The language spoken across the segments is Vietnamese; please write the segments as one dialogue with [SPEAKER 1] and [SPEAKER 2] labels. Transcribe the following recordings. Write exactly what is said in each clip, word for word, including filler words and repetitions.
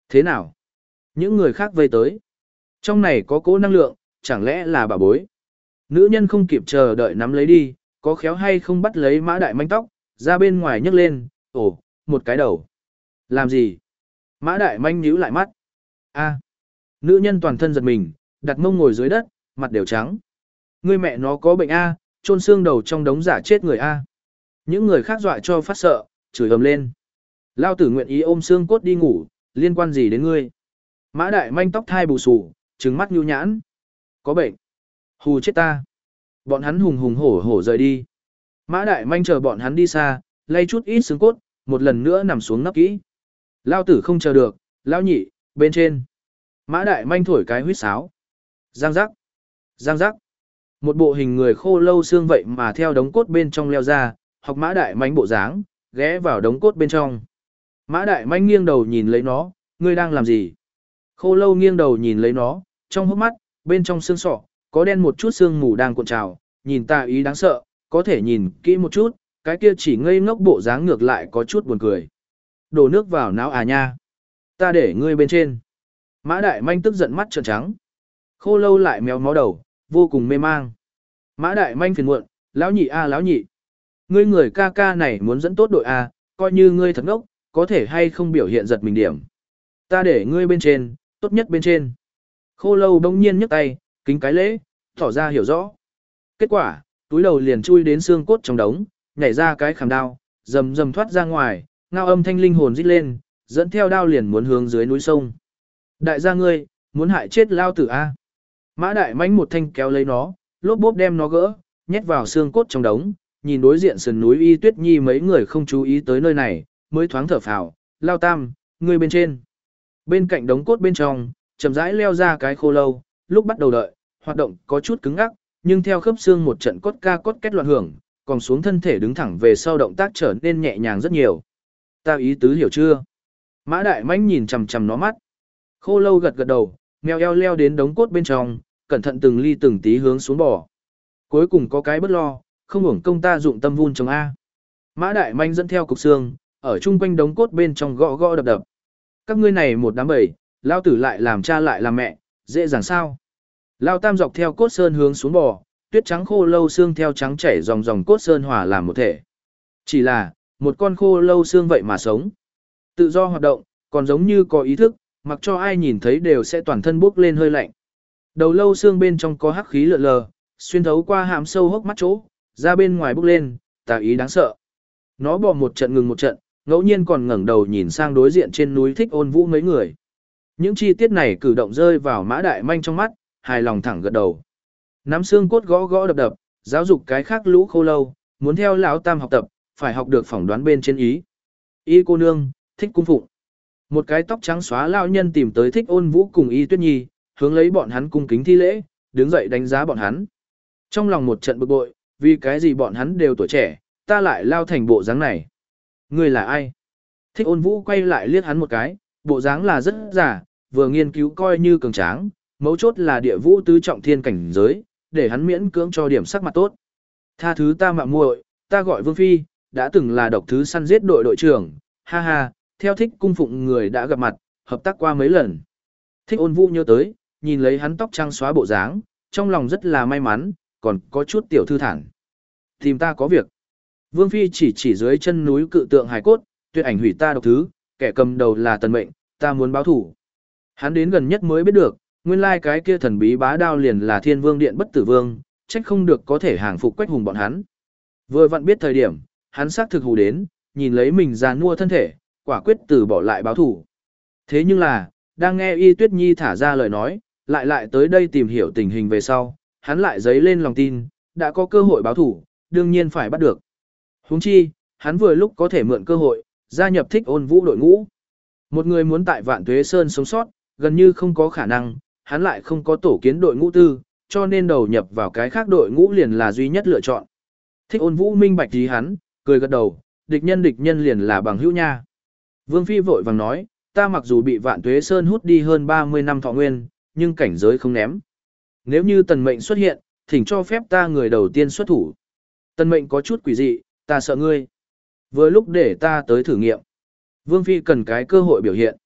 [SPEAKER 1] Thế nào? Những người khác vây tới. Trong này có cỗ năng lượng, chẳng lẽ là bà bối? Nữ nhân không kịp chờ đợi nắm lấy đi, có khéo hay không bắt lấy Mã Đại Manh tóc, ra bên ngoài nhấc lên, ồ, một cái đầu. Làm gì? Mã Đại Manh nhíu lại mắt. A. Nữ nhân toàn thân giật mình, đặt mông ngồi dưới đất, mặt đều trắng. Ngươi mẹ nó có bệnh A, chôn xương đầu trong đống giả chết người A. Những người khác dọa cho phát sợ, chửi ầm lên. Lao tử nguyện ý ôm xương cốt đi ngủ, liên quan gì đến ngươi? Mã Đại Manh tóc thai bù xù, trừng mắt nhu nhãn. Có bệnh. Hù chết ta. Bọn hắn hùng hùng hổ hổ rời đi. Mã Đại Manh chờ bọn hắn đi xa, lay chút ít xương cốt, một lần nữa nằm xuống nấp kỹ. Lao tử không chờ được, Lao nhị, bên trên. Mã Đại Manh thổi cái huýt sáo. Giang giác. Giang giác. Một bộ hình người khô lâu xương vậy mà theo đống cốt bên trong leo ra, học Mã Đại Manh bộ dáng, ghé vào đống cốt bên trong. Mã Đại Manh nghiêng đầu nhìn lấy nó, ngươi đang làm gì? Khô lâu nghiêng đầu nhìn lấy nó, trong hốc mắt, bên trong xương sọ, có đen một chút xương mù đang cuộn trào, nhìn ta ý đáng sợ, có thể nhìn kỹ một chút, cái kia chỉ ngây ngốc bộ dáng ngược lại có chút buồn cười. Đổ nước vào não à nha. Ta để ngươi bên trên. Mã Đại Manh tức giận mắt trợn trắng. Khô lâu lại méo mó đầu, vô cùng mê mang. Mã Đại Manh phiền muộn, lão nhị a lão nhị. Ngươi người ca ca này muốn dẫn tốt đội a, coi như ngươi thật ngốc, có thể hay không biểu hiện giật mình điểm. Ta để ngươi bên trên, tốt nhất bên trên. Khô lâu đông nhiên nhấc tay, kính cái lễ, tỏ ra hiểu rõ. Kết quả, túi đầu liền chui đến xương cốt trong đống, nhảy ra cái khảm đao, rầm rầm thoát ra ngoài, ngao âm thanh linh hồn rít lên, dẫn theo đao liền muốn hướng dưới núi sông. Đại gia ngươi, muốn hại chết lao tử a. Mã Đại Manh một thanh kéo lấy nó, lốp bốp đem nó gỡ, nhét vào xương cốt trong đống, nhìn đối diện sườn núi Y Tuyết Nhi mấy người không chú ý tới nơi này, mới thoáng thở phào, Lao Tam, ngươi bên trên. Bên cạnh đống cốt bên trong, chậm rãi leo ra cái khô lâu, lúc bắt đầu đợi, hoạt động có chút cứng ngắc, nhưng theo khớp xương một trận cốt ca cốt kết loạn hưởng, còn xuống thân thể đứng thẳng về sau động tác trở nên nhẹ nhàng rất nhiều. Ta ý tứ hiểu chưa? Mã Đại Manh nhìn chằm chằm nó mắt. Khô lâu gật gật đầu, meo eo leo đến đống cốt bên trong, cẩn thận từng ly từng tí hướng xuống bò. Cuối cùng có cái bất lo, không hưởng công ta dụng tâm vun trồng A. Mã Đại Manh dẫn theo cục xương, ở chung quanh đống cốt bên trong gõ gõ đập đập. Các ngươi này một đám bầy, lao tử lại làm cha lại làm mẹ, dễ dàng sao? Lao Tam dọc theo cốt sơn hướng xuống bò, tuyết trắng khô lâu xương theo trắng chảy dòng dòng cốt sơn hòa làm một thể. Chỉ là, một con khô lâu xương vậy mà sống. Tự do hoạt động, còn giống như có ý thức, mặc cho ai nhìn thấy đều sẽ toàn thân bốc lên hơi lạnh. Đầu lâu xương bên trong có hắc khí lượn lờ, xuyên thấu qua hàm sâu hốc mắt chỗ, ra bên ngoài bốc lên, tà ý đáng sợ. Nó bò một trận ngừng một trận, ngẫu nhiên còn ngẩng đầu nhìn sang đối diện trên núi Thích Ôn Vũ mấy người. Những chi tiết này cử động rơi vào Mã Đại Manh trong mắt, hài lòng thẳng gật đầu. Nắm xương cốt gõ gõ đập đập, giáo dục cái khác lũ khô lâu, muốn theo lão Tam học tập, phải học được phỏng đoán bên trên ý. Y cô nương, Thích cung phụng. Một cái tóc trắng xóa lão nhân tìm tới Thích Ôn Vũ cùng Y Tuyết Nhi, hướng lấy bọn hắn cung kính thi lễ, đứng dậy đánh giá bọn hắn. Trong lòng một trận bực bội, vì cái gì bọn hắn đều tuổi trẻ, ta lại lao thành bộ dáng này. Ngươi là ai? Thích Ôn Vũ quay lại liếc hắn một cái, bộ dáng là rất giả, vừa nghiên cứu coi như cường tráng, mấu chốt là địa vũ tứ trọng thiên cảnh giới, để hắn miễn cưỡng cho điểm sắc mặt tốt. Tha thứ ta mạo muội, ta gọi Vương Phi, đã từng là độc thứ săn giết đội đội trưởng, ha ha, theo Thích cung phụng người đã gặp mặt, hợp tác qua mấy lần. Thích Ôn Vũ nhớ tới, nhìn lấy hắn tóc trắng xóa bộ dáng, trong lòng rất là may mắn, còn có chút tiểu thư thản. Tìm ta có việc. Vương Phi chỉ chỉ dưới chân núi cự tượng hài cốt, tuyệt ảnh hủy ta độc thứ, kẻ cầm đầu là Tần Mệnh, ta muốn báo thủ. Hắn đến gần nhất mới biết được, nguyên lai cái kia thần bí bá đao liền là Thiên Vương Điện Bất Tử Vương, trách không được có thể hàng phục Quách Hùng bọn hắn. Vừa vặn biết thời điểm, hắn xác thực hù đến, nhìn lấy mình già nua thân thể, quả quyết từ bỏ lại báo thủ. Thế nhưng là, đang nghe Y Tuyết Nhi thả ra lời nói, lại lại tới đây tìm hiểu tình hình về sau, hắn lại dấy lên lòng tin, đã có cơ hội báo thủ, đương nhiên phải bắt được. Huống chi, hắn vừa lúc có thể mượn cơ hội, gia nhập Thích Ôn Vũ đội ngũ. Một người muốn tại Vạn Tuế Sơn sống sót, gần như không có khả năng, hắn lại không có tổ kiến đội ngũ tư, cho nên đầu nhập vào cái khác đội ngũ liền là duy nhất lựa chọn. Thích Ôn Vũ minh bạch ý hắn, cười gật đầu, địch nhân địch nhân liền là bằng hữu nha. Vương Phi vội vàng nói, ta mặc dù bị Vạn Tuế Sơn hút đi hơn ba mươi năm thọ nguyên, nhưng cảnh giới không ném. Nếu như Tần Mệnh xuất hiện, thỉnh cho phép ta người đầu tiên xuất thủ. Tần Mệnh có chút quỷ dị, ta sợ ngươi. Vừa lúc để ta tới thử nghiệm. Vương Phi cần cái cơ hội biểu hiện.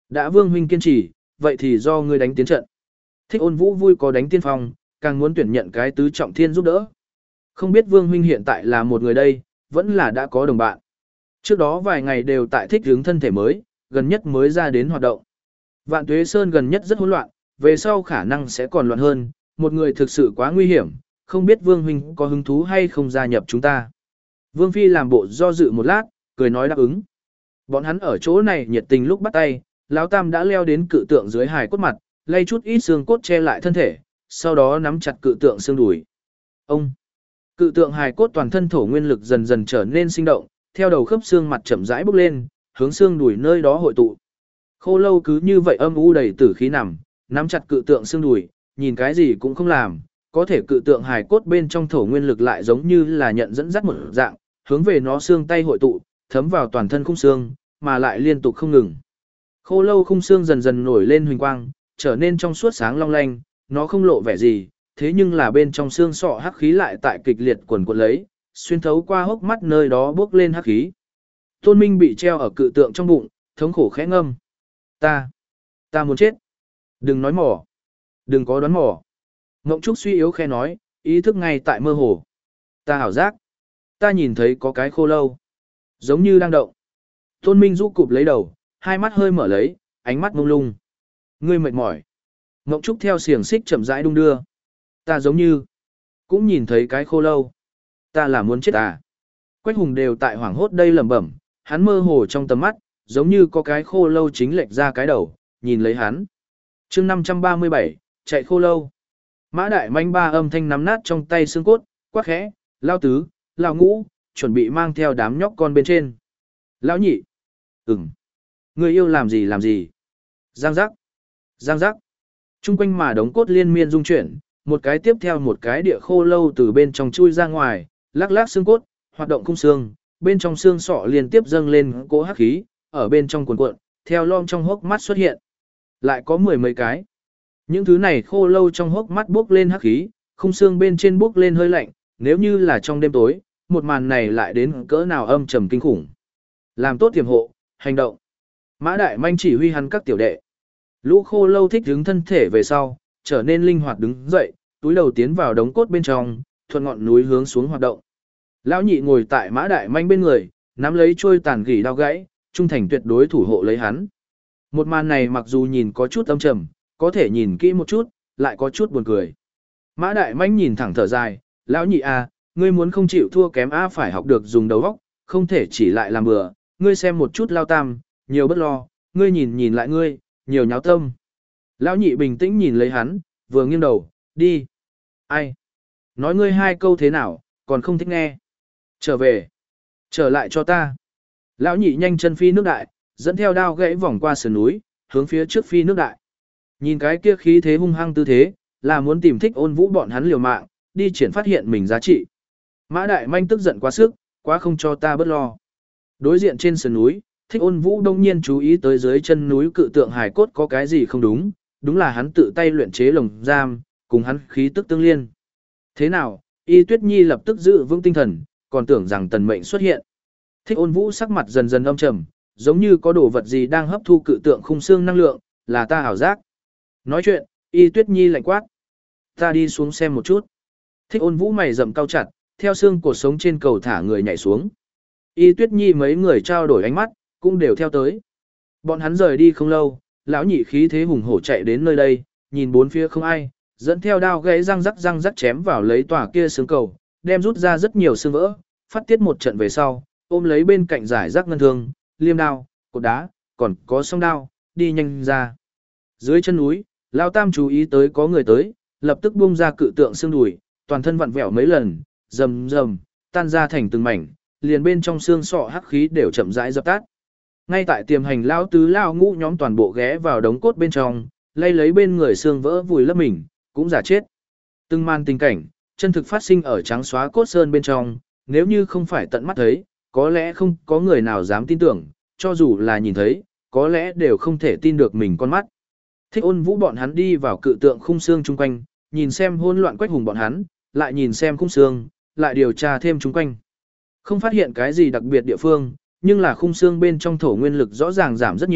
[SPEAKER 1] Đã Vương huynh kiên trì, vậy thì do ngươi đánh tiến trận. Thích Ôn Vũ vui có đánh tiên phong, càng muốn tuyển nhận cái tứ trọng thiên giúp đỡ. Không biết Vương huynh hiện tại là một người đây, vẫn là đã có đồng bạn. Trước đó vài ngày đều tại thích hướng thân thể mới, gần nhất mới ra đến hoạt động. Vạn Tuế Sơn gần nhất rất hỗn loạn, về sau khả năng sẽ còn loạn hơn, một người thực sự quá nguy hiểm, không biết Vương huynh có hứng thú hay không gia nhập chúng ta. Vương Phi làm bộ do dự một lát, cười nói đáp ứng. Bọn hắn ở chỗ này nhiệt tình lúc bắt tay, Lão Tam đã leo đến cự tượng dưới hài cốt mặt, lay chút ít xương cốt che lại thân thể, sau đó nắm chặt cự tượng xương đùi. Ông, cự tượng hài cốt toàn thân thổ nguyên lực dần dần trở nên sinh động, theo đầu khớp xương mặt chậm rãi bốc lên, hướng xương đùi nơi đó hội tụ. Khô Lâu cứ như vậy âm u đầy tử khí nằm, nắm chặt cự tượng xương đùi, nhìn cái gì cũng không làm, có thể cự tượng hài cốt bên trong thổ nguyên lực lại giống như là nhận dẫn dắt một dạng, hướng về nó xương tay hội tụ, thấm vào toàn thân khung xương, mà lại liên tục không ngừng. Khô Lâu khung xương dần dần nổi lên huỳnh quang, trở nên trong suốt sáng long lanh, nó không lộ vẻ gì, thế nhưng là bên trong xương sọ hắc khí lại tại kịch liệt quần quật lấy, xuyên thấu qua hốc mắt nơi đó bước lên hắc khí. Tôn Minh bị treo ở cự tượng trong bụng, thống khổ khẽ ngâm. Ta, ta muốn chết. Đừng nói mỏ. Đừng có đoán mỏ. Ngộng Trúc suy yếu khe nói, ý thức ngay tại mơ hồ. Ta hảo giác. Ta nhìn thấy có cái khô lâu. Giống như đang động. Tôn Minh rũ cụp lấy đầu, hai mắt hơi mở lấy, ánh mắt mông lung. Ngươi mệt mỏi. Ngộng Trúc theo xiềng xích chậm rãi đung đưa. Ta giống như, cũng nhìn thấy cái khô lâu. Ta là muốn chết à. Quách Hùng đều tại hoảng hốt đây lẩm bẩm, hắn mơ hồ trong tầm mắt, giống như có cái khô lâu chính lệch ra cái đầu, nhìn lấy hắn. chương năm trăm ba mươi bảy, chạy khô lâu. Mã Đại Manh ba âm thanh nắm nát trong tay xương cốt, quát khẽ, lao tứ, lao ngũ, chuẩn bị mang theo đám nhóc con bên trên. Lão nhị. Ừm. Người yêu làm gì làm gì. Giang giác. Giang giác. Trung quanh mà đống cốt liên miên rung chuyển, một cái tiếp theo một cái địa khô lâu từ bên trong chui ra ngoài, lắc lắc xương cốt, hoạt động khung xương, bên trong xương sọ liên tiếp dâng lên cỗ hắc khí, ở bên trong cuộn cuộn, theo lom trong hốc mắt xuất hiện. Lại có mười mấy cái. Những thứ này khô lâu trong hốc mắt bốc lên hắc khí, khung xương bên trên bốc lên hơi lạnh, nếu như là trong đêm tối, một màn này lại đến cỡ nào âm trầm kinh khủng. Làm tốt tiềm hộ, hành động. Mã Đại Manh chỉ huy hắn các tiểu đệ. Lũ khô lâu thích đứng thân thể về sau, trở nên linh hoạt đứng dậy, túi đầu tiến vào đống cốt bên trong, thuận ngọn núi hướng xuống hoạt động. Lão nhị ngồi tại Mã Đại Manh bên người, nắm lấy trôi tàn gỉ đao gãy, trung thành tuyệt đối thủ hộ lấy hắn. Một màn này mặc dù nhìn có chút âm trầm, có thể nhìn kỹ một chút, lại có chút buồn cười. Mã Đại Manh nhìn thẳng thở dài, lão nhị à, ngươi muốn không chịu thua kém a phải học được dùng đầu óc, không thể chỉ lại làm bừa, ngươi xem một chút Lao Tam, nhiều bất lo, ngươi nhìn nhìn lại ngươi, nhiều nháo tâm. Lão nhị bình tĩnh nhìn lấy hắn, vừa nghiêng đầu, đi. Ai? Nói ngươi hai câu thế nào, còn không thích nghe. Trở về. Trở lại cho ta. Lão nhị nhanh chân phi nước đại, dẫn theo đao gãy vòng qua sườn núi, hướng phía trước phi nước đại. Nhìn cái kia khí thế hung hăng tư thế, là muốn tìm Thích Ôn Vũ bọn hắn liều mạng, đi triển phát hiện mình giá trị. Mã Đại Manh tức giận quá sức, quá không cho ta bớt lo. Đối diện trên sườn núi, Thích Ôn Vũ đông nhiên chú ý tới dưới chân núi cự tượng hài cốt có cái gì không đúng, đúng là hắn tự tay luyện chế lồng giam, cùng hắn khí tức tương liên. Thế nào, Y Tuyết Nhi lập tức giữ vững tinh thần, còn tưởng rằng tần mệnh xuất hiện. Thích Ôn Vũ sắc mặt dần dần âm trầm, giống như có đồ vật gì đang hấp thu cự tượng khung xương năng lượng, là ta ảo giác. Nói chuyện, Y Tuyết Nhi lạnh quát. Ta đi xuống xem một chút. Thích Ôn Vũ mày rậm cau chặt, theo xương cột sống trên cầu thả người nhảy xuống. Y Tuyết Nhi mấy người trao đổi ánh mắt, cũng đều theo tới. Bọn hắn rời đi không lâu, lão nhị khí thế hùng hổ chạy đến nơi đây, nhìn bốn phía không ai, dẫn theo đao gãy răng rắc răng rắc chém vào lấy tòa kia xương cầu, đem rút ra rất nhiều xương vỡ, phát tiết một trận về sau, ôm lấy bên cạnh giải rác ngân thương, liêm đao, cột đá, còn có song đao, đi nhanh ra. Dưới chân núi, Lão Tam chú ý tới có người tới, lập tức bung ra cự tượng xương đùi, toàn thân vặn vẹo mấy lần, rầm rầm, tan ra thành từng mảnh, liền bên trong xương sọ hắc khí đều chậm rãi dập tắt. Ngay tại tiềm hành lão tứ lão ngũ nhóm toàn bộ ghé vào đống cốt bên trong, lay lấy bên người xương vỡ vùi lấp mình, cũng giả chết. Từng màn tình cảnh, chân thực phát sinh ở trắng xóa cốt sơn bên trong, nếu như không phải tận mắt thấy, có lẽ không có người nào dám tin tưởng, cho dù là nhìn thấy, có lẽ đều không thể tin được mình con mắt. Thích Ôn Vũ bọn hắn đi vào cự tượng khung xương chung quanh, nhìn xem hỗn loạn Quách Hùng bọn hắn, lại nhìn xem khung xương, lại điều tra thêm chung quanh. Không phát hiện cái gì đặc biệt địa phương, nhưng là khung xương bên trong thổ nguyên lực rõ ràng giảm rất nhiều,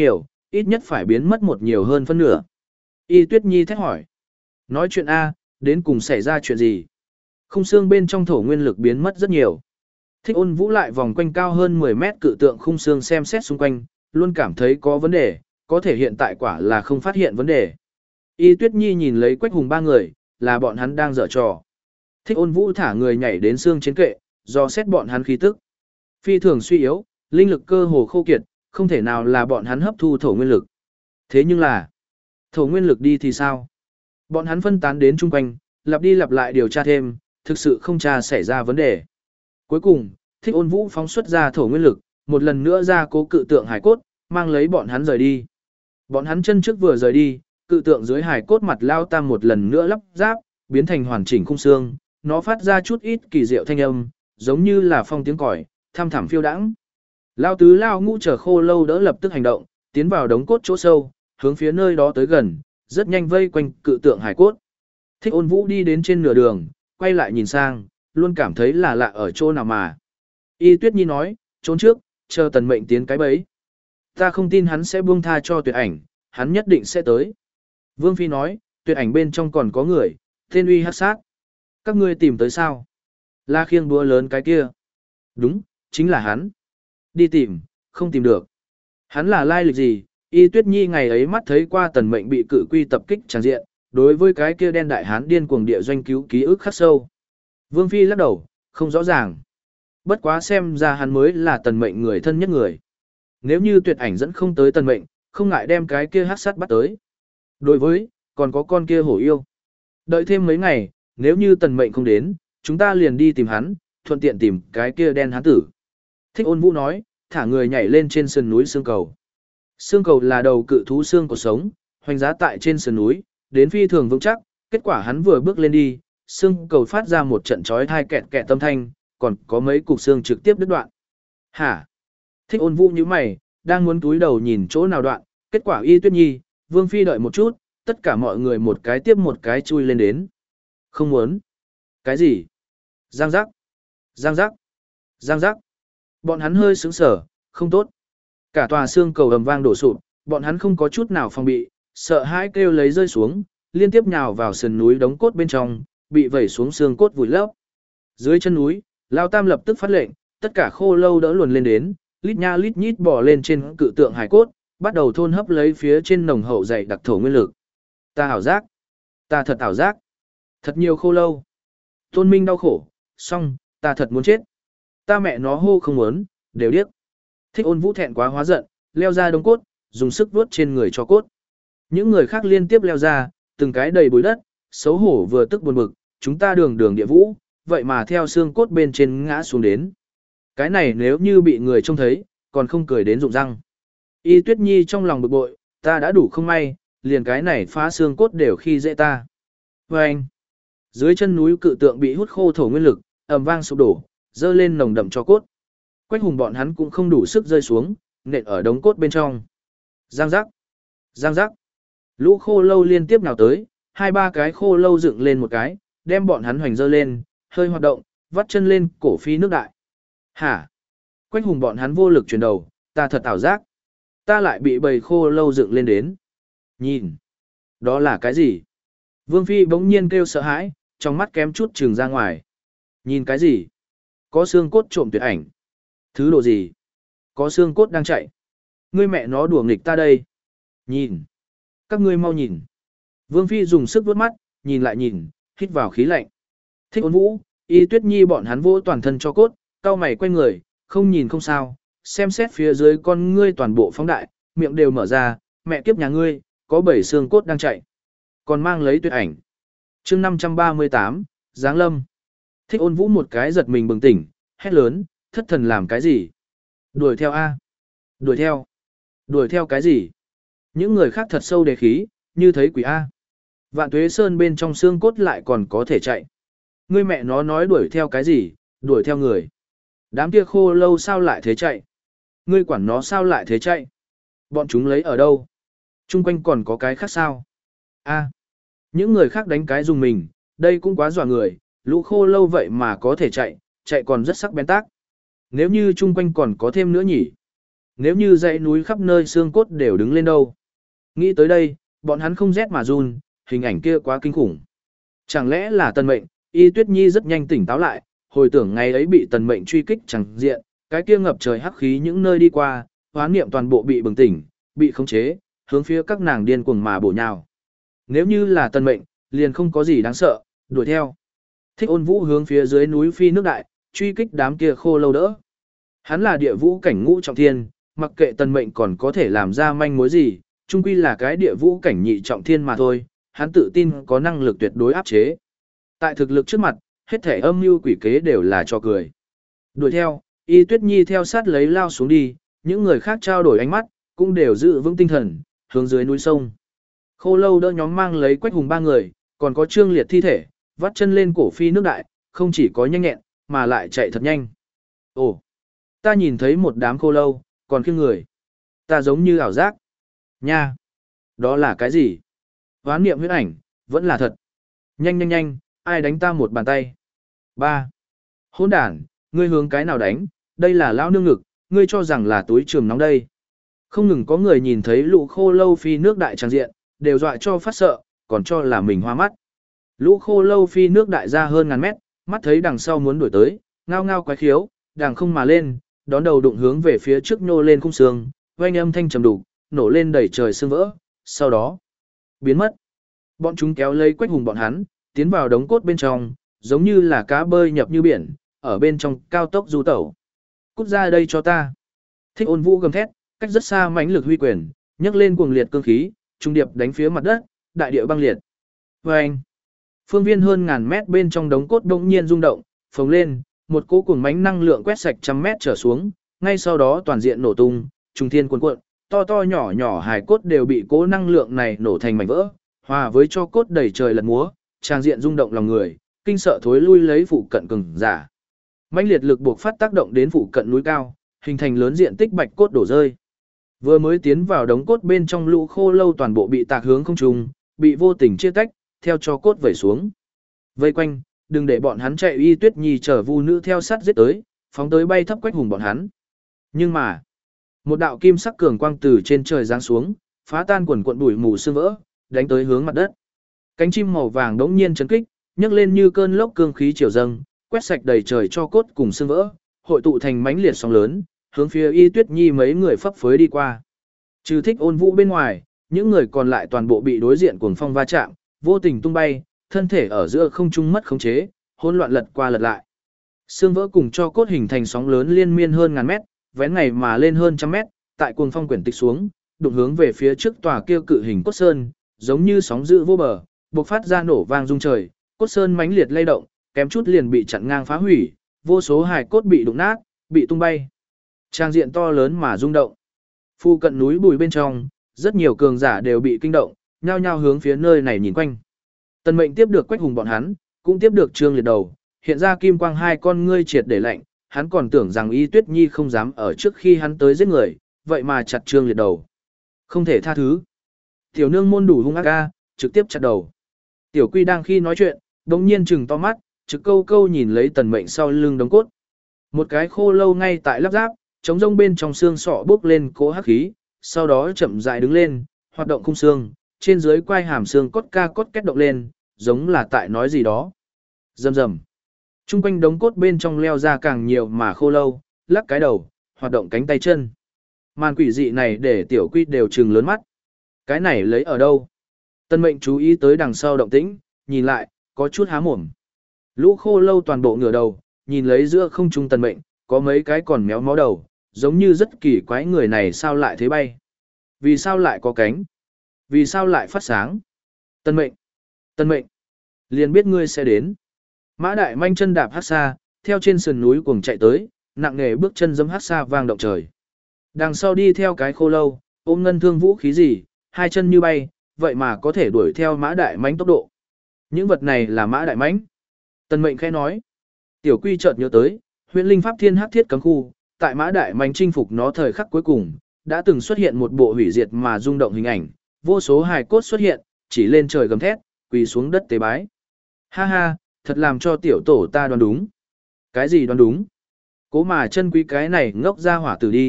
[SPEAKER 1] ít nhất phải biến mất một nhiều hơn phân nửa. Y Tuyết Nhi thét hỏi. Nói chuyện A, đến cùng xảy ra chuyện gì? Khung xương bên trong thổ nguyên lực biến mất rất nhiều. Thích Ôn Vũ lại vòng quanh cao hơn mười mét cự tượng khung xương xem xét xung quanh, luôn cảm thấy có vấn đề, có thể hiện tại quả là không phát hiện vấn đề. Y Tuyết Nhi nhìn lấy Quách Hùng ba người, là bọn hắn đang dở trò. Thích Ôn Vũ thả người nhảy đến xương trên kệ, do xét bọn hắn khí tức. Phi thường suy yếu, linh lực cơ hồ khô kiệt, không thể nào là bọn hắn hấp thu thổ nguyên lực. Thế nhưng là, thổ nguyên lực đi thì sao? Bọn hắn phân tán đến chung quanh, lặp đi lặp lại điều tra thêm, thực sự không tra xảy ra vấn đề. Cuối cùng, Thích Ôn Vũ phóng xuất ra thổ nguyên lực, một lần nữa ra cố cự tượng hải cốt, mang lấy bọn hắn rời đi. Bọn hắn chân trước vừa rời đi, cự tượng dưới hải cốt mặt lao tam một lần nữa lắp ráp, biến thành hoàn chỉnh khung xương, nó phát ra chút ít kỳ diệu thanh âm, giống như là phong tiếng còi, tham thẳm phiêu đãng. Lao tứ lao ngũ chờ khô lâu đỡ lập tức hành động, tiến vào đống cốt chỗ sâu, hướng phía nơi đó tới gần, rất nhanh vây quanh cự tượng hải cốt. Thích Ôn Vũ đi đến trên nửa đường, quay lại nhìn sang, luôn cảm thấy là lạ ở chỗ nào mà. Y Tuyết Nhi nói, trốn trước, chờ Tần Mệnh tiến cái bẫy. Ta không tin hắn sẽ buông tha cho Tuyệt Ảnh, hắn nhất định sẽ tới. Vương Phi nói, Tuyệt Ảnh bên trong còn có người, tên uy hắc sát. Các ngươi tìm tới sao? La khiêng búa lớn cái kia. Đúng, chính là hắn. Đi tìm, không tìm được. Hắn là lai lịch gì? Y Tuyết Nhi ngày ấy mắt thấy qua Tần Mệnh bị cự quy tập kích tràn diện, đối với cái kia đen đại hán điên cuồng địa doanh cứu ký ức khắc sâu. Vương Phi lắc đầu, không rõ ràng. Bất quá xem ra hắn mới là Tần Mệnh người thân nhất người. Nếu như Tuyệt Ảnh dẫn không tới Tần Mệnh, không ngại đem cái kia hắc sát bắt tới. Đối với, còn có con kia hổ yêu. Đợi thêm mấy ngày, nếu như Tần Mệnh không đến, chúng ta liền đi tìm hắn, thuận tiện tìm cái kia đen hán tử. Thích Ôn Vũ nói, thả người nhảy lên trên sườn núi xương cầu. Xương cầu là đầu cự thú xương của sống, hoành giá tại trên sườn núi, đến phi thường vững chắc, kết quả hắn vừa bước lên đi, xương cầu phát ra một trận chói tai kẹt kẹt tâm thanh, còn có mấy cục xương trực tiếp đứt đoạn. Hả? Thích Ôn Vũ như mày, đang muốn túi đầu nhìn chỗ nào đoạn, kết quả Y Tuyết Nhi, Vương Phi đợi một chút, tất cả mọi người một cái tiếp một cái chui lên đến. Không muốn. Cái gì? Giang giác. Giang giác. Giang giác. Bọn hắn hơi sững sờ, không tốt. Cả tòa xương cầu ầm vang đổ sụp, bọn hắn không có chút nào phòng bị, sợ hãi kêu lấy rơi xuống, liên tiếp nhào vào sườn núi đống cốt bên trong, bị vẩy xuống xương cốt vùi lấp. Dưới chân núi, Lao Tam lập tức phát lệnh, tất cả khô lâu đỡ luồn lên đến, lít nha lít nhít bò lên trên cự tượng hải cốt, bắt đầu thôn hấp lấy phía trên nồng hậu dày đặc thổ nguyên lực. Ta ảo giác, ta thật ảo giác, thật nhiều khô lâu. Tôn Minh đau khổ, xong, ta thật muốn chết. Ta mẹ nó hô không muốn, đều điếc. Thích Ôn Vũ thẹn quá hóa giận, leo ra đống cốt, dùng sức vuốt trên người cho cốt. Những người khác liên tiếp leo ra, từng cái đầy bụi đất, xấu hổ vừa tức buồn bực, chúng ta đường đường địa vũ, vậy mà theo xương cốt bên trên ngã xuống đến. Cái này nếu như bị người trông thấy, còn không cười đến rụng răng. Y Tuyết Nhi trong lòng bực bội, ta đã đủ không may, liền cái này phá xương cốt đều khi dễ ta. Và anh, dưới chân núi cự tượng bị hút khô thổ nguyên lực, ầm vang sụp đổ, dơ lên nồng đậm cho cốt. Quách Hùng bọn hắn cũng không đủ sức rơi xuống, nện ở đống cốt bên trong. Giang giác, giang giác. Lũ khô lâu liên tiếp nào tới, hai ba cái khô lâu dựng lên một cái, đem bọn hắn hoành dơ lên, hơi hoạt động, vắt chân lên cổ phi nước đại. Hả? Quách Hùng bọn hắn vô lực chuyển đầu, ta thật ảo giác. Ta lại bị bầy khô lâu dựng lên đến. Nhìn. Đó là cái gì? Vương Phi bỗng nhiên kêu sợ hãi, trong mắt kém chút trừng ra ngoài. Nhìn cái gì? Có xương cốt trộm Tuyệt Ảnh. Thứ đồ gì? Có xương cốt đang chạy. Ngươi mẹ nó đùa nghịch ta đây. Nhìn. Các ngươi mau nhìn. Vương Phi dùng sức vuốt mắt, nhìn lại nhìn, hít vào khí lạnh. Thích Ôn Vũ, Y Tuyết Nhi bọn hắn vỗ toàn thân cho cốt, cau mày quay người, không nhìn không sao, xem xét phía dưới con ngươi toàn bộ phóng đại, miệng đều mở ra, mẹ kiếp nhà ngươi, có bảy xương cốt đang chạy. Còn mang lấy Tuyệt Ảnh. chương năm trăm ba mươi tám, Giáng Lâm. Thích Ôn Vũ một cái giật mình bừng tỉnh, hét lớn, thất thần làm cái gì? Đuổi theo A. Đuổi theo. Đuổi theo cái gì? Những người khác thật sâu đề khí, như thấy quỷ A. Vạn Tuế Sơn bên trong xương cốt lại còn có thể chạy. Ngươi mẹ nó nói đuổi theo cái gì? Đuổi theo người. Đám kia khô lâu sao lại thế chạy? Ngươi quản nó sao lại thế chạy? Bọn chúng lấy ở đâu? Trung quanh còn có cái khác sao? A. Những người khác đánh cái dùng mình, đây cũng quá dọa người, lũ khô lâu vậy mà có thể chạy, chạy còn rất sắc bén tác. Nếu như chung quanh còn có thêm nữa nhỉ? Nếu như dãy núi khắp nơi xương cốt đều đứng lên đâu. Nghĩ tới đây, bọn hắn không rét mà run, hình ảnh kia quá kinh khủng. Chẳng lẽ là Tần Mệnh? Y Tuyết Nhi rất nhanh tỉnh táo lại, hồi tưởng ngày ấy bị Tần Mệnh truy kích chẳng diện, cái kia ngập trời hắc khí những nơi đi qua, hoán niệm toàn bộ bị bừng tỉnh, bị khống chế, hướng phía các nàng điên cuồng mà bổ nhào. Nếu như là Tần Mệnh, liền không có gì đáng sợ, đuổi theo. Thích Ôn Vũ hướng phía dưới núi phi nước đại, truy kích đám kia khô lâu đỡ. Hắn là địa vũ cảnh ngũ trọng thiên, mặc kệ Tần Mệnh còn có thể làm ra manh mối gì, chung quy là cái địa vũ cảnh nhị trọng thiên mà thôi, hắn tự tin có năng lực tuyệt đối áp chế. Tại thực lực trước mặt, hết thể âm mưu quỷ kế đều là cho cười. Đuổi theo, Y Tuyết Nhi theo sát lấy lao xuống đi, những người khác trao đổi ánh mắt, cũng đều giữ vững tinh thần, hướng dưới núi sông. Khô lâu đỡ nhóm mang lấy Quách Hùng ba người, còn có Trương Liệt thi thể, vắt chân lên cổ phi nước đại, không chỉ có nhanh nhẹn, mà lại chạy thật nhanh. Ồ, ta nhìn thấy một đám khô lâu, còn khiêng người. Ta giống như ảo giác. Nha, đó là cái gì? Hoán niệm huyết ảnh, vẫn là thật. Nhanh nhanh nhanh, ai đánh ta một bàn tay? Ba. Hỗn đản, ngươi hướng cái nào đánh? Đây là lão nương ngực, ngươi cho rằng là túi trường nóng đây. Không ngừng có người nhìn thấy lũ khô lâu phi nước đại tràng diện, đều dọa cho phát sợ, còn cho là mình hoa mắt. Lũ khô lâu phi nước đại ra hơn ngàn mét, mắt thấy đằng sau muốn đuổi tới, ngao ngao quái khiếu, đằng không mà lên, đón đầu đụng hướng về phía trước nhô lên khung xương, oanh âm thanh trầm đục, nổ lên đầy trời xương vỡ, sau đó biến mất. Bọn chúng kéo lấy Quách Hùng bọn hắn, tiến vào đống cốt bên trong, giống như là cá bơi nhập như biển, ở bên trong cao tốc du tẩu. Cút ra đây cho ta. Thích Ôn Vũ gầm thét, cách rất xa mãnh lực huy quyền, nhấc lên cuồng liệt cương khí, trung điệp đánh phía mặt đất, đại địa băng liệt. Oeng! Phương viên hơn ngàn mét bên trong đống cốt đột nhiên rung động, phồng lên, một cỗ cuồng mãnh năng lượng quét sạch trăm mét trở xuống, ngay sau đó toàn diện nổ tung, trùng thiên cuồn cuộn, to to nhỏ nhỏ hài cốt đều bị cỗ năng lượng này nổ thành mảnh vỡ, hòa với cho cốt đầy trời lật múa, trang diện rung động lòng người, kinh sợ thối lui lấy phụ cận cường giả. Mãnh liệt lực buộc phát tác động đến phụ cận núi cao, hình thành lớn diện tích bạch cốt đổ rơi. Vừa mới tiến vào đống cốt bên trong lũ khô lâu toàn bộ bị tạc hướng không trung, bị vô tình chia tách, theo cho cốt vẩy xuống. Vây quanh, đừng để bọn hắn chạy. Y Tuyết Nhi chở Vu Nữ theo sát giết tới, phóng tới bay thấp Quách Hùng bọn hắn. Nhưng mà, một đạo kim sắc cường quang từ trên trời giáng xuống, phá tan quần cuộn bụi mù sương vỡ, đánh tới hướng mặt đất. Cánh chim màu vàng đống nhiên chấn kích, nhấc lên như cơn lốc cương khí chiều dâng, quét sạch đầy trời cho cốt cùng sương vỡ, hội tụ thành mãnh liệt sóng lớn, hướng phía Y Tuyết Nhi mấy người phấp phới đi qua. Trừ Thích Ôn Vũ bên ngoài, những người còn lại toàn bộ bị đối diện cuồng phong va chạm, vô tình tung bay, thân thể ở giữa không trung mất khống chế, hỗn loạn lật qua lật lại. Xương vỡ cùng cho cốt hình thành sóng lớn liên miên hơn ngàn mét, vén ngày mà lên hơn trăm mét, tại cuồng phong quyển tịch xuống, đụng hướng về phía trước tòa kia cự hình cốt sơn, giống như sóng dữ vô bờ, bộc phát ra nổ vang rung trời, cốt sơn mãnh liệt lay động, kém chút liền bị chặn ngang phá hủy, vô số hài cốt bị đụng nát, bị tung bay. Trang diện to lớn mà rung động. Phu cận núi bùi bên trong, rất nhiều cường giả đều bị kinh động, nhao nhao hướng phía nơi này nhìn quanh. Tần Mệnh tiếp được Quách Hùng bọn hắn, cũng tiếp được Trương Liệt đầu, hiện ra kim quang hai con ngươi triệt để lạnh, hắn còn tưởng rằng Y Tuyết Nhi không dám ở trước khi hắn tới giết người, vậy mà chặt Trương Liệt đầu. Không thể tha thứ. Tiểu nương môn đủ hung ác ga, trực tiếp chặt đầu. Tiểu Quy đang khi nói chuyện, đống nhiên trừng to mắt, trực câu câu nhìn lấy Tần Mệnh sau lưng đống cốt. Một cái khô lâu ngay tại lắp ráp, chống rông bên trong xương sọ bốc lên cỗ hắc khí, sau đó chậm rãi đứng lên, hoạt động khung xương, trên dưới quai hàm xương cốt ca cốt kết động lên, giống là tại nói gì đó. Rầm rầm. Trung quanh đống cốt bên trong leo ra càng nhiều mà khô lâu, lắc cái đầu, hoạt động cánh tay chân. Màn quỷ dị này để Tiểu Quy đều trừng lớn mắt. Cái này lấy ở đâu? Tân Mệnh chú ý tới đằng sau động tĩnh, nhìn lại, có chút há mồm. Lũ khô lâu toàn bộ ngửa đầu, nhìn lấy giữa không trung Tần Mệnh, có mấy cái còn méo mó đầu, giống như rất kỳ quái người này sao lại thế bay. Vì sao lại có cánh? Vì sao lại phát sáng? Tần Mệnh! Tần Mệnh! Liền biết ngươi sẽ đến. Mã Đại manh chân đạp hát xa, theo trên sườn núi cuồng chạy tới, nặng nề bước chân giẫm hát xa vang động trời. Đằng sau đi theo cái khô lâu, ôm ngân thương vũ khí gì, hai chân như bay, vậy mà có thể đuổi theo Mã Đại manh tốc độ. Những vật này là Mã Đại mãnh. Tần Mệnh khẽ nói. Tiểu Quy chợt nhớ tới, Huyền Linh Pháp Thiên Hắc Thiết cấm khu, tại Mã Đại mãnh chinh phục nó thời khắc cuối cùng, đã từng xuất hiện một bộ hủy diệt mà rung động hình ảnh, vô số hài cốt xuất hiện, chỉ lên trời gầm thét, quỳ xuống đất tế bái. Ha ha, thật làm cho tiểu tổ ta đoán đúng. Cái gì đoán đúng? Cố mà chân quý cái này ngốc ra hỏa tử đi,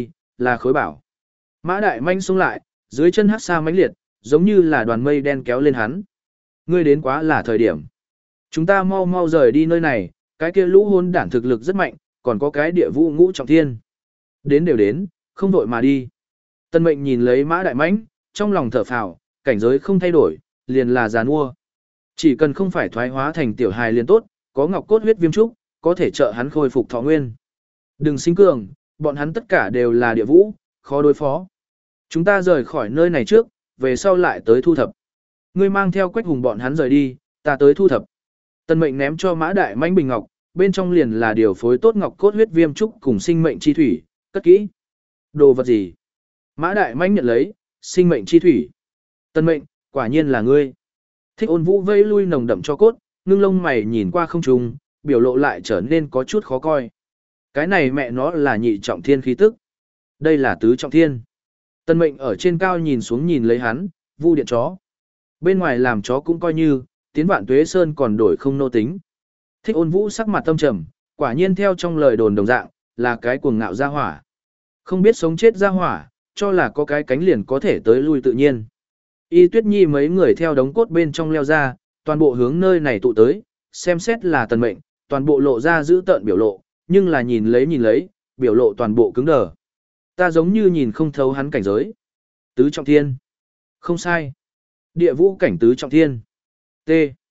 [SPEAKER 1] là khối bảo. Mã Đại Manh xông lại, dưới chân hắc sa mãnh liệt, giống như là đoàn mây đen kéo lên hắn. Ngươi đến quá là thời điểm. Chúng ta mau mau rời đi nơi này, cái kia lũ hôn đản thực lực rất mạnh, còn có cái địa vũ ngũ trọng thiên. Đến đều đến, không vội mà đi. Tân Mệnh nhìn lấy Mã Đại Mãnh, trong lòng thở phào, cảnh giới không thay đổi, liền là giàn mua. Chỉ cần không phải thoái hóa thành tiểu hài liền tốt, có ngọc cốt huyết viêm trúc, có thể trợ hắn khôi phục thọ nguyên. Đừng sinh cường, bọn hắn tất cả đều là địa vũ, khó đối phó. Chúng ta rời khỏi nơi này trước, về sau lại tới thu thập. Ngươi mang theo Quách Hùng bọn hắn rời đi, ta tới thu thập. Tân Mệnh ném cho Mã Đại Mãnh bình ngọc, bên trong liền là điều phối tốt ngọc cốt huyết viêm trúc cùng sinh mệnh chi thủy, cất kỹ. Đồ vật gì? Mã Đại Mãnh nhận lấy, sinh mệnh chi thủy. Tân Mệnh, quả nhiên là ngươi. Thích Ôn Vũ vây lui nồng đậm cho cốt, ngưng lông mày nhìn qua không trùng, biểu lộ lại trở nên có chút khó coi. Cái này mẹ nó là nhị trọng thiên khí tức. Đây là tứ trọng thiên. Tân Mệnh ở trên cao nhìn xuống nhìn lấy hắn, vu điện chó. Bên ngoài làm chó cũng coi như, tiến Vạn Tuế Sơn còn đổi không nô tính. Thích Ôn Vũ sắc mặt tâm trầm, quả nhiên theo trong lời đồn đồng dạng, là cái cuồng ngạo gia hỏa. Không biết sống chết gia hỏa, cho là có cái cánh liền có thể tới lui tự nhiên. Y Tuyết Nhi mấy người theo đống cốt bên trong leo ra, toàn bộ hướng nơi này tụ tới, xem xét là Tần Mệnh, toàn bộ lộ ra giữ tợn biểu lộ, nhưng là nhìn lấy nhìn lấy, biểu lộ toàn bộ cứng đờ. Ta giống như nhìn không thấu hắn cảnh giới. Tứ trọng thiên. Không sai. Địa vũ cảnh tứ trọng thiên. T.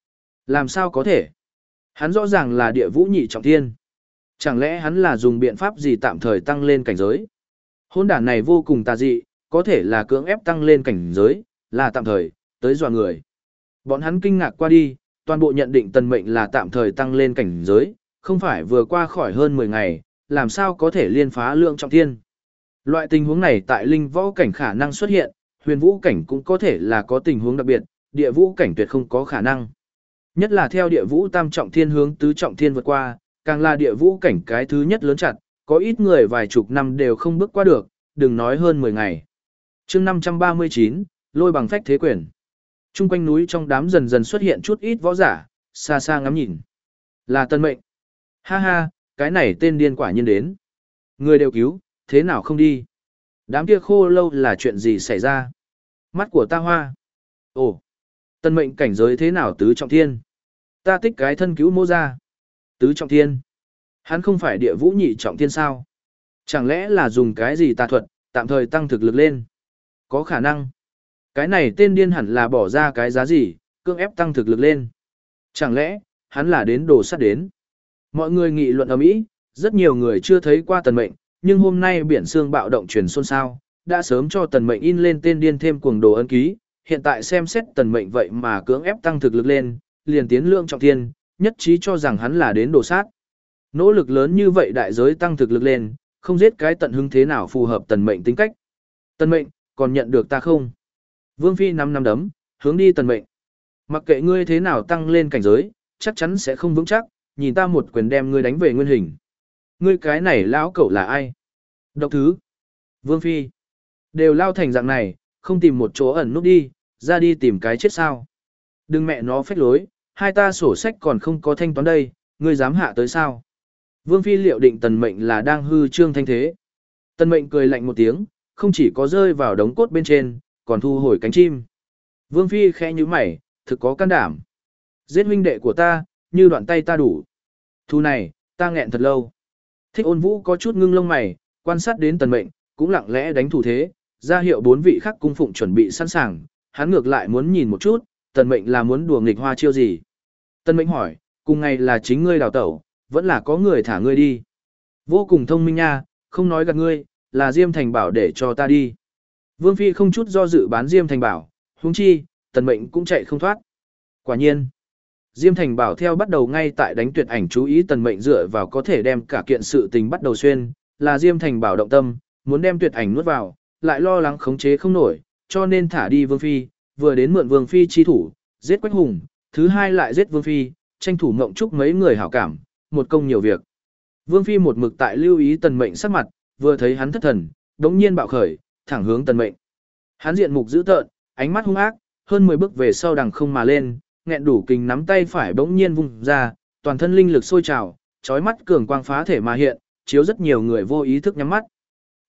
[SPEAKER 1] Làm sao có thể? Hắn rõ ràng là địa vũ nhị trọng thiên. Chẳng lẽ hắn là dùng biện pháp gì tạm thời tăng lên cảnh giới? Hôn đản này vô cùng tà dị, có thể là cưỡng ép tăng lên cảnh giới, là tạm thời, tới dọa người. Bọn hắn kinh ngạc qua đi, toàn bộ nhận định Tần Mệnh là tạm thời tăng lên cảnh giới, không phải vừa qua khỏi hơn mười ngày, làm sao có thể liên phá lượng trọng thiên. Loại tình huống này tại linh võ cảnh khả năng xuất hiện, huyền vũ cảnh cũng có thể là có tình huống đặc biệt, địa vũ cảnh tuyệt không có khả năng. Nhất là theo địa vũ tam trọng thiên hướng tứ trọng thiên vượt qua, càng là địa vũ cảnh cái thứ nhất lớn chặt, có ít người vài chục năm đều không bước qua được, đừng nói hơn mười ngày. chương năm trăm ba mươi chín, lôi bằng phách thế quyền. Trung quanh núi trong đám dần dần xuất hiện chút ít võ giả, xa xa ngắm nhìn. Là Tân Mệnh. Ha ha, cái này tên điên quả nhiên đến. Người đều cứu, thế nào không đi? Đám kia khô lâu là chuyện gì xảy ra? Mắt của ta hoa. Ồ, Tân Mệnh cảnh giới thế nào tứ trọng thiên? Ta tích cái thân cứu mô ra. Tứ trọng thiên. Hắn không phải địa vũ nhị trọng thiên sao? Chẳng lẽ là dùng cái gì tà thuật, tạm thời tăng thực lực lên? Có khả năng. Cái này tên điên hẳn là bỏ ra cái giá gì, cưỡng ép tăng thực lực lên. Chẳng lẽ, hắn là đến đồ sắt đến? Mọi người nghị luận ầm ĩ, rất nhiều người chưa thấy qua Tần Mệnh, nhưng hôm nay biển xương bạo động truyền xôn xao, đã sớm cho Tần Mệnh in lên tên điên thêm cuồng đồ ấn ký, hiện tại xem xét Tần Mệnh vậy mà cưỡng ép tăng thực lực lên, liền tiến lượng trọng thiên, nhất trí cho rằng hắn là đến đồ sát. Nỗ lực lớn như vậy đại giới tăng thực lực lên, không giết cái tận hứng thế nào phù hợp Tần Mệnh tính cách. Tần Mệnh, còn nhận được ta không? Vương Phi năm năm đấm, hướng đi Tần Mệnh. Mặc kệ ngươi thế nào tăng lên cảnh giới, chắc chắn sẽ không vững chắc, nhìn ta một quyền đem ngươi đánh về nguyên hình. Ngươi cái này lão cẩu là ai? Độc thứ. Vương Phi. Đều lao thành dạng này, không tìm một chỗ ẩn núp đi, ra đi tìm cái chết sao. Đừng mẹ nó phách lối, hai ta sổ sách còn không có thanh toán đây, ngươi dám hạ tới sao? Vương Phi liệu định Tần Mệnh là đang hư trương thanh thế. Tần Mệnh cười lạnh một tiếng, không chỉ có rơi vào đống cốt bên trên, còn thu hồi cánh chim. Vương Phi khẽ như mày, thực có can đảm. Giết huynh đệ của ta, như đoạn tay ta đủ. Thu này, ta nghẹn thật lâu. Thích Ôn Vũ có chút ngưng lông mày, quan sát đến Tần Mệnh, cũng lặng lẽ đánh thủ thế, ra hiệu bốn vị khác cung phụng chuẩn bị sẵn sàng, hắn ngược lại muốn nhìn một chút, Tần Mệnh là muốn đùa nghịch hoa chiêu gì. Tần Mệnh hỏi, cùng ngày là chính ngươi đào tẩu, vẫn là có người thả ngươi đi. Vô cùng thông minh nha, không nói gạt ngươi, là Diêm Thành Bảo để cho ta đi. Vương Phi không chút do dự bán Diêm Thành Bảo, huống chi, Tần Mệnh cũng chạy không thoát. Quả nhiên, Diêm Thành Bảo theo bắt đầu ngay tại đánh tuyệt ảnh chú ý Tần Mệnh dựa vào có thể đem cả kiện sự tình bắt đầu xuyên, là Diêm Thành Bảo động tâm, muốn đem tuyệt ảnh nuốt vào, lại lo lắng khống chế không nổi, cho nên thả đi Vương Phi, vừa đến mượn Vương Phi chi thủ, giết Quách Hùng, thứ hai lại giết Vương Phi, tranh thủ Ngộng Trúc mấy người hảo cảm, một công nhiều việc. Vương Phi một mực tại lưu ý Tần Mệnh sắc mặt, vừa thấy hắn thất thần, đống nhiên bạo khởi, thẳng hướng Tần Mệnh. Hắn diện mục dữ tợn, ánh mắt hung ác, hơn mười bước về sau đằng không mà lên, nghẹn đủ kình nắm tay phải bỗng nhiên vung ra, toàn thân linh lực sôi trào, chói mắt cường quang phá thể mà hiện, chiếu rất nhiều người vô ý thức nhắm mắt.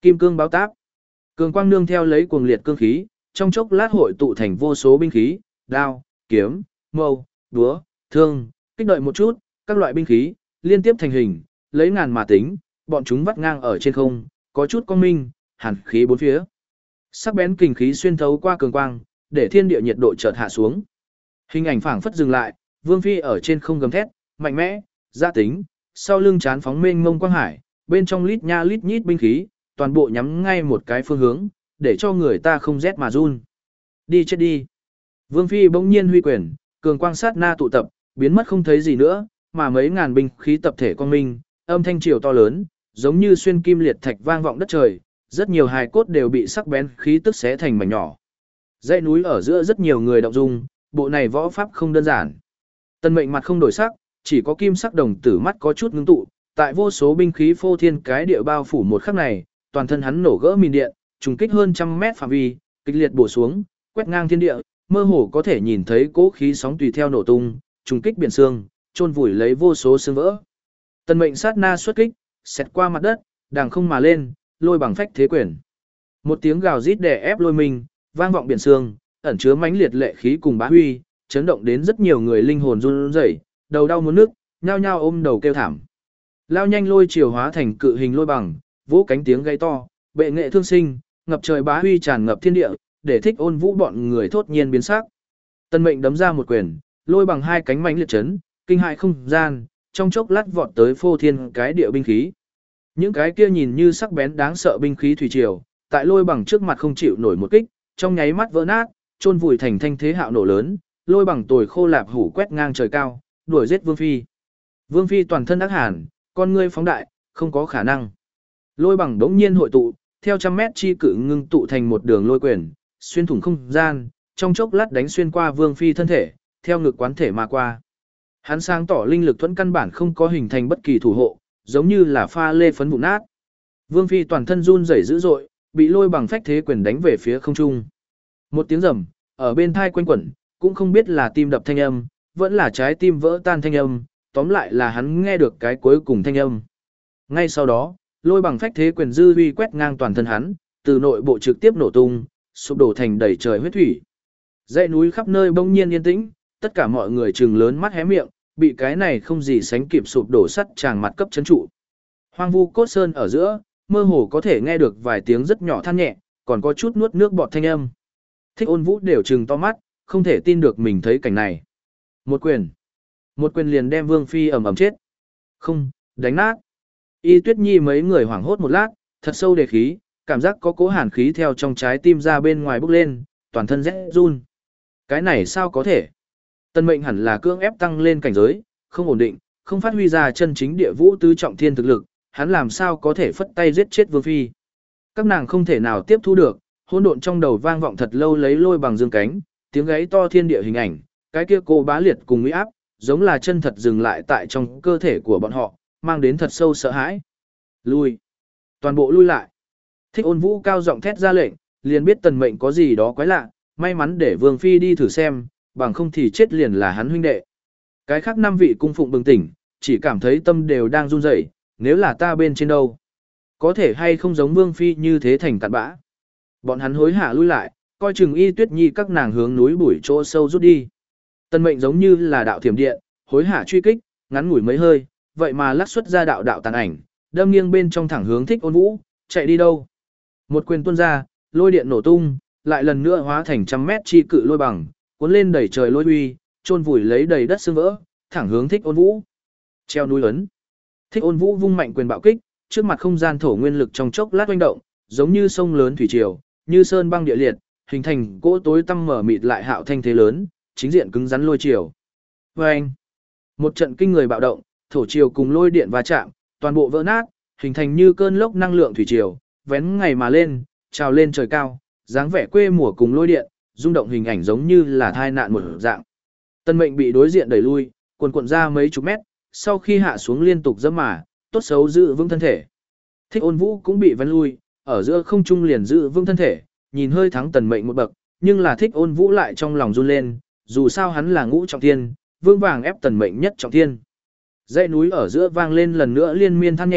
[SPEAKER 1] Kim cương báo táp. Cường quang nương theo lấy cuồng liệt cương khí, trong chốc lát hội tụ thành vô số binh khí, đao, kiếm, mâu, đúa, thương, kích đợi một chút, các loại binh khí liên tiếp thành hình, lấy ngàn mà tính, bọn chúng vắt ngang ở trên không, có chút quang minh, hàn khí bốn phía. Sắc bén kình khí xuyên thấu qua cường quang, để thiên địa nhiệt độ chợt hạ xuống. Hình ảnh phảng phất dừng lại, Vương Phi ở trên không gầm thét, mạnh mẽ, gia tính, sau lưng chán phóng mênh mông quang hải, bên trong lít nha lít nhít binh khí, toàn bộ nhắm ngay một cái phương hướng, để cho người ta không rét mà run. Đi chết đi. Vương Phi bỗng nhiên huy quyền, cường quang sát na tụ tập, biến mất không thấy gì nữa, mà mấy ngàn binh khí tập thể quang minh, âm thanh triều to lớn, giống như xuyên kim liệt thạch vang vọng đất trời, rất nhiều hài cốt đều bị sắc bén khí tức xé thành mảnh nhỏ. Dãy núi ở giữa rất nhiều người động dung, bộ này võ pháp không đơn giản. Tân Mệnh mặt không đổi sắc, chỉ có kim sắc đồng tử mắt có chút ngưng tụ, tại vô số binh khí phô thiên cái địa bao phủ một khắc này, toàn thân hắn nổ gỡ mìn điện, trùng kích hơn trăm mét phạm vi, kịch liệt bổ xuống, quét ngang thiên địa, mơ hồ có thể nhìn thấy cỗ khí sóng tùy theo nổ tung, trùng kích biển xương, chôn vùi lấy vô số xương vỡ. Tân Mệnh sát na xuất kích, xẹt qua mặt đất, đàng không mà lên, lôi bằng phách thế quyền. Một tiếng gào rít đè ép lôi mình, vang vọng biển xương, ẩn chứa mãnh liệt lệ khí cùng bá huy, chấn động đến rất nhiều người linh hồn run rẩy, đầu đau muốn nước, nhao nhao ôm đầu kêu thảm. Lao nhanh lôi chiều hóa thành cự hình lôi bằng, vỗ cánh tiếng gây to, bệ nghệ thương sinh, ngập trời bá huy tràn ngập thiên địa, để Thích Ôn Vũ bọn người thốt nhiên biến sắc. Tân Mệnh đấm ra một quyền, lôi bằng hai cánh mãnh liệt chấn, kinh hại không gian, trong chốc lát vọt tới phô thiên cái địa binh khí. Những cái kia nhìn như sắc bén đáng sợ binh khí thủy triều, tại lôi bằng trước mặt không chịu nổi một kích, trong nháy mắt vỡ nát, chôn vùi thành thanh thế hạo nổ lớn, lôi bằng tồi khô lạp hủ quét ngang trời cao, đuổi giết Vương Phi. Vương Phi toàn thân ác hàn, con ngươi phóng đại, không có khả năng. Lôi bằng đống nhiên hội tụ, theo trăm mét chi cự ngưng tụ thành một đường lôi quyền, xuyên thủng không gian, trong chốc lát đánh xuyên qua Vương Phi thân thể, theo ngực quán thể mà qua. Hắn sáng tỏ linh lực thuẫn căn bản không có hình thành bất kỳ thủ hộ, giống như là pha lê phấn vụn nát. Vương Phi toàn thân run rẩy dữ dội, bị lôi bằng phách thế quyền đánh về phía không trung. Một tiếng rầm, ở bên thai quanh quẩn, cũng không biết là tim đập thanh âm, vẫn là trái tim vỡ tan thanh âm, tóm lại là hắn nghe được cái cuối cùng thanh âm. Ngay sau đó, lôi bằng phách thế quyền dư uy quét ngang toàn thân hắn, từ nội bộ trực tiếp nổ tung, sụp đổ thành đầy trời huyết thủy. Dãy núi khắp nơi bỗng nhiên yên tĩnh, tất cả mọi người trừng lớn mắt hé miệng, bị cái này không gì sánh kịp sụp đổ sắt tràng mặt cấp chấn trụ. Hoang vu cốt sơn ở giữa, mơ hồ có thể nghe được vài tiếng rất nhỏ than nhẹ, còn có chút nuốt nước bọt thanh âm. Thích Ôn Vũ đều trừng to mắt, không thể tin được mình thấy cảnh này. Một quyền, một quyền liền đem Vương Phi ầm ầm chết. Không, đánh nát. Y Tuyết Nhi mấy người hoảng hốt một lát, thật sâu đề khí, cảm giác có cố hàn khí theo trong trái tim ra bên ngoài bốc lên, toàn thân rẽ run. Cái này sao có thể? Tân Mệnh hẳn là cưỡng ép tăng lên cảnh giới, không ổn định, không phát huy ra chân chính địa vũ tứ trọng thiên thực lực, hắn làm sao có thể phất tay giết chết Vương Phi. Các nàng không thể nào tiếp thu được, hỗn độn trong đầu vang vọng thật lâu lấy lôi bằng dương cánh, tiếng gáy to thiên địa hình ảnh, cái kia cô bá liệt cùng uy áp, giống là chân thật dừng lại tại trong cơ thể của bọn họ, mang đến thật sâu sợ hãi. Lui. Toàn bộ lui lại. Thích Ôn Vũ cao giọng thét ra lệnh, liền biết Tần Mệnh có gì đó quái lạ, may mắn để Vương Phi đi thử xem, bằng không thì chết liền là hắn huynh đệ. Cái khác năm vị cung phụng bừng tỉnh, chỉ cảm thấy tâm đều đang run rẩy, nếu là ta bên trên đâu, có thể hay không giống Vương Phi như thế thành cặn bã. Bọn hắn hối hả lui lại, coi chừng Y Tuyết Nhi các nàng hướng núi bụi chỗ sâu rút đi. Tân Mệnh giống như là đạo thiểm điện, hối hả truy kích, ngắn ngủi mấy hơi, vậy mà lắc xuất ra đạo đạo tàn ảnh, đâm nghiêng bên trong thẳng hướng Thích Ôn Vũ, chạy đi đâu? Một quyền tuôn ra, lôi điện nổ tung, lại lần nữa hóa thành trăm mét chi cự lôi bằng, cuốn lên đầy trời lôi uy, chôn vùi lấy đầy đất sương vỡ, thẳng hướng Thích Ôn Vũ. Treo núi ấn. Thích Ôn Vũ vung mạnh quyền bạo kích, trước mặt không gian thổ nguyên lực trong chốc lát oanh động, giống như sông lớn thủy triều, như sơn băng địa liệt, hình thành cỗ tối tăm mở mịt lại hạo thanh thế lớn, chính diện cứng rắn lôi triều. Oeng! Một trận kinh người bạo động, thổ triều cùng lôi điện va chạm, toàn bộ vỡ nát, hình thành như cơn lốc năng lượng thủy triều, vén ngày mà lên, trào lên trời cao, dáng vẻ quê mùa cùng lôi điện, rung động hình ảnh giống như là thai nạn một dạng. Tân Mệnh bị đối diện đẩy lui, cuồn cuộn ra mấy chục mét, sau khi hạ xuống liên tục dẫm mà, tốt xấu giữ vững thân thể. Thích Ôn Vũ cũng bị vén lui, ở giữa không trung liền giữ vững thân thể, nhìn hơi thắng Tần Mệnh một bậc, nhưng là Thích Ôn Vũ lại trong lòng run lên, dù sao hắn là ngũ trọng thiên, vương vàng ép Tần Mệnh nhất trọng thiên. Dãy núi ở giữa vang lên lần nữa liên miên than nhẹ,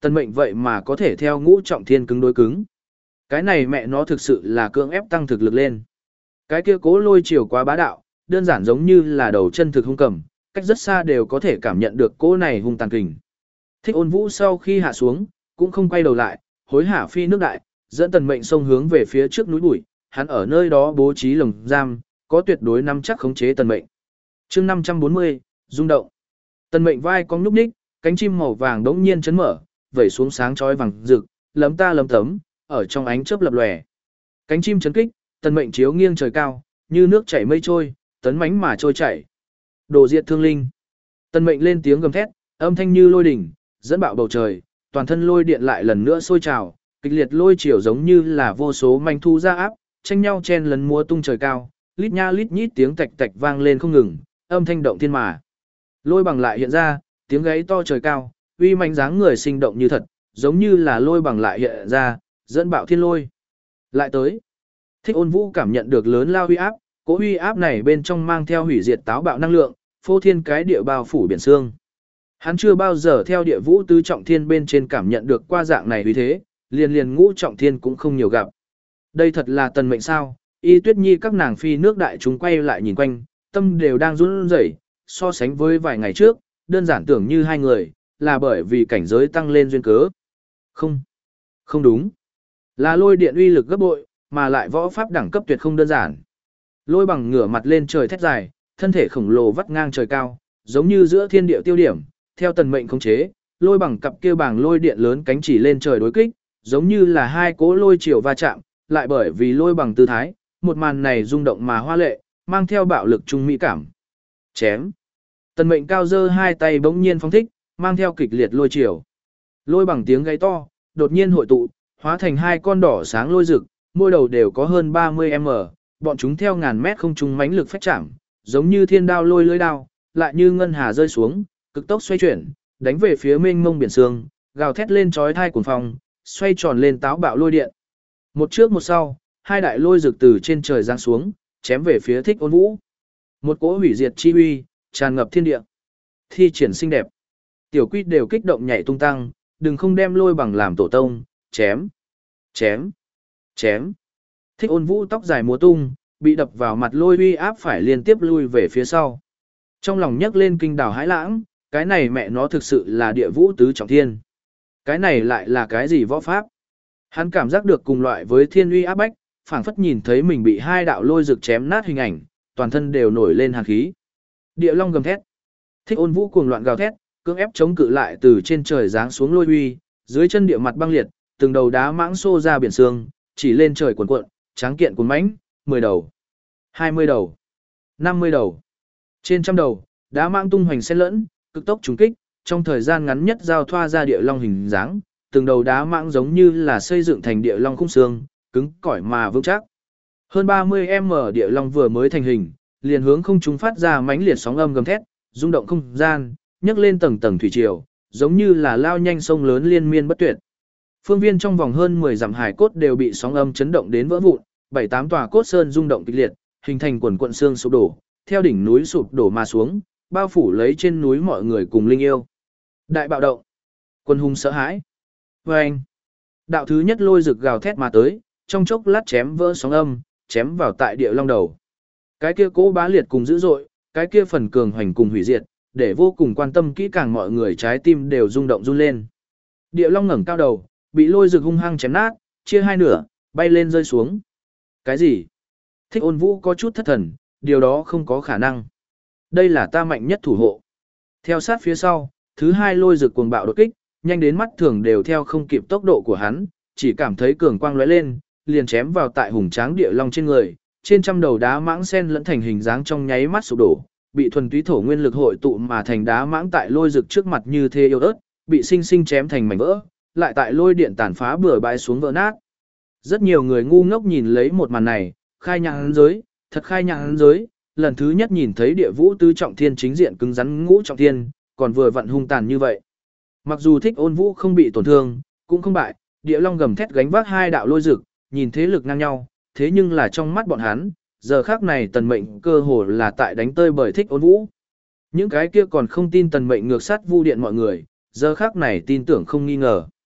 [SPEAKER 1] Tần mệnh vậy mà có thể theo ngũ trọng thiên cứng đối cứng. Cái này mẹ nó thực sự là cưỡng ép tăng thực lực lên. Cái kia cố lôi chiều quá bá đạo, đơn giản giống như là đầu chân thực hung cầm, cách rất xa đều có thể cảm nhận được cố này hung tàn kình. Thích Ôn Vũ sau khi hạ xuống, cũng không quay đầu lại, hối hả phi nước đại, dẫn tần mệnh xông hướng về phía trước núi bụi, hắn ở nơi đó bố trí lồng giam, có tuyệt đối nắm chắc khống chế tần mệnh. Chương năm trăm bốn mươi, rung động. Tần mệnh vai cong nhúc nhích, cánh chim màu vàng đống nhiên chấn mở, vẩy xuống sáng chói vàng rực, lấm ta lấm tấm, ở trong ánh chớp lập lòe. Cánh chim chấn kích, tần mệnh chiếu nghiêng trời cao, như nước chảy mây trôi, tấn mãnh mà trôi chảy. Đồ diệt thương linh. Tần mệnh lên tiếng gầm thét, âm thanh như lôi đỉnh, dẫn bạo bầu trời, toàn thân lôi điện lại lần nữa sôi trào, kịch liệt lôi chiều giống như là vô số manh thu ra áp, tranh nhau chen lấn múa tung trời cao, lít nha lít nhít tiếng tạch tạch vang lên không ngừng, âm thanh động thiên mà. Lôi bằng lại hiện ra, tiếng gáy to trời cao, uy mãnh dáng người sinh động như thật, giống như là lôi bằng lại hiện ra, dẫn bạo thiên lôi. Lại tới. Thích Ôn Vũ cảm nhận được lớn lao uy áp, cỗ uy áp này bên trong mang theo hủy diệt táo bạo năng lượng, phô thiên cái địa bao phủ biển xương. Hắn chưa bao giờ theo địa vũ tứ trọng thiên bên trên cảm nhận được qua dạng này uy thế, liền liền ngũ trọng thiên cũng không nhiều gặp. Đây thật là tần mệnh sao? Y Tuyết Nhi các nàng phi nước đại chúng quay lại nhìn quanh, tâm đều đang run rẩy, so sánh với vài ngày trước, đơn giản tưởng như hai người, là bởi vì cảnh giới tăng lên duyên cớ. Không, không đúng. Là lôi điện uy lực gấp bội, mà lại võ pháp đẳng cấp tuyệt không đơn giản. Lôi bằng ngửa mặt lên trời thét dài, thân thể khổng lồ vắt ngang trời cao, giống như giữa thiên địa tiêu điểm, theo tần mệnh khống chế, lôi bằng cặp kia bảng lôi điện lớn cánh chỉ lên trời đối kích, giống như là hai cỗ lôi chiều va chạm, lại bởi vì lôi bằng tư thái, một màn này rung động mà hoa lệ, mang theo bạo lực trung mỹ cảm. Chém. Tần mệnh cao dơ hai tay bỗng nhiên phóng thích, mang theo kịch liệt lôi chiều. Lôi bằng tiếng gáy to, đột nhiên hội tụ, hóa thành hai con đỏ sáng lôi rực, mỗi đầu đều có hơn ba mươi mét, bọn chúng theo ngàn mét không trung mãnh lực phách chạm, giống như thiên đao lôi lưỡi đao, lại như ngân hà rơi xuống, cực tốc xoay chuyển, đánh về phía mênh mông biển sương, gào thét lên chói tai cuồng phong, xoay tròn lên táo bạo lôi điện. Một trước một sau, hai đại lôi rực từ trên trời giáng xuống, chém về phía Thích Ôn Vũ. Một cỗ hủy diệt chi uy, tràn ngập thiên địa. Thi triển xinh đẹp. Tiểu Quy đều kích động nhảy tung tăng, đừng không đem lôi bằng làm tổ tông, chém, chém, chém. Thích Ôn Vũ tóc dài múa tung, bị đập vào mặt lôi uy áp phải liên tiếp lui về phía sau. Trong lòng nhấc lên kinh đảo hãi lãng, cái này mẹ nó thực sự là địa vũ tứ trọng thiên. Cái này lại là cái gì võ pháp? Hắn cảm giác được cùng loại với thiên uy áp bách, phảng phất nhìn thấy mình bị hai đạo lôi rực chém nát hình ảnh, toàn thân đều nổi lên hàn khí. Địa long gầm thét. Thích Ôn Vũ cuồng loạn gào thét, cưỡng ép chống cự lại từ trên trời giáng xuống lôi uy, dưới chân địa mặt băng liệt, từng đầu đá mãng xô ra biển sương, chỉ lên trời cuồn cuộn, tráng kiện cuồn mãnh, mười đầu, hai mươi đầu, năm mươi đầu, trên trăm đầu, đá mãng tung hoành xen lẫn, cực tốc trùng kích, trong thời gian ngắn nhất giao thoa ra địa long hình dáng, từng đầu đá mãng giống như là xây dựng thành địa long khung xương, cứng cỏi mà vững chắc. Hơn ba mươi mét địa long vừa mới thành hình, liền hướng không trung phát ra mãnh liệt sóng âm gầm thét, rung động không gian, nhấc lên tầng tầng thủy triều, giống như là lao nhanh sông lớn liên miên bất tuyệt. Phương viên trong vòng hơn mười dặm hải cốt đều bị sóng âm chấn động đến vỡ vụn, bảy tám tòa cốt sơn rung động kịch liệt, hình thành quần quận xương sụp đổ, theo đỉnh núi sụp đổ mà xuống, bao phủ lấy trên núi mọi người cùng linh yêu. Đại bạo động. Quân hùng sợ hãi. Vâng. Đạo thứ nhất lôi rực gào thét mà tới, trong chốc lát chém vỡ sóng âm, chém vào tại địa long đầu. Cái kia cố bá liệt cùng dữ dội, cái kia phần cường hoành cùng hủy diệt, để vô cùng quan tâm kỹ càng mọi người trái tim đều rung động run lên. Địa long ngẩng cao đầu, bị lôi rực hung hăng chém nát, chia hai nửa, bay lên rơi xuống. Cái gì? Thích Ôn Vũ có chút thất thần, điều đó không có khả năng. Đây là ta mạnh nhất thủ hộ. Theo sát phía sau, thứ hai lôi rực cuồng bạo đột kích, nhanh đến mắt thường đều theo không kịp tốc độ của hắn, chỉ cảm thấy cường quang lóe lên, liền chém vào tại hùng tráng địa long trên người, trên trăm đầu đá mãng sen lẫn thành hình dáng trong nháy mắt sụp đổ, bị thuần túy thổ nguyên lực hội tụ mà thành đá mãng tại lôi rực trước mặt như thế yếu ớt, bị sinh sinh chém thành mảnh vỡ, lại tại lôi điện tàn phá bừa bãi xuống vỡ nát. Rất nhiều người ngu ngốc nhìn lấy một màn này, khai nhãn giới, thật khai nhãn giới, lần thứ nhất nhìn thấy địa vũ tứ trọng thiên chính diện cứng rắn ngũ trọng thiên, còn vừa vặn hung tàn như vậy. Mặc dù Thích Ôn Vũ không bị tổn thương, cũng không bại, địa long gầm thét gánh vác hai đạo lôi rực, nhìn thế lực ngang nhau, thế nhưng là trong mắt bọn hắn, giờ khắc này tần mệnh cơ hồ là tại đánh tơi bởi Thích Ôn Vũ. Những cái kia còn không tin tần mệnh ngược sát vu điện mọi người, giờ khắc này tin tưởng không nghi ngờ.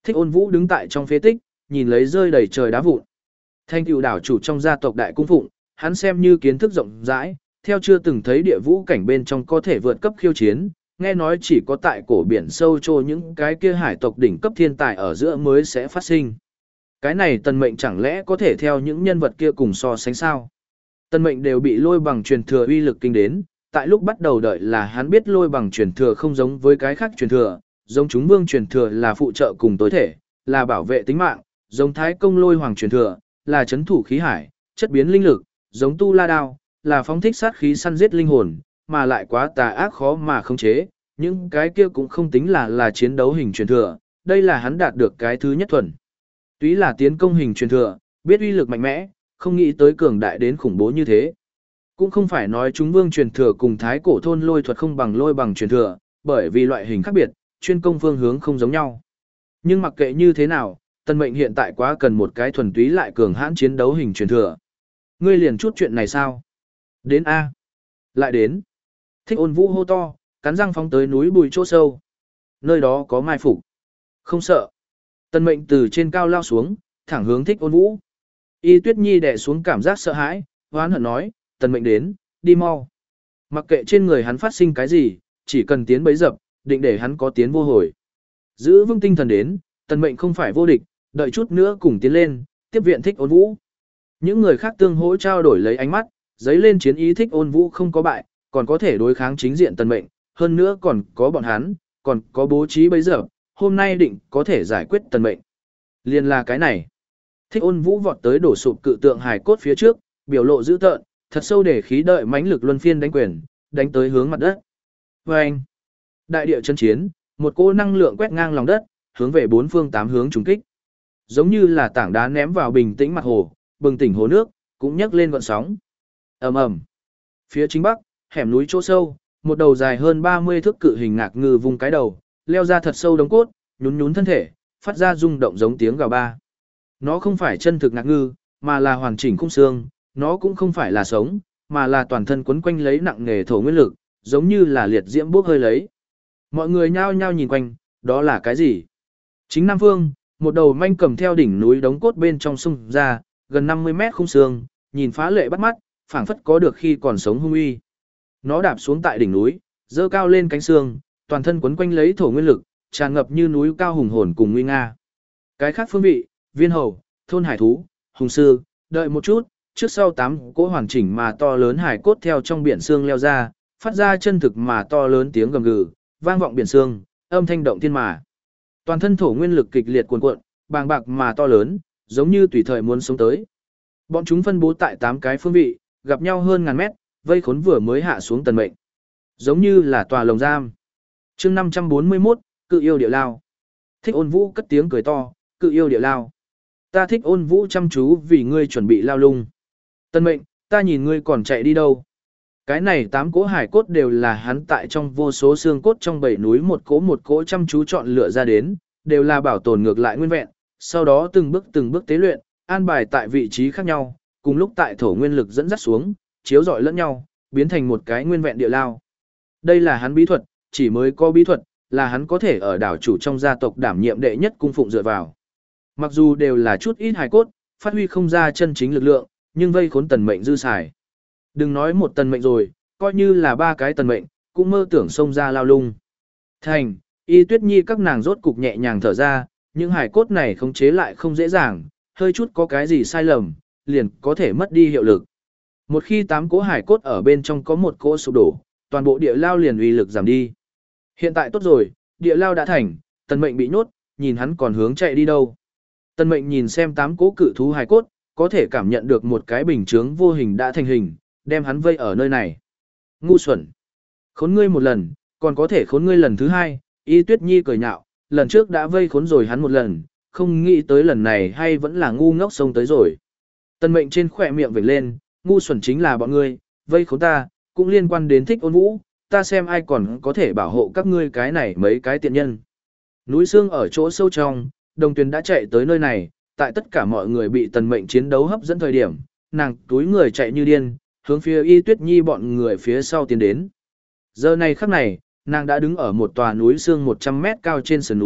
[SPEAKER 1] Thích Ôn Vũ đứng tại trong phế tích, nhìn lấy rơi đầy trời đá vụn. Thanh tựu đảo chủ trong gia tộc Đại Cung Phụng, hắn xem như kiến thức rộng rãi, theo chưa từng thấy địa vũ cảnh bên trong có thể vượt cấp khiêu chiến, nghe nói chỉ có tại cổ biển sâu trô những cái kia hải tộc đỉnh cấp thiên tài ở giữa mới sẽ phát sinh. Cái này Tần Mệnh chẳng lẽ có thể theo những nhân vật kia cùng so sánh sao? Tần Mệnh đều bị lôi bằng truyền thừa uy lực kinh đến, tại lúc bắt đầu đợi là hắn biết lôi bằng truyền thừa không giống với cái khác truyền thừa, giống chúng vương truyền thừa là phụ trợ cùng tối thể, là bảo vệ tính mạng, giống thái công lôi hoàng truyền thừa, là chấn thủ khí hải, chất biến linh lực, giống tu la đao, là phóng thích sát khí săn giết linh hồn, mà lại quá tà ác khó mà khống chế, những cái kia cũng không tính là là chiến đấu hình truyền thừa, đây là hắn đạt được cái thứ nhất thuần. Tuy là tiến công hình truyền thừa, biết uy lực mạnh mẽ, không nghĩ tới cường đại đến khủng bố như thế. Cũng không phải nói chúng vương truyền thừa cùng thái cổ thôn lôi thuật không bằng lôi bằng truyền thừa, bởi vì loại hình khác biệt, chuyên công phương hướng không giống nhau. Nhưng mặc kệ như thế nào, Tần Mệnh hiện tại quá cần một cái thuần túy lại cường hãn chiến đấu hình truyền thừa. Ngươi liền chút chuyện này sao? Đến A. Lại đến. Thích Ôn Vũ hô to, cắn răng phóng tới núi bùi chỗ sâu. Nơi đó có mai phục. Không sợ. Tần Mệnh từ trên cao lao xuống, thẳng hướng Thích Ôn Vũ. Y Tuyết Nhi đè xuống cảm giác sợ hãi, hoán hận nói, Tần Mệnh đến, đi mau. Mặc kệ trên người hắn phát sinh cái gì, chỉ cần tiến bấy dập, định để hắn có tiến vô hồi. Giữ vững tinh thần đến, Tần Mệnh không phải vô địch, đợi chút nữa cùng tiến lên, tiếp viện Thích Ôn Vũ. Những người khác tương hỗ trao đổi lấy ánh mắt, giấy lên chiến ý. Thích Ôn Vũ không có bại, còn có thể đối kháng chính diện Tần Mệnh, hơn nữa còn có bọn hắn, còn có bố trí bấy giờ, hôm nay định có thể giải quyết Tần Mệnh. Liên là cái này. Thích Ôn Vũ vọt tới đổ sụp cự tượng hài cốt phía trước, biểu lộ dữ tợn, thật sâu để khí đợi mãnh lực luân phiên đánh quyền, đánh tới hướng mặt đất. Oeng! Đại địa chân chiến, một cỗ năng lượng quét ngang lòng đất, hướng về bốn phương tám hướng trùng kích. Giống như là tảng đá ném vào bình tĩnh mặt hồ, bừng tỉnh hồ nước, cũng nhấc lên gợn sóng. Ầm ầm. Phía chính bắc, hẻm núi chỗ sâu, một đầu dài hơn ba mươi thước cự hình ngạc ngư vung cái đầu, leo ra thật sâu đống cốt, nhún nhún thân thể, phát ra rung động giống tiếng gào ba. Nó không phải chân thực ngạc ngư, mà là hoàn chỉnh khung xương, nó cũng không phải là sống, mà là toàn thân quấn quanh lấy nặng nghề thổ nguyên lực, giống như là liệt diễm bốc hơi lấy. Mọi người nhao nhao nhìn quanh, đó là cái gì? Chính Nam Phương, một đầu manh cầm theo đỉnh núi đống cốt bên trong sông ra, gần năm mươi mét khung xương, nhìn phá lệ bắt mắt, phảng phất có được khi còn sống hung uy. Nó đạp xuống tại đỉnh núi, dơ cao lên cánh xương, toàn thân quấn quanh lấy thổ nguyên lực, tràn ngập như núi cao hùng hồn cùng nguy nga. Cái khác phương vị, viên hầu, thôn hải thú, hùng sư, đợi một chút, trước sau tám cỗ hoàn chỉnh mà to lớn hải cốt theo trong biển xương leo ra, phát ra chân thực mà to lớn tiếng gầm gừ, vang vọng biển xương, âm thanh động thiên mà. Toàn thân thổ nguyên lực kịch liệt cuồn cuộn, bàng bạc mà to lớn, giống như tùy thời muốn sống tới. Bọn chúng phân bố tại tám cái phương vị, gặp nhau hơn ngàn mét, vây khốn vừa mới hạ xuống Tần Mệnh. Giống như là tòa lồng giam. Chương năm trăm bốn mươi mốt, Cự yêu địa lao. Thích Ôn Vũ cất tiếng cười to, Cự yêu địa lao. Ta Thích Ôn Vũ chăm chú vì ngươi chuẩn bị lao lung. Tần Mệnh, ta nhìn ngươi còn chạy đi đâu? Cái này tám cỗ hải cốt đều là hắn tại trong vô số xương cốt trong bảy núi một cỗ một cỗ chăm chú chọn lựa ra đến, đều là bảo tồn ngược lại nguyên vẹn, sau đó từng bước từng bước tế luyện, an bài tại vị trí khác nhau, cùng lúc tại thổ nguyên lực dẫn dắt xuống, chiếu rọi lẫn nhau, biến thành một cái nguyên vẹn địa lao. Đây là hắn bí thuật, chỉ mới có bí thuật, là hắn có thể ở đảo chủ trong gia tộc đảm nhiệm đệ nhất cung phụng dựa vào. Mặc dù đều là chút ít hài cốt, phát huy không ra chân chính lực lượng, nhưng vây khốn Tần Mệnh dư xài. Đừng nói một Tần Mệnh rồi, coi như là ba cái Tần Mệnh, cũng mơ tưởng xông ra lao lung. Thành, Y Tuyết Nhi các nàng rốt cục nhẹ nhàng thở ra, những hài cốt này khống chế lại không dễ dàng, hơi chút có cái gì sai lầm, liền có thể mất đi hiệu lực. Một khi tám cỗ hải cốt ở bên trong có một cỗ sụp đổ, toàn bộ địa lao liền uy lực giảm đi. Hiện tại tốt rồi, địa lao đã thành, Tần Mệnh bị nhốt, nhìn hắn còn hướng chạy đi đâu. Tần Mệnh nhìn xem tám cỗ cự thú hải cốt, có thể cảm nhận được một cái bình chướng vô hình đã thành hình, đem hắn vây ở nơi này. Ngu xuẩn. Khốn ngươi một lần, còn có thể khốn ngươi lần thứ hai. Y Tuyết Nhi cười nhạo, lần trước đã vây khốn rồi hắn một lần, không nghĩ tới lần này hay vẫn là ngu ngốc xông tới rồi. Tần Mệnh trên khỏe miệng vểnh lên, ngu xuẩn chính là bọn ngươi, vây khốn ta, cũng liên quan đến Thích Ôn Vũ, ta xem ai còn có thể bảo hộ các ngươi cái này mấy cái tiện nhân. Núi xương ở chỗ sâu trong, Đồng Tuyền đã chạy tới nơi này, tại tất cả mọi người bị Tần Mệnh chiến đấu hấp dẫn thời điểm, nàng túi người chạy như điên, hướng phía Y Tuyết Nhi bọn người phía sau tiến đến. Giờ này khắc này, nàng đã đứng ở một tòa núi xương một trăm mét cao trên sườn núi,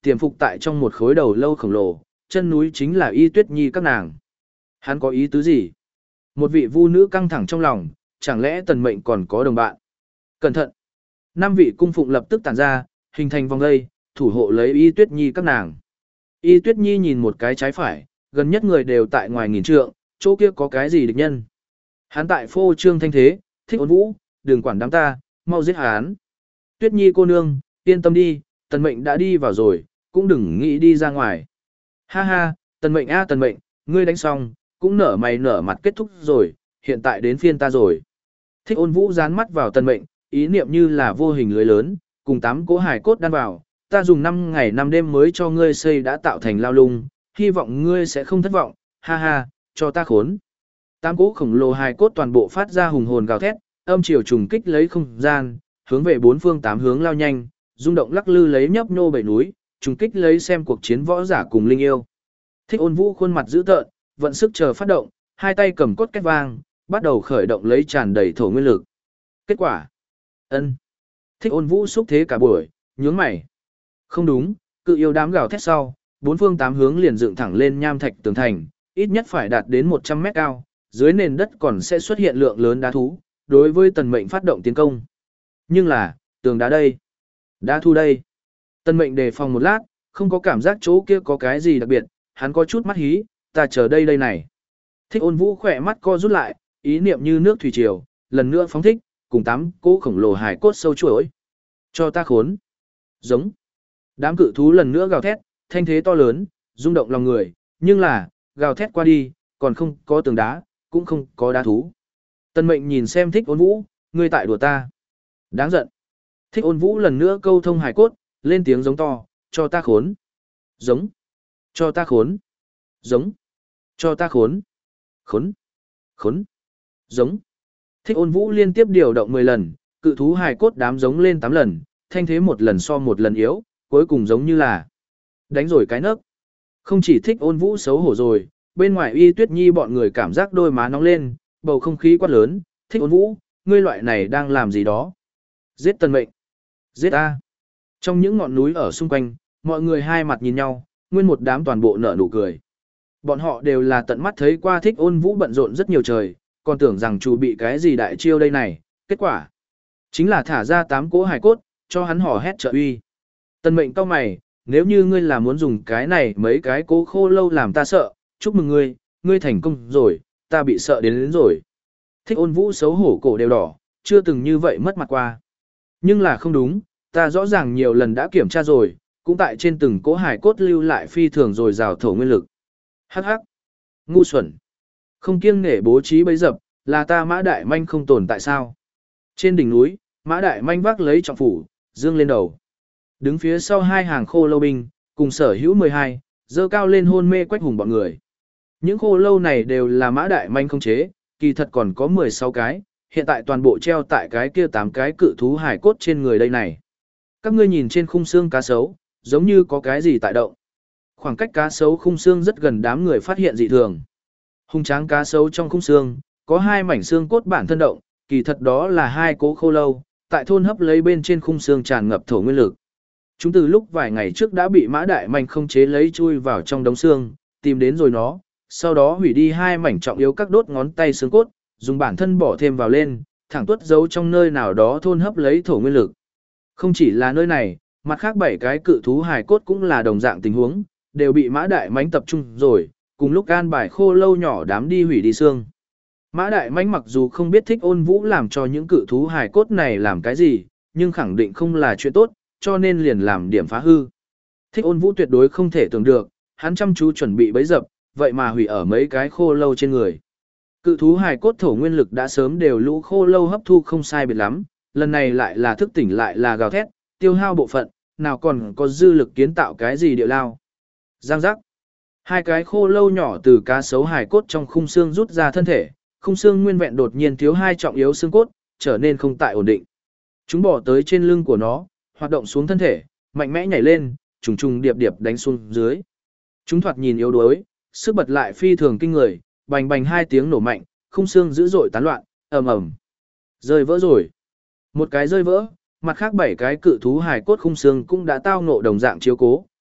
[SPEAKER 1] tiềm phục tại trong một khối đầu lâu khổng lồ, chân núi chính là Y Tuyết Nhi các nàng. Hắn có ý tứ gì? Một vị vu nữ căng thẳng trong lòng, chẳng lẽ Tần Mệnh còn có đồng bạn? Cẩn thận! Năm vị cung phụng lập tức tản ra, hình thành vòng dây, thủ hộ lấy Y Tuyết Nhi các nàng. Y Tuyết Nhi nhìn một cái trái phải, gần nhất người đều tại ngoài nghìn trượng, chỗ kia có cái gì địch nhân? Hắn tại phô trương thanh thế, Thích Ôn Vũ, đừng quản đám ta, mau giết hắn. Tuyết Nhi cô nương, yên tâm đi, Tần Mệnh đã đi vào rồi, cũng đừng nghĩ đi ra ngoài. Ha ha, Tần Mệnh a Tần Mệnh, ngươi đánh xong, cũng nở mày nở mặt kết thúc rồi, hiện tại đến phiên ta rồi. Thích Ôn Vũ dán mắt vào Tần Mệnh, ý niệm như là vô hình lưới lớn, cùng tám cỗ hài cốt đan vào, ta dùng năm ngày năm đêm mới cho ngươi xây đã tạo thành lao lung, hy vọng ngươi sẽ không thất vọng, ha ha, cho ta khốn. Tám cỗ khổng lồ hài cốt toàn bộ phát ra hùng hồn gào thét, âm chiều trùng kích lấy không gian, hướng về bốn phương tám hướng lao nhanh, rung động lắc lư lấy nhấp nhô bầy núi, trùng kích lấy xem cuộc chiến võ giả cùng linh yêu. Thích Ôn Vũ khuôn mặt dữ tợn, vận sức chờ phát động, hai tay cầm cốt két vang, bắt đầu khởi động lấy tràn đầy thổ nguyên lực. Kết quả, ân. Thích Ôn Vũ xúc thế cả buổi, nhướng mày. Không đúng, cự yêu đám gào thét sau, bốn phương tám hướng liền dựng thẳng lên nham thạch tường thành, ít nhất phải đạt đến một trăm mét cao, dưới nền đất còn sẽ xuất hiện lượng lớn đá thú, đối với Tần Mệnh phát động tiến công. Nhưng là, tường đá đây, đá thu đây. Tần Mệnh đề phòng một lát, không có cảm giác chỗ kia có cái gì đặc biệt, hắn có chút mắt hí, ta chờ đây đây này. Thích Ôn Vũ khỏe mắt co rút lại, ý niệm như nước thủy triều, lần nữa phóng thích, cùng tám cỗ khổng lồ hài cốt sâu chuỗi. Cho ta khốn. Giống. Đám cự thú lần nữa gào thét, thanh thế to lớn, rung động lòng người, nhưng là, gào thét qua đi, còn không có tường đá, cũng không có đá thú. Tần Mệnh nhìn xem Thích Ôn Vũ, ngươi tại đùa ta. Đáng giận. Thích Ôn Vũ lần nữa câu thông hài cốt, lên tiếng giống to, cho ta khốn. Giống. Cho ta khốn. Giống. Cho ta khốn. Khốn. Khốn. Giống. Thích Ôn Vũ liên tiếp điều động mười lần, cự thú hài cốt đám giống lên tám lần, thanh thế một lần so một lần yếu, cuối cùng giống như là đánh rồi cái nấc. Không chỉ Thích Ôn Vũ xấu hổ rồi, bên ngoài Y Tuyết Nhi bọn người cảm giác đôi má nóng lên, bầu không khí quát lớn, Thích Ôn Vũ, ngươi loại này đang làm gì đó? Giết Tần Mệnh. Giết a. Trong những ngọn núi ở xung quanh, mọi người hai mặt nhìn nhau, nguyên một đám toàn bộ nở nụ cười. Bọn họ đều là tận mắt thấy qua Thích Ôn Vũ bận rộn rất nhiều trời, còn tưởng rằng chủ bị cái gì đại chiêu đây này, kết quả chính là thả ra tám cỗ hài cốt, cho hắn hò hét trợ uy. Tần Mệnh cau mày, nếu như ngươi là muốn dùng cái này mấy cái cố khô lâu làm ta sợ, chúc mừng ngươi, ngươi thành công rồi, ta bị sợ đến đến rồi. Thích Ôn Vũ xấu hổ cổ đều đỏ, chưa từng như vậy mất mặt qua. Nhưng là không đúng, ta rõ ràng nhiều lần đã kiểm tra rồi, cũng tại trên từng cỗ hài cốt lưu lại phi thường rồi rào thổ nguyên lực. Hắc hắc, ngu xuẩn, không kiêng nể bố trí bấy dập, là ta Mã Đại Manh không tồn tại sao? Trên đỉnh núi, Mã Đại Manh vác lấy trọng phủ, dương lên đầu. Đứng phía sau hai hàng khô lâu binh, cùng sở hữu mười hai, dơ cao lên hôn mê Quách Hùng bọn người. Những khô lâu này đều là Mã Đại Manh không chế, kỳ thật còn có mười sáu cái, hiện tại toàn bộ treo tại cái kia tám cái cự thú hải cốt trên người đây này. Các ngươi nhìn trên khung xương cá sấu, giống như có cái gì tại động. Khoảng cách cá sấu khung xương rất gần, đám người phát hiện dị thường. Hung tráng cá sấu trong khung xương, có hai mảnh xương cốt bản thân động, kỳ thật đó là hai cố khô lâu, tại thôn hấp lấy bên trên khung xương tràn ngập thổ nguyên lực. Chúng từ lúc vài ngày trước đã bị Mã Đại Manh không chế lấy chui vào trong đống xương, tìm đến rồi nó, sau đó hủy đi hai mảnh trọng yếu các đốt ngón tay xương cốt, dùng bản thân bỏ thêm vào lên, thẳng tuốt giấu trong nơi nào đó thôn hấp lấy thổ nguyên lực. Không chỉ là nơi này, mặt khác bảy cái cự thú hài cốt cũng là đồng dạng tình huống, đều bị Mã Đại Manh tập trung rồi, cùng lúc an bài khô lâu nhỏ đám đi hủy đi xương. Mã Đại Manh mặc dù không biết Thích Ôn Vũ làm cho những cự thú hài cốt này làm cái gì, nhưng khẳng định không là chuyện tốt, cho nên liền làm điểm phá hư. Thích Ôn Vũ tuyệt đối không thể tưởng được, hắn chăm chú chuẩn bị bấy dập, vậy mà hủy ở mấy cái khô lâu trên người. Cự thú hài cốt thổ nguyên lực đã sớm đều lũ khô lâu hấp thu không sai biệt lắm, lần này lại là thức tỉnh lại là gào thét, tiêu hao bộ phận, nào còn có dư lực kiến tạo cái gì địa lao. Giang giác. Hai cái khô lâu nhỏ từ cá sấu hài cốt trong khung xương rút ra thân thể, khung xương nguyên vẹn đột nhiên thiếu hai trọng yếu xương cốt, trở nên không tại ổn định. Chúng bỏ tới trên lưng của nó, hoạt động xuống thân thể, mạnh mẽ nhảy lên, trùng trùng điệp điệp đánh xuống dưới. Chúng thoạt nhìn yếu đuối, sức bật lại phi thường kinh người, bành bành hai tiếng nổ mạnh, khung xương dữ dội tán loạn, ầm ầm. Rơi vỡ rồi. Một cái rơi vỡ, mặt khác bảy cái cự thú hài cốt khung xương cũng đã tao ngộ đồng dạng chiếu cố,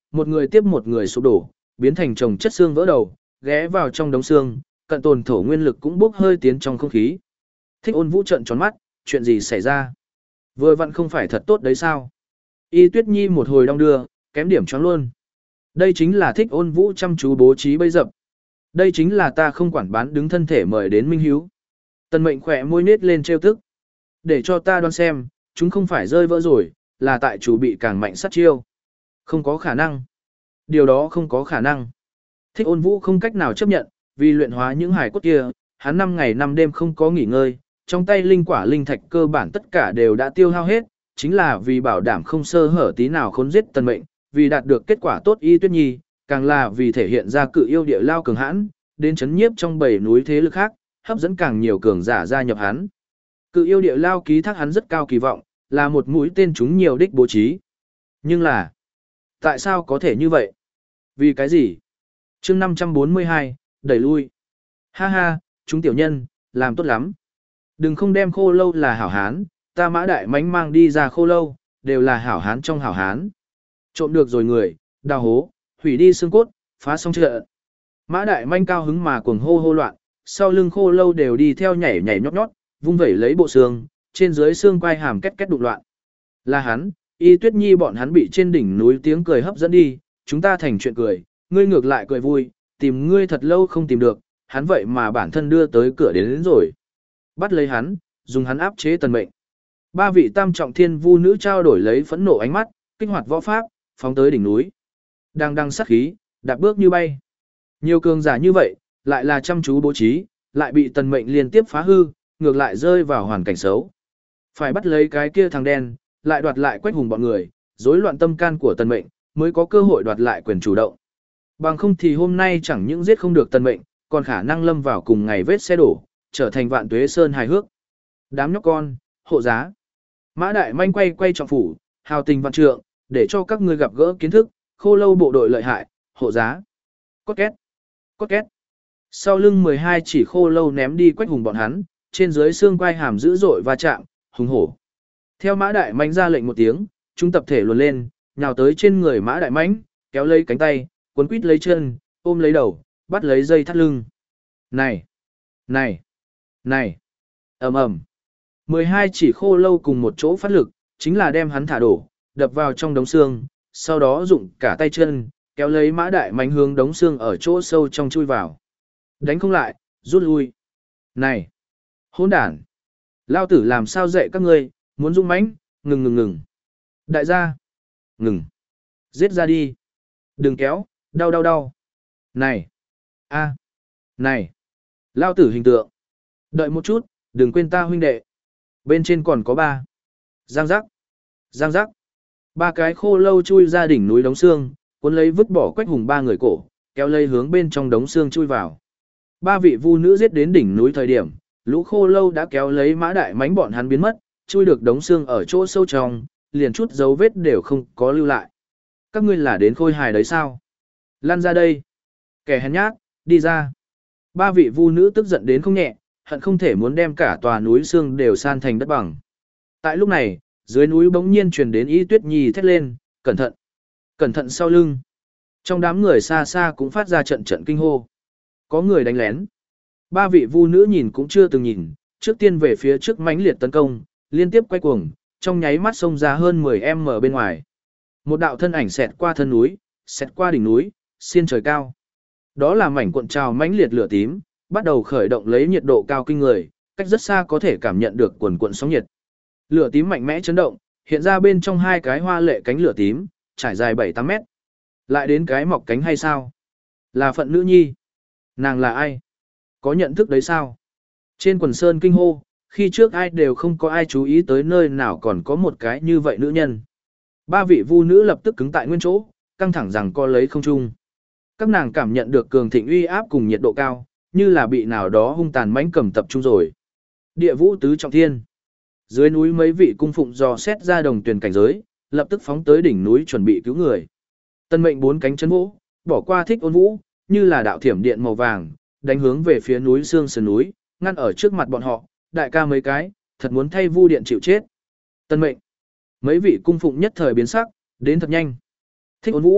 [SPEAKER 1] một người tiếp một người sụp đổ, biến thành chồng chất xương vỡ đầu, ghé vào trong đống xương, cận tồn thổ nguyên lực cũng bốc hơi tiến trong không khí. Thích Ôn Vũ trợn tròn mắt, chuyện gì xảy ra? Vừa vặn không phải thật tốt đấy sao? Y Tuyết Nhi một hồi đong đưa, kém điểm choáng luôn. Đây chính là Thích Ôn Vũ chăm chú bố trí bấy dập. Đây chính là ta không quản bán đứng thân thể mời đến Minh Hiếu. Tần Mệnh khỏe môi nết lên trêu tức. Để cho ta đoán xem, chúng không phải rơi vỡ rồi, là tại chủ bị càng mạnh sát chiêu. Không có khả năng. Điều đó không có khả năng. Thích Ôn Vũ không cách nào chấp nhận, vì luyện hóa những hài cốt kia, hắn năm ngày năm đêm không có nghỉ ngơi, trong tay linh quả linh thạch cơ bản tất cả đều đã tiêu hao hết, chính là vì bảo đảm không sơ hở tí nào khốn giết Tần Mệnh, vì đạt được kết quả tốt Y Tuyết Nhi, càng là vì thể hiện ra cự yêu địa lao cường hãn, đến chấn nhiếp trong bảy núi thế lực khác, hấp dẫn càng nhiều cường giả gia nhập hắn. Cự yêu địa lao ký thác hắn rất cao kỳ vọng, là một mũi tên trúng nhiều đích bố trí. Nhưng là, tại sao có thể như vậy? Vì cái gì? Chương năm trăm bốn mươi hai, đẩy lui. Ha ha, chúng tiểu nhân, làm tốt lắm. Đừng không đem Khô Lâu là hảo hán, ta Mã Đại Mánh mang đi ra Khô Lâu, đều là hảo hán trong hảo hán. Trộm được rồi người, đào hố, hủy đi xương cốt, phá xong trận. Mã Đại Manh cao hứng mà cuồng hô hô loạn, sau lưng Khô Lâu đều đi theo nhảy nhảy nhót nhót, vung vẩy lấy bộ xương, trên dưới xương quai hàm két két đụng loạn. Là hắn, Y Tuyết Nhi bọn hắn bị trên đỉnh núi tiếng cười hấp dẫn đi, chúng ta thành chuyện cười, ngươi ngược lại cười vui, tìm ngươi thật lâu không tìm được, hắn vậy mà bản thân đưa tới cửa đến, đến rồi. Bắt lấy hắn, dùng hắn áp chế Tần Mệnh. Ba vị tam trọng thiên vu nữ trao đổi lấy phẫn nộ ánh mắt, kích hoạt võ pháp, phóng tới đỉnh núi. Đang đăng sát khí, đạp bước như bay. Nhiều cường giả như vậy, lại là chăm chú bố trí, lại bị Tần Mệnh liên tiếp phá hư, ngược lại rơi vào hoàn cảnh xấu. Phải bắt lấy cái kia thằng đen, lại đoạt lại Quách Hùng bọn người, rối loạn tâm can của Tần Mệnh, mới có cơ hội đoạt lại quyền chủ động. Bằng không thì hôm nay chẳng những giết không được Tần Mệnh, còn khả năng lâm vào cùng ngày vết xe đổ, trở thành Vạn Tuế Sơn hài hước. Đám nhóc con, hộ giá. Mã Đại Manh quay quay trọng phủ, hào tình vạn trượng, để cho các ngươi gặp gỡ kiến thức, Khô Lâu bộ đội lợi hại, hộ giá. Cốt két, cốt két. Sau lưng mười hai chỉ Khô Lâu ném đi Quách Hùng bọn hắn, trên dưới xương quai hàm dữ dội va chạm, hùng hổ. Theo Mã Đại Manh ra lệnh một tiếng, chúng tập thể luồn lên, nhào tới trên người Mã Đại Manh, kéo lấy cánh tay, quấn quít lấy chân, ôm lấy đầu, bắt lấy dây thắt lưng. Này, này, này, ầm ầm. mười hai chỉ Khô Lâu cùng một chỗ phát lực, chính là đem hắn thả đổ, đập vào trong đống xương, sau đó dụng cả tay chân, kéo lấy Mã Đại Manh hướng đống xương ở chỗ sâu trong chui vào. Đánh không lại, rút lui. Này, hỗn đản, lao tử làm sao dạy các ngươi, muốn dũng mãnh, ngừng ngừng ngừng. Đại gia, ngừng. Giết ra đi. Đừng kéo, đau đau đau. Này, a, này, lao tử hình tượng. Đợi một chút, đừng quên ta huynh đệ. Bên trên còn có ba. Giang giác, giang giác. Ba cái Khô Lâu chui ra đỉnh núi đống xương, cuốn lấy vứt bỏ Quách Hùng ba người cổ, kéo lấy hướng bên trong đống xương chui vào. Ba vị vu nữ giết đến đỉnh núi thời điểm, lũ Khô Lâu đã kéo lấy Mã Đại Mánh bọn hắn biến mất, chui được đống xương ở chỗ sâu trong, liền chút dấu vết đều không có lưu lại. Các ngươi là đến khôi hài đấy sao? Lan ra đây. Kẻ hèn nhát, đi ra. Ba vị vu nữ tức giận đến không nhẹ, hận không thể muốn đem cả tòa núi xương đều san thành đất bằng. Tại lúc này, dưới núi bỗng nhiên truyền đến Y Tuyết Nhi thét lên, cẩn thận, cẩn thận sau lưng. Trong đám người xa xa cũng phát ra trận trận kinh hô. Có người đánh lén. Ba vị vu nữ nhìn cũng chưa từng nhìn, trước tiên về phía trước mãnh liệt tấn công, liên tiếp quay cuồng, trong nháy mắt xông ra hơn mười em ở bên ngoài. Một đạo thân ảnh xẹt qua thân núi, xẹt qua đỉnh núi, xiên trời cao. Đó là mảnh cuộn trào mãnh liệt lửa tím, bắt đầu khởi động lấy nhiệt độ cao kinh người, cách rất xa có thể cảm nhận được cuồn cuộn sóng nhiệt. Lửa tím mạnh mẽ chấn động, hiện ra bên trong hai cái hoa lệ cánh lửa tím, trải dài bảy tám mét. Lại đến cái mọc cánh hay sao? Là Phận Nữ Nhi. Nàng là ai? Có nhận thức đấy sao? Trên quần sơn kinh hô, khi trước ai đều không có ai chú ý tới nơi nào còn có một cái như vậy nữ nhân. Ba vị vu nữ lập tức cứng tại nguyên chỗ, căng thẳng rằng co lấy không trung. Các nàng cảm nhận được cường thịnh uy áp cùng nhiệt độ cao, như là bị nào đó hung tàn mãnh cầm tập trung rồi. Địa vũ tứ trọng thiên. Dưới núi mấy vị cung phụng dò xét ra đồng tuyển cảnh giới, lập tức phóng tới đỉnh núi chuẩn bị cứu người. Tân Mệnh bốn cánh chấn vỗ, bỏ qua Thích Ôn Vũ, như là đạo thiểm điện màu vàng, đánh hướng về phía núi xương sườn núi, ngăn ở trước mặt bọn họ, đại ca mấy cái, thật muốn thay vu điện chịu chết. Tân Mệnh. Mấy vị cung phụng nhất thời biến sắc, đến thật nhanh. Thích Ôn Vũ,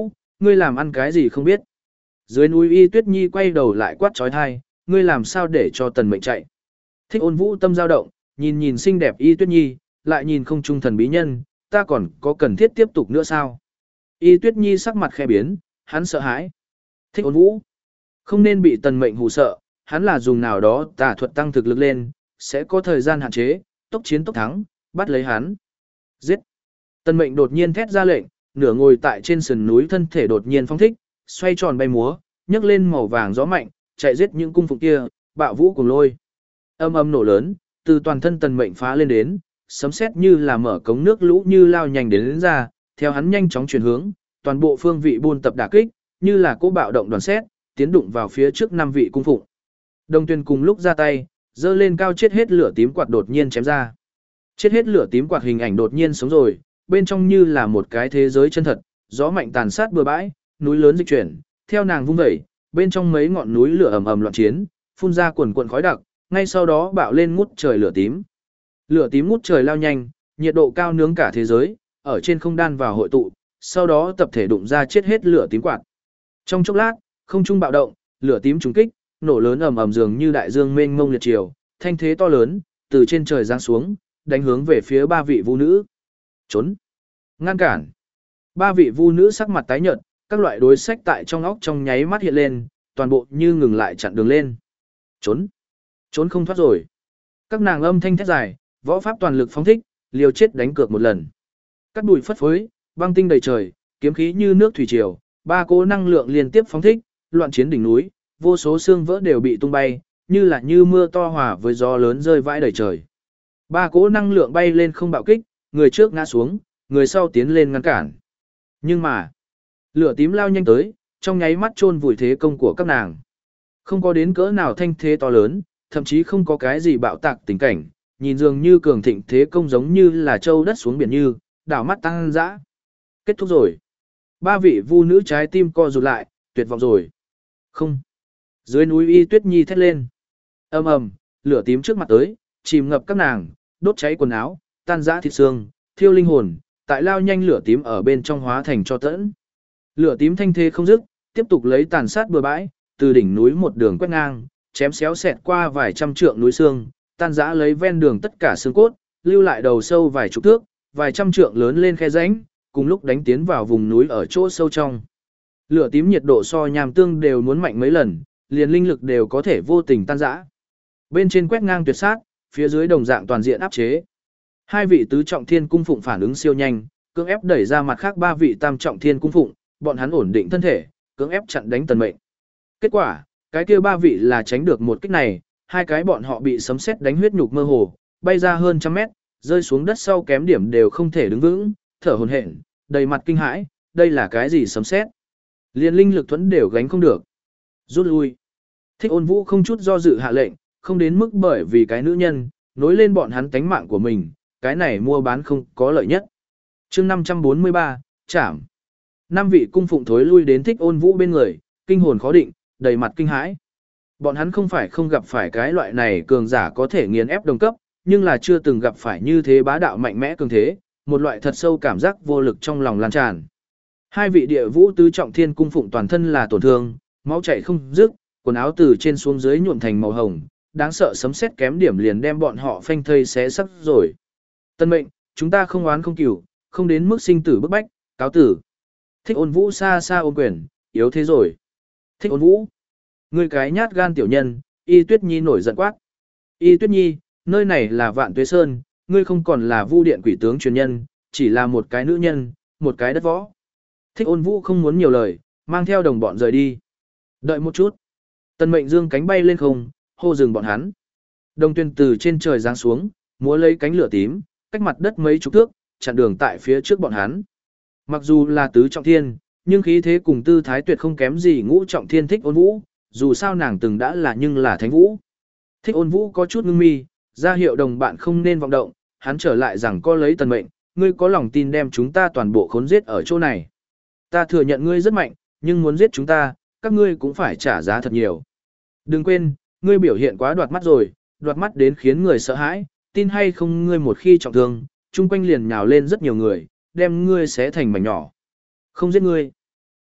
[SPEAKER 1] ngươi làm ăn cái gì không biết. Dưới núi Y Tuyết Nhi quay đầu lại quát trói thai, ngươi làm sao để cho tần mệnh chạy. Thích Ôn Vũ tâm dao động, nhìn nhìn xinh đẹp Y Tuyết Nhi, lại nhìn không trung thần bí nhân, ta còn có cần thiết tiếp tục nữa sao? Y Tuyết Nhi sắc mặt khẽ biến, hắn sợ hãi. Thích Ôn Vũ, không nên bị tần mệnh hù sợ, hắn là dùng nào đó tà thuật tăng thực lực lên, sẽ có thời gian hạn chế, tốc chiến tốc thắng, bắt lấy hắn. Giết! Tần mệnh đột nhiên thét ra lệnh, nửa ngồi tại trên sườn núi thân thể đột nhiên phong thích, xoay tròn bay múa, nhấc lên màu vàng gió mạnh, chạy giết những cung phụng kia, bạo vũ cùng lôi. Âm âm nổ lớn, từ toàn thân tần mệnh phá lên đến, sấm sét như là mở cống nước lũ như lao nhanh đến, đến ra, theo hắn nhanh chóng chuyển hướng, toàn bộ phương vị buôn tập đả kích, như là cỗ bạo động đoàn sét, tiến đụng vào phía trước năm vị cung phụng. Đồng Tuyền cùng lúc ra tay, giơ lên cao chết hết lửa tím quạt đột nhiên chém ra. Chết hết lửa tím quạt hình ảnh đột nhiên sống rồi, bên trong như là một cái thế giới chân thật, gió mạnh tàn sát bừa bãi, núi lớn dịch chuyển, theo nàng vung vẩy, bên trong mấy ngọn núi lửa ầm ầm loạn chiến, phun ra quần quần khói đặc, ngay sau đó bạo lên ngút trời lửa tím. Lửa tím ngút trời lao nhanh, nhiệt độ cao nướng cả thế giới, ở trên không đan vào hội tụ, sau đó tập thể đụng ra chết hết lửa tím quạt. Trong chốc lát, không trung bạo động, lửa tím trùng kích, nổ lớn ầm ầm dường như đại dương mênh mông liệt triều, thanh thế to lớn, từ trên trời giáng xuống, đánh hướng về phía ba vị vu nữ. Trốn! Ngăn cản! Ba vị vu nữ sắc mặt tái nhợt, các loại đối sách tại trong óc trong nháy mắt hiện lên, toàn bộ như ngừng lại chặn đường lên. Trốn! Trốn không thoát rồi. Các nàng âm thanh thét dài, võ pháp toàn lực phóng thích, liều chết đánh cược một lần. Cắt bụi phất phới, băng tinh đầy trời, kiếm khí như nước thủy triều, ba cỗ năng lượng liên tiếp phóng thích, loạn chiến đỉnh núi, vô số xương vỡ đều bị tung bay, như là như mưa to hòa với gió lớn rơi vãi đầy trời. Ba cỗ năng lượng bay lên không bạo kích, người trước ngã xuống, người sau tiến lên ngăn cản. Nhưng mà, lửa tím lao nhanh tới, trong nháy mắt chôn vùi thế công của các nàng. Không có đến cỡ nào thanh thế to lớn, thậm chí không có cái gì bạo tạc tình cảnh, nhìn dường như cường thịnh thế công giống như là châu đất xuống biển như, đảo mắt tăng dã. Kết thúc rồi. Ba vị vu nữ trái tim co rụt lại, tuyệt vọng rồi. Không. Dưới núi Y Tuyết Nhi thét lên. Ầm ầm, lửa tím trước mặt tới, chìm ngập các nàng, đốt cháy quần áo, tan rã thịt xương, thiêu linh hồn, tại lao nhanh lửa tím ở bên trong hóa thành cho tẫn. Lửa tím thanh thế không dứt, tiếp tục lấy tàn sát bừa bãi, từ đỉnh núi một đường quét ngang, chém xéo xẹt qua vài trăm trượng núi xương, tan rã lấy ven đường tất cả xương cốt, lưu lại đầu sâu vài chục thước, vài trăm trượng lớn lên khe rãnh, cùng lúc đánh tiến vào vùng núi ở chỗ sâu trong. Lửa tím nhiệt độ so nham tương đều muốn mạnh mấy lần, liền linh lực đều có thể vô tình tan rã. Bên trên quét ngang tuyệt sát, phía dưới đồng dạng toàn diện áp chế. Hai vị tứ trọng thiên cung phụng phản ứng siêu nhanh, cưỡng ép đẩy ra mặt khác ba vị tam trọng thiên cung phụng, bọn hắn ổn định thân thể, cưỡng ép chặn đánh tần mệnh. Kết quả, cái kia ba vị là tránh được một kích này, hai cái bọn họ bị sấm sét đánh huyết nhục mơ hồ, bay ra hơn trăm mét, rơi xuống đất sau kém điểm đều không thể đứng vững, thở hổn hển, đầy mặt kinh hãi, đây là cái gì sấm sét? Liên linh lực thuẫn đều gánh không được. Rút lui. Thích Ôn Vũ không chút do dự hạ lệnh, không đến mức bởi vì cái nữ nhân, nối lên bọn hắn tánh mạng của mình, cái này mua bán không có lợi nhất. Chương năm trăm bốn mươi ba, Trảm. Năm vị cung phụng thối lui đến Thích Ôn Vũ bên người, kinh hồn khó định, đầy mặt kinh hãi. Bọn hắn không phải không gặp phải cái loại này cường giả có thể nghiền ép đồng cấp, nhưng là chưa từng gặp phải như thế bá đạo mạnh mẽ cường thế, một loại thật sâu cảm giác vô lực trong lòng lan tràn. Hai vị địa vũ tứ trọng thiên cung phụng toàn thân là tổn thương, máu chảy không dứt, quần áo từ trên xuống dưới nhuộm thành màu hồng, đáng sợ sấm sét kém điểm liền đem bọn họ phanh thây xé sắc rồi. Tân mệnh, chúng ta không oán không cửu, không đến mức sinh tử bức bách, cáo tử. Thích Ôn Vũ xa xa ôm quyền, yếu thế rồi. Thích Ôn Vũ, ngươi cái nhát gan tiểu nhân, Y Tuyết Nhi nổi giận quát. Y Tuyết Nhi, nơi này là Vạn Tuế Sơn, ngươi không còn là Vu Điện quỷ tướng truyền nhân, chỉ là một cái nữ nhân, một cái đất võ. Thích Ôn Vũ không muốn nhiều lời, mang theo đồng bọn rời đi. Đợi một chút. Tần Mệnh dương cánh bay lên không, hô dừng bọn hắn. Đồng Tuyền từ trên trời giáng xuống, múa lấy cánh lửa tím, cách mặt đất mấy chục thước, chặn đường tại phía trước bọn hắn. Mặc dù là tứ trọng thiên, nhưng khí thế cùng tư thái tuyệt không kém gì ngũ trọng thiên Thích Ôn Vũ, dù sao nàng từng đã là nhưng là thánh vũ. Thích Ôn Vũ có chút ngưng mi, ra hiệu đồng bạn không nên vọng động, hắn trở lại rằng có lấy Tần Mệnh, ngươi có lòng tin đem chúng ta toàn bộ khốn giết ở chỗ này. Ta thừa nhận ngươi rất mạnh, nhưng muốn giết chúng ta, các ngươi cũng phải trả giá thật nhiều. Đừng quên, ngươi biểu hiện quá đoạt mắt rồi, đoạt mắt đến khiến người sợ hãi, tin hay không ngươi một khi trọng thương, chung quanh liền nhào lên rất nhiều người, đem ngươi xé thành mảnh nhỏ. Không giết ngươi.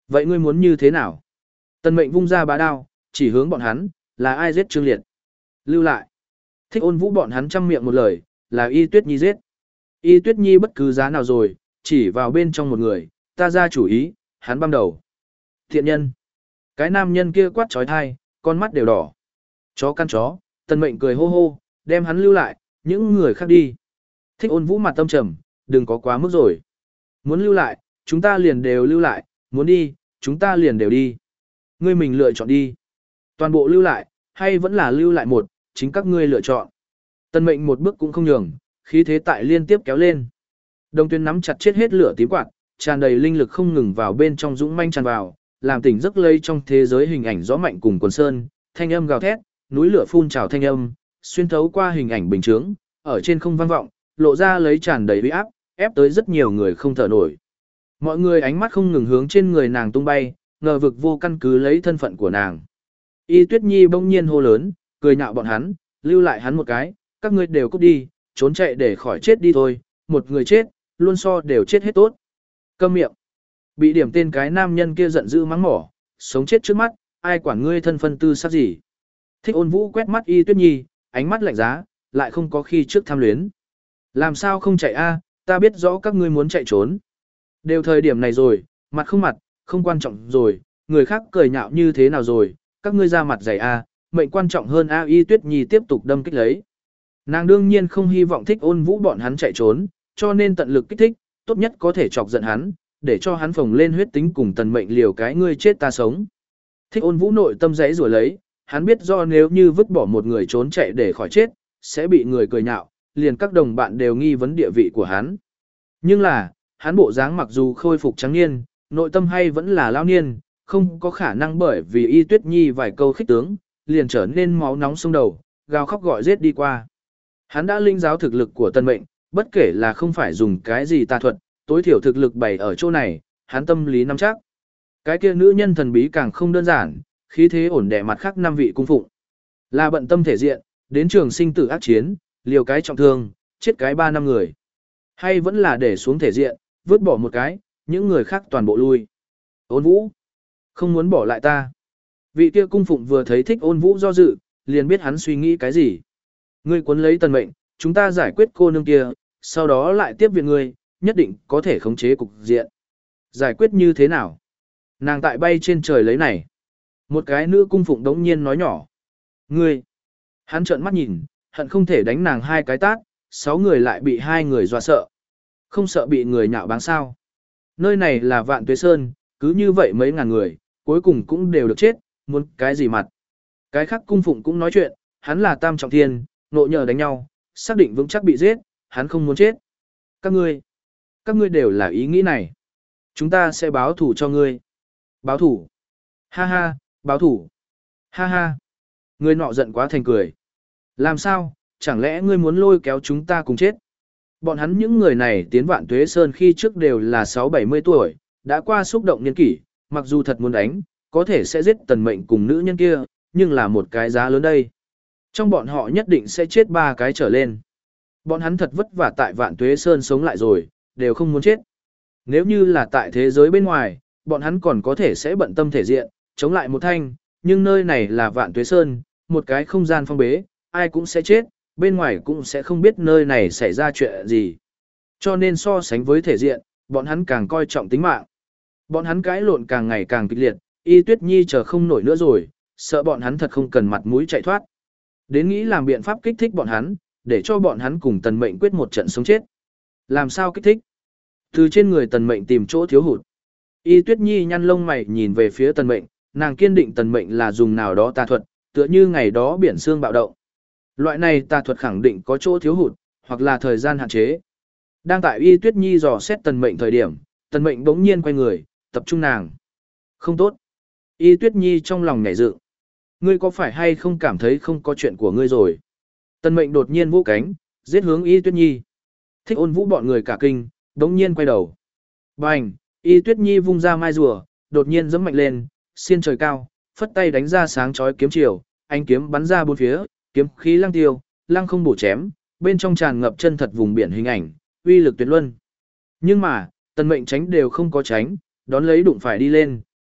[SPEAKER 1] Vậy ngươi muốn như thế nào? Tần Mệnh vung ra bá đao, chỉ hướng bọn hắn, là ai giết Trương Liệt? Lưu lại. Thích Ôn Vũ bọn hắn chăm miệng một lời, là Y Tuyết Nhi giết. Y Tuyết Nhi bất cứ giá nào rồi, chỉ vào bên trong một người, ta ra chủ ý, hắn băm đầu. Thiện nhân. Cái nam nhân kia quát trói thai, con mắt đều đỏ. Chó căn chó, Tần Mệnh cười hô hô, đem hắn lưu lại, những người khác đi. Thích Ôn Vũ mặt tâm trầm, đừng có quá mức rồi. Muốn lưu lại, chúng ta liền đều lưu lại, muốn đi, chúng ta liền đều đi. Ngươi mình lựa chọn đi. Toàn bộ lưu lại, hay vẫn là lưu lại một, chính các ngươi lựa chọn. Tần Mệnh một bước cũng không nhường, khí thế tại liên tiếp kéo lên. Đồng Tuyên nắm chặt chết hết lửa tím quạt, tràn đầy linh lực không ngừng vào bên trong dũng manh tràn vào, làm tỉnh giấc lây trong thế giới hình ảnh gió mạnh cùng quần sơn, thanh âm gào thét, núi lửa phun trào thanh âm, xuyên thấu qua hình ảnh bình chướng, ở trên không vang vọng, lộ ra lấy tràn đầy uy áp, ép tới rất nhiều người không thở nổi. Mọi người ánh mắt không ngừng hướng trên người nàng tung bay, ngờ vực vô căn cứ lấy thân phận của nàng. Y Tuyết Nhi bỗng nhiên hô lớn, cười nhạo bọn hắn, lưu lại hắn một cái, các ngươi đều cút đi, trốn chạy để khỏi chết đi thôi, một người chết, luôn so đều chết hết tốt. Câm miệng. Bị điểm tên cái nam nhân kia giận dữ mắng mỏ, sống chết trước mắt, ai quản ngươi thân phân tư sắc gì. Thích Ôn Vũ quét mắt Y Tuyết Nhi, ánh mắt lạnh giá, lại không có khi trước tham luyến. Làm sao không chạy a? Ta biết rõ các ngươi muốn chạy trốn. Đều thời điểm này rồi, mặt không mặt, không quan trọng rồi, người khác cười nhạo như thế nào rồi, các ngươi ra mặt dày a, mệnh quan trọng hơn a. Y Tuyết Nhi tiếp tục đâm kích lấy. Nàng đương nhiên không hy vọng Thích Ôn Vũ bọn hắn chạy trốn, cho nên tận lực kích thích, tốt nhất có thể chọc giận hắn, để cho hắn phồng lên huyết tính cùng Tần Mệnh liều cái ngươi chết ta sống. Thích Ôn Vũ nội tâm rẽ rủa lấy, hắn biết do nếu như vứt bỏ một người trốn chạy để khỏi chết, sẽ bị người cười nhạo, liền các đồng bạn đều nghi vấn địa vị của hắn. Nhưng là, hắn bộ dáng mặc dù khôi phục trắng niên, nội tâm hay vẫn là lao niên, không có khả năng bởi vì Y Tuyết Nhi vài câu khích tướng, liền trở nên máu nóng sông đầu, gào khóc gọi giết đi qua. Hắn đã linh giáo thực lực của Tần Mệnh, bất kể là không phải dùng cái gì tà thuật, tối thiểu thực lực bày ở chỗ này, hắn tâm lý nắm chắc. Cái kia nữ nhân thần bí càng không đơn giản, khí thế ổn đẻ mặt khác năm vị cung phụng. Là bận tâm thể diện, đến trường sinh tử ác chiến, liều cái trọng thương, chết cái ba năm người. Hay vẫn là để xuống thể diện, vứt bỏ một cái, những người khác toàn bộ lui. Ôn Vũ, không muốn bỏ lại ta. Vị kia cung phụng vừa thấy Thích Ôn Vũ do dự, liền biết hắn suy nghĩ cái gì. Ngươi cuốn lấy Tần Mệnh, chúng ta giải quyết cô nương kia, sau đó lại tiếp viện ngươi, nhất định có thể khống chế cục diện. Giải quyết như thế nào? Nàng tại bay trên trời lấy này. Một cái nữ cung phụng đống nhiên nói nhỏ. Ngươi! Hắn trợn mắt nhìn, hận không thể đánh nàng hai cái tát, sáu người lại bị hai người dọa sợ. Không sợ bị người nhạo báng sao. Nơi này là Vạn Tuế Sơn, cứ như vậy mấy ngàn người, cuối cùng cũng đều được chết, muốn cái gì mặt. Cái khác cung phụng cũng nói chuyện, hắn là Tam Trọng Thiên, nộ nhờ đánh nhau, xác định vững chắc bị giết, hắn không muốn chết. Các ngươi, các ngươi đều là ý nghĩ này. Chúng ta sẽ báo thủ cho ngươi. Báo thủ. Ha ha, báo thủ. Ha ha. Người nọ giận quá thành cười. Làm sao, chẳng lẽ ngươi muốn lôi kéo chúng ta cùng chết? Bọn hắn những người này tiến Vạn Tuế Sơn khi trước đều là sáu bảy mươi tuổi, đã qua xúc động niên kỷ, mặc dù thật muốn đánh, có thể sẽ giết Tần Mệnh cùng nữ nhân kia, nhưng là một cái giá lớn đây. Trong bọn họ nhất định sẽ chết ba cái trở lên. Bọn hắn thật vất vả tại Vạn Tuế Sơn sống lại rồi, đều không muốn chết. Nếu như là tại thế giới bên ngoài, bọn hắn còn có thể sẽ bận tâm thể diện, chống lại một thanh, nhưng nơi này là Vạn Tuế Sơn, một cái không gian phong bế, ai cũng sẽ chết, bên ngoài cũng sẽ không biết nơi này xảy ra chuyện gì. Cho nên so sánh với thể diện, bọn hắn càng coi trọng tính mạng. Bọn hắn cãi lộn càng ngày càng kịch liệt, Y Tuyết Nhi chờ không nổi nữa rồi, sợ bọn hắn thật không cần mặt mũi chạy thoát. Đến nghĩ làm biện pháp kích thích bọn hắn, để cho bọn hắn cùng Tần Mệnh quyết một trận sống chết. Làm sao kích thích? Từ trên người Tần Mệnh tìm chỗ thiếu hụt. Y Tuyết Nhi nhăn lông mày nhìn về phía Tần Mệnh, nàng kiên định Tần Mệnh là dùng nào đó tà thuật, tựa như ngày đó biển xương bạo động. Loại này tà thuật khẳng định có chỗ thiếu hụt, hoặc là thời gian hạn chế. Đang tại Y Tuyết Nhi dò xét Tần Mệnh thời điểm, Tần Mệnh bỗng nhiên quay người, tập trung nàng. Không tốt. Y Tuyết Nhi trong lòng nhảy dựng. Ngươi có phải hay không cảm thấy không có chuyện của ngươi rồi? Tần Mệnh đột nhiên vỗ cánh, giết hướng Y Tuyết Nhi. Thích Ôn Vũ bọn người cả kinh, bỗng nhiên quay đầu. Bành, Y Tuyết Nhi vung ra mai rùa, đột nhiên giẫm mạnh lên, xiên trời cao, phất tay đánh ra sáng chói kiếm chiều, ánh kiếm bắn ra bốn phía, kiếm khí lăng tiêu, lăng không bổ chém, bên trong tràn ngập chân thật vùng biển hình ảnh, uy lực tuyệt luân. Nhưng mà, Tần Mệnh tránh đều không có tránh, đón lấy đụng phải đi lên,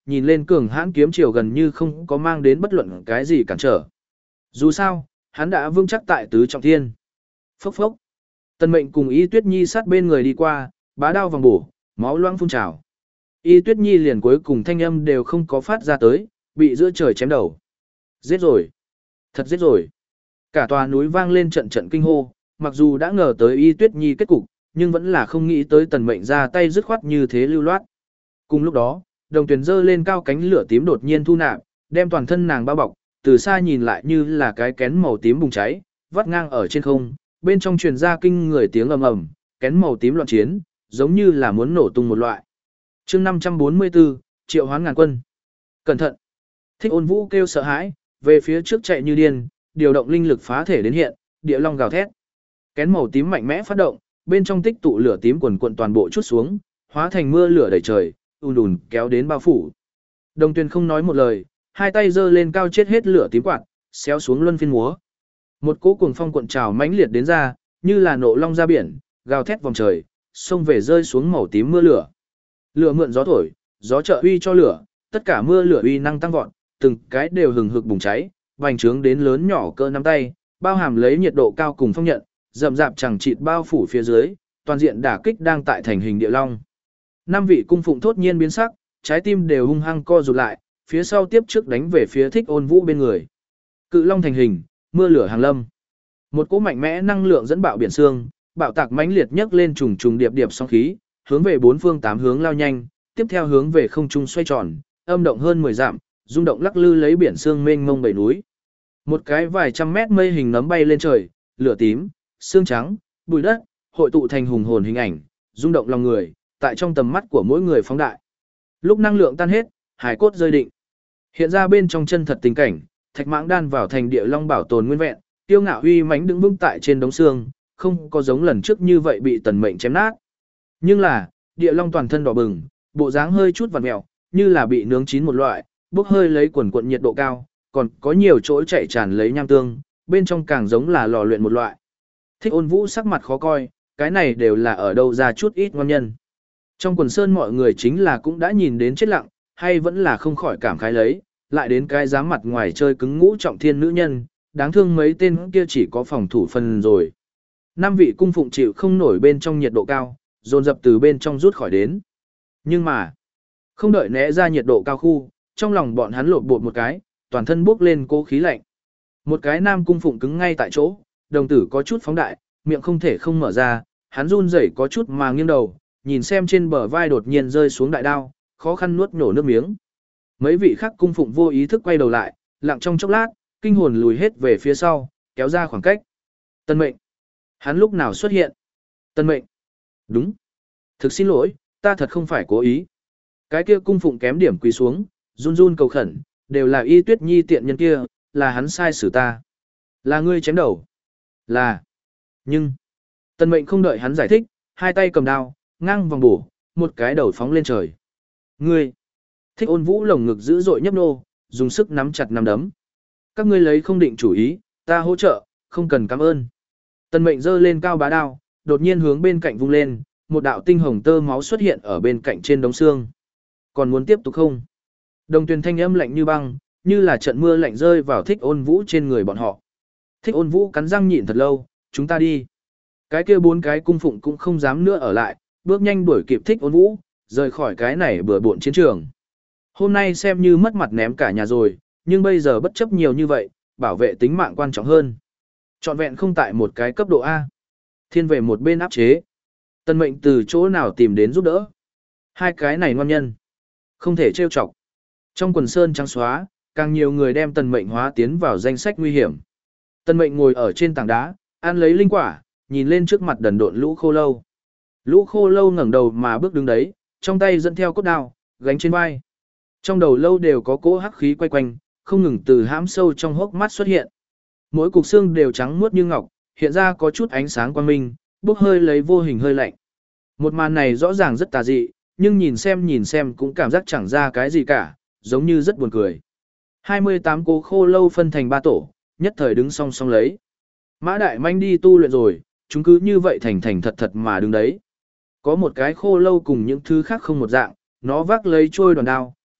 [SPEAKER 1] nhìn lên cường hãn kiếm chiều gần như không có mang đến bất luận cái gì cản trở. Dù sao, hắn đã vững chắc tại tứ trọng thiên. Phốc phốc. Tần Mệnh cùng Y Tuyết Nhi sát bên người đi qua, bá đao vòng bổ, máu loang phun trào. Y Tuyết Nhi liền cuối cùng thanh âm đều không có phát ra tới, bị giữa trời chém đầu. Giết rồi. Thật giết rồi. Cả tòa núi vang lên trận trận kinh hô, mặc dù đã ngờ tới Y Tuyết Nhi kết cục, nhưng vẫn là không nghĩ tới Tần Mệnh ra tay dứt khoát như thế lưu loát. Cùng lúc đó, đồng tuyển dơ lên cao cánh lửa tím đột nhiên thu nạp, đem toàn thân nàng bao bọc, từ xa nhìn lại như là cái kén màu tím bùng cháy, vắt ngang ở trên không, bên trong truyền ra kinh người tiếng ầm ầm, kén màu tím loạn chiến, giống như là muốn nổ tung một loại. Chương năm trăm bốn mươi tư, Triệu Hoán ngàn quân. Cẩn thận. Thích Ôn Vũ kêu sợ hãi, về phía trước chạy như điên, điều động linh lực phá thể đến hiện, địa long gào thét. Kén màu tím mạnh mẽ phát động, bên trong tích tụ lửa tím quần quần toàn bộ chút xuống, hóa thành mưa lửa đầy trời, ùn ùn kéo đến bao phủ. Đồng Tuyền không nói một lời, hai tay giơ lên cao chết hết lửa tím quạt, xéo xuống luân phiên múa. Một cỗ cuồng phong cuộn trào mãnh liệt đến ra, như là nộ long ra biển, gào thét vòng trời, xông về rơi xuống màu tím mưa lửa. Lửa mượn gió thổi, gió trợ uy cho lửa, tất cả mưa lửa uy năng tăng vọt, từng cái đều hừng hực bùng cháy, vành trướng đến lớn nhỏ cỡ nắm tay, bao hàm lấy nhiệt độ cao cùng phong nhận, rậm rạp chẳng chịt bao phủ phía dưới, toàn diện đả kích đang tại thành hình địa long. Năm vị cung phụng thốt nhiên biến sắc, trái tim đều hung hăng co rụt lại, phía sau tiếp trước đánh về phía Thích Ôn Vũ bên người. Cự long thành hình, mưa lửa hàng lâm. Một cỗ mạnh mẽ năng lượng dẫn bạo biển xương, bạo tạc mãnh liệt nhấc lên trùng trùng điệp điệp sóng khí, hướng về bốn phương tám hướng lao nhanh, tiếp theo hướng về không trung xoay tròn, âm động hơn mười dặm, rung động lắc lư lấy biển xương mênh mông bảy núi. Một cái vài trăm mét mây hình nấm bay lên trời, lửa tím, xương trắng, bụi đất, hội tụ thành hùng hồn hình ảnh, rung động lòng người, tại trong tầm mắt của mỗi người phóng đại. Lúc năng lượng tan hết, hải cốt rơi định. Hiện ra bên trong chân thật tình cảnh, thạch mãng đan vào thành địa long bảo tồn nguyên vẹn, tiêu ngạo uy mãnh đứng vững tại trên đống xương, không có giống lần trước như vậy bị Tần Mệnh chém nát. Nhưng là, địa long toàn thân đỏ bừng, bộ dáng hơi chút vặn mèo, như là bị nướng chín một loại, bốc hơi lấy quần quần nhiệt độ cao, còn có nhiều chỗ chảy tràn lấy nham tương, bên trong càng giống là lò luyện một loại. Thích Ôn Vũ sắc mặt khó coi, cái này đều là ở đâu ra chút ít ngon nhân. Trong quần sơn mọi người chính là cũng đã nhìn đến chết lặng, hay vẫn là không khỏi cảm khái lấy, lại đến cái dám mặt ngoài chơi cứng ngũ trọng thiên nữ nhân, đáng thương mấy tên kia chỉ có phòng thủ phần rồi. Năm vị cung phụng chịu không nổi bên trong nhiệt độ cao, dồn dập từ bên trong rút khỏi đến. Nhưng mà, không đợi né ra nhiệt độ cao khu, trong lòng bọn hắn lột bột một cái, toàn thân bốc lên cố khí lạnh. Một cái nam cung phụng cứng ngay tại chỗ, đồng tử có chút phóng đại, miệng không thể không mở ra, hắn run rẩy có chút mà nghiêng đầu, nhìn xem trên bờ vai đột nhiên rơi xuống đại đao, khó khăn nuốt nổ nước miếng. Mấy vị khác cung phụng vô ý thức quay đầu lại, lặng trong chốc lát, kinh hồn lùi hết về phía sau, kéo ra khoảng cách. Tân Mệnh. Hắn lúc nào xuất hiện? Tân Mệnh. Đúng. Thực xin lỗi, ta thật không phải cố ý. Cái kia cung phụng kém điểm quỳ xuống, run run cầu khẩn, đều là Y Tuyết Nhi tiện nhân kia, là hắn sai xử ta. Là ngươi chém đầu. Là. Nhưng. Tân Mệnh không đợi hắn giải thích, hai tay cầm đao, ngang vòng bổ, một cái đầu phóng lên trời. Ngươi. Thích Ôn Vũ lồng ngực dữ dội nhấp nô, dùng sức nắm chặt nắm đấm. Các ngươi lấy không định chủ ý, ta hỗ trợ, không cần cảm ơn. Tân Mệnh giơ lên cao bá đao, đột nhiên hướng bên cạnh vung lên, một đạo tinh hồng tơ máu xuất hiện ở bên cạnh trên đống xương. Còn muốn tiếp tục không? Đồng Tuyền thanh âm lạnh như băng, như là trận mưa lạnh rơi vào Thích Ôn Vũ trên người bọn họ. Thích Ôn Vũ cắn răng nhịn thật lâu, chúng ta đi. Cái kia bốn cái cung phụng cũng không dám nữa ở lại, bước nhanh đuổi kịp Thích Ôn Vũ, rời khỏi cái này bừa bộn chiến trường. Hôm nay xem như mất mặt ném cả nhà rồi, nhưng bây giờ bất chấp nhiều như vậy, bảo vệ tính mạng quan trọng hơn. Trọn vẹn không tại một cái cấp độ A. Thiên về một bên áp chế. Tân Mệnh từ chỗ nào tìm đến giúp đỡ. Hai cái này ngon nhân. Không thể trêu chọc. Trong quần sơn trắng xóa, càng nhiều người đem Tần Mệnh hóa tiến vào danh sách nguy hiểm. Tần Mệnh ngồi ở trên tảng đá, ăn lấy linh quả, nhìn lên trước mặt đần độn Lũ Khô Lâu. Lũ Khô Lâu ngẩng đầu mà bước đứng đấy, trong tay dẫn theo cốt đao, gánh trên vai. Trong đầu lâu đều có cỗ hắc khí quay quanh, không ngừng từ hãm sâu trong hốc mắt xuất hiện. Mỗi cục xương đều trắng muốt như ngọc, hiện ra có chút ánh sáng quang minh, bốc hơi lấy vô hình hơi lạnh. Một màn này rõ ràng rất tà dị, nhưng nhìn xem nhìn xem cũng cảm giác chẳng ra cái gì cả, giống như rất buồn cười. hai mươi tám cố khô lâu phân thành ba tổ, nhất thời đứng song song lấy. Mã Đại Manh đi tu luyện rồi, chúng cứ như vậy thành thành thật thật mà đứng đấy. Có một cái khô lâu cùng những thứ khác không một dạng, nó vác lấy trôi đoàn đao,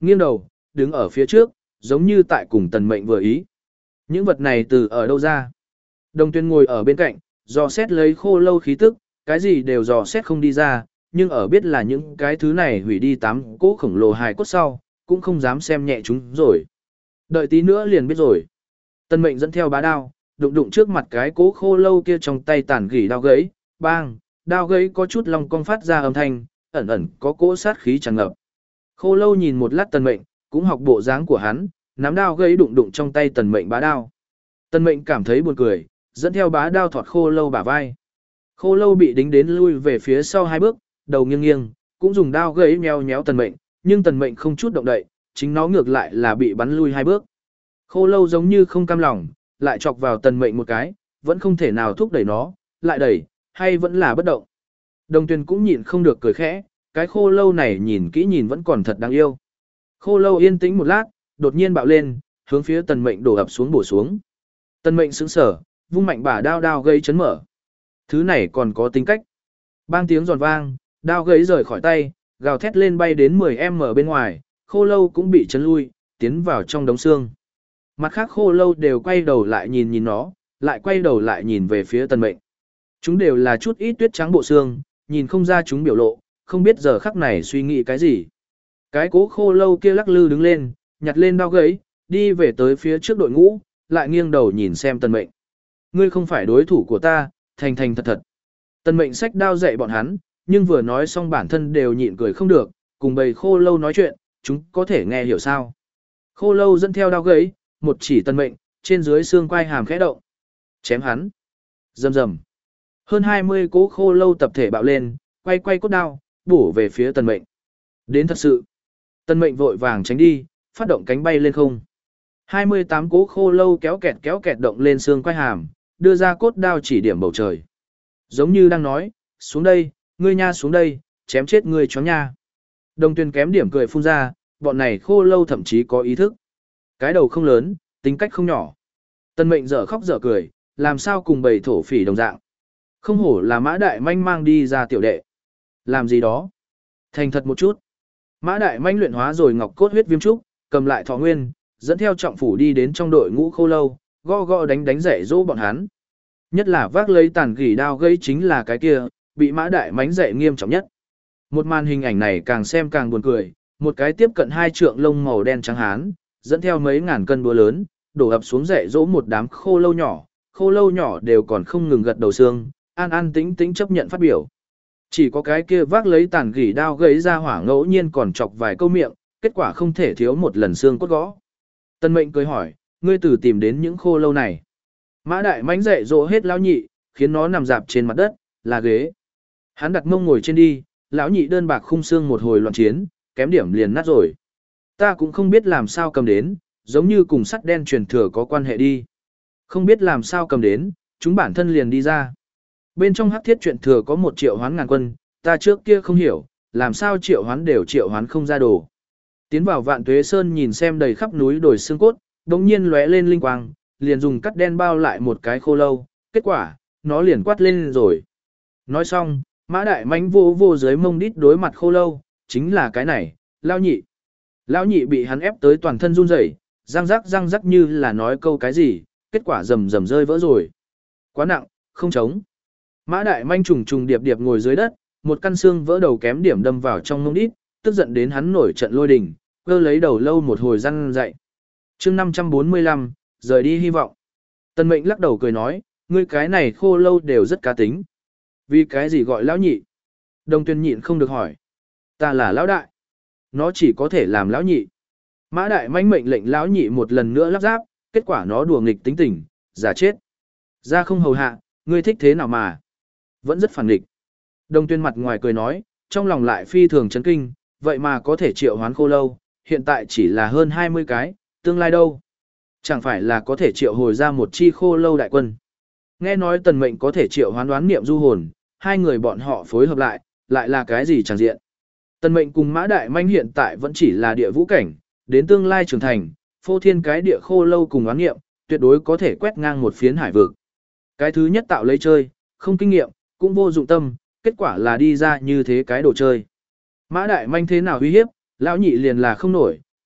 [SPEAKER 1] nghiêng đầu, đứng ở phía trước, giống như tại cùng tần mệnh vừa ý. Những vật này từ ở đâu ra? Đồng Tuyên ngồi ở bên cạnh, dò xét lấy khô lâu khí tức, cái gì đều dò xét không đi ra, nhưng ở biết là những cái thứ này hủy đi tám cỗ khổng lồ hài cốt sau, cũng không dám xem nhẹ chúng rồi. Đợi tí nữa liền biết rồi. Tần mệnh dẫn theo bá đao, đụng đụng trước mặt cái cỗ khô lâu kia trong tay tàn gỉ đao gãy, bang, đao gãy có chút long cong phát ra âm thanh, ẩn ẩn có cỗ sát khí tràn ngập. Khô lâu nhìn một lát tần mệnh, cũng học bộ dáng của hắn, nắm đao gãy đụng đụng trong tay tần mệnh bá đao. Tần mệnh cảm thấy buồn cười, dẫn theo bá đao thọt khô lâu bả vai. Khô lâu bị đính đến lui về phía sau hai bước, đầu nghiêng nghiêng, cũng dùng đao gãy nheo nhéo tần mệnh, nhưng tần mệnh không chút động đậy, chính nó ngược lại là bị bắn lui hai bước. Khô lâu giống như không cam lòng, lại chọc vào tần mệnh một cái, vẫn không thể nào thúc đẩy nó, lại đẩy, hay vẫn là bất động. Đồng Tuyền cũng nhịn không được cười khẽ, cái khô lâu này nhìn kỹ nhìn vẫn còn thật đáng yêu. Khô lâu yên tĩnh một lát, đột nhiên bạo lên, hướng phía tần mệnh đổ ập xuống bổ xuống. Tần mệnh sững sờ, vung mạnh bả đao đao gây chấn mở. Thứ này còn có tính cách. Bang tiếng giòn vang, đao gãy rời khỏi tay, gào thét lên bay đến mười mét bên ngoài, khô lâu cũng bị chấn lui, tiến vào trong đống xương. Mặt khác khô lâu đều quay đầu lại nhìn nhìn nó, lại quay đầu lại nhìn về phía tần mệnh. Chúng đều là chút ít tuyết trắng bộ xương, nhìn không ra chúng biểu lộ, không biết giờ khắc này suy nghĩ cái gì. Cái cố khô lâu kia lắc lư đứng lên, nhặt lên đao gãy, đi về tới phía trước đội ngũ, lại nghiêng đầu nhìn xem tần mệnh. Ngươi không phải đối thủ của ta, thành thành thật thật. Tần mệnh xách đao dạy bọn hắn, nhưng vừa nói xong bản thân đều nhịn cười không được, cùng bầy khô lâu nói chuyện, chúng có thể nghe hiểu sao. Khô lâu dẫn theo đao gãy, một chỉ tần mệnh, trên dưới xương quai hàm khẽ động. Chém hắn. Rầm rầm. Hơn hai mươi cỗ khô lâu tập thể bạo lên, quay quay cốt đao, bổ về phía tần mệnh. Đến thật sự. Tần mệnh vội vàng tránh đi, phát động cánh bay lên không. hai mươi tám cỗ khô lâu kéo kẹt kéo kẹt động lên xương quai hàm, đưa ra cốt đao chỉ điểm bầu trời. Giống như đang nói, xuống đây, ngươi nha xuống đây, chém chết ngươi chó nha. Đồng Tuyền kém điểm cười phun ra, bọn này khô lâu thậm chí có ý thức. Cái đầu không lớn, tính cách không nhỏ. Tần mệnh dở khóc dở cười, làm sao cùng bầy thổ phỉ đồng dạng. Không hổ là mã đại manh mang đi ra tiểu đệ. Làm gì đó? Thành thật một chút. Mã đại manh luyện hóa rồi ngọc cốt huyết viêm trúc, cầm lại thọ nguyên, dẫn theo trọng phủ đi đến trong đội ngũ khô lâu, gõ gõ đánh đánh dạy dỗ bọn hắn. Nhất là vác lấy tàn gỉ đao gây chính là cái kia, bị mã đại mánh dạy nghiêm trọng nhất. Một màn hình ảnh này càng xem càng buồn cười, một cái tiếp cận hai trượng lông màu đen trắng hán, dẫn theo mấy ngàn cân búa lớn, đổ ập xuống dạy dỗ một đám khô lâu nhỏ, khô lâu nhỏ đều còn không ngừng gật đầu xương, an an tĩnh tĩnh chấp nhận phát biểu. Chỉ có cái kia vác lấy tàn gỉ đao gây ra hỏa ngẫu nhiên còn chọc vài câu miệng, kết quả không thể thiếu một lần xương cốt gõ. Tân mệnh cười hỏi, ngươi từ tìm đến những khô lâu này. Mã đại mánh dạy dỗ hết lão nhị, khiến nó nằm dạp trên mặt đất, là ghế. Hắn đặt mông ngồi trên đi, lão nhị đơn bạc khung xương một hồi loạn chiến, kém điểm liền nát rồi. Ta cũng không biết làm sao cầm đến, giống như cùng sắt đen truyền thừa có quan hệ đi. Không biết làm sao cầm đến, chúng bản thân liền đi ra. Bên trong hắc thiết truyền thừa có một triệu hoán ngàn quân, ta trước kia không hiểu, làm sao triệu hoán đều triệu hoán không ra đồ. Tiến vào Vạn Tuế Sơn nhìn xem đầy khắp núi đồi xương cốt, đống nhiên lóe lên linh quang, liền dùng cắt đen bao lại một cái khô lâu, kết quả, nó liền quát lên rồi. Nói xong, mã đại mánh vô vô dưới mông đít đối mặt khô lâu, chính là cái này, lao nhị. Lão nhị bị hắn ép tới toàn thân run rẩy, răng rắc răng rắc như là nói câu cái gì, kết quả rầm rầm rơi vỡ rồi. Quá nặng, không chống. Mã đại manh trùng trùng điệp điệp ngồi dưới đất, một căn xương vỡ đầu kém điểm đâm vào trong mông đít, tức giận đến hắn nổi trận lôi đình, cơ lấy đầu lâu một hồi răn dậy. chương năm trăm bốn mươi lăm, rời đi hy vọng. Tân mệnh lắc đầu cười nói, ngươi cái này khô lâu đều rất cá tính. Vì cái gì gọi lão nhị? Đồng Tuyền nhịn không được hỏi. Ta là lão đại. Nó chỉ có thể làm lão nhị. Mã đại manh mệnh lệnh lão nhị một lần nữa lắp ráp, kết quả nó đùa nghịch tính tình, giả chết. Ra không hầu hạ, ngươi thích thế nào mà. Vẫn rất phản nghịch. Đồng Tuyền mặt ngoài cười nói, trong lòng lại phi thường chấn kinh, vậy mà có thể triệu hoán khô lâu, hiện tại chỉ là hơn hai mươi cái, tương lai đâu? Chẳng phải là có thể triệu hồi ra một chi khô lâu đại quân. Nghe nói tần mệnh có thể triệu hoán đoán niệm du hồn, hai người bọn họ phối hợp lại, lại là cái gì chẳng diện. Tần mệnh cùng mã đại manh hiện tại vẫn chỉ là địa vũ cảnh, đến tương lai trưởng thành, phô thiên cái địa khô lâu cùng đoán niệm, tuyệt đối có thể quét ngang một phiến hải vực. Cái thứ nhất tạo lấy chơi, không kinh nghiệm, cũng vô dụng tâm, kết quả là đi ra như thế cái đồ chơi. Mã đại manh thế nào uy hiếp, lão nhị liền là không nổi,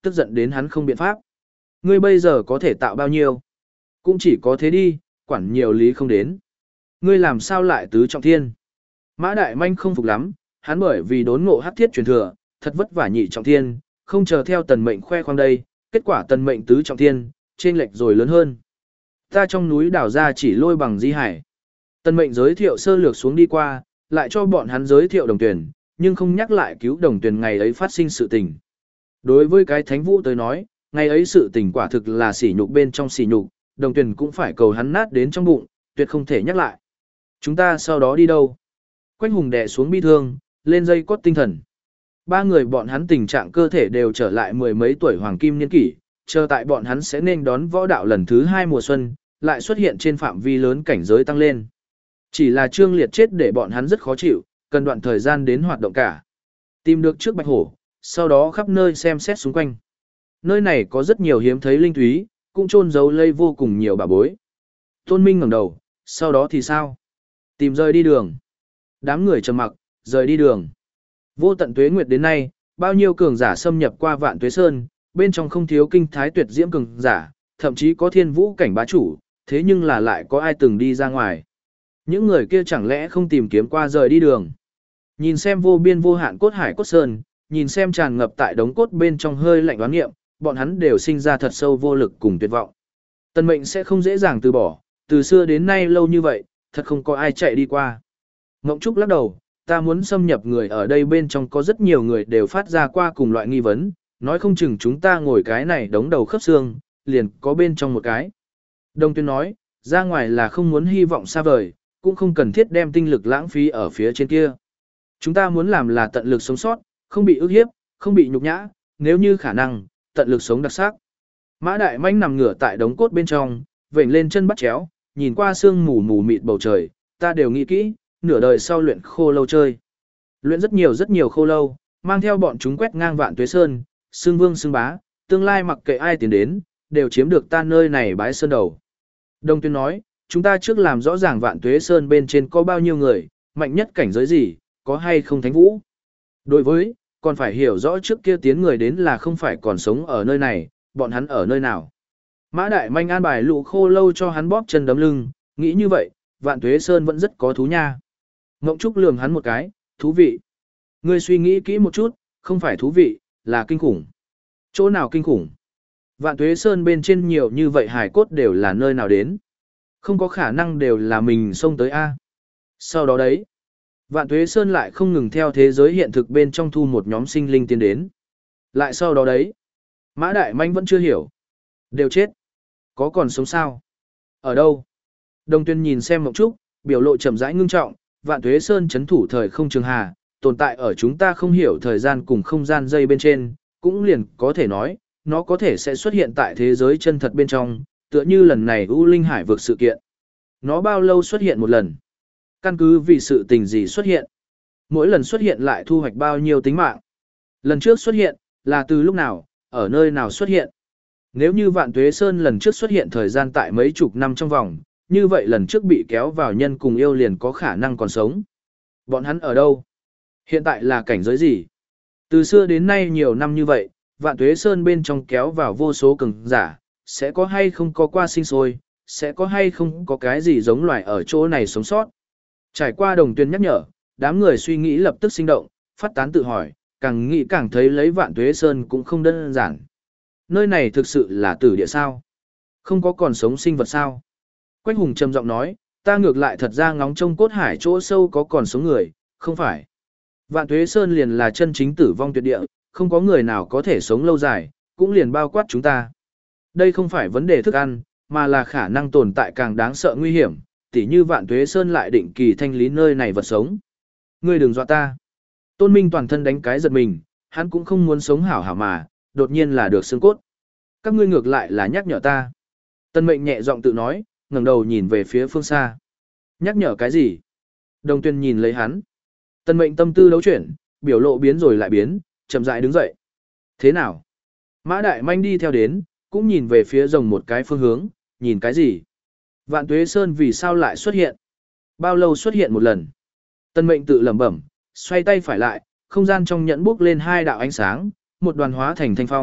[SPEAKER 1] tức giận đến hắn không biện pháp. Ngươi bây giờ có thể tạo bao nhiêu? Cũng chỉ có thế đi, quản nhiều lý không đến. Ngươi làm sao lại tứ trọng thiên? Mã Đại Manh không phục lắm, hắn bởi vì đốn ngộ hắc thiết truyền thừa, thật vất vả nhị trọng thiên, không chờ theo tần mệnh khoe khoang đây, kết quả tần mệnh tứ trọng thiên, trên lệch rồi lớn hơn. Ta trong núi đảo ra chỉ lôi bằng di hải. Tần mệnh giới thiệu sơ lược xuống đi qua, lại cho bọn hắn giới thiệu đồng tuyển, nhưng không nhắc lại cứu đồng tuyển ngày ấy phát sinh sự tình. Đối với cái thánh vũ tới nói, ngày ấy sự tình quả thực là sỉ nhục bên trong sỉ nhục, đồng tuyển cũng phải cầu hắn nát đến trong bụng, tuyệt không thể nhắc lại. Chúng ta sau đó đi đâu? Quách hùng đè xuống bi thương, lên dây cốt tinh thần. Ba người bọn hắn tình trạng cơ thể đều trở lại mười mấy tuổi hoàng kim niên kỷ, chờ tại bọn hắn sẽ nên đón võ đạo lần thứ hai mùa xuân, lại xuất hiện trên phạm vi lớn cảnh giới tăng lên. Chỉ là Trương Liệt chết để bọn hắn rất khó chịu, cần đoạn thời gian đến hoạt động cả. Tìm được trước Bạch Hổ, sau đó khắp nơi xem xét xung quanh. Nơi này có rất nhiều hiếm thấy linh thúy, cũng chôn giấu lây vô cùng nhiều bà bối. Tôn Minh ngẩng đầu, sau đó thì sao? Tìm rời đi đường. Đám người trầm mặc, rời đi đường. Vô tận tuế nguyệt đến nay, bao nhiêu cường giả xâm nhập qua Vạn Tuế Sơn, bên trong không thiếu kinh thái tuyệt diễm cường giả, thậm chí có thiên vũ cảnh bá chủ, thế nhưng là lại có ai từng đi ra ngoài. Những người kia chẳng lẽ không tìm kiếm qua rời đi đường. Nhìn xem vô biên vô hạn cốt hải cốt sơn, nhìn xem tràn ngập tại đống cốt bên trong hơi lạnh đoán nghiệm, bọn hắn đều sinh ra thật sâu vô lực cùng tuyệt vọng. Tần mệnh sẽ không dễ dàng từ bỏ, từ xưa đến nay lâu như vậy, thật không có ai chạy đi qua. Ngộng Trúc lắc đầu, ta muốn xâm nhập người ở đây bên trong có rất nhiều người đều phát ra qua cùng loại nghi vấn, nói không chừng chúng ta ngồi cái này đống đầu khớp xương, liền có bên trong một cái. Đông Tuyên nói, ra ngoài là không muốn hy vọng xa vời, cũng không cần thiết đem tinh lực lãng phí ở phía trên kia. Chúng ta muốn làm là tận lực sống sót, không bị ức hiếp, không bị nhục nhã, nếu như khả năng, tận lực sống đặc sắc. Mã Đại Manh nằm ngửa tại đống cốt bên trong, vểnh lên chân bắt chéo, nhìn qua sương mù mù mịt bầu trời, ta đều nghĩ kỹ, nửa đời sau luyện khô lâu chơi. Luyện rất nhiều rất nhiều khô lâu, mang theo bọn chúng quét ngang Vạn Tuế Sơn, xương vương xương bá, tương lai mặc kệ ai tiến đến, đều chiếm được ta nơi này bái sơn đầu. Đông Tuyên nói, chúng ta trước làm rõ ràng Vạn Tuế Sơn bên trên có bao nhiêu người, mạnh nhất cảnh giới gì, có hay không thánh vũ. Đối với, còn phải hiểu rõ trước kia tiến người đến là không phải còn sống ở nơi này, bọn hắn ở nơi nào. Mã Đại Manh an bài lũ khô lâu cho hắn bóp chân đấm lưng, nghĩ như vậy, Vạn Tuế Sơn vẫn rất có thú nha. Ngộng Trúc lườm hắn một cái, thú vị. Ngươi suy nghĩ kỹ một chút, không phải thú vị, là kinh khủng. Chỗ nào kinh khủng? Vạn Tuế Sơn bên trên nhiều như vậy hải cốt đều là nơi nào đến? Không có khả năng đều là mình xông tới A. Sau đó đấy, Vạn Tuế Sơn lại không ngừng theo thế giới hiện thực bên trong thu một nhóm sinh linh tiến đến. Lại sau đó đấy, Mã Đại Manh vẫn chưa hiểu. Đều chết. Có còn sống sao? Ở đâu? Đồng Tuyên nhìn xem Ngộng Trúc, biểu lộ chậm rãi ngưng trọng, Vạn Tuế Sơn chấn thủ thời không trường hà, tồn tại ở chúng ta không hiểu thời gian cùng không gian dây bên trên, cũng liền có thể nói, nó có thể sẽ xuất hiện tại thế giới chân thật bên trong, tựa như lần này U Linh Hải vượt sự kiện. Nó bao lâu xuất hiện một lần? Căn cứ vì sự tình gì xuất hiện? Mỗi lần xuất hiện lại thu hoạch bao nhiêu tính mạng? Lần trước xuất hiện, là từ lúc nào, ở nơi nào xuất hiện? Nếu như Vạn Tuế Sơn lần trước xuất hiện thời gian tại mấy chục năm trong vòng, như vậy lần trước bị kéo vào nhân cùng yêu liền có khả năng còn sống. Bọn hắn ở đâu? Hiện tại là cảnh giới gì? Từ xưa đến nay nhiều năm như vậy, Vạn Tuế Sơn bên trong kéo vào vô số cường giả, sẽ có hay không có qua sinh sôi, sẽ có hay không có cái gì giống loài ở chỗ này sống sót. Trải qua Đồng Tuyên nhắc nhở, đám người suy nghĩ lập tức sinh động, phát tán tự hỏi, càng nghĩ càng thấy lấy Vạn Tuế Sơn cũng không đơn giản. Nơi này thực sự là tử địa sao? Không có còn sống sinh vật sao? Quách Hùng trầm giọng nói, ta ngược lại thật ra ngóng trông cốt hải chỗ sâu có còn sống người, không phải. Vạn Tuế Sơn liền là chân chính tử vong tuyệt địa, không có người nào có thể sống lâu dài, cũng liền bao quát chúng ta. Đây không phải vấn đề thức ăn, mà là khả năng tồn tại càng đáng sợ nguy hiểm, tỉ như Vạn Tuế Sơn lại định kỳ thanh lý nơi này vật sống. Ngươi đừng dọa ta. Tôn Minh toàn thân đánh cái giật mình, hắn cũng không muốn sống hảo hảo mà, đột nhiên là được xương cốt. Các ngươi ngược lại là nhắc nhở ta. Tân Mệnh nhẹ giọng tự nói, ngẩng đầu nhìn về phía phương xa. Nhắc nhở cái gì? Đồng Tuyên nhìn lấy hắn. Tân Mệnh tâm tư đấu chuyển, biểu lộ biến rồi lại biến, chậm rãi đứng dậy. Thế nào? Mã Đại Manh đi theo đến, cũng nhìn về phía rồng một cái phương hướng, nhìn cái gì? Vạn Tuế Sơn vì sao lại xuất hiện? Bao lâu xuất hiện một lần? Tân Mệnh tự lẩm bẩm, xoay tay phải lại, không gian trong nhẫn bước lên hai đạo ánh sáng, một đoàn hóa thành thanh phong,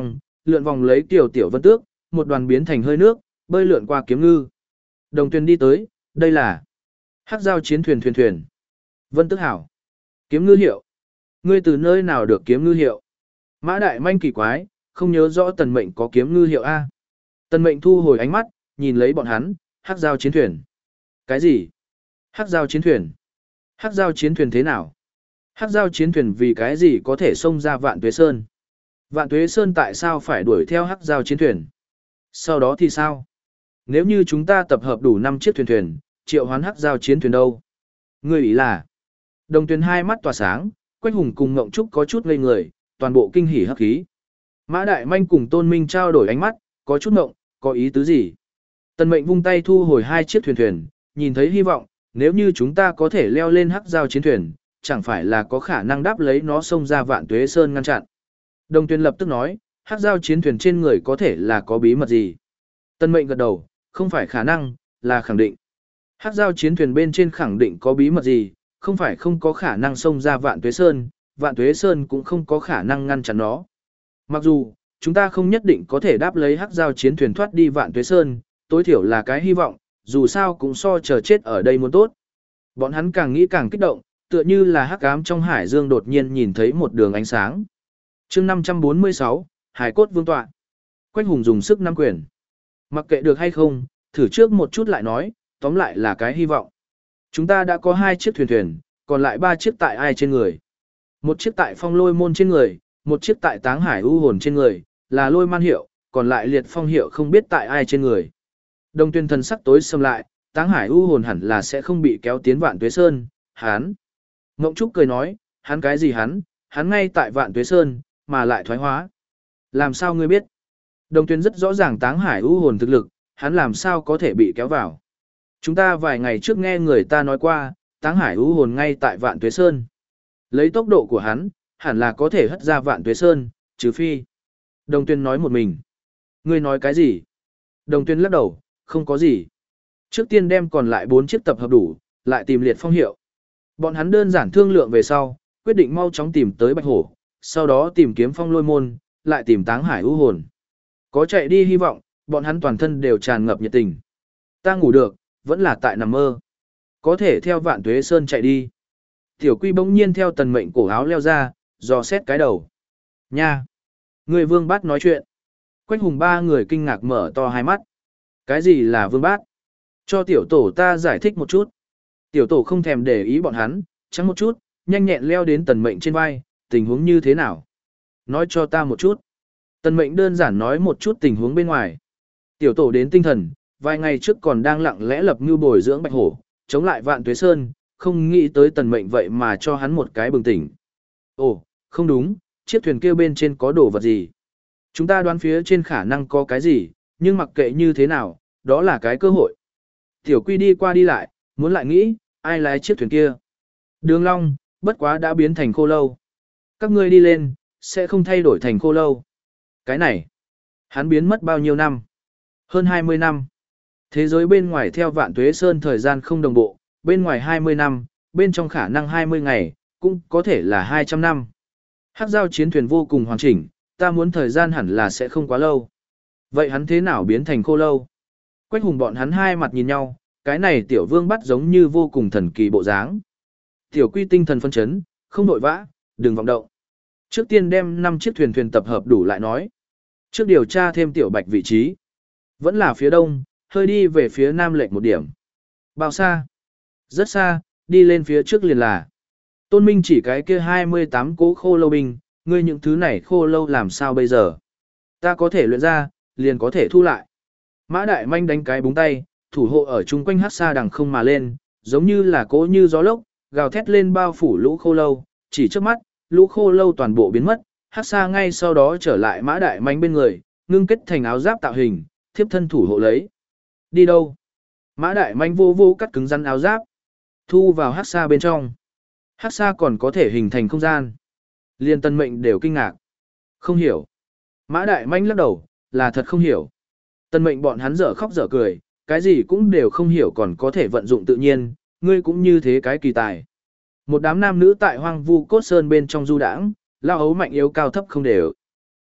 [SPEAKER 1] lượn vòng lấy tiểu tiểu vân tước, một đoàn biến thành hơi nước, bơi lượn qua kiếm ngư. Đồng Tuyền đi tới, đây là Hắc Giao chiến thuyền thuyền thuyền. Vân Tước hảo. Kiếm ngư hiệu. Ngươi từ nơi nào được kiếm ngư hiệu? Mã Đại Manh kỳ quái, không nhớ rõ Tần Mệnh có kiếm ngư hiệu a. Tần Mệnh thu hồi ánh mắt, nhìn lấy bọn hắn, Hắc Giao chiến thuyền. Cái gì? Hắc Giao chiến thuyền? Hắc Giao chiến thuyền thế nào? Hắc Giao chiến thuyền vì cái gì có thể xông ra Vạn Tuế Sơn? Vạn Tuế Sơn tại sao phải đuổi theo Hắc Giao chiến thuyền? Sau đó thì sao? Nếu như chúng ta tập hợp đủ năm chiếc thuyền thuyền, triệu hoán Hắc Giao chiến thuyền đâu? Ngươi ý là? Đồng Tuyền hai mắt tỏa sáng, Quách Hùng cùng Ngộng Trúc có chút ngây người, toàn bộ kinh hỉ hấp khí. Mã Đại Manh cùng Tôn Minh trao đổi ánh mắt, có chút ngộng, có ý tứ gì? Tần Mệnh vung tay thu hồi hai chiếc thuyền thuyền, nhìn thấy hy vọng, nếu như chúng ta có thể leo lên Hắc Giao chiến thuyền, chẳng phải là có khả năng đáp lấy nó xông ra Vạn Tuế Sơn ngăn chặn. Đồng Tuyền lập tức nói, Hắc Giao chiến thuyền trên người có thể là có bí mật gì? Tần Mệnh gật đầu, không phải khả năng, là khẳng định. Hắc Giao chiến thuyền bên trên khẳng định có bí mật gì, không phải không có khả năng xông ra Vạn Tuế Sơn, Vạn Tuế Sơn cũng không có khả năng ngăn chặn nó. Mặc dù, chúng ta không nhất định có thể đáp lấy Hắc Giao chiến thuyền thoát đi Vạn Tuế Sơn, tối thiểu là cái hy vọng, dù sao cũng so chờ chết ở đây muốn tốt. Bọn hắn càng nghĩ càng kích động, tựa như là hắc ám trong hải dương đột nhiên nhìn thấy một đường ánh sáng. Chương năm trăm bốn mươi sáu, Hải cốt vương tọa. Quách Hùng dùng sức nắm quyền. Mặc kệ được hay không, thử trước một chút lại nói, tóm lại là cái hy vọng. Chúng ta đã có hai chiếc thuyền thuyền, còn lại ba chiếc tại ai trên người. Một chiếc tại Phong Lôi Môn trên người, một chiếc tại Táng Hải U Hồn trên người, là Lôi Man hiệu, còn lại Liệt Phong hiệu không biết tại ai trên người. Đồng Tuyền thần sắc tối sầm lại, Táng Hải U Hồn hẳn là sẽ không bị kéo tiến Vạn Tuế Sơn, hắn. Ngộng Trúc cười nói, hắn cái gì hắn, hắn ngay tại Vạn Tuế Sơn, mà lại thoái hóa. Làm sao ngươi biết? Đồng Tuyền rất rõ ràng Táng Hải U Hồn thực lực, hắn làm sao có thể bị kéo vào. Chúng ta vài ngày trước nghe người ta nói qua, Táng Hải U Hồn ngay tại Vạn Tuế Sơn. Lấy tốc độ của hắn, hẳn là có thể hất ra Vạn Tuế Sơn, trừ phi. Đồng Tuyền nói một mình. Ngươi nói cái gì? Đồng Tuyền lắc đầu, không có gì. Trước tiên đem còn lại bốn chiếc tập hợp đủ, lại tìm Liệt Phong hiệu. Bọn hắn đơn giản thương lượng về sau, quyết định mau chóng tìm tới Bạch Hổ, sau đó tìm kiếm Phong Lôi Môn, lại tìm Táng Hải U Hồn. Có chạy đi hy vọng, bọn hắn toàn thân đều tràn ngập nhiệt tình. Ta ngủ được, vẫn là tại nằm mơ. Có thể theo Vạn Tuế Sơn chạy đi. Tiểu Quy bỗng nhiên theo Tần Mệnh cổ áo leo ra, dò xét cái đầu. Nha! Người Vương Bát nói chuyện. Quách Hùng ba người kinh ngạc mở to hai mắt. Cái gì là Vương Bát? Cho tiểu tổ ta giải thích một chút. Tiểu tổ không thèm để ý bọn hắn, trắng một chút, nhanh nhẹn leo đến Tần Mệnh trên vai, tình huống như thế nào? Nói cho ta một chút. Tần Mệnh đơn giản nói một chút tình huống bên ngoài. Tiểu tổ đến tinh thần, vài ngày trước còn đang lặng lẽ lập mưu bồi dưỡng Bạch Hổ, chống lại Vạn Tuế Sơn, không nghĩ tới Tần Mệnh vậy mà cho hắn một cái bừng tỉnh. Ồ, không đúng, chiếc thuyền kia bên trên có đồ vật gì? Chúng ta đoán phía trên khả năng có cái gì, nhưng mặc kệ như thế nào, đó là cái cơ hội. Tiểu Quy đi qua đi lại, muốn lại nghĩ, ai lái chiếc thuyền kia? Đường Long, bất quá đã biến thành khô lâu. Các ngươi đi lên, sẽ không thay đổi thành khô lâu. Cái này, hắn biến mất bao nhiêu năm? Hơn hai mươi năm. Thế giới bên ngoài theo Vạn Tuế Sơn thời gian không đồng bộ, bên ngoài hai mươi năm, bên trong khả năng hai mươi ngày, cũng có thể là hai trăm năm. Hắc Giao chiến thuyền vô cùng hoàn chỉnh, ta muốn thời gian hẳn là sẽ không quá lâu. Vậy hắn thế nào biến thành khô lâu? Quách Hùng bọn hắn hai mặt nhìn nhau, cái này tiểu Vương bắt giống như vô cùng thần kỳ bộ dáng. Tiểu Quy tinh thần phân chấn, không đội vã, đừng vọng động. Trước tiên đem năm chiếc thuyền thuyền tập hợp đủ lại nói. Trước điều tra thêm tiểu Bạch vị trí. Vẫn là phía đông, hơi đi về phía nam lệch một điểm. Bao xa? Rất xa, đi lên phía trước liền là. Tôn Minh chỉ cái kia hai mươi tám cố khô lâu binh, ngươi những thứ này khô lâu làm sao bây giờ? Ta có thể luyện ra, liền có thể thu lại. Mã Đại Manh đánh cái búng tay, thủ hộ ở chung quanh hát xa đằng không mà lên, giống như là cỗ như gió lốc, gào thét lên bao phủ lũ khô lâu, chỉ trước mắt, lũ khô lâu toàn bộ biến mất, hát xa ngay sau đó trở lại Mã Đại Manh bên người, ngưng kết thành áo giáp tạo hình, thiếp thân thủ hộ lấy. Đi đâu? Mã Đại Manh vô vô cắt cứng rắn áo giáp, thu vào hát xa bên trong. Hát xa còn có thể hình thành không gian. Liên Tân Mệnh đều kinh ngạc. Không hiểu. Mã Đại Manh lắc đầu, là thật không hiểu. Tân Mệnh bọn hắn dở khóc dở cười, cái gì cũng đều không hiểu còn có thể vận dụng tự nhiên, ngươi cũng như thế cái kỳ tài. Một đám nam nữ tại hoang vu cốt sơn bên trong du đãng, lao ấu mạnh yếu cao thấp không đều.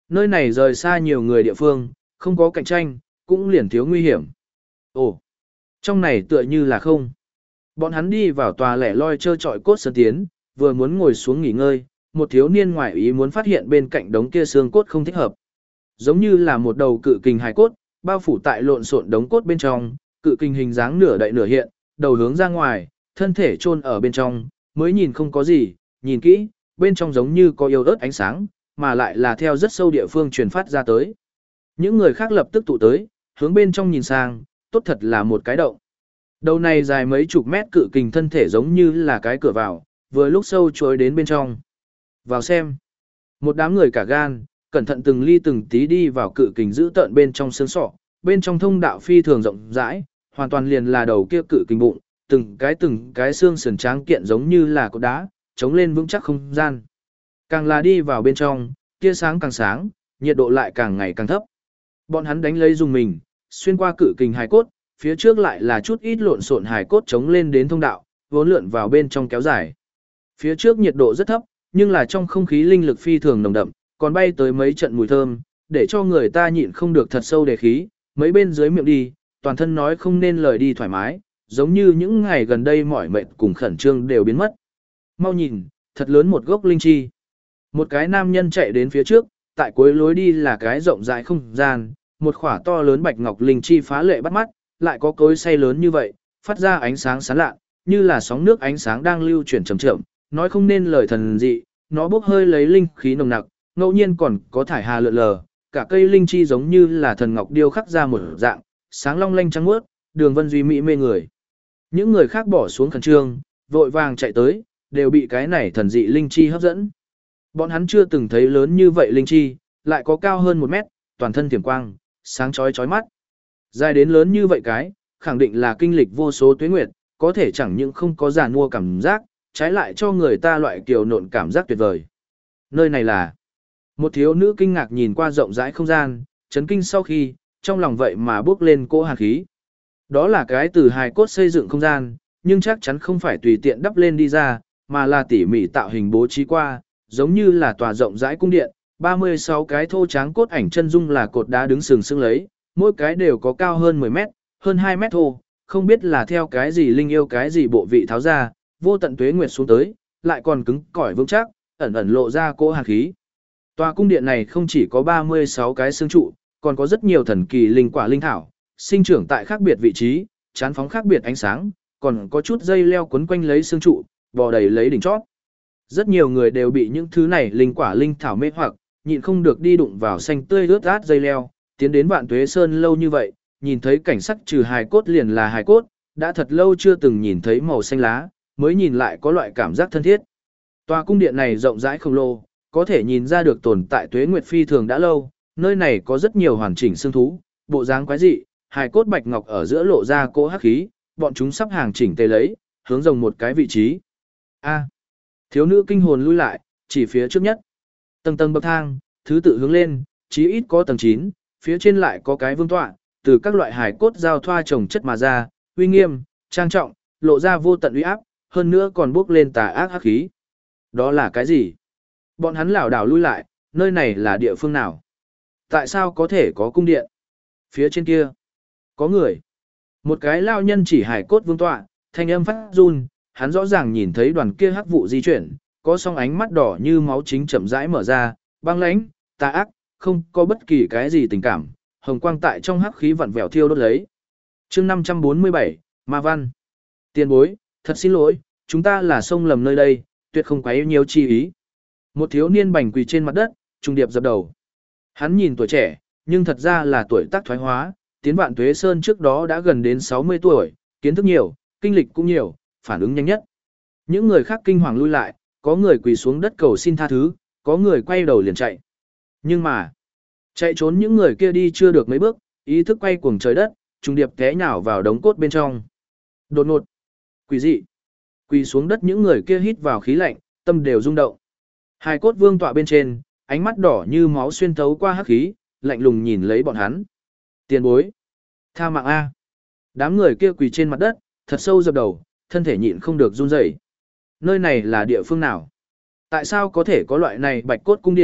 [SPEAKER 1] Nơi này rời xa nhiều người địa phương, không có cạnh tranh, cũng liền thiếu nguy hiểm. Ồ, trong này tựa như là không. Bọn hắn đi vào tòa lẻ loi trơ trọi cốt sơn tiến, vừa muốn ngồi xuống nghỉ ngơi, một thiếu niên ngoại ý muốn phát hiện bên cạnh đống kia xương cốt không thích hợp. Giống như là một đầu cự kình hài cốt, bao phủ tại lộn xộn đống cốt bên trong, cự kình hình dáng nửa đậy nửa hiện, đầu hướng ra ngoài, thân thể chôn ở bên trong, mới nhìn không có gì, nhìn kỹ, bên trong giống như có yếu ớt ánh sáng, mà lại là theo rất sâu địa phương truyền phát ra tới. Những người khác lập tức tụ tới, hướng bên trong nhìn sang, tốt thật là một cái động. Đầu này dài mấy chục mét cự kình thân thể giống như là cái cửa vào, vừa lúc sâu chối đến bên trong. Vào xem. Một đám người cả gan, cẩn thận từng ly từng tí đi vào cự kình giữ tợn bên trong xương sọ, bên trong thông đạo phi thường rộng rãi, hoàn toàn liền là đầu kia cự kình bụng, từng cái từng cái xương sườn tráng kiện giống như là cột đá, chống lên vững chắc không gian. Càng là đi vào bên trong, tia sáng càng sáng, nhiệt độ lại càng ngày càng thấp. Bọn hắn đánh lấy dùng mình, xuyên qua cự kình hài cốt, phía trước lại là chút ít lộn xộn hài cốt chống lên đến thông đạo, vốn lượn vào bên trong kéo dài. Phía trước nhiệt độ rất thấp, nhưng là trong không khí linh lực phi thường nồng đậm, còn bay tới mấy trận mùi thơm, để cho người ta nhịn không được thật sâu đề khí, mấy bên dưới miệng đi, toàn thân nói không nên lời đi thoải mái, giống như những ngày gần đây mỏi mệt cùng khẩn trương đều biến mất. Mau nhìn, thật lớn một gốc linh chi. Một cái nam nhân chạy đến phía trước, tại cuối lối đi là cái rộng rãi không gian, một khỏa to lớn bạch ngọc linh chi phá lệ bắt mắt, lại có cối xay lớn như vậy, phát ra ánh sáng sáng lạ, như là sóng nước ánh sáng đang lưu chuyển chậm chậm, nói không nên lời thần dị, nó bốc hơi lấy linh khí nồng nặc, ngẫu nhiên còn có thải hà lượn lờ, cả cây linh chi giống như là thần ngọc điêu khắc ra một dạng, sáng long lanh trắng muốt, đường vân duy mỹ mê người. Những người khác bỏ xuống khẩn trương, vội vàng chạy tới, đều bị cái này thần dị linh chi hấp dẫn. Bọn hắn chưa từng thấy lớn như vậy linh chi, lại có cao hơn một mét, toàn thân tiềm quang, sáng chói chói mắt. Dài đến lớn như vậy cái, khẳng định là kinh lịch vô số tuế nguyệt, có thể chẳng những không có giàn mua cảm giác, trái lại cho người ta loại kiều nộn cảm giác tuyệt vời. Nơi này là một thiếu nữ kinh ngạc nhìn qua rộng rãi không gian, chấn kinh sau khi, trong lòng vậy mà bước lên cỗ hàn khí. Đó là cái từ hài cốt xây dựng không gian, nhưng chắc chắn không phải tùy tiện đắp lên đi ra, mà là tỉ mỉ tạo hình bố trí qua, giống như là tòa rộng rãi cung điện, ba mươi sáu cái thô tráng cốt ảnh chân dung là cột đá đứng sừng sững lấy, mỗi cái đều có cao hơn mười mét, hơn hai mét thô, không biết là theo cái gì linh yêu cái gì bộ vị tháo ra, vô tận tuế nguyệt xuống tới, lại còn cứng cỏi vững chắc, ẩn ẩn lộ ra cỗ hàn khí. Tòa cung điện này không chỉ có ba mươi sáu cái xương trụ, còn có rất nhiều thần kỳ linh quả linh thảo, sinh trưởng tại khác biệt vị trí, chán phóng khác biệt ánh sáng, còn có chút dây leo quấn quanh lấy xương trụ, bò đầy lấy đỉnh chót. Rất nhiều người đều bị những thứ này linh quả linh thảo mê hoặc, nhịn không được đi đụng vào xanh tươi rớt át dây leo, tiến đến Vạn Tuế Sơn lâu như vậy, nhìn thấy cảnh sắc trừ hài cốt liền là hài cốt, đã thật lâu chưa từng nhìn thấy màu xanh lá, mới nhìn lại có loại cảm giác thân thiết. Tòa cung điện này rộng rãi khổng lồ, có thể nhìn ra được tồn tại tuế nguyệt phi thường đã lâu, nơi này có rất nhiều hoàn chỉnh xương thú, bộ dáng quái dị, hài cốt bạch ngọc ở giữa lộ ra cỗ hắc khí, bọn chúng sắp hàng chỉnh tề lấy, hướng rồng một cái vị trí. A. Thiếu nữ kinh hồn lui lại, chỉ phía trước nhất. Tầng tầng bậc thang, thứ tự hướng lên, chí ít có tầng chín, phía trên lại có cái vương tọa, từ các loại hài cốt giao thoa chồng chất mà ra, uy nghiêm, trang trọng, lộ ra vô tận uy áp, hơn nữa còn bốc lên tà ác hắc khí. Đó là cái gì? Bọn hắn lảo đảo lui lại, nơi này là địa phương nào? Tại sao có thể có cung điện? Phía trên kia, có người. Một cái lao nhân chỉ hài cốt vương tọa, thanh âm phát run, hắn rõ ràng nhìn thấy đoàn kia hắc vụ di chuyển, có song ánh mắt đỏ như máu chính chậm rãi mở ra, băng lãnh, tà ác, không có bất kỳ cái gì tình cảm, hồng quang tại trong hắc khí vặn vẹo thiêu đốt lấy. Chương năm trăm bốn mươi bảy, Ma Văn. Tiền bối, thật xin lỗi, chúng ta là sông lầm nơi đây, tuyệt không quấy nhiều chi ý. Một thiếu niên bành quỳ trên mặt đất, trung điệp dập đầu. Hắn nhìn tuổi trẻ, nhưng thật ra là tuổi tác thoái hóa, tiến Vạn Tuế Sơn trước đó đã gần đến sáu mươi tuổi, kiến thức nhiều, kinh lịch cũng nhiều, phản ứng nhanh nhất. Những người khác kinh hoàng lui lại, có người quỳ xuống đất cầu xin tha thứ, có người quay đầu liền chạy. Nhưng mà, chạy trốn những người kia đi chưa được mấy bước, ý thức quay cuồng trời đất, trùng điệp té nhào vào đống cốt bên trong. Đột ngột, quỷ dị, quỳ xuống đất những người kia hít vào khí lạnh, tâm đều rung động. Hai cốt vương tọa bên trên, ánh mắt đỏ như máu xuyên thấu qua hắc khí, lạnh lùng nhìn lấy bọn hắn. Tiền bối, tha mạng a. Đám người kia quỳ trên mặt đất, thật sâu dập đầu, thân thể nhịn không được run rẩy. Nơi này là địa phương nào? Tại sao có thể có loại này bạch cốt cung điện,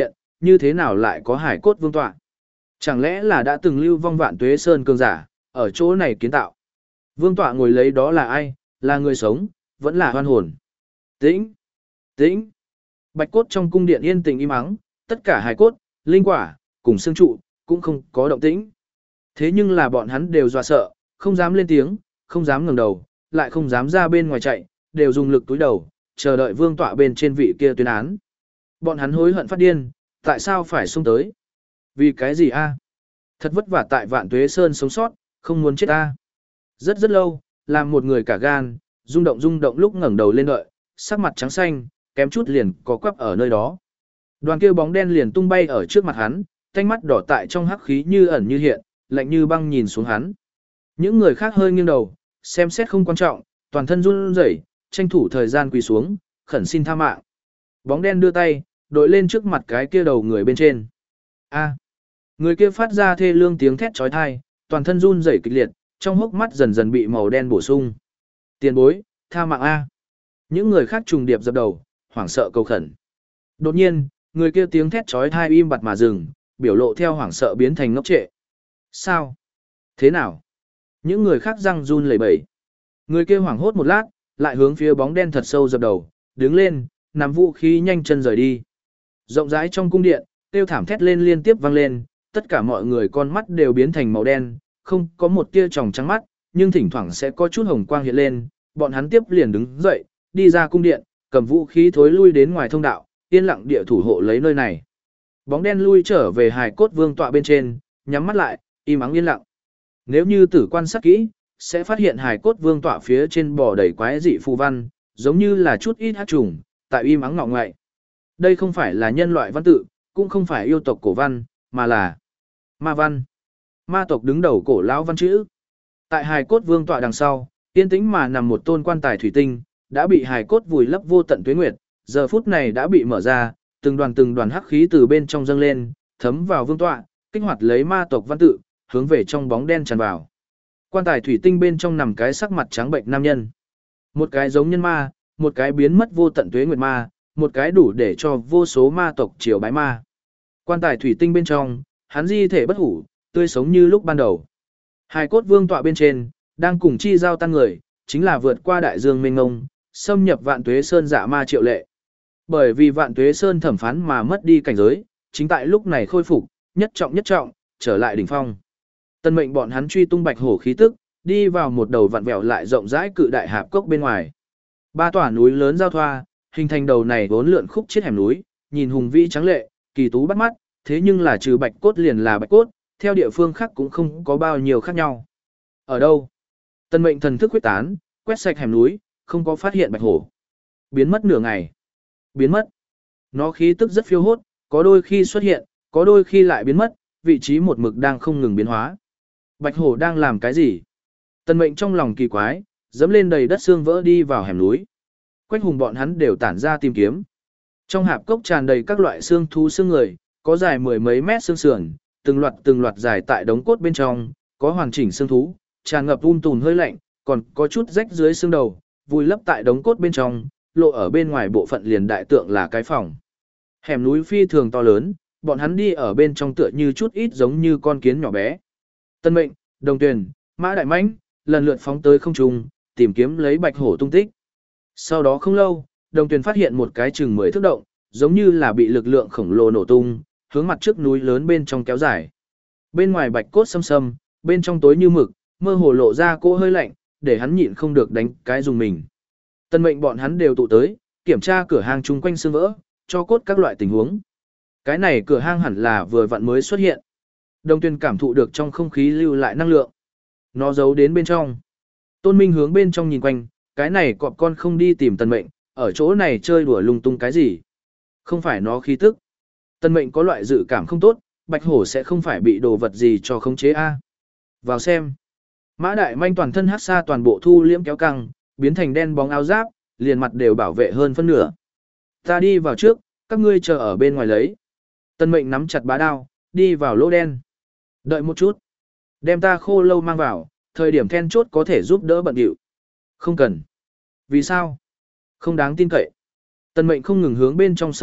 [SPEAKER 1] như thế nào lại có hải cốt vương tọa? Chẳng lẽ là đã từng lưu vong Vạn Tuế Sơn cường giả, ở chỗ này kiến tạo? Vương tọa ngồi lấy đó là ai? Là người sống, vẫn là hoan hồn? Tĩnh! Tĩnh! Bạch cốt trong cung điện yên tĩnh im ắng, tất cả hải cốt, linh quả, cùng xương trụ, cũng không có động tĩnh. Thế nhưng là bọn hắn đều dọa sợ, không dám lên tiếng, không dám ngẩng đầu, lại không dám ra bên ngoài chạy, đều dùng lực túi đầu, chờ đợi vương tọa bên trên vị kia tuyên án. Bọn hắn hối hận phát điên, tại sao phải xông tới? Vì cái gì a? Thật vất vả tại Vạn Tuế Sơn sống sót, không muốn chết a. Rất rất lâu, làm một người cả gan, rung động rung động lúc ngẩng đầu lên đợi, sắc mặt trắng xanh, kém chút liền có quắp ở nơi đó. Đoàn kia bóng đen liền tung bay ở trước mặt hắn, thanh mắt đỏ tại trong hắc khí như ẩn như hiện, lạnh như băng nhìn xuống hắn. Những người khác hơi nghiêng đầu, xem xét không quan trọng, toàn thân run rẩy, tranh thủ thời gian quỳ xuống, khẩn xin tha mạng. Bóng đen đưa tay, đội lên trước mặt cái kia đầu người bên trên. A. Người kia phát ra thê lương tiếng thét chói tai, toàn thân run rẩy kịch liệt, trong hốc mắt dần dần bị màu đen bổ sung. Tiền bối, tha mạng a. Những người khác trùng điệp dập đầu, hoảng sợ cầu khẩn. Đột nhiên, người kia tiếng thét chói tai im bặt mà dừng, biểu lộ theo hoảng sợ biến thành ngốc trệ. Sao? Thế nào? Những người khác răng run lẩy bẩy. Người kia hoảng hốt một lát, lại hướng phía bóng đen thật sâu dập đầu, đứng lên, nắm vũ khí nhanh chân rời đi. Rộng rãi trong cung điện, kêu thảm thét lên liên tiếp vang lên, tất cả mọi người con mắt đều biến thành màu đen, không có một tia tròng trắng mắt, nhưng thỉnh thoảng sẽ có chút hồng quang hiện lên, bọn hắn tiếp liền đứng dậy, đi ra cung điện, cầm vũ khí thối lui đến ngoài thông đạo, yên lặng địa thủ hộ lấy nơi này. Bóng đen lui trở về hài cốt vương tọa bên trên, nhắm mắt lại, im ắng yên lặng. Nếu như tử quan sát kỹ, sẽ phát hiện hài cốt vương tọa phía trên bò đầy quái dị phù văn, giống như là chút ít hắc trùng, tại im ắng ngọ ngoại. Đây không phải là nhân loại văn tự, cũng không phải yêu tộc cổ văn, mà là ma văn. Ma tộc đứng đầu cổ lão văn chữ. Tại hài cốt vương tọa đằng sau, yên tĩnh mà nằm một tôn quan tài thủy tinh, đã bị hài cốt vùi lấp vô tận tuế nguyệt, giờ phút này đã bị mở ra, từng đoàn từng đoàn hắc khí từ bên trong dâng lên, thấm vào vương tọa, kích hoạt lấy ma tộc văn tự, hướng về trong bóng đen tràn vào. Quan tài thủy tinh bên trong nằm cái sắc mặt trắng bệnh nam nhân. Một cái giống nhân ma, một cái biến mất vô tận tuế nguyệt ma, một cái đủ để cho vô số ma tộc triều bái ma. Quan tài thủy tinh bên trong, hắn di thể bất hủ, tươi sống như lúc ban đầu. Hài cốt vương tọa bên trên, đang cùng chi giao tăng người, chính là vượt qua đại dương mênh mông, xâm nhập Vạn Tuế Sơn dạ ma Triệu Lệ. Bởi vì Vạn Tuế Sơn thẩm phán mà mất đi cảnh giới, chính tại lúc này khôi phục, nhất trọng nhất trọng, trở lại đỉnh phong. Tân mệnh bọn hắn truy tung bạch hổ khí tức, đi vào một đầu vặn vẹo lại rộng rãi cự đại hạp cốc bên ngoài. Ba tòa núi lớn giao thoa, hình thành đầu này vốn lượn khúc chết hẻm núi, nhìn hùng vĩ trắng lệ, kỳ tú bắt mắt, thế nhưng là trừ bạch cốt liền là bạch cốt, theo địa phương khác cũng không có bao nhiêu khác nhau. Ở đâu? Tân mệnh thần thức quyết tán, quét sạch hẻm núi, không có phát hiện bạch hổ. Biến mất nửa ngày. Biến mất. Nó khí tức rất phiêu hốt, có đôi khi xuất hiện, có đôi khi lại biến mất, vị trí một mực đang không ngừng biến hóa. Bạch hổ đang làm cái gì? Tân mệnh trong lòng kỳ quái, dẫm lên đầy đất xương vỡ đi vào hẻm núi. Quách hùng bọn hắn đều tản ra tìm kiếm. Trong hạp cốc tràn đầy các loại xương thú xương người, có dài mười mấy mét xương sườn, từng loạt từng loạt dài tại đống cốt bên trong, có hoàn chỉnh xương thú, tràn ngập um tùn hơi lạnh, còn có chút rách dưới xương đầu, vùi lấp tại đống cốt bên trong, lộ ở bên ngoài bộ phận liền đại tượng là cái phòng. Hẻm núi phi thường to lớn, bọn hắn đi ở bên trong tựa như chút ít giống như con kiến nhỏ bé. Tân mệnh, đồng tuyền, mã đại mãnh, lần lượt phóng tới không trung, tìm kiếm lấy bạch hổ tung tích. Sau đó không lâu, đồng tuyền phát hiện một cái chừng mười thước động, giống như là bị lực lượng khổng lồ nổ tung, hướng mặt trước núi lớn bên trong kéo dài. Bên ngoài bạch cốt xâm xâm, bên trong tối như mực, mơ hồ lộ ra cỗ hơi lạnh, để hắn nhịn không được đánh cái dùng mình. Tân mệnh bọn hắn đều tụ tới, kiểm tra cửa hang chung quanh xương vỡ, cho cốt các loại tình huống. Cái này cửa hang hẳn là vừa vặn mới xuất hiện. Đồng Tuyền cảm thụ được trong không khí lưu lại năng lượng. Nó giấu đến bên trong. Tôn Minh hướng bên trong nhìn quanh, cái này cọp con không đi tìm Tân mệnh, ở chỗ này chơi đùa lung tung cái gì. Không phải nó khí tức. Tân mệnh có loại dự cảm không tốt, bạch hổ sẽ không phải bị đồ vật gì cho khống chế a. Vào xem. Mã đại manh toàn thân hắc xa toàn bộ thu liễm kéo căng, biến thành đen bóng áo giáp, liền mặt đều bảo vệ hơn phân nửa. Ta đi vào trước, các ngươi chờ ở bên ngoài lấy. Tân mệnh nắm chặt bá đao, đi vào lỗ đen. Đợi một chút. Đem ta khô lâu mang vào, thời điểm then chốt có thể giúp đỡ bận điệu. Không cần. Vì sao? Không đáng tin cậy. Tân mệnh không ngừng hướng bên trong xâm nhập,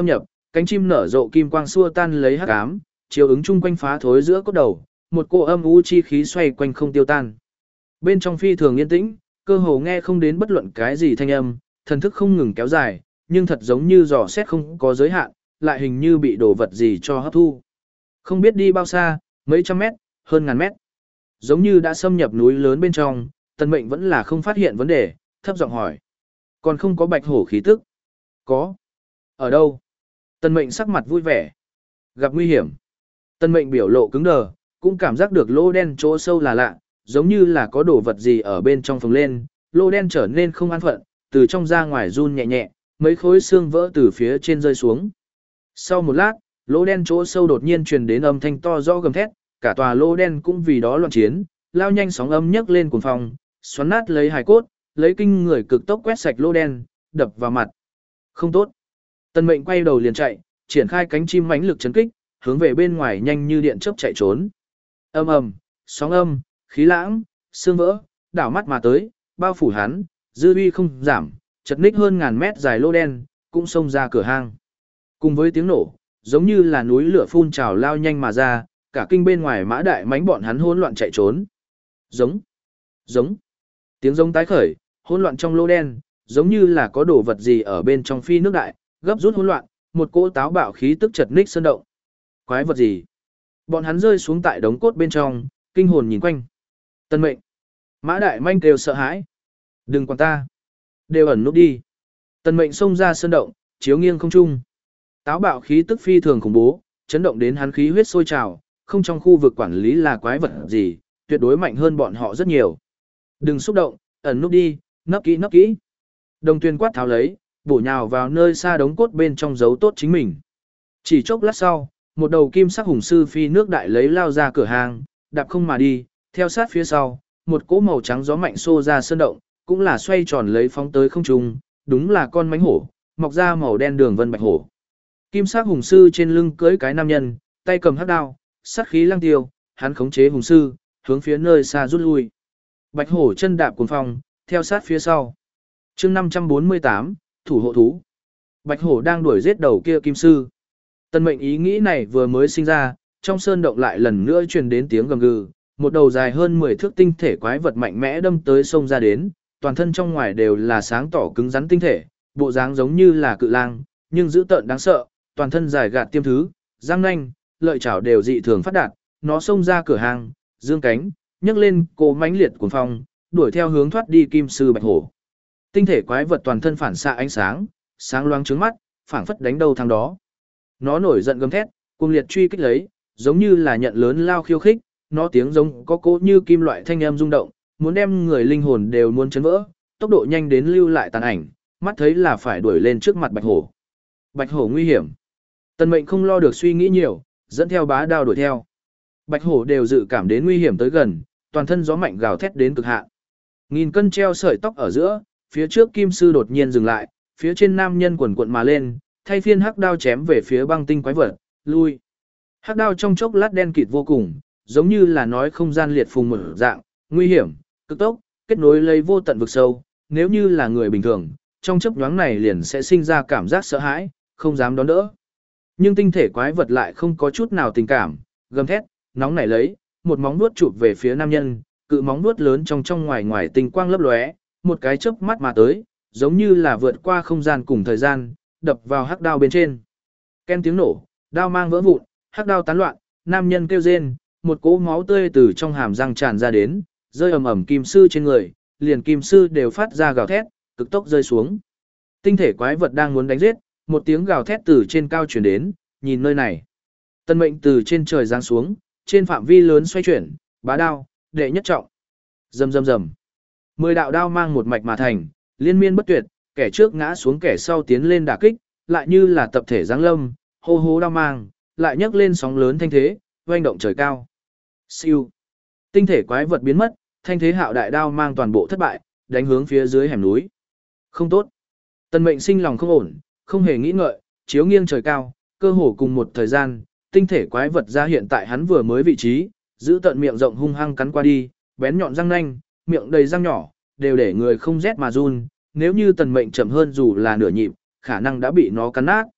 [SPEAKER 1] cánh chim nở rộ kim quang xua tan lấy hắc ám, chiếu ứng chung quanh phá thối giữa cốt đầu, một cô âm u chi khí xoay quanh không tiêu tan. Bên trong phi thường yên tĩnh, cơ hồ nghe không đến bất luận cái gì thanh âm, thần thức không ngừng kéo dài, nhưng thật giống như dò xét không có giới hạn, lại hình như bị đồ vật gì cho hấp thu. Không biết đi bao xa, mấy trăm mét, hơn ngàn mét. Giống như đã xâm nhập núi lớn bên trong, Tần Mệnh vẫn là không phát hiện vấn đề, thấp giọng hỏi. Còn không có bạch hổ khí tức? Có. Ở đâu? Tần Mệnh sắc mặt vui vẻ. Gặp nguy hiểm. Tần Mệnh biểu lộ cứng đờ, cũng cảm giác được lỗ đen chỗ sâu là lạ, giống như là có đồ vật gì ở bên trong phồng lên, lỗ đen trở nên không an phận, từ trong ra ngoài run nhẹ nhẹ, mấy khối xương vỡ từ phía trên rơi xuống. Sau một lát, lỗ đen chỗ sâu đột nhiên truyền đến âm thanh to rõ gầm thét, cả tòa lỗ đen cũng vì đó loạn chiến, lao nhanh sóng âm nhấc lên cuồng phong, xoắn nát lấy hài cốt, lấy kinh người cực tốc quét sạch lỗ đen, đập vào mặt. Không tốt. Tần Mệnh quay đầu liền chạy, triển khai cánh chim mãnh lực chấn kích, hướng về bên ngoài nhanh như điện chớp chạy trốn. Âm ầm, sóng âm, khí lãng, xương vỡ, đảo mắt mà tới, bao phủ hắn, dư uy không giảm, chật ních hơn ngàn mét dài lỗ đen, cũng xông ra cửa hang. Cùng với tiếng nổ, giống như là núi lửa phun trào lao nhanh mà ra, cả kinh bên ngoài mã đại mánh bọn hắn hỗn loạn chạy trốn. Giống, giống, tiếng giống tái khởi, hỗn loạn trong lỗ đen, giống như là có đồ vật gì ở bên trong phi nước đại, gấp rút hỗn loạn, một cỗ táo bạo khí tức chật ních sơn động. Quái vật gì? Bọn hắn rơi xuống tại đống cốt bên trong, kinh hồn nhìn quanh. Tần Mệnh, mã đại manh kêu sợ hãi. Đừng quản ta. Đều ẩn núp đi. Tần Mệnh xông ra sơn động, chiếu nghiêng không trung. Táo bạo khí tức phi thường khủng bố, chấn động đến hắn khí huyết sôi trào, không trong khu vực quản lý là quái vật gì, tuyệt đối mạnh hơn bọn họ rất nhiều. Đừng xúc động, ẩn núp đi, nấp kỹ nấp kỹ. Đồng Tuyên quát tháo lấy, bổ nhào vào nơi xa đống cốt bên trong giấu tốt chính mình. Chỉ chốc lát sau, một đầu kim sắc hùng sư phi nước đại lấy lao ra cửa hàng, đạp không mà đi, theo sát phía sau, một cỗ màu trắng gió mạnh xô ra sơn động, cũng là xoay tròn lấy phóng tới không trung, đúng là con mánh hổ, mọc ra màu đen đường vân bạch hổ. Kim sắc hùng sư trên lưng cưỡi cái nam nhân, tay cầm hắc đao, sát khí lăng tiêu, hắn khống chế hùng sư, hướng phía nơi xa rút lui. Bạch hổ chân đạp cuồng phong, theo sát phía sau. Chương năm trăm bốn mươi tám, thủ hộ thú. Bạch hổ đang đuổi giết đầu kia kim sư. Tần Mệnh ý nghĩ này vừa mới sinh ra, trong sơn động lại lần nữa truyền đến tiếng gầm gừ, một đầu dài hơn mười thước tinh thể quái vật mạnh mẽ đâm tới sông ra đến, toàn thân trong ngoài đều là sáng tỏ cứng rắn tinh thể, bộ dáng giống như là cự lang, nhưng dữ tợn đáng sợ, toàn thân dài gạt tiêm thứ, răng nanh, lợi chảo đều dị thường phát đạt, nó xông ra cửa hàng, dương cánh, nhấc lên cô mãnh liệt cuồng phong, đuổi theo hướng thoát đi kim sư bạch hổ. Tinh thể quái vật toàn thân phản xạ ánh sáng, sáng loáng trướng mắt, phảng phất đánh đầu thằng đó. Nó nổi giận gầm thét, cuồng liệt truy kích lấy, giống như là nhận lớn lao khiêu khích, nó tiếng giống có cỗ như kim loại thanh âm rung động, muốn đem người linh hồn đều muốn chấn vỡ, tốc độ nhanh đến lưu lại tàn ảnh, mắt thấy là phải đuổi lên trước mặt bạch hổ. Bạch hổ nguy hiểm. Tần Mệnh không lo được suy nghĩ nhiều, dẫn theo bá đao đuổi theo. Bạch hổ đều dự cảm đến nguy hiểm tới gần, toàn thân gió mạnh gào thét đến cực hạn. Nghìn cân treo sợi tóc ở giữa, phía trước kim sư đột nhiên dừng lại, phía trên nam nhân quần quận mà lên, thay phiên hắc đao chém về phía băng tinh quái vật, lui. Hắc đao trong chốc lát đen kịt vô cùng, giống như là nói không gian liệt phùng mở dạng, nguy hiểm, cực tốc, kết nối lấy vô tận vực sâu, nếu như là người bình thường, trong chốc nhoáng này liền sẽ sinh ra cảm giác sợ hãi, không dám đón đỡ. Nhưng tinh thể quái vật lại không có chút nào tình cảm, gầm thét, nóng nảy lấy, một móng vuốt chụp về phía nam nhân, cự móng vuốt lớn trong trong ngoài ngoài tinh quang lấp lóe, một cái chớp mắt mà tới, giống như là vượt qua không gian cùng thời gian, đập vào hắc đao bên trên. Ken tiếng nổ, đao mang vỡ vụn, hắc đao tán loạn, nam nhân kêu rên, một cỗ máu tươi từ trong hàm răng tràn ra đến, rơi ầm ầm kim sư trên người, liền kim sư đều phát ra gào thét, cực tốc rơi xuống. Tinh thể quái vật đang muốn đánh giết, một tiếng gào thét từ trên cao truyền đến, nhìn nơi này. Tần Mệnh từ trên trời giáng xuống, trên phạm vi lớn xoay chuyển, bá đao, đệ nhất trọng. Rầm rầm rầm. Mười đạo đao mang một mạch mà thành, liên miên bất tuyệt, kẻ trước ngã xuống kẻ sau tiến lên đả kích, lại như là tập thể giáng lâm, hô hô đao mang, lại nhấc lên sóng lớn thanh thế, oanh động trời cao. Siêu. Tinh thể quái vật biến mất, thanh thế hạo đại đao mang toàn bộ thất bại, đánh hướng phía dưới hẻm núi. Không tốt. Tần Mệnh sinh lòng không ổn, không hề nghĩ ngợi, chiếu nghiêng trời cao, cơ hồ cùng một thời gian, tinh thể quái vật ra hiện tại hắn vừa mới vị trí, giữ tận miệng rộng hung hăng cắn qua đi, bén nhọn răng nanh, miệng đầy răng nhỏ, đều để người không rét mà run, nếu như Tần Mệnh chậm hơn dù là nửa nhịp, khả năng đã bị nó cắn nát.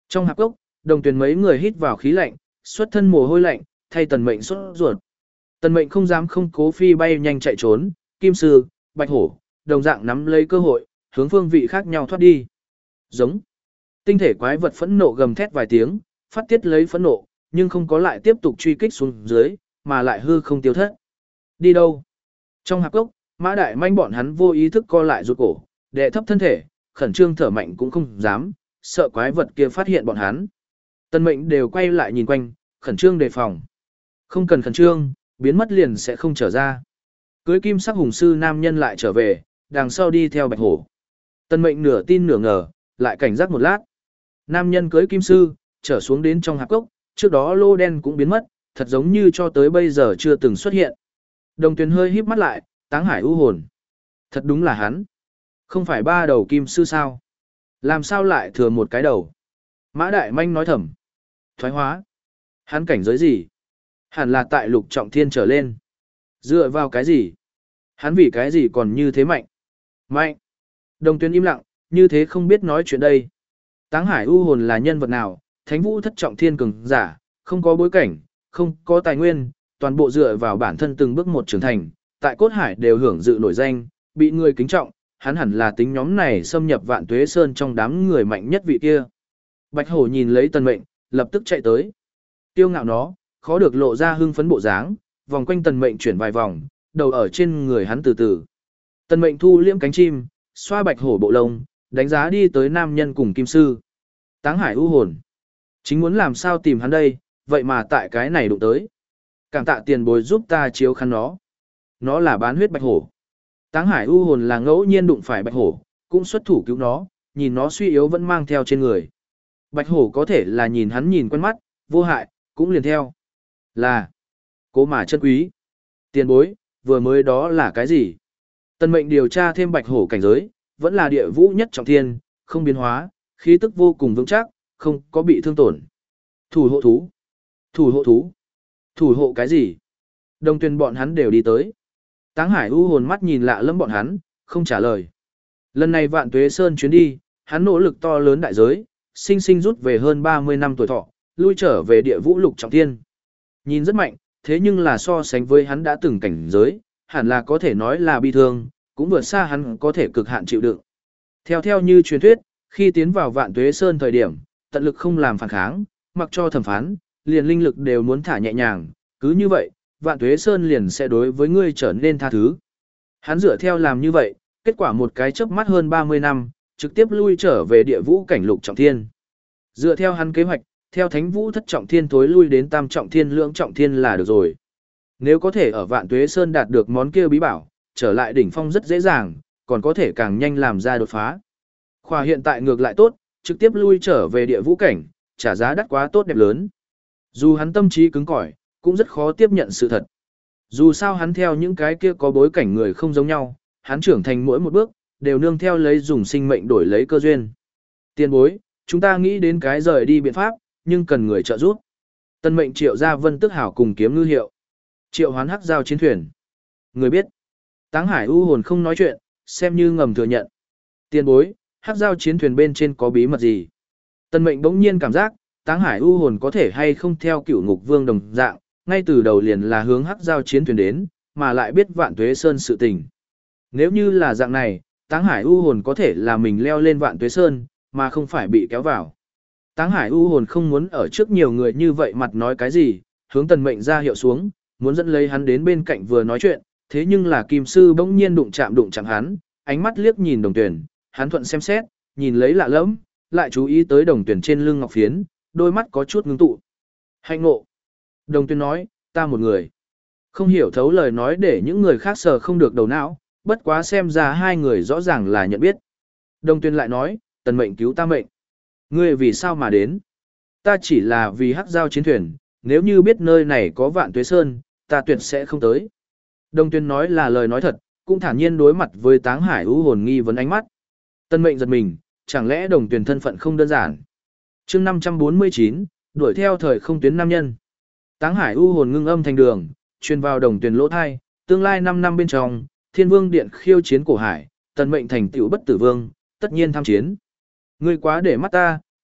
[SPEAKER 1] Trong hạp cốc, Đồng Tuyền mấy người hít vào khí lạnh, xuất thân mồ hôi lạnh, thay Tần Mệnh sốt ruột. Tần Mệnh không dám không cố phi bay nhanh chạy trốn, Kim Sư, Bạch Hổ, đồng dạng nắm lấy cơ hội, hướng phương vị khác nhau thoát đi. Giống. Tinh thể quái vật phẫn nộ gầm thét vài tiếng, phát tiết lấy phẫn nộ, nhưng không có lại tiếp tục truy kích xuống dưới, mà lại hư không tiêu thất. Đi đâu? Trong hạp cốc, Mã Đại Manh bọn hắn vô ý thức co lại rụt cổ, đè thấp thân thể, khẩn trương thở mạnh cũng không dám, sợ quái vật kia phát hiện bọn hắn. Tần Mệnh đều quay lại nhìn quanh, khẩn trương đề phòng. Không cần khẩn trương, biến mất liền sẽ không trở ra. Cưới kim sắc hùng sư nam nhân lại trở về, đằng sau đi theo Bạch Hổ. Tần Mệnh nửa tin nửa ngờ, lại cảnh giác một lát. Nam nhân cưới kim sư, trở xuống đến trong hạp cốc, trước đó lô đen cũng biến mất, thật giống như cho tới bây giờ chưa từng xuất hiện. Đồng Tuyền hơi híp mắt lại, Táng Hải u hồn. Thật đúng là hắn. Không phải ba đầu kim sư sao? Làm sao lại thừa một cái đầu? Mã Đại Manh nói thầm. Thoái hóa. Hắn cảnh giới gì? Hẳn là tại lục trọng thiên trở lên. Dựa vào cái gì? Hắn vì cái gì còn như thế mạnh? Mạnh. Đồng Tuyền im lặng, như thế không biết nói chuyện đây. Táng Hải u hồn là nhân vật nào? Thánh vũ thất trọng thiên cường giả, không có bối cảnh, không có tài nguyên, toàn bộ dựa vào bản thân từng bước một trưởng thành, tại cốt hải đều hưởng dự nổi danh, bị người kính trọng, hắn hẳn là tính nhóm này xâm nhập Vạn Tuế Sơn trong đám người mạnh nhất vị kia. Bạch Hổ nhìn lấy Tần Mệnh, lập tức chạy tới. Tiêu ngạo nó, khó được lộ ra hưng phấn bộ dáng, vòng quanh Tần Mệnh chuyển vài vòng, đầu ở trên người hắn từ từ. Tần Mệnh thu liễm cánh chim, xoa Bạch Hổ bộ lông, đánh giá đi tới nam nhân cùng kim sư. Táng Hải u hồn. Chính muốn làm sao tìm hắn đây, vậy mà tại cái này đụng tới. Cảm tạ tiền bối giúp ta chiếu khăn nó. Nó là bán huyết Bạch Hổ. Táng Hải u hồn là ngẫu nhiên đụng phải Bạch Hổ, cũng xuất thủ cứu nó, nhìn nó suy yếu vẫn mang theo trên người. Bạch Hổ có thể là nhìn hắn nhìn quen mắt, vô hại, cũng liền theo. Là, cố mà chân quý. Tiền bối, vừa mới đó là cái gì? Tần Mệnh điều tra thêm Bạch Hổ cảnh giới, vẫn là địa vũ nhất trọng thiên, không biến hóa, khí tức vô cùng vững chắc, không có bị thương tổn. Thủ hộ thú. Thủ hộ thú. Thủ hộ cái gì? Đồng Tuyền bọn hắn đều đi tới. Táng Hải u hồn mắt nhìn lạ lẫm bọn hắn, không trả lời. Lần này Vạn Tuế Sơn chuyến đi, hắn nỗ lực to lớn đại giới, sinh sinh rút về hơn ba mươi năm tuổi thọ, lui trở về địa vũ lục trọng thiên. Nhìn rất mạnh, thế nhưng là so sánh với hắn đã từng cảnh giới, hẳn là có thể nói là bi thương, cũng vượt xa hắn có thể cực hạn chịu đựng. Theo theo như truyền thuyết, khi tiến vào Vạn Tuế Sơn thời điểm, tận lực không làm phản kháng, mặc cho thẩm phán, liền linh lực đều muốn thả nhẹ nhàng, cứ như vậy, Vạn Tuế Sơn liền sẽ đối với ngươi trở nên tha thứ. Hắn dựa theo làm như vậy, kết quả một cái chớp mắt hơn ba mươi năm, trực tiếp lui trở về địa vũ cảnh lục trọng thiên. Dựa theo hắn kế hoạch, theo thánh vũ thất trọng thiên tối lui đến tam trọng thiên lưỡng trọng thiên là được rồi. Nếu có thể ở Vạn Tuế Sơn đạt được món kia bí bảo, trở lại đỉnh phong rất dễ dàng, còn có thể càng nhanh làm ra đột phá. Khoa hiện tại ngược lại tốt, trực tiếp lui trở về địa vũ cảnh, trả giá đắt quá tốt đẹp lớn. Dù hắn tâm trí cứng cỏi, cũng rất khó tiếp nhận sự thật. Dù sao hắn theo những cái kia có bối cảnh người không giống nhau, hắn trưởng thành mỗi một bước, đều nương theo lấy dùng sinh mệnh đổi lấy cơ duyên. Tiền bối, chúng ta nghĩ đến cái rời đi biện pháp, nhưng cần người trợ giúp. Tân mệnh Triệu Gia Vân tức hảo cùng kiếm ngư hiệu. Triệu Hoán hắc giao chiến thuyền. Người biết. Táng Hải u hồn không nói chuyện, xem như ngầm thừa nhận. Tiền bối, hắc giao chiến thuyền bên trên có bí mật gì? Tân mệnh bỗng nhiên cảm giác, Táng Hải u hồn có thể hay không theo Cửu Ngục Vương đồng dạng, ngay từ đầu liền là hướng hắc giao chiến thuyền đến, mà lại biết Vạn Tuế Sơn sự tình. Nếu như là dạng này, Táng Hải u hồn có thể là mình leo lên Vạn Tuế Sơn, mà không phải bị kéo vào. Táng Hải u hồn không muốn ở trước nhiều người như vậy mặt nói cái gì, hướng Tần Mệnh ra hiệu xuống, muốn dẫn lấy hắn đến bên cạnh vừa nói chuyện, thế nhưng là Kim Sư bỗng nhiên đụng chạm đụng chạm hắn, ánh mắt liếc nhìn Đồng Tuyển, hắn thuận xem xét, nhìn lấy lạ lẫm, lại chú ý tới Đồng Tuyển trên lưng ngọc phiến, đôi mắt có chút ngưng tụ. Hạnh ngộ. Đồng Tuyển nói, ta một người. Không hiểu thấu lời nói để những người khác sờ không được đầu não, bất quá xem ra hai người rõ ràng là nhận biết. Đồng Tuyển lại nói, Tần Mệnh cứu ta mệnh. Ngươi vì sao mà đến? Ta chỉ là vì hắc giao chiến thuyền, nếu như biết nơi này có Vạn Tuế Sơn, ta tuyệt sẽ không tới. Đồng Tuyên nói là lời nói thật, cũng thản nhiên đối mặt với Táng Hải u hồn nghi vấn ánh mắt. Tân Mệnh giật mình, chẳng lẽ Đồng Tuyên thân phận không đơn giản. Chương năm trăm bốn mươi chín, đuổi theo thời không tuyến nam nhân. Táng Hải u hồn ngưng âm thành đường, truyền vào Đồng Tuyên lỗ thai, tương lai năm năm bên trong, Thiên Vương Điện khiêu chiến cổ hải, Tần Mệnh thành tựu bất tử vương, tất nhiên tham chiến. Ngươi quá để mắt ta,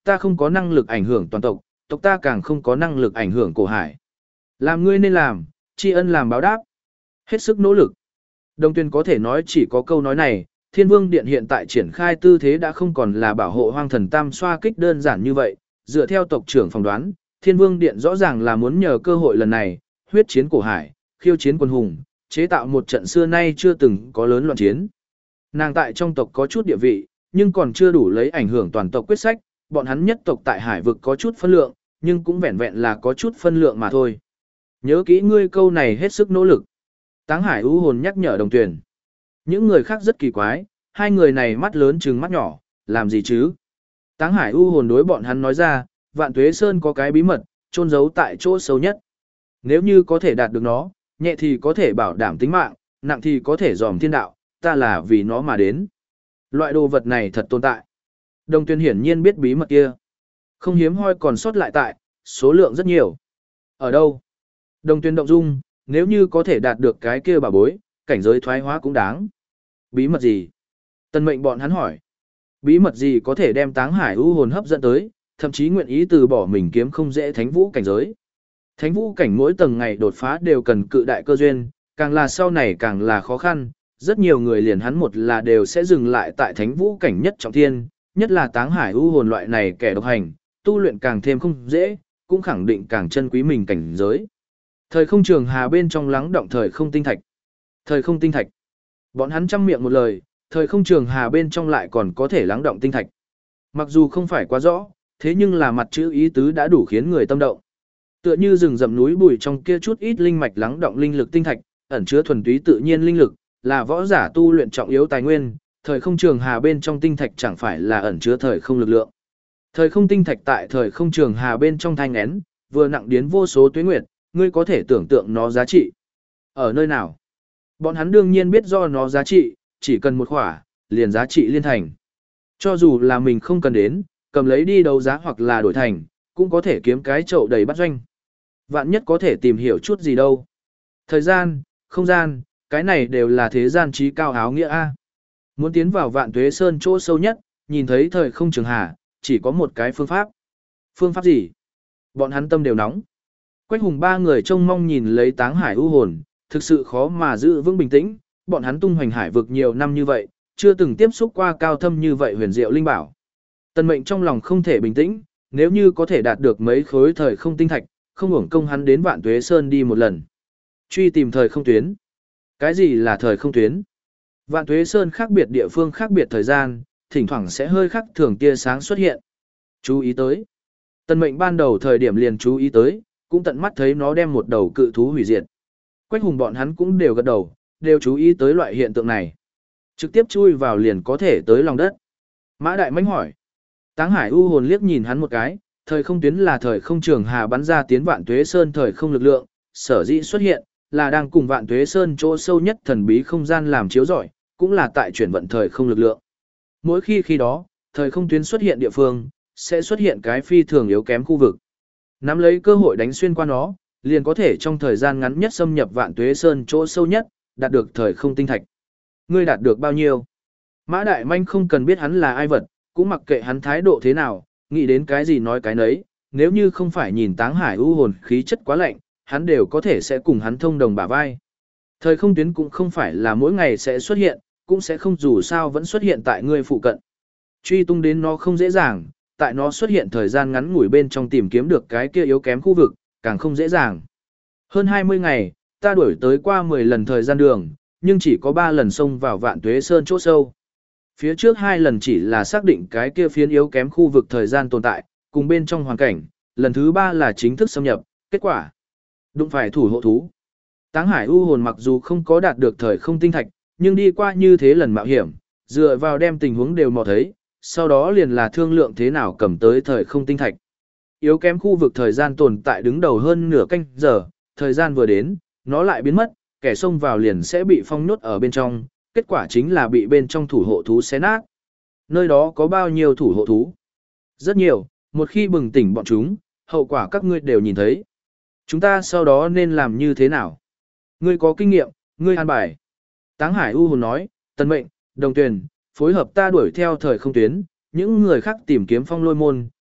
[SPEAKER 1] ta không có năng lực ảnh hưởng toàn tộc, tộc ta càng không có năng lực ảnh hưởng cổ hải. Làm ngươi nên làm, tri ân làm báo đáp. Hết sức nỗ lực. Đồng Tuyền có thể nói chỉ có câu nói này, Thiên Vương Điện hiện tại triển khai tư thế đã không còn là bảo hộ hoang thần tam xoa kích đơn giản như vậy, dựa theo tộc trưởng phỏng đoán, Thiên Vương Điện rõ ràng là muốn nhờ cơ hội lần này, huyết chiến cổ hải, khiêu chiến quân hùng, chế tạo một trận xưa nay chưa từng có lớn loạn chiến. Nàng tại trong tộc có chút địa vị, nhưng còn chưa đủ lấy ảnh hưởng toàn tộc quyết sách, bọn hắn nhất tộc tại hải vực có chút phân lượng, nhưng cũng vẹn vẹn là có chút phân lượng mà thôi. Nhớ kỹ ngươi câu này hết sức nỗ lực. Táng Hải U hồn nhắc nhở Đồng Tuyền. Những người khác rất kỳ quái, hai người này mắt lớn trừng mắt nhỏ, làm gì chứ? Táng Hải U hồn đối bọn hắn nói ra, Vạn Tuế Sơn có cái bí mật, chôn giấu tại chỗ sâu nhất. Nếu như có thể đạt được nó, nhẹ thì có thể bảo đảm tính mạng, nặng thì có thể dòm thiên đạo, ta là vì nó mà đến. Loại đồ vật này thật tồn tại. Đồng Tuyền hiển nhiên biết bí mật kia. Không hiếm hoi còn sót lại tại, số lượng rất nhiều. Ở đâu? Đồng Tuyền động dung, nếu như có thể đạt được cái kia bảo bối, cảnh giới thoái hóa cũng đáng. Bí mật gì? Tân mệnh bọn hắn hỏi. Bí mật gì có thể đem Táng Hải U hồn hấp dẫn tới, thậm chí nguyện ý từ bỏ mình kiếm không dễ thánh vũ cảnh giới. Thánh vũ cảnh mỗi tầng ngày đột phá đều cần cự đại cơ duyên, càng là sau này càng là khó khăn, rất nhiều người liền hắn một là đều sẽ dừng lại tại thánh vũ cảnh nhất trọng thiên, nhất là Táng Hải U hồn loại này kẻ độc hành, tu luyện càng thêm không dễ, cũng khẳng định càng chân quý mình cảnh giới. Thời không trường hà bên trong lắng động thời không tinh thạch. Thời không tinh thạch. Bọn hắn trăm miệng một lời, thời không trường hà bên trong lại còn có thể lắng động tinh thạch. Mặc dù không phải quá rõ, thế nhưng là mặt chữ ý tứ đã đủ khiến người tâm động. Tựa như rừng rậm núi bụi trong kia chút ít linh mạch lắng động linh lực tinh thạch, ẩn chứa thuần túy tự nhiên linh lực, là võ giả tu luyện trọng yếu tài nguyên, thời không trường hà bên trong tinh thạch chẳng phải là ẩn chứa thời không lực lượng. Thời không tinh thạch tại thời không trường hà bên trong thanh én, vừa nặng đến vô số tuế nguyệt, ngươi có thể tưởng tượng nó giá trị. Ở nơi nào? Bọn hắn đương nhiên biết do nó giá trị, chỉ cần một khỏa, liền giá trị liên thành. Cho dù là mình không cần đến, cầm lấy đi đấu giá hoặc là đổi thành, cũng có thể kiếm cái chậu đầy bắt doanh. Vạn nhất có thể tìm hiểu chút gì đâu. Thời gian, không gian, cái này đều là thế gian trí cao áo nghĩa A. Muốn tiến vào Vạn Tuế Sơn chỗ sâu nhất, nhìn thấy thời không trường hà, chỉ có một cái phương pháp. Phương pháp gì? Bọn hắn tâm đều nóng. Quách Hùng ba người trông mong nhìn lấy Táng Hải U hồn, thực sự khó mà giữ vững bình tĩnh, bọn hắn tung hoành hải vực nhiều năm như vậy, chưa từng tiếp xúc qua cao thâm như vậy huyền diệu linh bảo. Tần Mệnh trong lòng không thể bình tĩnh, nếu như có thể đạt được mấy khối thời không tinh thạch, không uổng công hắn đến Vạn Tuế Sơn đi một lần. Truy tìm thời không tuyến. Cái gì là thời không tuyến? Vạn Tuế Sơn khác biệt địa phương khác biệt thời gian, thỉnh thoảng sẽ hơi khắc thường tia sáng xuất hiện. Chú ý tới. Tần Mệnh ban đầu thời điểm liền chú ý tới, cũng tận mắt thấy nó đem một đầu cự thú hủy diệt. Quách Hùng bọn hắn cũng đều gật đầu, đều chú ý tới loại hiện tượng này. Trực tiếp chui vào liền có thể tới lòng đất. Mã Đại Mãnh hỏi. Táng Hải U hồn liếc nhìn hắn một cái, thời không tuyến là thời không trường hà bắn ra tiến Vạn Tuế Sơn thời không lực lượng, sở dĩ xuất hiện, là đang cùng Vạn Tuế Sơn chỗ sâu nhất thần bí không gian làm chiếu rọi, cũng là tại chuyển vận thời không lực lượng. Mỗi khi khi đó, thời không tuyến xuất hiện địa phương, sẽ xuất hiện cái phi thường yếu kém khu vực. Nắm lấy cơ hội đánh xuyên qua nó, liền có thể trong thời gian ngắn nhất xâm nhập Vạn Tuế Sơn chỗ sâu nhất, đạt được thời không tinh thạch. Ngươi đạt được bao nhiêu? Mã Đại Manh không cần biết hắn là ai vật, cũng mặc kệ hắn thái độ thế nào, nghĩ đến cái gì nói cái nấy, nếu như không phải nhìn Táng Hải U hồn khí chất quá lạnh, hắn đều có thể sẽ cùng hắn thông đồng bả vai. Thời không tuyến cũng không phải là mỗi ngày sẽ xuất hiện, cũng sẽ không dù sao vẫn xuất hiện tại ngươi phụ cận. Truy tung đến nó không dễ dàng, tại nó xuất hiện thời gian ngắn ngủi bên trong tìm kiếm được cái kia yếu kém khu vực, càng không dễ dàng. Hơn hai mươi ngày, ta đuổi tới qua mười lần thời gian đường, nhưng chỉ có ba lần xông vào Vạn Tuế Sơn chỗ sâu. Phía trước hai lần chỉ là xác định cái kia phiến yếu kém khu vực thời gian tồn tại, cùng bên trong hoàn cảnh, lần thứ ba là chính thức xâm nhập, kết quả đụng phải thủ hộ thú. Táng Hải U hồn mặc dù không có đạt được thời không tinh thạch, nhưng đi qua như thế lần mạo hiểm, dựa vào đem tình huống đều mò thấy, sau đó liền là thương lượng thế nào cầm tới thời không tinh thạch. Yếu kém khu vực thời gian tồn tại đứng đầu hơn nửa canh giờ, thời gian vừa đến, nó lại biến mất, kẻ xông vào liền sẽ bị phong nhốt ở bên trong, kết quả chính là bị bên trong thủ hộ thú xé nát. Nơi đó có bao nhiêu thủ hộ thú? Rất nhiều, một khi bừng tỉnh bọn chúng, hậu quả các ngươi đều nhìn thấy. Chúng ta sau đó nên làm như thế nào? Ngươi có kinh nghiệm, ngươi an bài. Táng Hải U hồn nói, Tần Mệnh, Đồng Tuyền, phối hợp ta đuổi theo thời không tuyến, những người khác tìm kiếm phong lôi môn,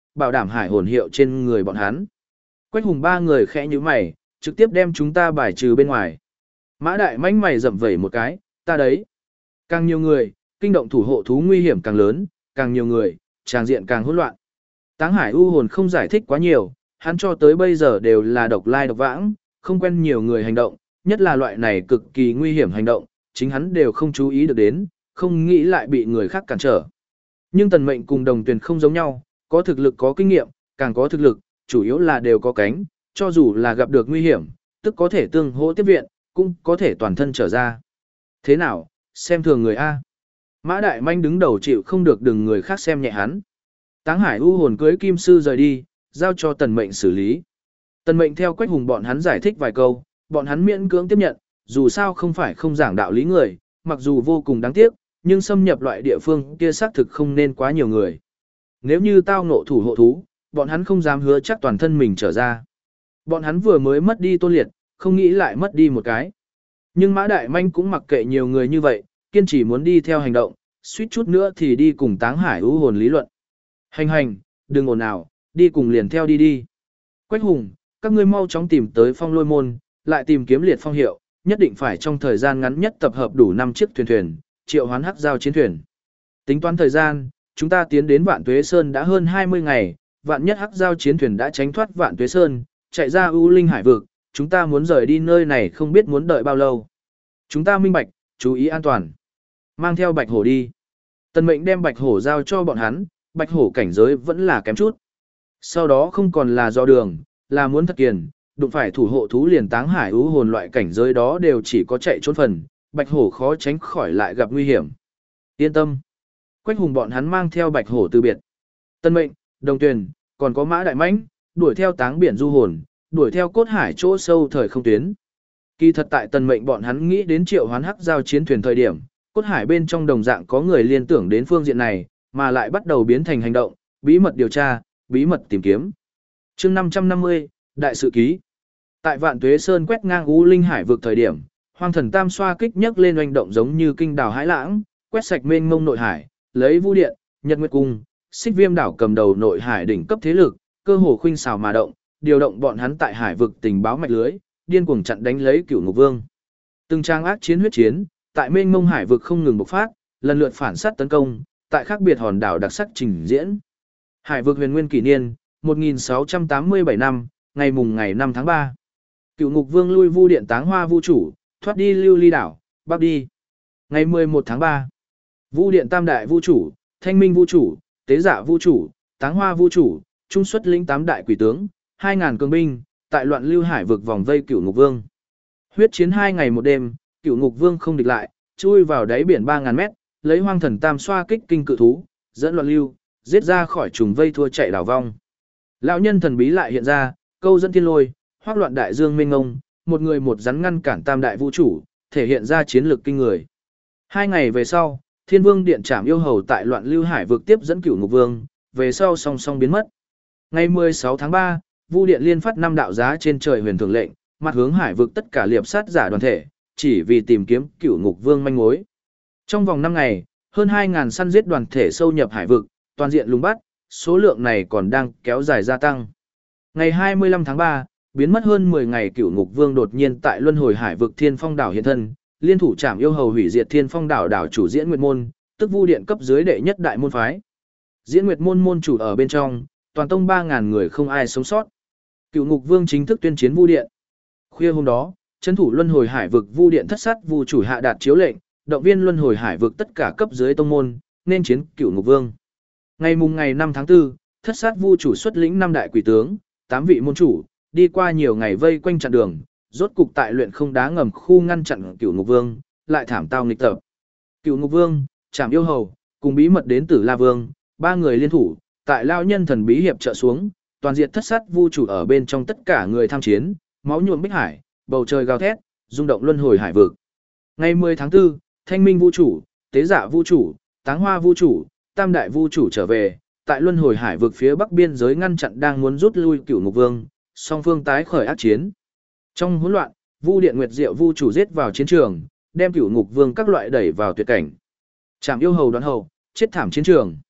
[SPEAKER 1] bảo đảm hải hồn hiệu trên người bọn hắn. Quách hùng ba người khẽ như mày, trực tiếp đem chúng ta bài trừ bên ngoài. Mã đại mãnh mày rậm vẩy một cái, ta đấy. Càng nhiều người, kinh động thủ hộ thú nguy hiểm càng lớn, càng nhiều người, tràng diện càng hỗn loạn. Táng Hải U hồn không giải thích quá nhiều, hắn cho tới bây giờ đều là độc lai độc vãng, không quen nhiều người hành động, nhất là loại này cực kỳ nguy hiểm hành động, chính hắn đều không chú ý được đến, không nghĩ lại bị người khác cản trở. Nhưng Tần Mệnh cùng Đồng Tuyền không giống nhau, có thực lực có kinh nghiệm, càng có thực lực, chủ yếu là đều có cánh, cho dù là gặp được nguy hiểm, tức có thể tương hỗ tiếp viện, cũng có thể toàn thân trở ra. Thế nào, xem thường người A. Mã Đại Manh đứng đầu chịu không được đừng người khác xem nhẹ hắn. Táng Hải U hồn cưới Kim Sư rời đi, giao cho Tần Mệnh xử lý. Tần Mệnh theo Quách Hùng bọn hắn giải thích vài câu, bọn hắn miễn cưỡng tiếp nhận, dù sao không phải không giảng đạo lý người, mặc dù vô cùng đáng tiếc, nhưng xâm nhập loại địa phương kia xác thực không nên quá nhiều người. Nếu như tao ngộ thủ hộ thú, bọn hắn không dám hứa chắc toàn thân mình trở ra. Bọn hắn vừa mới mất đi Tôn Liệt, không nghĩ lại mất đi một cái. Nhưng Mã Đại Manh cũng mặc kệ nhiều người như vậy, kiên trì muốn đi theo hành động, suýt chút nữa thì đi cùng Táng Hải U hồn lý luận. Hành hành, đừng ồn ào, đi cùng liền theo đi đi. Quách Hùng, các ngươi mau chóng tìm tới Phong Lôi môn, lại tìm kiếm Liệt Phong hiệu, nhất định phải trong thời gian ngắn nhất tập hợp đủ năm chiếc thuyền thuyền, triệu hoán hắc giao chiến thuyền. Tính toán thời gian, chúng ta tiến đến Vạn Tuế Sơn đã hơn hai mươi ngày, vạn nhất hắc giao chiến thuyền đã tránh thoát Vạn Tuế Sơn, chạy ra U Linh Hải vực, chúng ta muốn rời đi nơi này không biết muốn đợi bao lâu. Chúng ta minh bạch, chú ý an toàn. Mang theo Bạch Hổ đi. Tần Mệnh đem Bạch Hổ giao cho bọn hắn, Bạch Hổ cảnh giới vẫn là kém chút. Sau đó không còn là do đường, là muốn thật kiền, đụng phải thủ hộ thú liền Táng Hải U hồn loại cảnh giới đó đều chỉ có chạy trốn phần, Bạch Hổ khó tránh khỏi lại gặp nguy hiểm. Yên tâm. Quách Hùng bọn hắn mang theo Bạch Hổ từ biệt. Tần Mệnh, Đồng Tuyền, còn có Mã Đại Mãnh, đuổi theo Táng Biển Du hồn, đuổi theo cốt hải chỗ sâu thời không tuyến. Kỳ thật tại Tần Mệnh bọn hắn nghĩ đến triệu hoán hắc giao chiến thuyền thời điểm, cốt hải bên trong đồng dạng có người liên tưởng đến phương diện này, mà lại bắt đầu biến thành hành động, bí mật điều tra, bí mật tìm kiếm. Chương năm trăm năm mươi, Đại sự ký. Tại Vạn Tuế Sơn quét ngang U Linh Hải vực thời điểm, Hoang Thần Tam xoa kích nhấc lên oanh động giống như kinh đảo hải lãng, quét sạch mênh mông nội hải, lấy Vu Điện, Nhật Nguyệt Cung, Xích Viêm đảo cầm đầu nội hải đỉnh cấp thế lực, cơ hồ khuynh xào mà động, điều động bọn hắn tại hải vực tình báo mạch lưới, điên cuồng chặn đánh lấy Cửu Ngục Vương. Từng trang ác chiến huyết chiến, tại mênh mông hải vực không ngừng bộc phát, lần lượt phản sát tấn công, tại khác biệt hòn đảo đặc sắc trình diễn. Hải vực huyền nguyên kỷ niên, một nghìn sáu trăm tám mươi bảy năm, ngày mùng ngày năm tháng ba. Cửu Ngục Vương lui Vu Điện táng hoa vu chủ, thoát đi Lưu Ly đảo, bắc đi. Ngày mười một tháng ba. Vu Điện tam đại vu chủ, Thanh Minh vu chủ, Tế Dạ vu chủ, Táng Hoa vu chủ, trung xuất lĩnh tám đại quỷ tướng, hai ngàn cường binh, tại loạn lưu hải vực vòng vây Cửu Ngục Vương. Huyết chiến hai ngày một đêm, Cửu Ngục Vương không địch lại, chui vào đáy biển ba ngàn mét, lấy Hoang Thần Tam xoa kích kinh cự thú, dẫn loạn lưu, giết ra khỏi trùng vây thua chạy đảo vong. Lão nhân thần bí lại hiện ra, câu dẫn thiên lôi, hoác loạn đại dương mênh ngông, một người một rắn ngăn cản tam đại vũ chủ, thể hiện ra chiến lược kinh người. Hai ngày về sau, Thiên Vương Điện Trảm yêu hầu tại loạn lưu hải vực tiếp dẫn Cửu Ngục Vương, về sau song song biến mất. Ngày mười sáu tháng ba, Vu Điện liên phát năm đạo giá trên trời huyền thường lệnh, mặt hướng hải vực tất cả liệp sát giả đoàn thể, chỉ vì tìm kiếm Cửu Ngục Vương manh mối. Trong vòng năm ngày, hơn hai ngàn săn giết đoàn thể sâu nhập hải vực, toàn diện lùng bắt, số lượng này còn đang kéo dài gia tăng. Ngày hai mươi lăm tháng ba, biến mất hơn mười ngày Cửu Ngục Vương đột nhiên tại luân hồi hải vực Thiên Phong đảo hiện thân, liên thủ Trảm yêu hầu hủy diệt Thiên Phong đảo đảo chủ Diễn Nguyệt môn, tức Vu Điện cấp dưới đệ nhất đại môn phái. Diễn Nguyệt môn môn chủ ở bên trong, toàn tông ba ngàn người không ai sống sót. Cửu Ngục Vương chính thức tuyên chiến Vu Điện. Khuya hôm đó, trấn thủ luân hồi hải vực Vu Điện thất sát vu chủ hạ đạt chiếu lệnh, động viên luân hồi hải vực tất cả cấp dưới tông môn, nên chiến Cửu Ngục Vương. Ngày mùng ngày năm tháng tư, thất sát vu chủ xuất lĩnh năm đại quỷ tướng, tám vị môn chủ, đi qua nhiều ngày vây quanh chặn đường, rốt cục tại luyện không đá ngầm khu ngăn chặn Cửu Ngục Vương, lại thảm tao nghịch tập. Cửu Ngục Vương, Trảm yêu hầu, cùng bí mật đến Tử La Vương, ba người liên thủ, tại lao nhân thần bí hiệp trợ xuống, toàn diện thất sát vu chủ ở bên trong tất cả người tham chiến, máu nhuộm bích hải, bầu trời gào thét, rung động luân hồi hải vực. Ngày mười tháng tư, Thanh Minh vu chủ, Tế Dạ vu chủ, Táng Hoa vu chủ, Tam đại vu chủ trở về, tại luân hồi hải vực phía bắc biên giới ngăn chặn đang muốn rút lui Cửu Ngục Vương, song phương tái khởi ác chiến. Trong hỗn loạn, Vu Điện Nguyệt Diệu vu chủ giết vào chiến trường, đem Cửu Ngục Vương các loại đẩy vào tuyệt cảnh. Trảm yêu hầu đoán hầu, chết thảm chiến trường.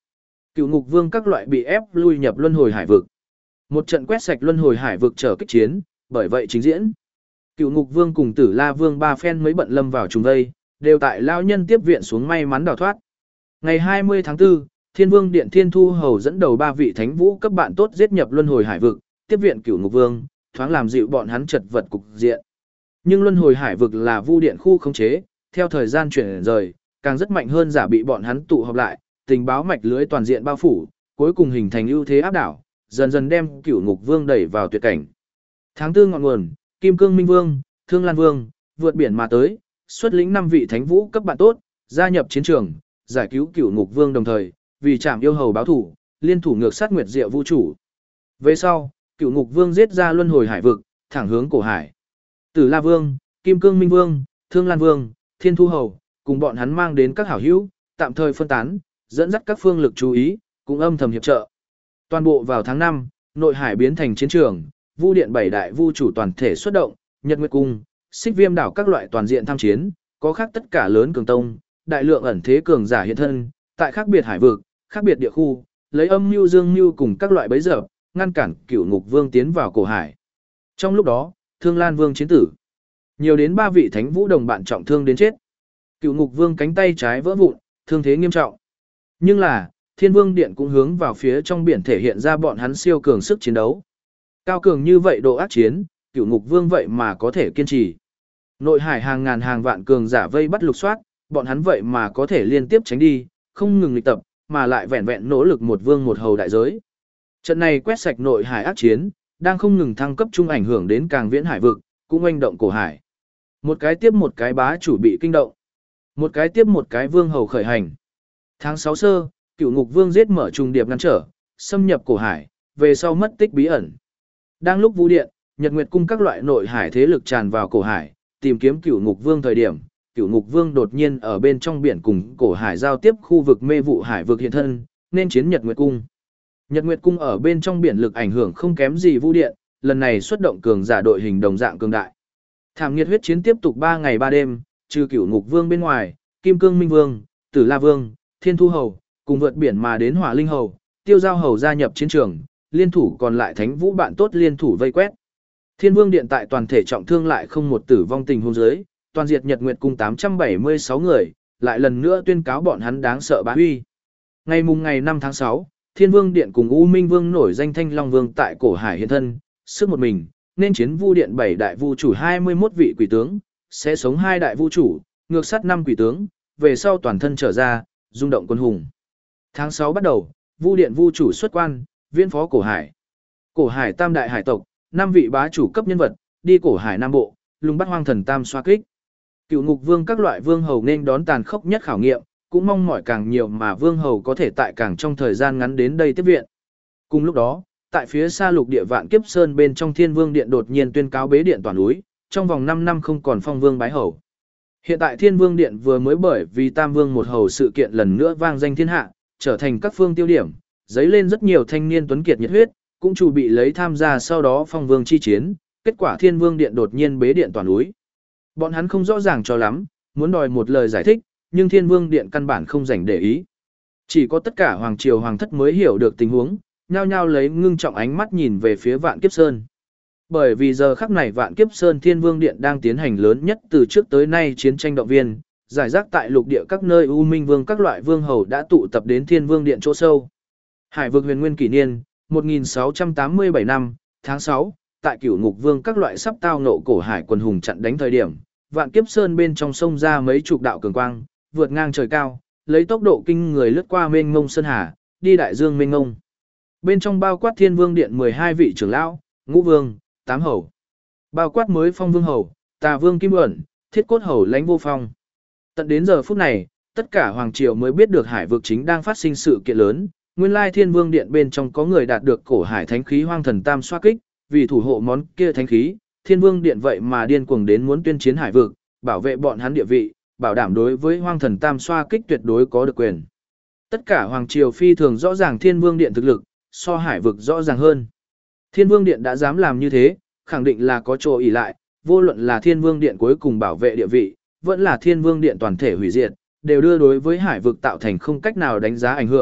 [SPEAKER 1] Cựu ngục vương các loại bị ép lui nhập luân hồi hải vực. Một trận quét sạch luân hồi hải vực trở kích chiến, bởi vậy chính diễn. Cựu ngục vương cùng Tử La vương ba phen mới bận lâm vào trùng vây, đều tại lao nhân tiếp viện xuống may mắn đào thoát. Ngày hai mươi tháng tư, Thiên Vương Điện Thiên Thu Hầu dẫn đầu ba vị thánh vũ cấp bạn tốt giết nhập luân hồi hải vực, tiếp viện Cửu Ngục Vương, thoáng làm dịu bọn hắn chật vật cục diện. Nhưng luân hồi hải vực là vu điện khu khống chế, theo thời gian chuyển rời, càng rất mạnh hơn giả bị bọn hắn tụ họp lại, tình báo mạch lưới toàn diện bao phủ, cuối cùng hình thành ưu thế áp đảo, dần dần đem Cửu Ngục Vương đẩy vào tuyệt cảnh. Tháng tư ngọn nguồn, Kim Cương Minh Vương, Thương Lan Vương, vượt biển mà tới, xuất lĩnh năm vị thánh vũ cấp bạn tốt, gia nhập chiến trường, giải cứu Cửu Ngục Vương đồng thời, vì Trảm Yêu Hầu báo thủ, liên thủ ngược sát Nguyệt Diệu Vũ chủ. Về sau, Cửu Ngục Vương giết ra luân hồi hải vực, thẳng hướng cổ hải. Tử La Vương, Kim Cương Minh Vương, Thương Lan Vương, Thiên Thu Hầu, cùng bọn hắn mang đến các hảo hữu, tạm thời phân tán, dẫn dắt các phương lực chú ý, cũng âm thầm hiệp trợ. Toàn bộ vào tháng năm, nội hải biến thành chiến trường, Vu điện bảy đại vu chủ toàn thể xuất động, Nhật Nguyệt cung, Xích Viêm đảo các loại toàn diện tham chiến, có khác tất cả lớn cường tông, đại lượng ẩn thế cường giả hiện thân, tại khác biệt hải vực, khác biệt địa khu, lấy âm mưu dương mưu cùng các loại bấy giờ, ngăn cản Cửu Ngục Vương tiến vào cổ hải. Trong lúc đó, Thương Lan Vương chiến tử. Nhiều đến ba vị thánh vũ đồng bạn trọng thương đến chết. Cửu Ngục Vương cánh tay trái vỡ vụn, thương thế nghiêm trọng. Nhưng là, Thiên Vương Điện cũng hướng vào phía trong biển thể hiện ra bọn hắn siêu cường sức chiến đấu. Cao cường như vậy độ ác chiến, Cửu Ngục Vương vậy mà có thể kiên trì. Nội hải hàng ngàn hàng vạn cường giả vây bắt lục soát, bọn hắn vậy mà có thể liên tiếp tránh đi, không ngừng nghịch tập, mà lại vẹn vẹn nỗ lực một vương một hầu đại giới. Trận này quét sạch nội hải ác chiến, đang không ngừng thăng cấp trung ảnh hưởng đến càng viễn hải vực, cũng oanh động cổ hải. Một cái tiếp một cái bá chủ bị kinh động, một cái tiếp một cái vương hầu khởi hành. Tháng sáu sơ, Cửu Ngục Vương giết mở trùng điệp ngăn trở, xâm nhập cổ hải, về sau mất tích bí ẩn. Đang lúc Vũ điện, Nhật Nguyệt cung các loại nội hải thế lực tràn vào cổ hải, tìm kiếm Cửu Ngục Vương thời điểm, Cửu Ngục Vương đột nhiên ở bên trong biển cùng cổ hải giao tiếp khu vực mê vụ hải vực hiện thân, nên chiến Nhật Nguyệt cung. Nhật Nguyệt cung ở bên trong biển lực ảnh hưởng không kém gì Vũ điện, lần này xuất động cường giả đội hình đồng dạng cường đại. Thảm nghiệt huyết chiến tiếp tục ba ngày ba đêm, trừ Cửu Ngục Vương bên ngoài, Kim Cương Minh Vương, Tử La Vương, Thiên Thu Hầu, cùng vượt biển mà đến Hỏa Linh Hầu, Tiêu Giao Hầu gia nhập chiến trường, liên thủ còn lại thánh vũ bạn tốt liên thủ vây quét. Thiên Vương Điện tại toàn thể trọng thương lại không một tử vong tình huống dưới, toàn diệt Nhật Nguyệt cung tám trăm bảy mươi sáu người, lại lần nữa tuyên cáo bọn hắn đáng sợ bá huy. Ngày mùng ngày năm tháng sáu, Thiên Vương Điện cùng U Minh Vương nổi danh Thanh Long Vương tại cổ hải hiện thân, sức một mình, nên chiến Vu Điện bảy đại vu chủ hai mươi mốt vị quỷ tướng, sẽ sống hai đại vu chủ, ngược sát năm quỷ tướng, về sau toàn thân trở ra, rung động quân hùng. Tháng sáu bắt đầu, Vu Điện vu chủ xuất quan, viễn phó cổ hải. Cổ hải tam đại hải tộc, năm vị bá chủ cấp nhân vật, đi cổ hải Nam Bộ, lùng bắt hoang thần tam xoa kích. Cửu Ngục Vương các loại vương hầu nên đón tàn khốc nhất khảo nghiệm, cũng mong mỏi càng nhiều mà vương hầu có thể tại càng trong thời gian ngắn đến đây tiếp viện. Cùng lúc đó, tại phía xa lục địa Vạn Kiếp Sơn bên trong Thiên Vương Điện đột nhiên tuyên cáo bế điện toàn núi, trong vòng năm năm không còn phong vương bái hầu. Hiện tại Thiên Vương Điện vừa mới bởi vì Tam Vương một hầu sự kiện lần nữa vang danh thiên hạ, trở thành các phương tiêu điểm, dấy lên rất nhiều thanh niên tuấn kiệt nhiệt huyết, cũng chủ bị lấy tham gia sau đó phong vương chi chiến, kết quả Thiên Vương Điện đột nhiên bế điện toàn núi. Bọn hắn không rõ ràng cho lắm, muốn đòi một lời giải thích, nhưng Thiên Vương Điện căn bản không dành để ý. Chỉ có tất cả hoàng triều hoàng thất mới hiểu được tình huống, nhao nhao lấy ngưng trọng ánh mắt nhìn về phía Vạn Kiếp Sơn. Bởi vì giờ khắc này Vạn Kiếp Sơn Thiên Vương Điện đang tiến hành lớn nhất từ trước tới nay chiến tranh động viên, giải rác tại lục địa các nơi U Minh Vương các loại vương hầu đã tụ tập đến Thiên Vương Điện chỗ sâu. Hải vực huyền nguyên kỷ niên, một nghìn sáu trăm tám mươi bảy năm, tháng sáu, tại Cửu Ngục Vương các loại sắp tao nộ cổ hải quần hùng chặn đánh thời điểm, Vạn Kiếp Sơn bên trong sông ra mấy chục đạo cường quang, vượt ngang trời cao, lấy tốc độ kinh người lướt qua mênh mông sơn hà, đi đại dương mênh mông. Bên trong bao quát Thiên Vương Điện mười hai vị trưởng lão, Ngũ Vương, tám hầu. Bao quát mới Phong Vương hầu, Tà Vương Kim Uẩn, Thiết Cốt hầu Lãnh Vô Phong. Tận đến giờ phút này, tất cả hoàng triều mới biết được hải vực chính đang phát sinh sự kiện lớn, nguyên lai Thiên Vương Điện bên trong có người đạt được cổ hải thánh khí Hoang Thần Tam xoa kích, vì thủ hộ món kia thánh khí, Thiên Vương Điện vậy mà điên cuồng đến muốn tuyên chiến hải vực, bảo vệ bọn hắn địa vị, bảo đảm đối với Hoang Thần Tam xoa kích tuyệt đối có được quyền. Tất cả hoàng triều phi thường rõ ràng Thiên Vương Điện thực lực, so hải vực rõ ràng hơn. Thiên Vương Điện đã dám làm như thế, khẳng định là có chỗ ỷ lại, vô luận là Thiên Vương Điện cuối cùng bảo vệ địa vị, vẫn là Thiên Vương Điện toàn thể hủy diệt, đều đưa đối với hải vực tạo thành không cách nào đánh giá ảnh hưởng,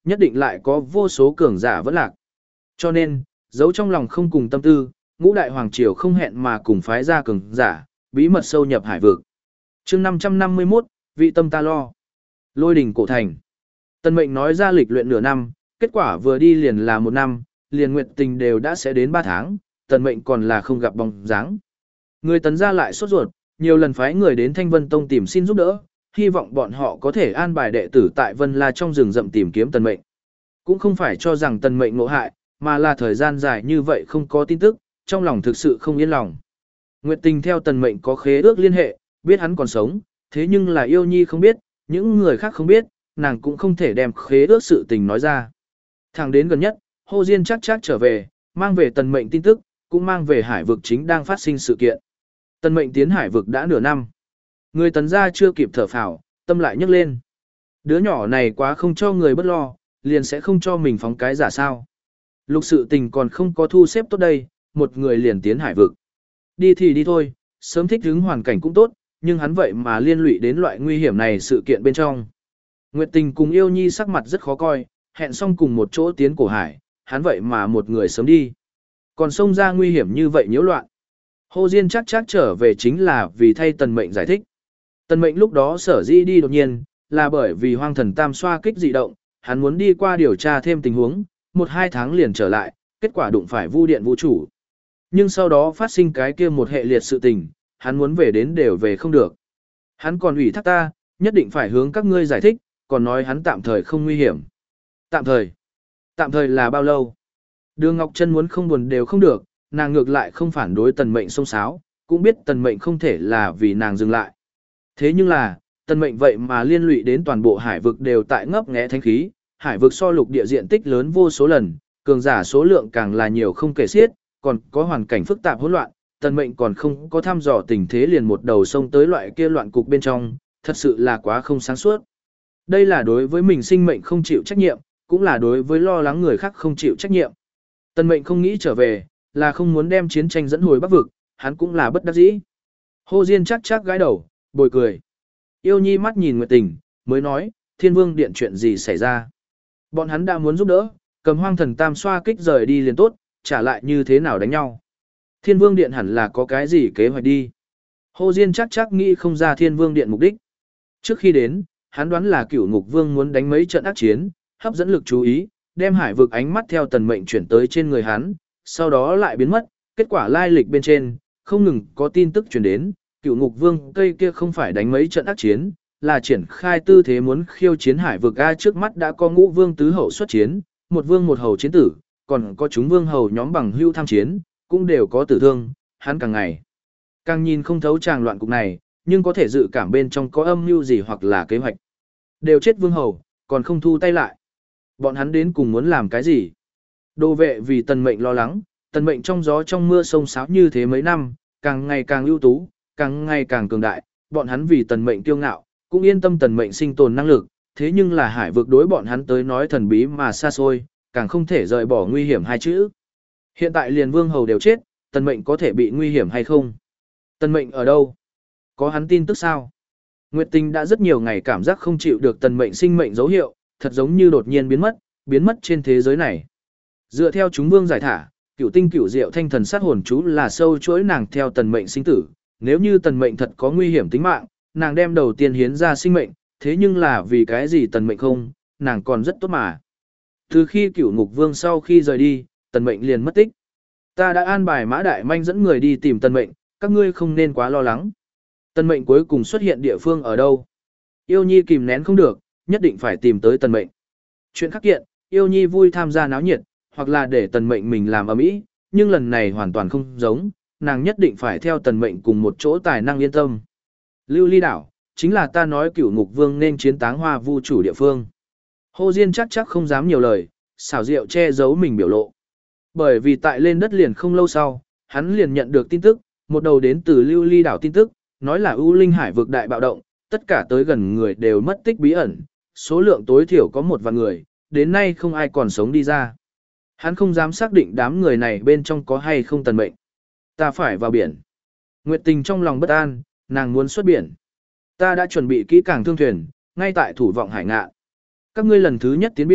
[SPEAKER 1] nhất định lại có vô số cường giả vẫn lạc. Cho nên, giấu trong lòng không cùng tâm tư, ngũ đại hoàng triều không hẹn mà cùng phái ra cường giả, bí mật sâu nhập hải vực. chương năm trăm năm mươi mốt, vị tâm ta lo. Lôi đỉnh cổ thành. Tần Mệnh nói ra lịch luyện nửa năm, kết quả vừa đi liền là một năm, liền nguyệt tình đều đã sẽ đến ba tháng, Tần Mệnh còn là không gặp bóng dáng. Người Tần gia lại sốt ruột, nhiều lần phái người đến Thanh Vân Tông tìm xin giúp đỡ, hy vọng bọn họ có thể an bài đệ tử tại Vân La trong rừng rậm tìm kiếm Tần Mệnh. Cũng không phải cho rằng Tần Mệnh ngộ hại, mà là thời gian dài như vậy không có tin tức, trong lòng thực sự không yên lòng. Nguyệt Tình theo Tần Mệnh có khế ước liên hệ, biết hắn còn sống, thế nhưng là Yêu Nhi không biết, những người khác không biết, nàng cũng không thể đem khế ước sự tình nói ra. Thẳng đến gần nhất, Hồ Diên chắc chắc trở về, mang về Tần Mệnh tin tức, cũng mang về hải vực chính đang phát sinh sự kiện. Tần Mệnh tiến hải vực đã nửa năm. Người Tần gia chưa kịp thở phào, tâm lại nhấc lên. Đứa nhỏ này quá không cho người bất lo, liền sẽ không cho mình phóng cái giả sao. Lục sự tình còn không có thu xếp tốt đây, một người liền tiến hải vực. Đi thì đi thôi, sớm thích ứng hoàn cảnh cũng tốt, nhưng hắn vậy mà liên lụy đến loại nguy hiểm này sự kiện bên trong. Nguyệt Tình cùng Yêu Nhi sắc mặt rất khó coi, hẹn xong cùng một chỗ tiến cổ hải, hắn vậy mà một người sớm đi. Còn xông ra nguy hiểm như vậy nhiễu loạn. Hồ Diên chắc chắc trở về chính là vì thay Tần Mệnh giải thích. Tần Mệnh lúc đó sở dĩ đi đột nhiên, là bởi vì hoang thần tam xoa kích dị động, hắn muốn đi qua điều tra thêm tình huống, một hai tháng liền trở lại, kết quả đụng phải vu điện vũ chủ. Nhưng sau đó phát sinh cái kia một hệ liệt sự tình, hắn muốn về đến đều về không được. Hắn còn ủy thác ta, nhất định phải hướng các ngươi giải thích, còn nói hắn tạm thời không nguy hiểm. Tạm thời? Tạm thời là bao lâu? Đường Ngọc Trân muốn không buồn đều không được, nàng ngược lại không phản đối Tần Mệnh xông xáo, cũng biết Tần Mệnh không thể là vì nàng dừng lại. Thế nhưng là, Tần Mệnh vậy mà liên lụy đến toàn bộ hải vực đều tại ngấp nghé thánh khí, hải vực so lục địa diện tích lớn vô số lần, cường giả số lượng càng là nhiều không kể xiết, còn có hoàn cảnh phức tạp hỗn loạn, Tần Mệnh còn không có thăm dò tình thế liền một đầu sông tới loại kia loạn cục bên trong, thật sự là quá không sáng suốt. Đây là đối với mình sinh mệnh không chịu trách nhiệm, cũng là đối với lo lắng người khác không chịu trách nhiệm. Tần Mệnh không nghĩ trở về, là không muốn đem chiến tranh dẫn hồi Bắc vực, hắn cũng là bất đắc dĩ. Hồ Diên chắc chắc gãi đầu, bồi cười. Yêu Nhi mắt nhìn Nguyệt Tình, mới nói, Thiên Vương Điện chuyện gì xảy ra. Bọn hắn đã muốn giúp đỡ, cầm hoang thần tam xoa kích rời đi liền tốt, trả lại như thế nào đánh nhau. Thiên Vương Điện hẳn là có cái gì kế hoạch đi. Hồ Diên chắc chắc nghĩ không ra Thiên Vương Điện mục đích. Trước khi đến, hắn đoán là Cửu Ngục Vương muốn đánh mấy trận ác chiến, hấp dẫn lực chú ý, đem hải vực ánh mắt theo Tần Mệnh chuyển tới trên người hắn, sau đó lại biến mất, kết quả lai lịch bên trên, không ngừng có tin tức truyền đến, Cửu Ngục Vương cây kia không phải đánh mấy trận ác chiến, là triển khai tư thế muốn khiêu chiến hải vực a, trước mắt đã có Ngũ Vương tứ hậu xuất chiến, một vương một hầu chiến tử, còn có chúng vương hầu nhóm bằng hưu tham chiến, cũng đều có tử thương, hắn càng ngày càng nhìn không thấu tràng loạn cục này, nhưng có thể dự cảm bên trong có âm mưu gì hoặc là kế hoạch. Đều chết vương hầu, còn không thu tay lại. Bọn hắn đến cùng muốn làm cái gì? Đô vệ vì Tần Mệnh lo lắng, Tần Mệnh trong gió trong mưa sông sáo như thế mấy năm, càng ngày càng ưu tú, càng ngày càng cường đại, bọn hắn vì Tần Mệnh kiêu ngạo, cũng yên tâm Tần Mệnh sinh tồn năng lực, thế nhưng là hải vực đối bọn hắn tới nói thần bí mà xa xôi, càng không thể rời bỏ nguy hiểm hai chữ. Hiện tại liền vương hầu đều chết, Tần Mệnh có thể bị nguy hiểm hay không? Tần Mệnh ở đâu? Có hắn tin tức sao? Nguyệt Tình đã rất nhiều ngày cảm giác không chịu được Tần Mệnh sinh mệnh dấu hiệu, thật giống như đột nhiên biến mất, biến mất trên thế giới này. Dựa theo chúng vương giải thả, Cửu Tinh Cửu Diệu Thanh Thần Sát Hồn chú là sâu chuỗi nàng theo Tần Mệnh sinh tử, nếu như Tần Mệnh thật có nguy hiểm tính mạng, nàng đem đầu tiên hiến ra sinh mệnh, thế nhưng là vì cái gì Tần Mệnh không, nàng còn rất tốt mà. Từ khi Cửu Ngục Vương sau khi rời đi, Tần Mệnh liền mất tích. Ta đã an bài Mã Đại Manh dẫn người đi tìm Tần Mệnh, các ngươi không nên quá lo lắng. Tần Mệnh cuối cùng xuất hiện địa phương ở đâu? Yêu Nhi kìm nén không được, nhất định phải tìm tới Tần Mệnh. Chuyện khắc kiện, Yêu Nhi vui tham gia náo nhiệt, hoặc là để Tần Mệnh mình làm ầm ĩ, nhưng lần này hoàn toàn không giống, nàng nhất định phải theo Tần Mệnh cùng một chỗ tài năng yên tâm. Lưu Ly đảo, chính là ta nói Cửu Ngục Vương nên chiến Táng Hoa Vu chủ địa phương. Hồ Diên chắc chắc không dám nhiều lời, xảo diệu che giấu mình biểu lộ. Bởi vì tại lên đất liền không lâu sau, hắn liền nhận được tin tức, một đầu đến từ Lưu Ly đảo tin tức, nói là U Linh Hải vực đại bạo động, tất cả tới gần người đều mất tích bí ẩn, số lượng tối thiểu có một vạn người, đến nay không ai còn sống đi ra. Hắn không dám xác định đám người này bên trong có hay không Tần Mệnh. Ta phải vào biển. Nguyệt Tình trong lòng bất an, nàng muốn xuất biển. Ta đã chuẩn bị kỹ càng thương thuyền, ngay tại thủ vọng hải ngạn. Các ngươi lần thứ nhất tiến biển,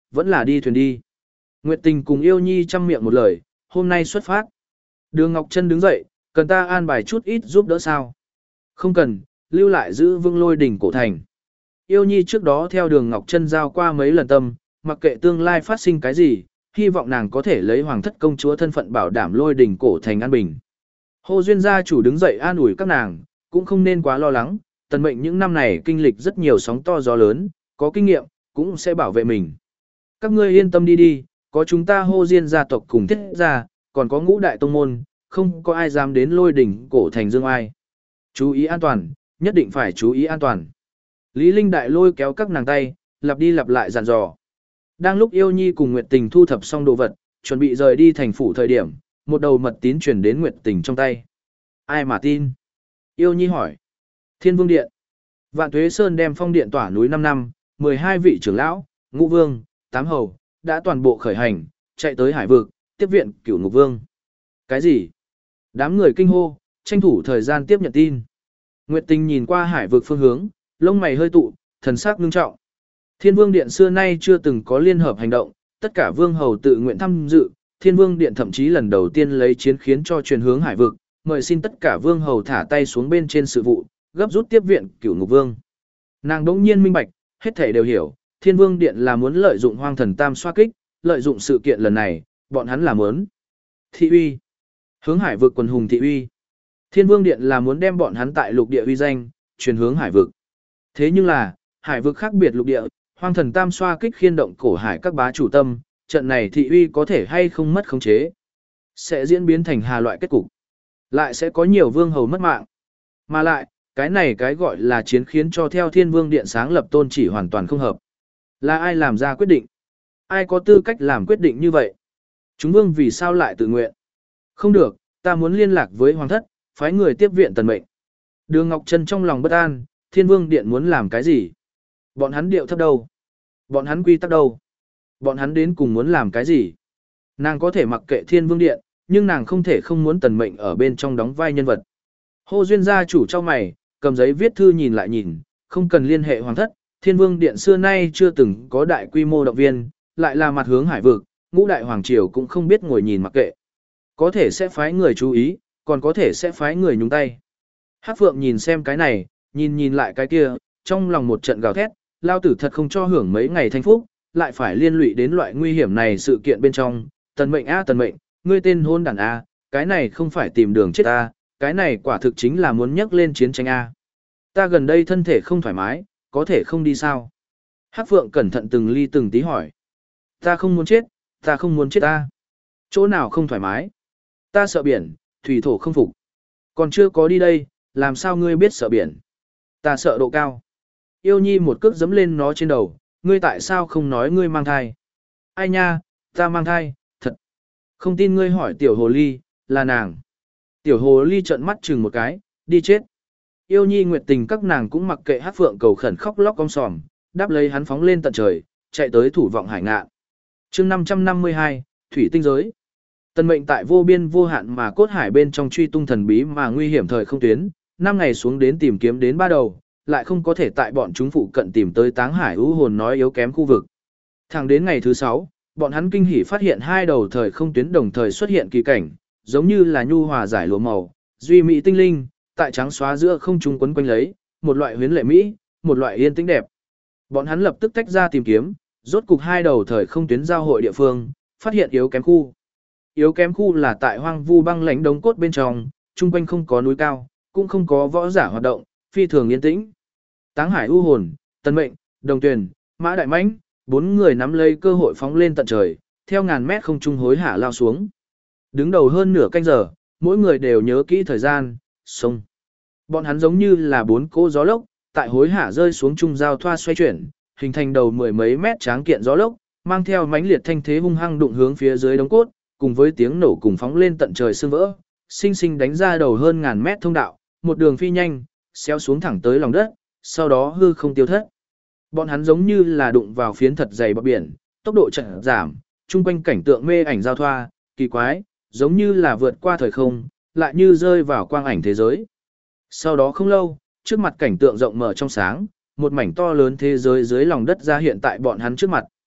[SPEAKER 1] vẫn là đi thuyền đi. Nguyệt Tình cùng Yêu Nhi chăm miệng một lời, hôm nay xuất phát. Đường Ngọc Trân đứng dậy, cần ta an bài chút ít giúp đỡ sao? Không cần, lưu lại giữ vững lôi đỉnh cổ thành. Yêu Nhi trước đó theo đường Ngọc Trân giao qua mấy lần tâm, mặc kệ tương lai phát sinh cái gì, hy vọng nàng có thể lấy hoàng thất công chúa thân phận bảo đảm lôi đỉnh cổ thành an bình. Hồ Duyên gia chủ đứng dậy an ủi các nàng, cũng không nên quá lo lắng, tần mệnh những năm này kinh lịch rất nhiều sóng to gió lớn, có kinh nghiệm, cũng sẽ bảo vệ mình. Các ngươi yên tâm đi đi, có chúng ta Hồ Diên gia tộc cùng thiết gia, còn có ngũ đại tông môn, không có ai dám đến lôi đỉnh cổ thành dương ai. Chú ý an toàn, nhất định phải chú ý an toàn. Lý Linh Đại lôi kéo các nàng tay, lặp đi lặp lại dặn dò. Đang lúc Yêu Nhi cùng Nguyệt Tình thu thập xong đồ vật, chuẩn bị rời đi thành phủ thời điểm, một đầu mật tín truyền đến Nguyệt Tình trong tay. Ai mà tin? Yêu Nhi hỏi. Thiên Vương Điện. Vạn Tuế Sơn đem phong điện tỏa núi năm năm, mười hai vị trưởng lão, ngũ vương, tám hầu, đã toàn bộ khởi hành, chạy tới hải vực, tiếp viện Cửu Ngục Vương. Cái gì? Đám người kinh hô, tranh thủ thời gian tiếp nhận tin. Nguyệt Tình nhìn qua hải vực phương hướng, lông mày hơi tụ, thần sắc ngưng trọng. Thiên Vương Điện xưa nay chưa từng có liên hợp hành động, tất cả vương hầu tự nguyện tham dự, Thiên Vương Điện thậm chí lần đầu tiên lấy chiến khiến cho truyền hướng hải vực, mời xin tất cả vương hầu thả tay xuống bên trên sự vụ, gấp rút tiếp viện Cửu Ngục Vương. Nàng đống nhiên minh bạch, hết thảy đều hiểu, Thiên Vương Điện là muốn lợi dụng Hoang Thần Tam xoa kích, lợi dụng sự kiện lần này, bọn hắn là muốn thị uy, hướng hải vực quần hùng thị uy. Thiên Vương Điện là muốn đem bọn hắn tại lục địa uy danh truyền hướng hải vực. Thế nhưng là, hải vực khác biệt lục địa, Hoang Thần Tam xoa kích khiên động cổ hải các bá chủ tâm, trận này thị uy có thể hay không mất khống chế, sẽ diễn biến thành hà loại kết cục. Lại sẽ có nhiều vương hầu mất mạng. Mà lại, cái này cái gọi là chiến khiến cho theo Thiên Vương Điện sáng lập tôn chỉ hoàn toàn không hợp. Là ai làm ra quyết định? Ai có tư cách làm quyết định như vậy? Chúng vương vì sao lại tự nguyện? Không được, ta muốn liên lạc với hoàng thất, phái người tiếp viện tần mệnh. Đường Ngọc Trân trong lòng bất an, Thiên Vương Điện muốn làm cái gì? Bọn hắn điệu thấp đâu? Bọn hắn quy tắc đâu? Bọn hắn đến cùng muốn làm cái gì? Nàng có thể mặc kệ Thiên Vương Điện, nhưng nàng không thể không muốn tần mệnh ở bên trong đóng vai nhân vật. Hồ Duyên gia chủ trong mày, cầm giấy viết thư nhìn lại nhìn, không cần liên hệ hoàng thất, Thiên Vương Điện xưa nay chưa từng có đại quy mô động viên, lại là mặt hướng hải vực, ngũ đại hoàng triều cũng không biết ngồi nhìn mặc kệ. Có thể sẽ phái người chú ý, còn có thể sẽ phái người nhúng tay. Hắc Phượng nhìn xem cái này, nhìn nhìn lại cái kia, trong lòng một trận gào thét, lao tử thật không cho hưởng mấy ngày thanh phúc, lại phải liên lụy đến loại nguy hiểm này sự kiện bên trong. Tần mệnh a tần mệnh, ngươi tên hôn đàn a, cái này không phải tìm đường chết a, cái này quả thực chính là muốn nhắc lên chiến tranh a. Ta gần đây thân thể không thoải mái, có thể không đi sao? Hắc Phượng cẩn thận từng ly từng tí hỏi. Ta không muốn chết, ta không muốn chết ta. Chỗ nào không thoải mái? Ta sợ biển, thủy thổ không phục. Còn chưa có đi đây, làm sao ngươi biết sợ biển? Ta sợ độ cao. Yêu Nhi một cước giẫm lên nó trên đầu, ngươi tại sao không nói ngươi mang thai? Ai nha, ta mang thai, thật. Không tin ngươi hỏi tiểu hồ ly, là nàng. Tiểu hồ ly trợn mắt chừng một cái, đi chết. Yêu Nhi Nguyệt Tình các nàng cũng mặc kệ Hắc Phượng cầu khẩn khóc lóc cong sòm, đáp lấy hắn phóng lên tận trời, chạy tới thủ vọng hải ngạn. Chương năm trăm năm mươi hai, Thủy tinh giới. Tần mệnh tại vô biên vô hạn mà cốt hải bên trong truy tung thần bí mà nguy hiểm thời không tuyến, năm ngày xuống đến tìm kiếm đến ba đầu, lại không có thể tại bọn chúng phụ cận tìm tới Táng Hải u hồn nói yếu kém khu vực. Thẳng đến ngày thứ sáu, bọn hắn kinh hỉ phát hiện hai đầu thời không tuyến đồng thời xuất hiện kỳ cảnh, giống như là nhu hòa giải lụa màu, duy mỹ tinh linh, tại trắng xóa giữa không trung quấn quanh lấy, một loại huyến lệ mỹ, một loại yên tĩnh đẹp. Bọn hắn lập tức tách ra tìm kiếm, rốt cục hai đầu thời không tuyến giao hội địa phương, phát hiện yếu kém khu. Yếu kém khu là tại hoang vu băng lãnh đống cốt bên trong, trung quanh không có núi cao, cũng không có võ giả hoạt động, phi thường yên tĩnh. Táng Hải u hồn, Tần Mệnh, Đồng Tuyền, Mã Đại Mãnh, bốn người nắm lấy cơ hội phóng lên tận trời, theo ngàn mét không trung hối hả lao xuống. Đứng đầu hơn nửa canh giờ, mỗi người đều nhớ kỹ thời gian, sông. Bọn hắn giống như là bốn cỗ gió lốc, tại hối hả rơi xuống trung giao thoa xoay chuyển, hình thành đầu mười mấy mét tráng kiện gió lốc, mang theo mãnh liệt thanh thế hung hăng đụng hướng phía dưới đống cốt, cùng với tiếng nổ cùng phóng lên tận trời sương vỡ, sinh sinh đánh ra đầu hơn ngàn mét thông đạo, một đường phi nhanh, xéo xuống thẳng tới lòng đất, sau đó hư không tiêu thất. Bọn hắn giống như là đụng vào phiến thật dày bờ biển, tốc độ chậm giảm, trung quanh cảnh tượng mê ảnh giao thoa, kỳ quái, giống như là vượt qua thời không, lại như rơi vào quang ảnh thế giới. Sau đó không lâu, trước mặt cảnh tượng rộng mở trong sáng, một mảnh to lớn thế giới dưới lòng đất ra hiện tại bọn hắn trước mặt.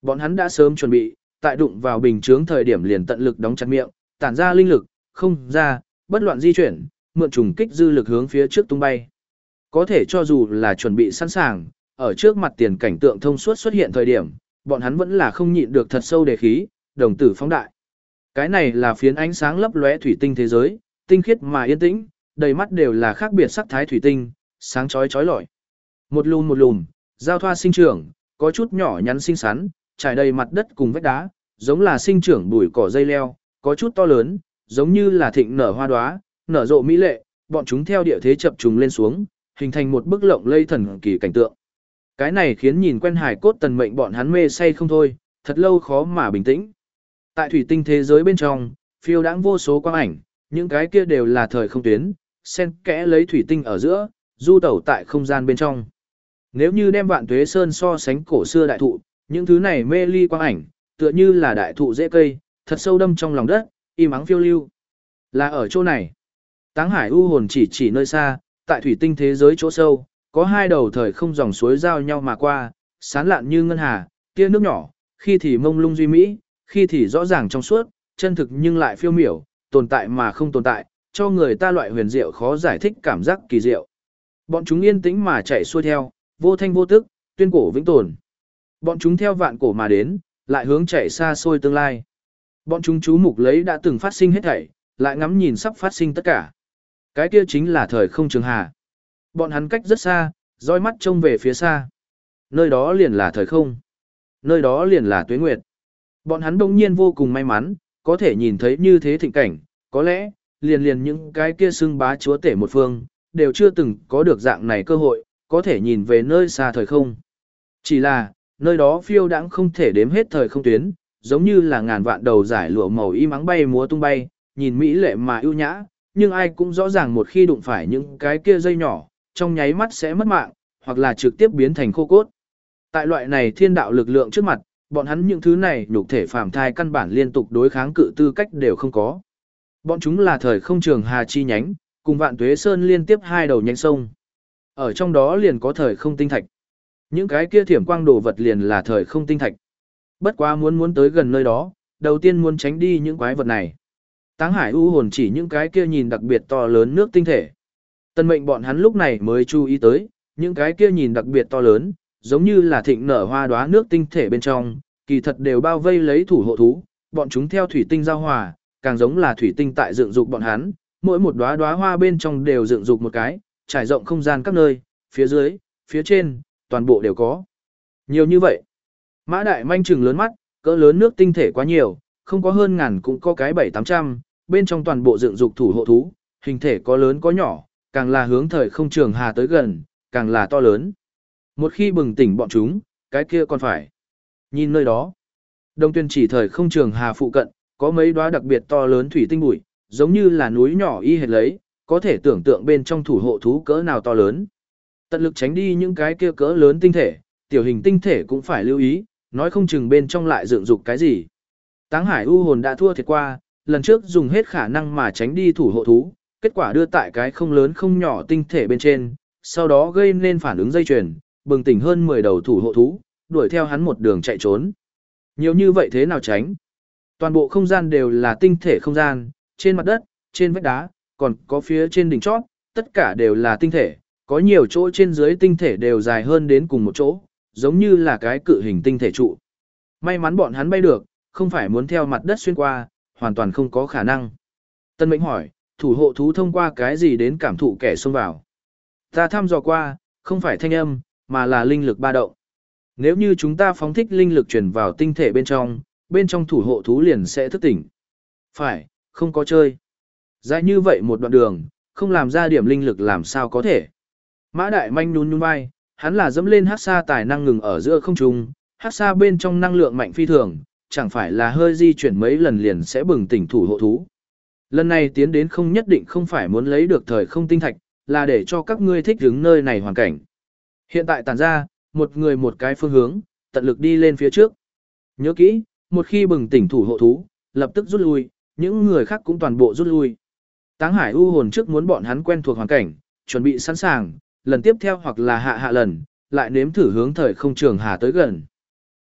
[SPEAKER 1] Bọn hắn đã sớm chuẩn bị, tại đụng vào bình chướng thời điểm liền tận lực đóng chặt miệng, tản ra linh lực, không ra, bất loạn di chuyển, mượn trùng kích dư lực hướng phía trước tung bay. Có thể cho dù là chuẩn bị sẵn sàng, ở trước mặt tiền cảnh tượng thông suốt xuất hiện thời điểm, bọn hắn vẫn là không nhịn được thật sâu đề khí, đồng tử phóng đại. Cái này là phiến ánh sáng lấp lóe thủy tinh thế giới, tinh khiết mà yên tĩnh, đầy mắt đều là khác biệt sắc thái thủy tinh, sáng chói chói lọi. Một lùm một lùm, giao thoa sinh trưởng, có chút nhỏ nhắn xinh xắn, trải đầy mặt đất cùng vách đá, giống là sinh trưởng bụi cỏ dây leo, có chút to lớn, giống như là thịnh nở hoa đóa, nở rộ mỹ lệ, bọn chúng theo địa thế chập trùng lên xuống, hình thành một bức lộng lây thần kỳ cảnh tượng. Cái này khiến nhìn quen hài cốt tần mệnh bọn hắn mê say không thôi, thật lâu khó mà bình tĩnh. Tại thủy tinh thế giới bên trong, phiêu đãng vô số quang ảnh, những cái kia đều là thời không tuyến, xen kẽ lấy thủy tinh ở giữa, du tẩu tại không gian bên trong. Nếu như đem Vạn Tuế Sơn so sánh cổ xưa đại thụ, những thứ này mê ly quang ảnh, tựa như là đại thụ rễ cây, thật sâu đâm trong lòng đất, im ắng phiêu lưu. Là ở chỗ này. Táng Hải u hồn chỉ chỉ nơi xa, tại thủy tinh thế giới chỗ sâu, có hai đầu thời không dòng suối giao nhau mà qua, sán lạn như ngân hà, tia nước nhỏ, khi thì mông lung duy mỹ, khi thì rõ ràng trong suốt, chân thực nhưng lại phiêu miểu, tồn tại mà không tồn tại, cho người ta loại huyền diệu khó giải thích cảm giác kỳ diệu. Bọn chúng yên tĩnh mà chạy xuôi theo, vô thanh vô tức, tuyên cổ vĩnh tồn. Bọn chúng theo vạn cổ mà đến, lại hướng chạy xa xôi tương lai. Bọn chúng chú mục lấy đã từng phát sinh hết thảy, lại ngắm nhìn sắp phát sinh tất cả. Cái kia chính là thời không trường hà. Bọn hắn cách rất xa, dõi mắt trông về phía xa. Nơi đó liền là thời không. Nơi đó liền là tuế nguyệt. Bọn hắn đông nhiên vô cùng may mắn, có thể nhìn thấy như thế thịnh cảnh, có lẽ, liền liền những cái kia xưng bá chúa tể một phương, đều chưa từng có được dạng này cơ hội, có thể nhìn về nơi xa thời không. Chỉ là, nơi đó phiêu đãng không thể đếm hết thời không tuyến, giống như là ngàn vạn đầu giải lụa màu y mắng bay múa tung bay, nhìn mỹ lệ mà ưu nhã, nhưng ai cũng rõ ràng một khi đụng phải những cái kia dây nhỏ, trong nháy mắt sẽ mất mạng, hoặc là trực tiếp biến thành khô cốt. Tại loại này thiên đạo lực lượng trước mặt, bọn hắn những thứ này nhục thể phàm thai căn bản liên tục đối kháng cự tư cách đều không có. Bọn chúng là thời không trường hà chi nhánh, cùng Vạn Tuế Sơn liên tiếp hai đầu nhánh sông. Ở trong đó liền có thời không tinh thạch. Những cái kia thiểm quang đồ vật liền là thời không tinh thạch. Bất quá muốn muốn tới gần nơi đó, đầu tiên muốn tránh đi những quái vật này. Táng Hải u hồn chỉ những cái kia nhìn đặc biệt to lớn nước tinh thể. Tân mệnh bọn hắn lúc này mới chú ý tới, những cái kia nhìn đặc biệt to lớn, giống như là thịnh nở hoa đóa nước tinh thể bên trong, kỳ thật đều bao vây lấy thủ hộ thú, bọn chúng theo thủy tinh giao hòa, càng giống là thủy tinh tại dựng dục bọn hắn, mỗi một đóa đóa hoa bên trong đều dựng dục một cái, trải rộng không gian các nơi, phía dưới, phía trên, toàn bộ đều có. Nhiều như vậy. Mã Đại Manh trừng lớn mắt, cỡ lớn nước tinh thể quá nhiều, không có hơn ngàn cũng có cái bảy tám trăm, bên trong toàn bộ dựng dục thủ hộ thú, hình thể có lớn có nhỏ, càng là hướng thời không trường hà tới gần, càng là to lớn. Một khi bừng tỉnh bọn chúng, cái kia còn phải. Nhìn nơi đó, Đông Tuyên chỉ thời không trường hà phụ cận, có mấy đóa đặc biệt to lớn thủy tinh bụi, giống như là núi nhỏ y hệt lấy, có thể tưởng tượng bên trong thủ hộ thú cỡ nào to lớn. Tận lực tránh đi những cái kia cỡ lớn tinh thể, tiểu hình tinh thể cũng phải lưu ý, nói không chừng bên trong lại dựng dục cái gì. Táng Hải u hồn đã thua thiệt qua, lần trước dùng hết khả năng mà tránh đi thủ hộ thú, kết quả đưa tại cái không lớn không nhỏ tinh thể bên trên, sau đó gây nên phản ứng dây chuyền, bừng tỉnh hơn mười đầu thủ hộ thú, đuổi theo hắn một đường chạy trốn. Nhiều như vậy thế nào tránh? Toàn bộ không gian đều là tinh thể không gian, trên mặt đất, trên vách đá, còn có phía trên đỉnh chót, tất cả đều là tinh thể, có nhiều chỗ trên dưới tinh thể đều dài hơn đến cùng một chỗ, giống như là cái cự hình tinh thể trụ. May mắn bọn hắn bay được, không phải muốn theo mặt đất xuyên qua, hoàn toàn không có khả năng. Tân Mệnh hỏi, thủ hộ thú thông qua cái gì đến cảm thụ kẻ xông vào? Ta thăm dò qua, không phải thanh âm, mà là linh lực ba động. Nếu như chúng ta phóng thích linh lực truyền vào tinh thể bên trong, bên trong thủ hộ thú liền sẽ thức tỉnh. Phải, không có chơi. Dài như vậy một đoạn đường, không làm ra điểm linh lực làm sao có thể. Mã Đại Manh nhún nhún vai, hắn là dẫm lên hắc sa tài năng ngừng ở giữa không trung, hắc sa bên trong năng lượng mạnh phi thường, chẳng phải là hơi di chuyển mấy lần liền sẽ bừng tỉnh thủ hộ thú. Lần này tiến đến không nhất định không phải muốn lấy được thời không tinh thạch, là để cho các ngươi thích ứng nơi này hoàn cảnh. Hiện tại tản ra, một người một cái phương hướng, tận lực đi lên phía trước. Nhớ kỹ, một khi bừng tỉnh thủ hộ thú, lập tức rút lui, những người khác cũng toàn bộ rút lui. Táng Hải u hồn trước muốn bọn hắn quen thuộc hoàn cảnh, chuẩn bị sẵn sàng, lần tiếp theo hoặc là hạ hạ lần, lại nếm thử hướng thời không trường hà tới gần.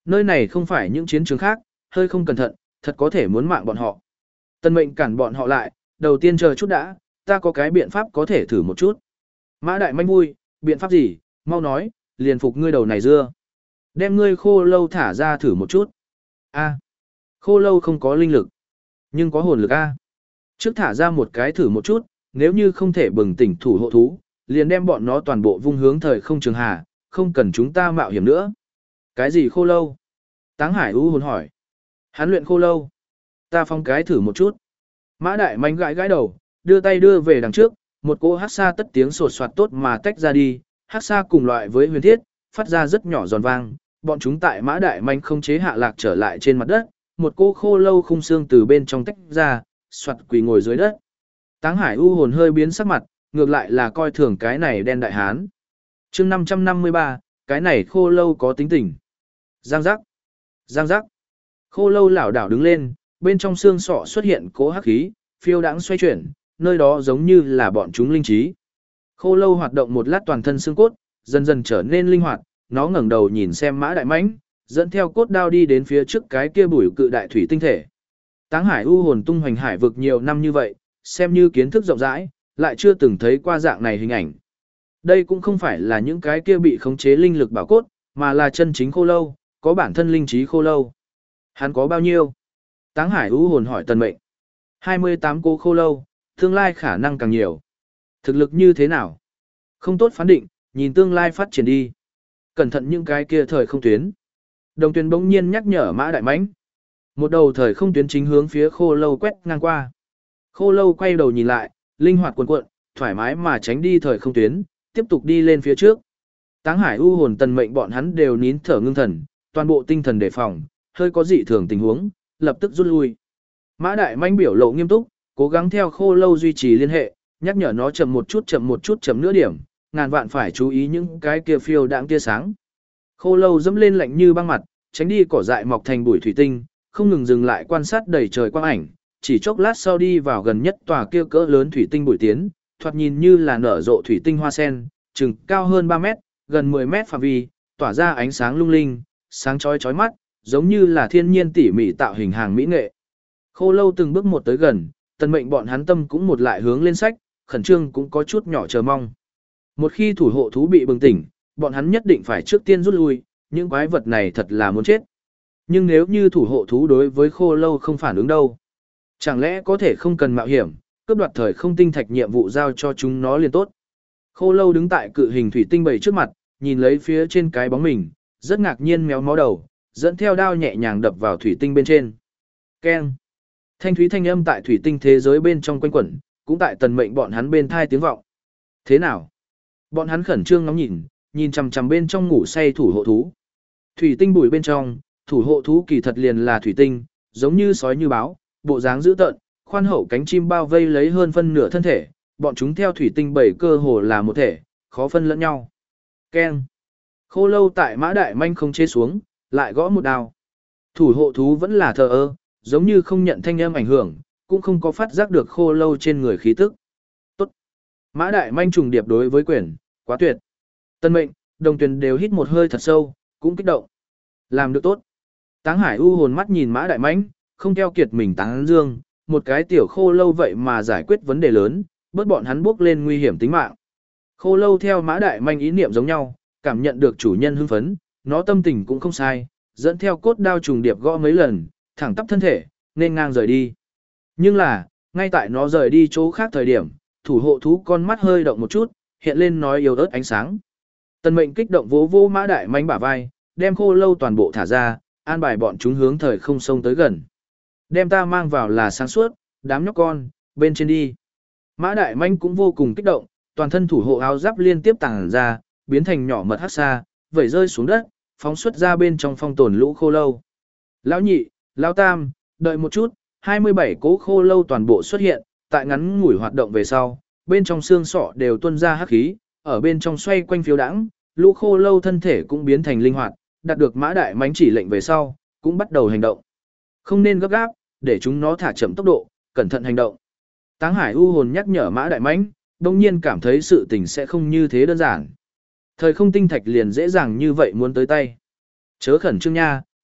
[SPEAKER 1] Nơi này không phải những chiến trường khác, hơi không cẩn thận, thật có thể muốn mạng bọn họ. Tân mệnh cản bọn họ lại, đầu tiên chờ chút đã, ta có cái biện pháp có thể thử một chút. Mã đại manh vui, biện pháp gì, mau nói, liền phục ngươi đầu này dưa. Đem ngươi khô lâu thả ra thử một chút. A, khô lâu không có linh lực, nhưng có hồn lực A. Trước thả ra một cái thử một chút, nếu như không thể bừng tỉnh thủ hộ thú, liền đem bọn nó toàn bộ vung hướng thời không trường hà, không cần chúng ta mạo hiểm nữa. Cái gì khô lâu? Táng Hải u hồn hỏi. Hắn luyện khô lâu. Ta phong cái thử một chút. Mã đại manh gãi gãi đầu, đưa tay đưa về đằng trước, một cỗ hắc sa tất tiếng sột soạt tốt mà tách ra đi, hắc sa cùng loại với huyền thiết, phát ra rất nhỏ giòn vang, bọn chúng tại mã đại manh không chế hạ lạc trở lại trên mặt đất, một cỗ khô lâu khung xương từ bên trong tách ra, soạt quỳ ngồi dưới đất. Táng Hải u hồn hơi biến sắc mặt, ngược lại là coi thường cái này đen đại hán. Chương năm trăm năm mươi ba, cái này khô lâu có tính tình. Giang giác, giang giác. Khô lâu lảo đảo đứng lên, bên trong xương sọ xuất hiện cỗ hắc khí, phiêu đãng xoay chuyển, nơi đó giống như là bọn chúng linh trí. Khô lâu hoạt động một lát toàn thân xương cốt, dần dần trở nên linh hoạt, nó ngẩng đầu nhìn xem Mã Đại Mãnh, dẫn theo cốt đao đi đến phía trước cái kia bùi cự đại thủy tinh thể. Táng Hải u hồn tung hoành hải vực nhiều năm như vậy, xem như kiến thức rộng rãi, lại chưa từng thấy qua dạng này hình ảnh. Đây cũng không phải là những cái kia bị khống chế linh lực bảo cốt, mà là chân chính khô lâu, có bản thân linh trí khô lâu. Hắn có bao nhiêu? Táng Hải u hồn hỏi Tần Mệnh. hai mươi tám cô khô lâu, tương lai khả năng càng nhiều. Thực lực như thế nào? Không tốt phán định, nhìn tương lai phát triển đi. Cẩn thận những cái kia thời không tuyến. Đồng tuyến bỗng nhiên nhắc nhở Mã Đại Mãnh. Một đầu thời không tuyến chính hướng phía khô lâu quét ngang qua. Khô lâu quay đầu nhìn lại, linh hoạt cuộn cuộn, thoải mái mà tránh đi thời không tuyến, tiếp tục đi lên phía trước. Táng Hải u hồn Tần Mệnh bọn hắn đều nín thở ngưng thần, toàn bộ tinh thần đề phòng, hơi có dị thường tình huống, lập tức rút lui. Mã Đại Mãnh biểu lộ nghiêm túc, cố gắng theo khô lâu duy trì liên hệ, nhắc nhở nó chậm một chút chậm một chút chậm nửa điểm, ngàn vạn phải chú ý những cái kia phiêu đãng tia sáng. Khô lâu dẫm lên lạnh như băng mặt, tránh đi cỏ dại mọc thành bụi thủy tinh, không ngừng dừng lại quan sát đầy trời quang ảnh, chỉ chốc lát sau đi vào gần nhất tòa kia cỡ lớn thủy tinh bụi tiến, thoạt nhìn như là nở rộ thủy tinh hoa sen, chừng cao hơn ba mét, gần mười mét phạm vi, tỏa ra ánh sáng lung linh, sáng chói chói mắt, giống như là thiên nhiên tỉ mỉ tạo hình hàng mỹ nghệ. Khô lâu từng bước một tới gần, Tần Mệnh bọn hắn tâm cũng một lại hướng lên sách, khẩn trương cũng có chút nhỏ chờ mong. Một khi thủ hộ thú bị bừng tỉnh, bọn hắn nhất định phải trước tiên rút lui, những quái vật này thật là muốn chết. Nhưng nếu như thủ hộ thú đối với khô lâu không phản ứng đâu, chẳng lẽ có thể không cần mạo hiểm, cướp đoạt thời không tinh thạch nhiệm vụ giao cho chúng nó liền tốt. Khô lâu đứng tại cự hình thủy tinh bầy trước mặt, nhìn lấy phía trên cái bóng mình, rất ngạc nhiên méo mó đầu, dẫn theo đao nhẹ nhàng đập vào thủy tinh bên trên. Keng. Thanh thúy thanh âm tại thủy tinh thế giới bên trong quanh quẩn, cũng tại Tần Mệnh bọn hắn bên thai tiếng vọng. Thế nào? Bọn hắn khẩn trương ngóng nhìn, nhìn chằm chằm bên trong ngủ say thủ hộ thú. Thủy tinh bụi bên trong, thủ hộ thú kỳ thật liền là thủy tinh, giống như sói như báo, bộ dáng dữ tợn, khoan hậu cánh chim bao vây lấy hơn phân nửa thân thể, bọn chúng theo thủy tinh bảy cơ hồ là một thể, khó phân lẫn nhau. Keng. Khô lâu tại Mã Đại Manh không chế xuống, lại gõ một đao. Thủ hộ thú vẫn là thờ ơ, giống như không nhận thanh âm ảnh hưởng, cũng không có phát giác được khô lâu trên người khí tức. Tốt. Mã Đại Manh trùng điệp đối với quyền, quá tuyệt. Tân Mệnh, Đồng Tuyền đều hít một hơi thật sâu, cũng kích động. Làm được tốt. Táng Hải u hồn mắt nhìn Mã Đại Manh, không keo kiệt mình táng dương, một cái tiểu khô lâu vậy mà giải quyết vấn đề lớn, bớt bọn hắn bước lên nguy hiểm tính mạng. Khô lâu theo Mã Đại Manh ý niệm giống nhau, cảm nhận được chủ nhân hưng phấn, nó tâm tình cũng không sai, dẫn theo cốt đao trùng điệp gõ mấy lần, thẳng tắp thân thể, nên ngang rời đi. Nhưng là, ngay tại nó rời đi chỗ khác thời điểm, thủ hộ thú con mắt hơi động một chút, hiện lên nói yếu ớt ánh sáng. Tần Mệnh kích động vỗ vỗ Mã Đại Manh bả vai, đem khô lâu toàn bộ thả ra, an bài bọn chúng hướng thời không sông tới gần. Đem ta mang vào là sáng suốt, đám nhóc con, bên trên đi. Mã Đại Manh cũng vô cùng kích động, toàn thân thủ hộ áo giáp liên tiếp tàng ra, biến thành nhỏ mật hắc xa, vẩy rơi xuống đất, phóng xuất ra bên trong phong tồn lũ khô lâu. Lão nhị, lão tam, đợi một chút, hai mươi bảy cố khô lâu toàn bộ xuất hiện, tại ngắn ngủi hoạt động về sau, bên trong xương sọ đều tuôn ra hắc khí, ở bên trong xoay quanh phiêu đãng, lũ khô lâu thân thể cũng biến thành linh hoạt, đạt được Mã Đại Manh chỉ lệnh về sau, cũng bắt đầu hành động. Không nên gấp gáp, để chúng nó thả chậm tốc độ, cẩn thận hành động. Táng Hải u hồn nhắc nhở Mã Đại Manh, đồng nhiên cảm thấy sự tình sẽ không như thế đơn giản. Thời không tinh thạch liền dễ dàng như vậy muốn tới tay. Chớ khẩn trương nha,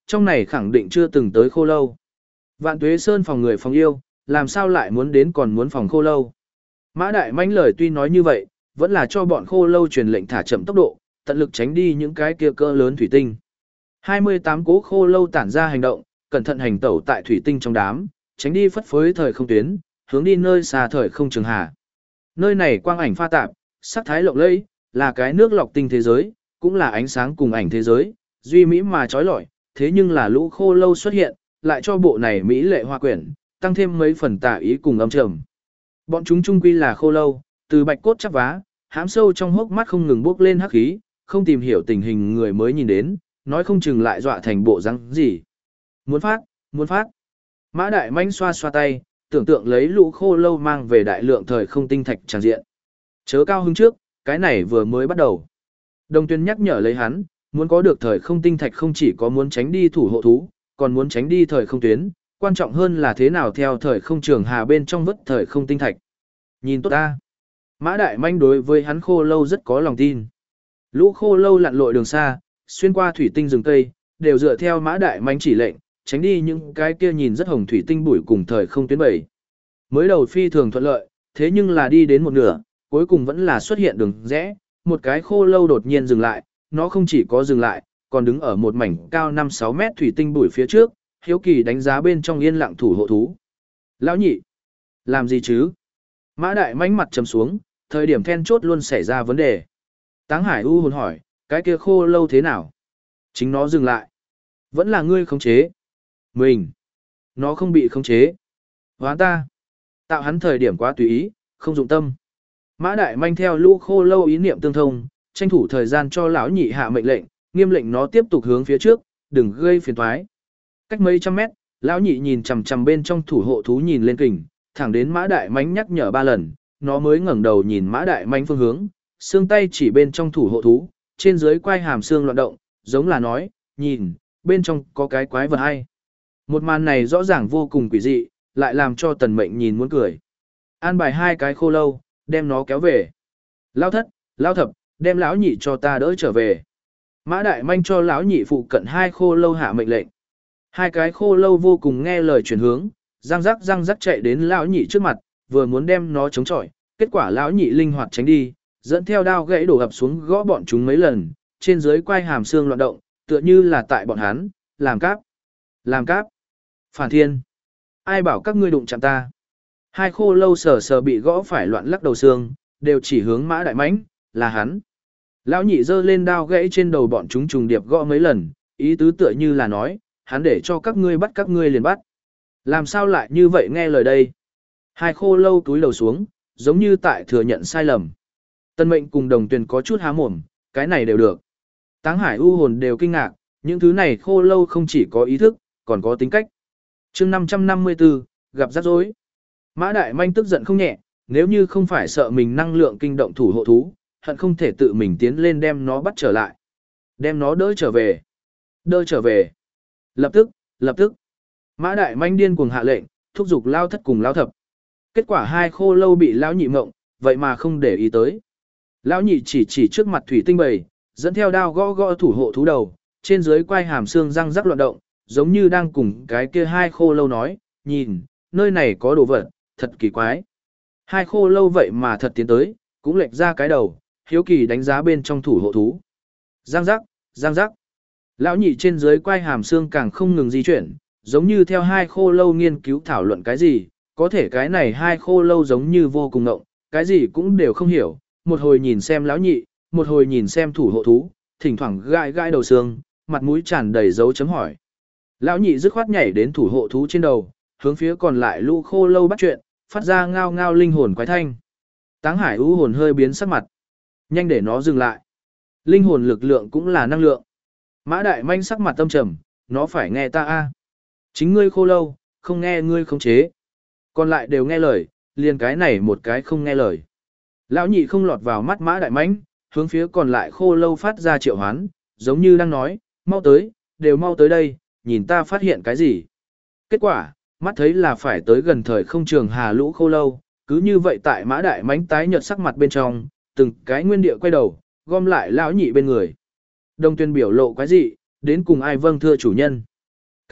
[SPEAKER 1] trong này khẳng định chưa từng tới khô lâu. Vạn Tuế Sơn phòng người phòng yêu, làm sao lại muốn đến còn muốn phòng khô lâu. Mã Đại Mãnh lời tuy nói như vậy, vẫn là cho bọn khô lâu truyền lệnh thả chậm tốc độ, tận lực tránh đi những cái kia cỡ lớn thủy tinh. hai mươi tám cố khô lâu tản ra hành động, cẩn thận hành tẩu tại thủy tinh trong đám, tránh đi phất phới thời không tuyến, hướng đi nơi xa thời không trường hà. Nơi này quang ảnh pha tạp, sắc thái lộng lẫy, là cái nước lọc tinh thế giới, cũng là ánh sáng cùng ảnh thế giới, duy mỹ mà trói lọi, thế nhưng là lũ khô lâu xuất hiện, lại cho bộ này mỹ lệ hoa quyển, tăng thêm mấy phần tả ý cùng âm trầm. Bọn chúng chung quy là khô lâu, từ bạch cốt chắp vá, hãm sâu trong hốc mắt không ngừng bốc lên hắc khí, không tìm hiểu tình hình người mới nhìn đến, nói không chừng lại dọa thành bộ răng gì. Muốn phát, muốn phát. Mã Đại Manh xoa xoa tay, tưởng tượng lấy lũ khô lâu mang về đại lượng thời không tinh thạch tràn diện. Chớ cao hứng trước, cái này vừa mới bắt đầu. Đồng Tuyên nhắc nhở lấy hắn, muốn có được thời không tinh thạch không chỉ có muốn tránh đi thủ hộ thú, còn muốn tránh đi thời không tuyến, quan trọng hơn là thế nào theo thời không trường hà bên trong vất thời không tinh thạch. Nhìn tốt ta. Mã Đại Manh đối với hắn khô lâu rất có lòng tin. Lũ khô lâu lặn lội đường xa, xuyên qua thủy tinh rừng cây, đều dựa theo Mã Đại Manh chỉ lệnh, tránh đi những cái kia nhìn rất hồng thủy tinh bụi cùng thời không tuyến bảy. Mới đầu phi thường thuận lợi, thế nhưng là đi đến một nửa, cuối cùng vẫn là xuất hiện đường rẽ, một cái khô lâu đột nhiên dừng lại, nó không chỉ có dừng lại, còn đứng ở một mảnh cao năm sáu mét thủy tinh bụi phía trước, hiếu kỳ đánh giá bên trong yên lặng thủ hộ thú. Lão nhị, làm gì chứ? Mã Đại Manh mặt trầm xuống, thời điểm then chốt luôn xảy ra vấn đề. Táng Hải u hồn hỏi, cái kia khô lâu thế nào? Chính nó dừng lại. Vẫn là ngươi khống chế. Mình. Nó không bị khống chế. Hoán ta. Tạo hắn thời điểm quá tùy ý, không dụng tâm. Mã Đại Manh theo lũ khô lâu ý niệm tương thông, tranh thủ thời gian cho lão nhị hạ mệnh lệnh, nghiêm lệnh nó tiếp tục hướng phía trước, đừng gây phiền toái. Cách mấy trăm mét, lão nhị nhìn chằm chằm bên trong thủ hộ thú nhìn lên kình, thẳng đến Mã Đại Manh nhắc nhở ba lần, nó mới ngẩng đầu nhìn Mã Đại Manh phương hướng, xương tay chỉ bên trong thủ hộ thú, trên dưới quai hàm xương loạn động, giống là nói, nhìn, bên trong có cái quái vật hay. Một màn này rõ ràng vô cùng quỷ dị, lại làm cho Tần Mệnh nhìn muốn cười. An bài hai cái khô lâu, đem nó kéo về. Lao thất, lao thập, đem lão nhị cho ta đỡ trở về. Mã Đại Manh cho lão nhị phụ cận hai khô lâu hạ mệnh lệnh. Hai cái khô lâu vô cùng nghe lời chuyển hướng, răng rắc răng rắc chạy đến lão nhị trước mặt, vừa muốn đem nó chống chọi, kết quả lão nhị linh hoạt tránh đi, dẫn theo đao gãy đổ ập xuống gõ bọn chúng mấy lần, trên dưới quai hàm xương loạn động, tựa như là tại bọn hắn, làm cáp, làm cáp, phản thiên. Ai bảo các ngươi đụng chạm ta? Hai khô lâu sờ sờ bị gõ phải loạn lắc đầu xương, đều chỉ hướng Mã Đại Mãnh, là hắn. Lão nhị giơ lên đao gãy trên đầu bọn chúng trùng điệp gõ mấy lần, ý tứ tựa như là nói, hắn để cho các ngươi bắt các ngươi liền bắt. Làm sao lại như vậy nghe lời đây? Hai khô lâu túi đầu xuống, giống như tại thừa nhận sai lầm. Tân Mệnh cùng Đồng Tuyền có chút há mồm, cái này đều được. Táng Hải u hồn đều kinh ngạc, những thứ này khô lâu không chỉ có ý thức, còn có tính cách. Chương năm trăm năm mươi tư, gặp rắc rối. Mã Đại Manh tức giận không nhẹ, nếu như không phải sợ mình năng lượng kinh động thủ hộ thú, hận không thể tự mình tiến lên đem nó bắt trở lại. Đem nó đỡ trở về. Đỡ trở về. Lập tức, lập tức. Mã Đại Manh điên cuồng hạ lệnh, thúc giục lao thất cùng lao thập. Kết quả hai khô lâu bị lão nhị mộng, vậy mà không để ý tới. Lão nhị chỉ chỉ trước mặt thủy tinh bầy, dẫn theo đao gõ gõ thủ hộ thú đầu, trên dưới quai hàm xương răng rắc loạn động, giống như đang cùng cái kia hai khô lâu nói, nhìn, nơi này có đồ vật, thật kỳ quái. Hai khô lâu vậy mà thật tiến tới, cũng lệch ra cái đầu, hiếu kỳ đánh giá bên trong thủ hộ thú. Răng rắc, răng rắc. Lão nhị trên dưới quai hàm xương càng không ngừng di chuyển, giống như theo hai khô lâu nghiên cứu thảo luận cái gì, có thể cái này hai khô lâu giống như vô cùng ngộng, cái gì cũng đều không hiểu, một hồi nhìn xem lão nhị, một hồi nhìn xem thủ hộ thú, thỉnh thoảng gãi gãi đầu xương, mặt mũi tràn đầy dấu chấm hỏi. Lão nhị dứt khoát nhảy đến thủ hộ thú trên đầu, hướng phía còn lại lũ khô lâu bắt chuyện, phát ra ngao ngao linh hồn quái thanh. Táng Hải u hồn hơi biến sắc mặt, nhanh để nó dừng lại. Linh hồn lực lượng cũng là năng lượng. Mã Đại Manh sắc mặt tâm trầm, nó phải nghe ta a. Chính ngươi khô lâu, không nghe ngươi khống chế. Còn lại đều nghe lời, liền cái này một cái không nghe lời. Lão nhị không lọt vào mắt Mã Đại Mãnh, hướng phía còn lại khô lâu phát ra triệu hoán, giống như đang nói, mau tới, đều mau tới đây, nhìn ta phát hiện cái gì. Kết quả, mắt thấy là phải tới gần thời không trường hà lũ khô lâu, cứ như vậy tại Mã Đại Mãnh tái nhợt sắc mặt bên trong, từng cái nguyên địa quay đầu, gom lại lão nhị bên người. Đồng Tuyên biểu lộ quái dị, đến cùng ai vâng thưa chủ nhân.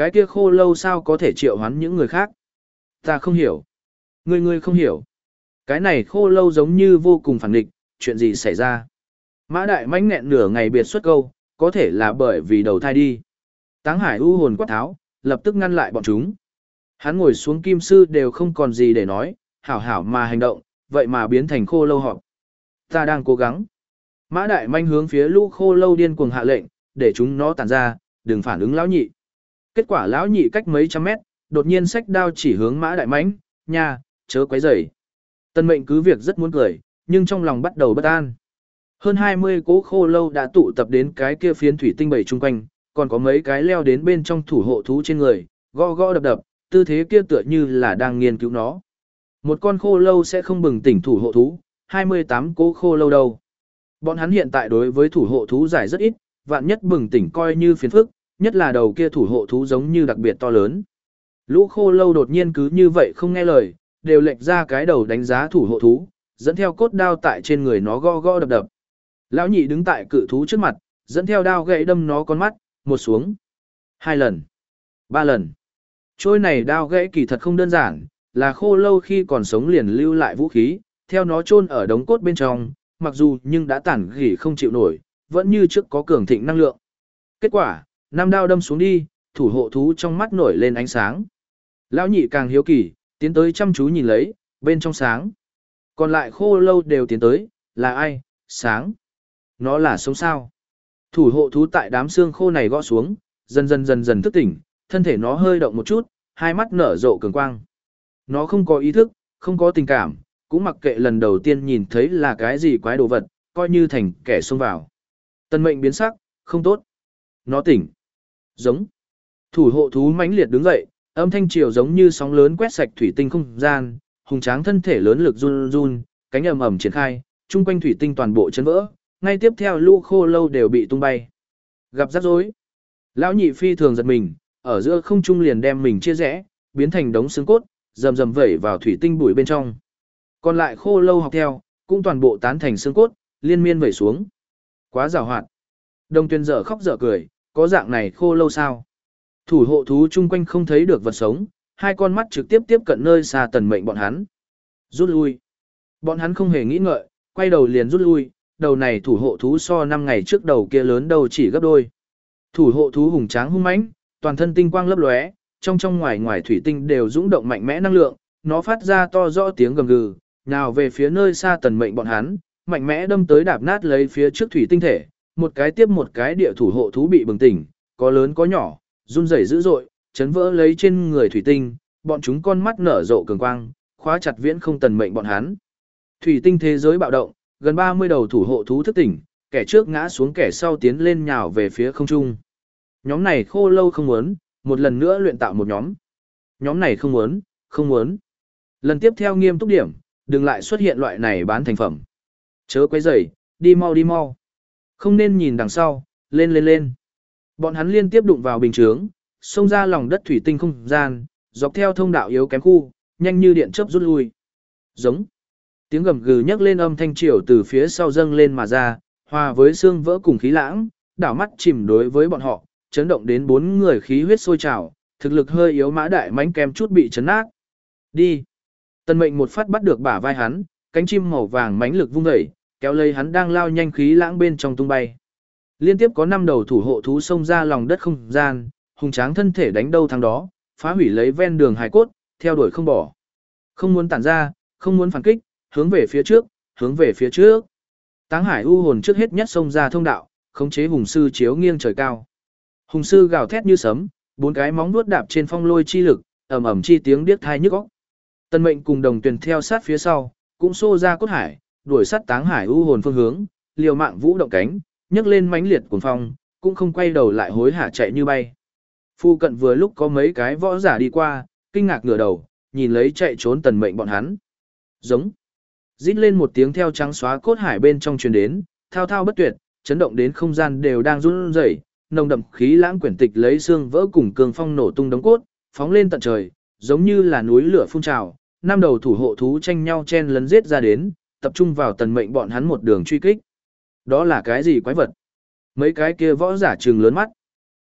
[SPEAKER 1] Cái kia khô lâu sao có thể triệu hoán những người khác? Ta không hiểu. Ngươi ngươi không hiểu. Cái này khô lâu giống như vô cùng phản nghịch, chuyện gì xảy ra? Mã Đại Mãnh nghẹn nửa ngày biệt xuất câu, có thể là bởi vì đầu thai đi. Táng Hải u hồn quát tháo, lập tức ngăn lại bọn chúng. Hắn ngồi xuống kim sư đều không còn gì để nói, hảo hảo mà hành động, vậy mà biến thành khô lâu họp. Ta đang cố gắng. Mã Đại Manh hướng phía lũ khô lâu điên cuồng hạ lệnh, để chúng nó tản ra, đừng phản ứng lão nhị. Kết quả lão nhị cách mấy trăm mét, đột nhiên xách đao chỉ hướng Mã Đại Mãnh, nha, chớ quấy rầy. Tân Mệnh cứ việc rất muốn cười, nhưng trong lòng bắt đầu bất an. Hơn hai mươi cố khô lâu đã tụ tập đến cái kia phiến thủy tinh bảy chung quanh, còn có mấy cái leo đến bên trong thủ hộ thú trên người, gõ gõ đập đập, tư thế kia tựa như là đang nghiên cứu nó. Một con khô lâu sẽ không bừng tỉnh thủ hộ thú, hai mươi tám cố khô lâu đâu. Bọn hắn hiện tại đối với thủ hộ thú giải rất ít, vạn nhất bừng tỉnh coi như phiền phức, nhất là đầu kia thủ hộ thú giống như đặc biệt to lớn. Lũ khô lâu đột nhiên cứ như vậy không nghe lời, đều lệch ra cái đầu đánh giá thủ hộ thú, dẫn theo cốt đao tại trên người nó gõ gõ đập đập. Lão nhị đứng tại cự thú trước mặt, dẫn theo đao gậy đâm nó con mắt, một xuống, hai lần, ba lần. Trôi này đao gãy kỳ thật không đơn giản, là khô lâu khi còn sống liền lưu lại vũ khí, theo nó chôn ở đống cốt bên trong, mặc dù nhưng đã tản gỉ không chịu nổi, vẫn như trước có cường thịnh năng lượng. Kết quả, năm đao đâm xuống đi, thủ hộ thú trong mắt nổi lên ánh sáng. Lão nhị càng hiếu kỳ, tiến tới chăm chú nhìn lấy, bên trong sáng. Còn lại khô lâu đều tiến tới, là ai? Sáng. Nó là sống sao? Thủ hộ thú tại đám xương khô này gõ xuống, dần dần dần dần thức tỉnh, thân thể nó hơi động một chút, hai mắt nở rộ cường quang. Nó không có ý thức, không có tình cảm, cũng mặc kệ lần đầu tiên nhìn thấy là cái gì quái đồ vật, coi như thành kẻ xông vào. Tân Mệnh biến sắc, không tốt. Nó tỉnh. Giống. Thủ hộ thú mãnh liệt đứng dậy, âm thanh triều giống như sóng lớn quét sạch thủy tinh không gian, hùng tráng thân thể lớn lực run run, cánh ầm ầm triển khai, chung quanh thủy tinh toàn bộ chấn vỡ, ngay tiếp theo lũ khô lâu đều bị tung bay. Gặp rắc rối. Lão nhị phi thường giật mình, ở giữa không trung liền đem mình chia rẽ, biến thành đống xương cốt, rầm rầm vẩy vào thủy tinh bụi bên trong. Còn lại khô lâu học theo, cũng toàn bộ tán thành xương cốt, liên miên vẩy xuống. Quá giàu hoạt. Đồng Tuyên dở khóc dở cười, có dạng này khô lâu sao? Thủ hộ thú chung quanh không thấy được vật sống, hai con mắt trực tiếp tiếp cận nơi xa Tần Mệnh bọn hắn. Rút lui. Bọn hắn không hề nghĩ ngợi, quay đầu liền rút lui, đầu này thủ hộ thú so năm ngày trước đầu kia lớn đầu chỉ gấp đôi. Thủ hộ thú hùng tráng hung mãnh, toàn thân tinh quang lấp lóe, trong trong ngoài ngoài thủy tinh đều dũng động mạnh mẽ năng lượng, nó phát ra to rõ tiếng gầm gừ, nào về phía nơi xa Tần Mệnh bọn hắn, mạnh mẽ đâm tới đạp nát lấy phía trước thủy tinh thể, một cái tiếp một cái địa thủ hộ thú bị bừng tỉnh, có lớn có nhỏ, run rẩy dữ dội, chấn vỡ lấy trên người thủy tinh, bọn chúng con mắt nở rộ cường quang, khóa chặt viễn không Tần Mệnh bọn hắn. Thủy tinh thế giới bạo động, gần ba mươi đầu thủ hộ thú thức tỉnh, kẻ trước ngã xuống kẻ sau tiến lên nhào về phía không trung. Nhóm này khô lâu không muốn, một lần nữa luyện tạo một nhóm. Nhóm này không muốn, không muốn. Lần tiếp theo nghiêm túc điểm, đừng lại xuất hiện loại này bán thành phẩm. Chớ quấy rầy, đi mau đi mau. Không nên nhìn đằng sau, lên lên lên. Bọn hắn liên tiếp đụng vào bình chướng, xông ra lòng đất thủy tinh không gian, dọc theo thông đạo yếu kém khu, nhanh như điện chớp rút lui. Giống. Tiếng gầm gừ nhấc lên âm thanh triều từ phía sau dâng lên mà ra, hòa với xương vỡ cùng khí lãng, đảo mắt chìm đối với bọn họ, chấn động đến bốn người khí huyết sôi trào, thực lực hơi yếu Mã Đại Mãnh kem chút bị chấn nát. Đi. Tần Mệnh một phát bắt được bả vai hắn, cánh chim màu vàng mãnh lực vung dậy, kéo lấy hắn đang lao nhanh khí lãng bên trong tung bay. Liên tiếp có năm đầu thủ hộ thú xông ra lòng đất không gian, hùng tráng thân thể đánh đâu thắng đó, phá hủy lấy ven đường hài cốt, theo đuổi không bỏ. Không muốn tản ra, không muốn phản kích, hướng về phía trước, hướng về phía trước. Táng Hải u hồn trước hết nhất xông ra thông đạo, khống chế hùng sư chiếu nghiêng trời cao. Hùng sư gào thét như sấm, bốn cái móng vuốt đạp trên phong lôi chi lực, ầm ầm chi tiếng điếc tai nhức óc. Tần Mệnh cùng Đồng Tuyền theo sát phía sau, cũng xô ra cốt hải, đuổi sát Táng Hải u hồn phương hướng, liều mạng vũ động cánh, nhấc lên mãnh liệt cuồng phong, cũng không quay đầu lại hối hả chạy như bay. Phu cận vừa lúc có mấy cái võ giả đi qua, kinh ngạc ngửa đầu, nhìn lấy chạy trốn Tần Mệnh bọn hắn. Giống. Rít lên một tiếng theo trắng xóa cốt hải bên trong truyền đến, thao thao bất tuyệt, chấn động đến không gian đều đang run rẩy, nồng đậm khí lãng quyển tịch lấy xương vỡ cùng cường phong nổ tung đống cốt, phóng lên tận trời, giống như là núi lửa phun trào, năm đầu thủ hộ thú tranh nhau chen lấn giết ra đến, tập trung vào Tần Mệnh bọn hắn một đường truy kích. Đó là cái gì quái vật? Mấy cái kia võ giả trừng lớn mắt.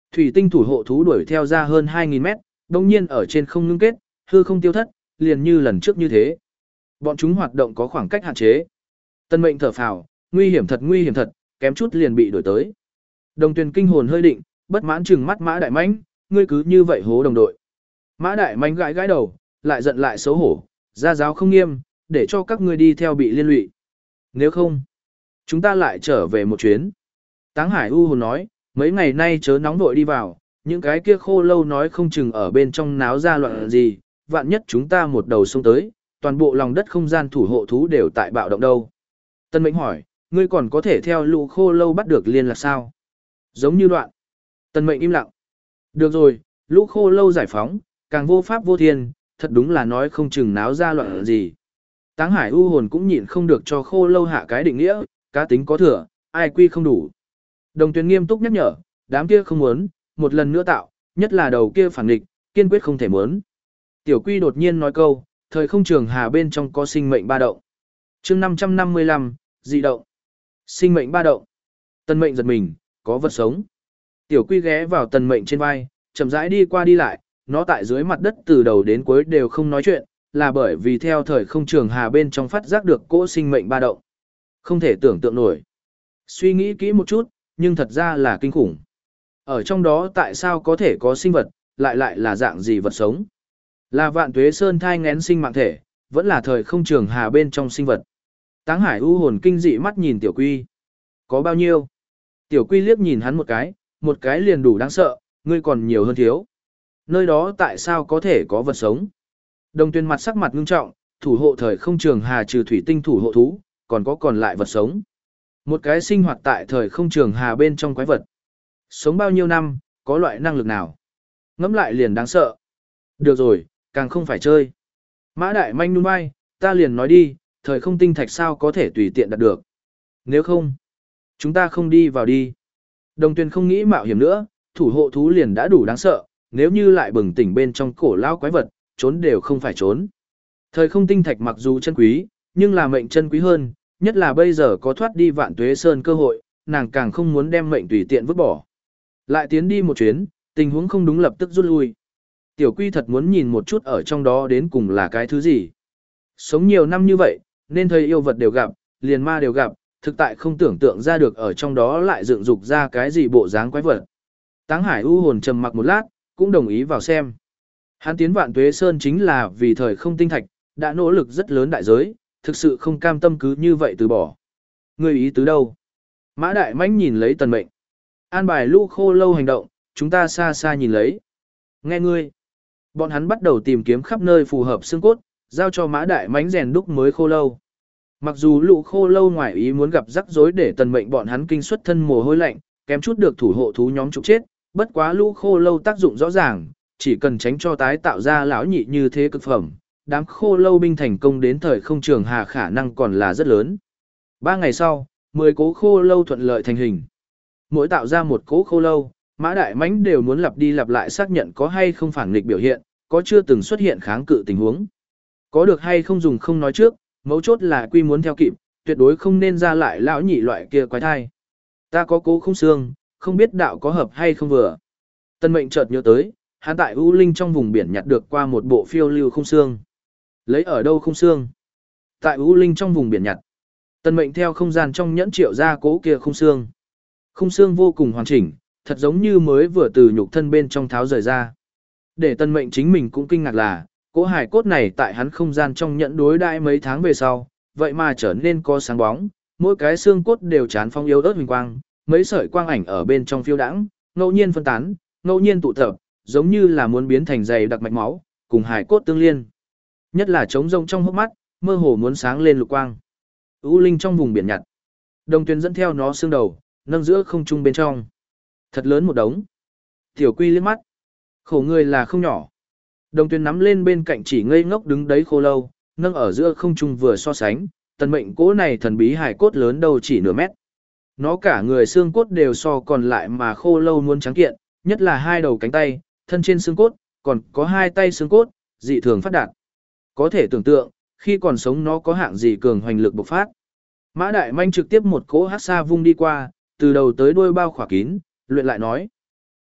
[SPEAKER 1] Thủy tinh thủ hộ thú đuổi theo ra hơn hai nghìn mét, đồng nhiên ở trên không ngưng kết, hư không tiêu thất, liền như lần trước như thế. Bọn chúng hoạt động có khoảng cách hạn chế. Tân Mệnh thở phào, nguy hiểm thật nguy hiểm thật, kém chút liền bị đuổi tới. Đồng Tuyền kinh hồn hơi định, bất mãn trừng mắt Mã Đại Mãnh, ngươi cứ như vậy hố đồng đội. Mã Đại Mãnh gãi gãi đầu, lại giận lại xấu hổ, gia giáo không nghiêm, để cho các ngươi đi theo bị liên lụy. Nếu không, chúng ta lại trở về một chuyến. Táng Hải U hồn nói, mấy ngày nay chớ nóng vội đi vào, những cái kia khô lâu nói không chừng ở bên trong náo ra loạn gì, vạn nhất chúng ta một đầu xông tới, toàn bộ lòng đất không gian thủ hộ thú đều tại bạo động đâu. Tân Mệnh hỏi, ngươi còn có thể theo lũ khô lâu bắt được liên lạc sao? Giống như đoạn. Tân Mệnh im lặng. Được rồi, lũ khô lâu giải phóng, càng vô pháp vô thiên, thật đúng là nói không chừng náo ra loạn gì. Táng Hải U hồn cũng nhịn không được cho khô lâu hạ cái định nghĩa, cá tính có thừa, ai quy không đủ. Đồng Tuyền nghiêm túc nhắc nhở, đám kia không muốn, một lần nữa tạo, nhất là đầu kia phản nghịch, kiên quyết không thể muốn. Tiểu Quy đột nhiên nói câu, thời không trường hà bên trong có sinh mệnh ba động. Chương năm trăm năm mươi lăm, dị động. Sinh mệnh ba động. Tân Mệnh giật mình, có vật sống. Tiểu Quy ghé vào Tần Mệnh trên vai, chậm rãi đi qua đi lại, nó tại dưới mặt đất từ đầu đến cuối đều không nói chuyện, là bởi vì theo thời không trường hà bên trong phát giác được cỗ sinh mệnh ba động. Không thể tưởng tượng nổi. Suy nghĩ kỹ một chút, nhưng thật ra là kinh khủng. Ở trong đó tại sao có thể có sinh vật, lại lại là dạng gì vật sống? Là Vạn Tuế Sơn thai ngén sinh mạng thể, vẫn là thời không trường hà bên trong sinh vật. Táng Hải U hồn kinh dị mắt nhìn Tiểu Quy. Có bao nhiêu? Tiểu Quy liếc nhìn hắn một cái, một cái liền đủ đáng sợ, ngươi còn nhiều hơn thiếu. Nơi đó tại sao có thể có vật sống? Đồng Tuyền mặt sắc mặt ngưng trọng, thủ hộ thời không trường hà trừ thủy tinh thủ hộ thú, còn có còn lại vật sống. Một cái sinh hoạt tại thời không trường hà bên trong quái vật. Sống bao nhiêu năm, có loại năng lực nào? Ngẫm lại liền đáng sợ. Được rồi, càng không phải chơi. Mã Đại Manh nhún vai, ta liền nói đi, thời không tinh thạch sao có thể tùy tiện đạt được. Nếu không, chúng ta không đi vào đi. Đồng Tuyền không nghĩ mạo hiểm nữa, thủ hộ thú liền đã đủ đáng sợ, nếu như lại bừng tỉnh bên trong cổ lao quái vật, trốn đều không phải trốn. Thời không tinh thạch mặc dù chân quý, nhưng là mệnh chân quý hơn, nhất là bây giờ có thoát đi Vạn Tuế Sơn cơ hội, nàng càng không muốn đem mệnh tùy tiện vứt bỏ. Lại tiến đi một chuyến, tình huống không đúng lập tức rút lui. Tiểu Quy thật muốn nhìn một chút ở trong đó đến cùng là cái thứ gì. Sống nhiều năm như vậy, nên thấy yêu vật đều gặp, liền ma đều gặp, thực tại không tưởng tượng ra được ở trong đó lại dựng dục ra cái gì bộ dáng quái vật. Táng Hải U hồn trầm mặc một lát, cũng đồng ý vào xem. Hắn tiến Vạn Tuế Sơn chính là vì thời không tinh thạch, đã nỗ lực rất lớn đại giới, thực sự không cam tâm cứ như vậy từ bỏ. Ngươi ý tứ đâu? Mã Đại Mãnh nhìn lấy Tần Mệnh. An bài lũ khô lâu hành động, chúng ta xa xa nhìn lấy. Nghe ngươi. Bọn hắn bắt đầu tìm kiếm khắp nơi phù hợp xương cốt, giao cho Mã Đại Mãnh rèn đúc mới khô lâu. Mặc dù lũ khô lâu ngoài ý muốn gặp rắc rối để Tần Mệnh bọn hắn kinh xuất thân mồ hôi lạnh, kém chút được thủ hộ thú nhóm trục chết, bất quá lũ khô lâu tác dụng rõ ràng, chỉ cần tránh cho tái tạo ra lão nhị như thế cực phẩm, đám khô lâu binh thành công đến thời không trường hà khả năng còn là rất lớn. Ba ngày sau, mười cố khô lâu thuận lợi thành hình. Mỗi tạo ra một cố khô lâu, Mã Đại Mãnh đều muốn lặp đi lặp lại xác nhận có hay không phản nghịch biểu hiện, có chưa từng xuất hiện kháng cự tình huống. Có được hay không dùng không nói trước, mấu chốt là quy muốn theo kịp, tuyệt đối không nên ra lại lão nhị loại kia quái thai. Ta có cố không xương, không biết đạo có hợp hay không vừa. Tân Mệnh chợt nhớ tới, hắn tại U Linh trong vùng biển nhặt được qua một bộ phiêu lưu không xương. Lấy ở đâu không xương? Tại U Linh trong vùng biển nhặt. Tân Mệnh theo không gian trong nhẫn triệu ra cố kia không xương. Không xương vô cùng hoàn chỉnh, thật giống như mới vừa từ nhục thân bên trong tháo rời ra. Để Tân Mệnh chính mình cũng kinh ngạc là, cố hài cốt này tại hắn không gian trong nhẫn đối đãi mấy tháng về sau, vậy mà trở nên có sáng bóng, mỗi cái xương cốt đều chán phong yếu ớt huỳnh quang, mấy sợi quang ảnh ở bên trong phiêu đãng, ngẫu nhiên phân tán, ngẫu nhiên tụ tập, giống như là muốn biến thành dày đặc mạch máu, cùng hài cốt tương liên. Nhất là trống rông trong hốc mắt, mơ hồ muốn sáng lên lục quang. U Linh trong vùng biển nhặt. Đồng Tuyền dẫn theo nó xương đầu, nâng giữa không trung bên trong. Thật lớn một đống. Tiểu Quy liếc mắt. Khổ người là không nhỏ. Đồng Tuyền nắm lên bên cạnh chỉ ngây ngốc đứng đấy khô lâu, nâng ở giữa không trung vừa so sánh, Tần Mệnh cỗ này thần bí hải cốt lớn đâu chỉ nửa mét. Nó cả người xương cốt đều so còn lại mà khô lâu muốn trắng kiện, nhất là hai đầu cánh tay, thân trên xương cốt, còn có hai tay xương cốt, dị thường phát đạt. Có thể tưởng tượng, khi còn sống nó có hạng gì cường hoành lực bộc phát. Mã Đại Manh trực tiếp một cỗ hắc sa vung đi qua, từ đầu tới đuôi bao khỏa kín, luyện lại nói.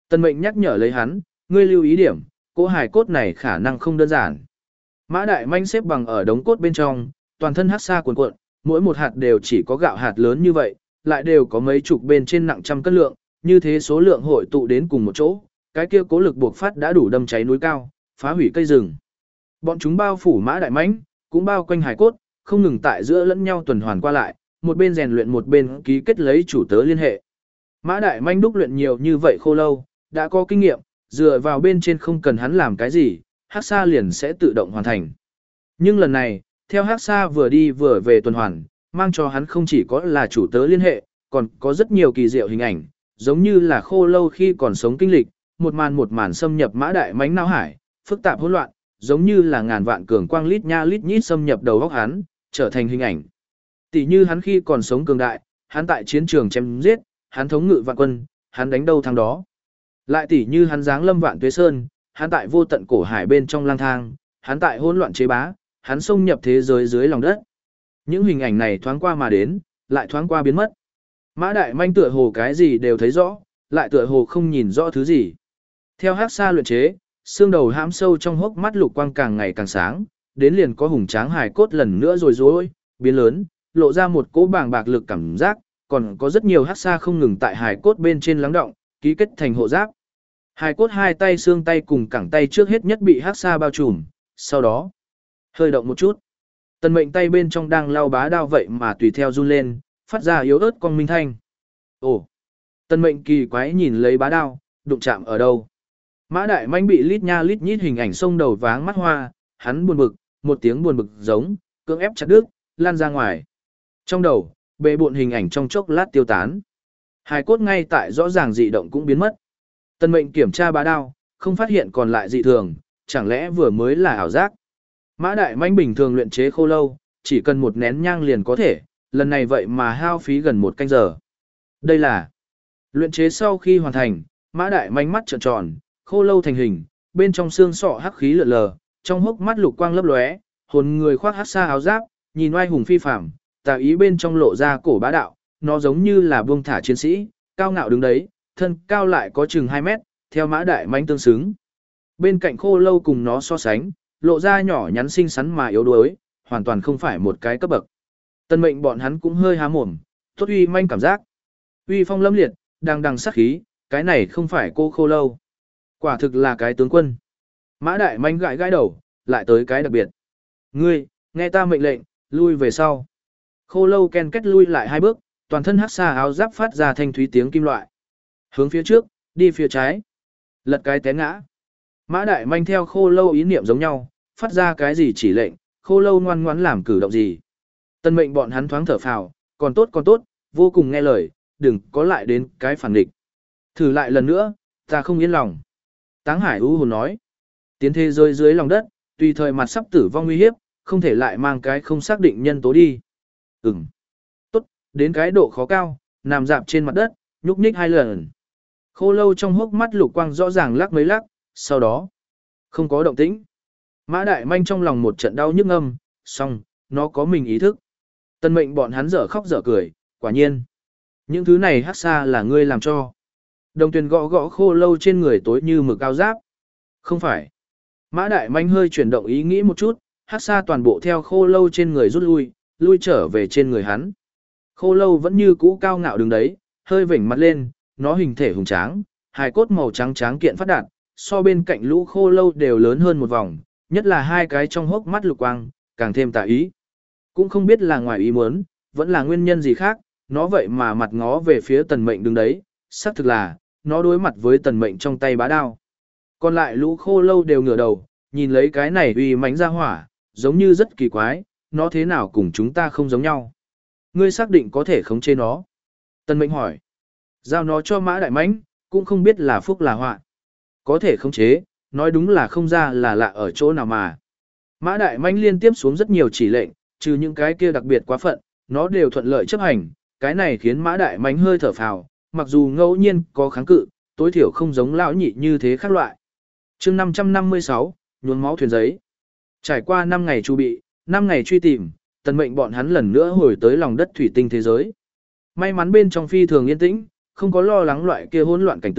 [SPEAKER 1] Tần Mệnh nhắc nhở lấy hắn, ngươi lưu ý điểm, cỗ hài cốt này khả năng không đơn giản. Mã Đại Manh xếp bằng ở đống cốt bên trong, toàn thân hắc sa cuồn cuộn, mỗi một hạt đều chỉ có gạo hạt lớn như vậy, lại đều có mấy chục bên trên nặng trăm cân lượng, như thế số lượng hội tụ đến cùng một chỗ, cái kia cố lực buộc phát đã đủ đâm cháy núi cao, phá hủy cây rừng. Bọn chúng bao phủ Mã Đại Mãnh, cũng bao quanh hải cốt, không ngừng tại giữa lẫn nhau tuần hoàn qua lại, một bên rèn luyện một bên ký kết lấy chủ tớ liên hệ. Mã Đại Mãnh đúc luyện nhiều như vậy khô lâu, đã có kinh nghiệm, dựa vào bên trên không cần hắn làm cái gì, hắc sa liền sẽ tự động hoàn thành. Nhưng lần này, theo hắc sa vừa đi vừa về tuần hoàn, mang cho hắn không chỉ có là chủ tớ liên hệ, còn có rất nhiều kỳ diệu hình ảnh, giống như là khô lâu khi còn sống kinh lịch, một màn một màn xâm nhập Mã Đại Mãnh não hải, phức tạp hỗn loạn, giống như là ngàn vạn cường quang lít nha lít nhít xâm nhập đầu óc hắn, trở thành hình ảnh. Tỷ như hắn khi còn sống cường đại, hắn tại chiến trường chém giết, hắn thống ngự vạn quân, hắn đánh đâu thắng đó. Lại tỷ như hắn giáng lâm vạn tuế sơn, hắn tại vô tận cổ hải bên trong lang thang, hắn tại hỗn loạn chế bá, hắn xông nhập thế giới dưới lòng đất. Những hình ảnh này thoáng qua mà đến, lại thoáng qua biến mất. Mã Đại Manh tựa hồ cái gì đều thấy rõ, lại tựa hồ không nhìn rõ thứ gì. Theo hắc sa luyện chế, xương đầu hãm sâu trong hốc mắt lục quang càng ngày càng sáng, đến liền có hùng tráng hài cốt lần nữa rồi rối, biến lớn, lộ ra một cỗ bàng bạc lực cảm giác, còn có rất nhiều hắc sa không ngừng tại hài cốt bên trên lắng động, ký kết thành hộ giáp. Hài cốt hai tay xương tay cùng cẳng tay trước hết nhất bị hắc sa bao trùm, sau đó hơi động một chút. Tần Mệnh tay bên trong đang lau bá đao vậy mà tùy theo run lên, phát ra yếu ớt quang minh thanh. Ồ! Tần Mệnh kỳ quái nhìn lấy bá đao, đụng chạm ở đâu? Mã Đại Manh bị lít nha lít nhít hình ảnh xông đầu váng mắt hoa, hắn buồn bực, một tiếng buồn bực giống, cưỡng ép chặt đứt, lan ra ngoài. Trong đầu, bệ bộn hình ảnh trong chốc lát tiêu tán. Hài cốt ngay tại rõ ràng dị động cũng biến mất. Tần Mệnh kiểm tra bá đao, không phát hiện còn lại dị thường, chẳng lẽ vừa mới là ảo giác? Mã Đại Manh bình thường luyện chế khô lâu, chỉ cần một nén nhang liền có thể, lần này vậy mà hao phí gần một canh giờ. Đây là luyện chế sau khi hoàn thành, Mã Đại Manh mắt trợn tròn, khô lâu thành hình, bên trong xương sọ hắc khí lượn lờ, trong hốc mắt lục quang lấp lóe, hồn người khoác hắc sa áo giáp, nhìn oai hùng phi phàm, tà ý bên trong lộ ra cổ bá đạo, nó giống như là buông thả chiến sĩ, cao ngạo đứng đấy, thân cao lại có chừng hai mét, theo Mã Đại Manh tương xứng. Bên cạnh khô lâu cùng nó so sánh, lộ ra nhỏ nhắn xinh xắn mà yếu đuối, hoàn toàn không phải một cái cấp bậc. Tần Mệnh bọn hắn cũng hơi há mồm, tốt uy manh cảm giác. Uy phong lâm liệt, đang đằng sát khí, cái này không phải cô khô lâu. Quả thực là cái tướng quân. Mã Đại Manh gãi gãi đầu, lại tới cái đặc biệt. Ngươi, nghe ta mệnh lệnh, lui về sau. Khô lâu ken kết lui lại hai bước, toàn thân hắc sa áo giáp phát ra thanh thúy tiếng kim loại. Hướng phía trước, đi phía trái. Lật cái té ngã. Mã Đại Manh theo khô lâu ý niệm giống nhau, phát ra cái gì chỉ lệnh, khô lâu ngoan ngoãn làm cử động gì. Tần Mệnh bọn hắn thoáng thở phào, còn tốt còn tốt, vô cùng nghe lời, đừng có lại đến cái phản địch. Thử lại lần nữa, ta không yên lòng. Táng Hải u hồn nói, tiến thế rơi dưới lòng đất, tùy thời mặt sắp tử vong nguy hiếp, không thể lại mang cái không xác định nhân tố đi. Ừm. Tốt, đến cái độ khó cao, nằm dạp trên mặt đất, nhúc nhích hai lần. Khô lâu trong hốc mắt lục quang rõ ràng lắc mấy lắc, sau đó không có động tĩnh. Mã Đại Manh trong lòng một trận đau nhức âm, xong, nó có mình ý thức. Tần Mệnh bọn hắn dở khóc dở cười, quả nhiên. Những thứ này hắc sa là ngươi làm cho. Đồng Tuyền gõ gõ khô lâu trên người tối như mực áo giáp. Không phải. Mã Đại Manh hơi chuyển động ý nghĩ một chút, hắc sa toàn bộ theo khô lâu trên người rút lui, lui trở về trên người hắn. Khô lâu vẫn như cũ cao ngạo đứng đấy, hơi vểnh mặt lên, nó hình thể hùng tráng, hài cốt màu trắng tráng kiện phát đạt, so bên cạnh lũ khô lâu đều lớn hơn một vòng, nhất là hai cái trong hốc mắt lục quang, càng thêm tà ý. Cũng không biết là ngoài ý muốn, vẫn là nguyên nhân gì khác, nó vậy mà mặt ngó về phía Tần Mệnh đứng đấy, xác thực là, nó đối mặt với Tần Mệnh trong tay bá đao. Còn lại lũ khô lâu đều ngửa đầu, nhìn lấy cái này uy mãnh ra hỏa, giống như rất kỳ quái, nó thế nào cùng chúng ta không giống nhau. Ngươi xác định có thể khống chế nó. Tần Mệnh hỏi. Giao nó cho Mã Đại Mãnh, cũng không biết là phúc là họa. Có thể khống chế, nói đúng là không ra là lạ ở chỗ nào mà. Mã Đại Mãnh liên tiếp xuống rất nhiều chỉ lệnh, trừ những cái kia đặc biệt quá phận, nó đều thuận lợi chấp hành, cái này khiến Mã Đại Mãnh hơi thở phào, mặc dù ngẫu nhiên có kháng cự, tối thiểu không giống lão nhị như thế khác loại. Chương năm trăm năm mươi sáu, nhuốm máu thuyền giấy. Trải qua năm ngày chu bị, năm ngày truy tìm, Tần Mệnh bọn hắn lần nữa hồi tới lòng đất thủy tinh thế giới. May mắn bên trong phi thường yên tĩnh, không có lo lắng loại kia hỗn loạn cảnh tượng,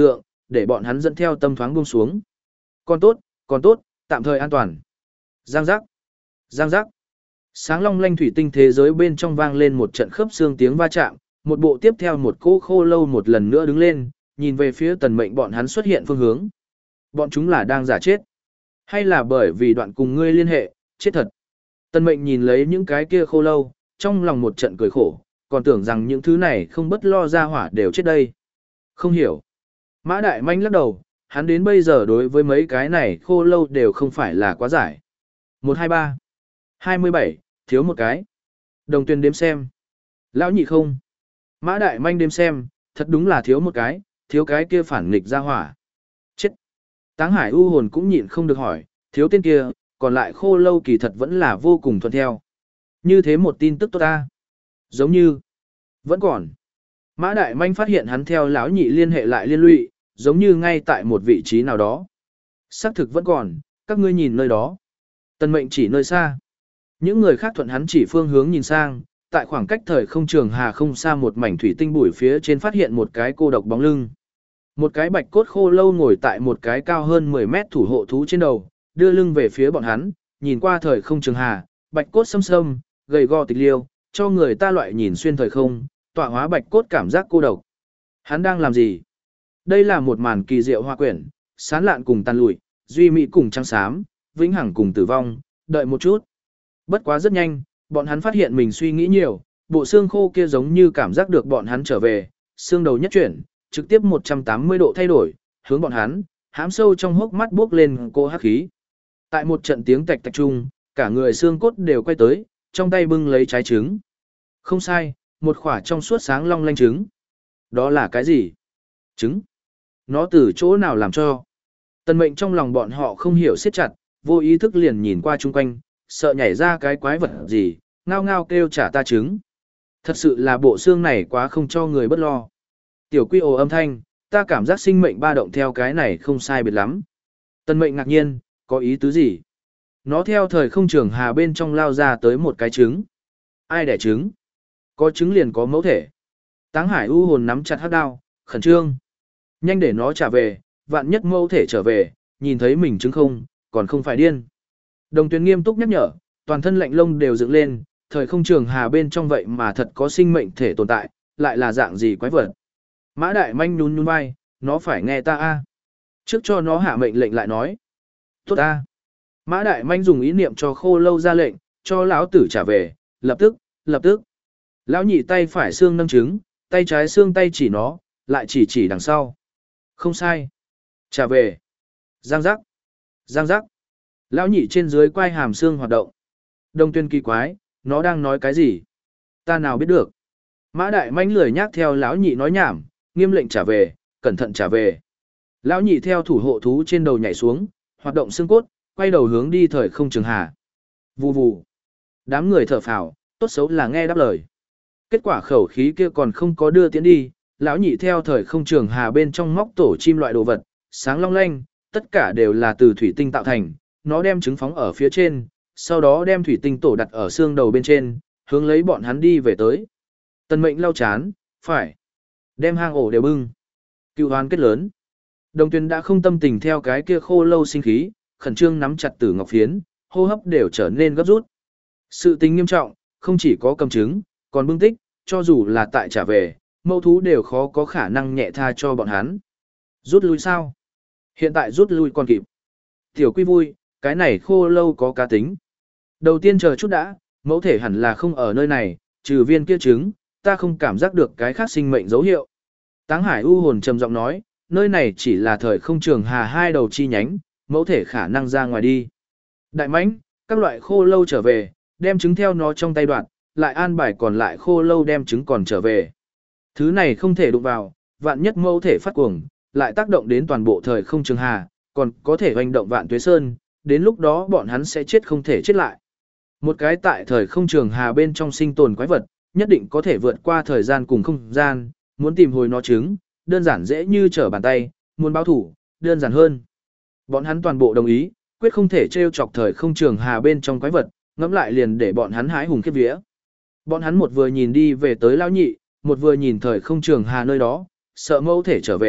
[SPEAKER 1] để bọn hắn dẫn theo tâm thoáng buông xuống. Còn tốt, còn tốt, tạm thời an toàn. Giang giác, giang giác. Sáng long lanh thủy tinh thế giới bên trong vang lên một trận khớp xương tiếng va chạm, một bộ tiếp theo một cỗ khô lâu một lần nữa đứng lên, nhìn về phía tần mệnh bọn hắn xuất hiện phương hướng. Bọn chúng là đang giả chết, hay là bởi vì đoạn cùng ngươi liên hệ, chết thật. Tần mệnh nhìn lấy những cái kia khô lâu, trong lòng một trận cười khổ, còn tưởng rằng những thứ này không bất lo ra hỏa đều chết đây. Không hiểu. Mã Đại Manh lắc đầu, hắn đến bây giờ đối với mấy cái này khô lâu đều không phải là quá giải. một hai ba, hai mươi bảy, thiếu một cái. Đồng Tuyền đếm xem. Lão nhị không. Mã Đại Manh đếm xem, thật đúng là thiếu một cái, thiếu cái kia phản nghịch ra hỏa. Chết. Táng Hải U hồn cũng nhịn không được hỏi, thiếu tên kia, còn lại khô lâu kỳ thật vẫn là vô cùng thuận theo. Như thế một tin tức tốt ta. Giống như, vẫn còn. Mã Đại Manh phát hiện hắn theo lão nhị liên hệ lại liên lụy, giống như ngay tại một vị trí nào đó. Xác thực vẫn còn, các ngươi nhìn nơi đó. Tần Mệnh chỉ nơi xa. Những người khác thuận hắn chỉ phương hướng nhìn sang, tại khoảng cách thời không trường hà không xa một mảnh thủy tinh bụi phía trên phát hiện một cái cô độc bóng lưng. Một cái bạch cốt khô lâu ngồi tại một cái cao hơn mười mét thủ hộ thú trên đầu, đưa lưng về phía bọn hắn, nhìn qua thời không trường hà, bạch cốt xâm xâm, gầy gò tịch liêu, cho người ta loại nhìn xuyên thời không, tọa hóa bạch cốt cảm giác cô độc. Hắn đang làm gì? Đây là một màn kỳ diệu hoa quyển, sán lạn cùng tàn lụi, duy mỹ cùng trắng xám, vĩnh hằng cùng tử vong, đợi một chút. Bất quá rất nhanh, bọn hắn phát hiện mình suy nghĩ nhiều, bộ xương khô kia giống như cảm giác được bọn hắn trở về, xương đầu nhất chuyển, trực tiếp một trăm tám mươi độ thay đổi, hướng bọn hắn, hãm sâu trong hốc mắt bước lên cô hắc khí. Tại một trận tiếng tạch tạch chung, cả người xương cốt đều quay tới, trong tay bưng lấy trái trứng. Không sai, một quả trong suốt sáng long lanh trứng. Đó là cái gì? Trứng? Nó từ chỗ nào làm cho? Tần Mệnh trong lòng bọn họ không hiểu siết chặt, vô ý thức liền nhìn qua chung quanh, sợ nhảy ra cái quái vật gì, ngao ngao kêu trả ta trứng. Thật sự là bộ xương này quá không cho người bất lo. Tiểu Quy ồ âm thanh, ta cảm giác sinh mệnh ba động theo cái này không sai biệt lắm. Tần Mệnh ngạc nhiên, có ý tứ gì? Nó theo thời không trường hà bên trong lao ra tới một cái trứng. Ai đẻ trứng? Có trứng liền có mẫu thể. Táng Hải U hồn nắm chặt hắc đao, khẩn trương. Nhanh để nó trả về, vạn nhất mẫu thể trở về, nhìn thấy mình trứng không, còn không phải điên. Đồng Tuyền nghiêm túc nhắc nhở, toàn thân lạnh lông đều dựng lên, thời không trường hà bên trong vậy mà thật có sinh mệnh thể tồn tại, lại là dạng gì quái vật. Mã Đại Manh nhún nhún vai, nó phải nghe ta a. Trước cho nó hạ mệnh lệnh lại nói. Tốt a. Mã Đại Manh dùng ý niệm cho khô lâu ra lệnh, cho lão tử trả về, lập tức, lập tức. Lão nhị tay phải xương nâng trứng, tay trái xương tay chỉ nó, lại chỉ chỉ đằng sau. Không sai. Trả về. Giang giác. Giang giác. Lão nhị trên dưới quai hàm xương hoạt động. Đồng Tuyền kỳ quái, nó đang nói cái gì? Ta nào biết được. Mã Đại Manh lười nhác theo lão nhị nói nhảm, nghiêm lệnh trả về, cẩn thận trả về. Lão nhị theo thủ hộ thú trên đầu nhảy xuống, hoạt động xương cốt, quay đầu hướng đi thời không trường hà. Vù vù. Đám người thở phào, tốt xấu là nghe đáp lời. Kết quả khẩu khí kia còn không có đưa tiến đi, lão nhị theo thời không trường hà bên trong móc tổ chim loại đồ vật, sáng long lanh, tất cả đều là từ thủy tinh tạo thành, nó đem trứng phóng ở phía trên, sau đó đem thủy tinh tổ đặt ở xương đầu bên trên, hướng lấy bọn hắn đi về tới. Tần Mệnh lau chán, phải. Đem hang ổ đều bưng. Cựu hoán kết lớn. Đồng Tuyền đã không tâm tình theo cái kia khô lâu sinh khí, khẩn trương nắm chặt tử ngọc phiến, hô hấp đều trở nên gấp rút. Sự tình nghiêm trọng, không chỉ có cầm chứng, còn bưng tích, cho dù là tại trả về, mâu thú đều khó có khả năng nhẹ tha cho bọn hắn. Rút lui sao? Hiện tại rút lui còn kịp. Tiểu Quy vui, cái này khô lâu có cá tính. Đầu tiên chờ chút đã, mẫu thể hẳn là không ở nơi này, trừ viên kia trứng, ta không cảm giác được cái khác sinh mệnh dấu hiệu. Táng Hải U hồn trầm giọng nói, nơi này chỉ là thời không trường hà hai đầu chi nhánh, mẫu thể khả năng ra ngoài đi. Đại mãnh, các loại khô lâu trở về, đem trứng theo nó trong tay đoạt, lại an bài còn lại khô lâu đem trứng còn trở về. Thứ này không thể đụng vào, vạn nhất mẫu thể phát cuồng, lại tác động đến toàn bộ thời không trường hà, còn có thể hoành động vạn tuế sơn, đến lúc đó bọn hắn sẽ chết không thể chết lại. Một cái tại thời không trường hà bên trong sinh tồn quái vật, nhất định có thể vượt qua thời gian cùng không gian, muốn tìm hồi nó trứng, đơn giản dễ như trở bàn tay, muốn báo thủ, đơn giản hơn. Bọn hắn toàn bộ đồng ý, quyết không thể trêu chọc thời không trường hà bên trong quái vật, ngẫm lại liền để bọn hắn hái hùng khiếp vía. Bọn hắn một vừa nhìn đi về tới lão nhị, một vừa nhìn thời không trường hà nơi đó, sợ mẫu thể trở về,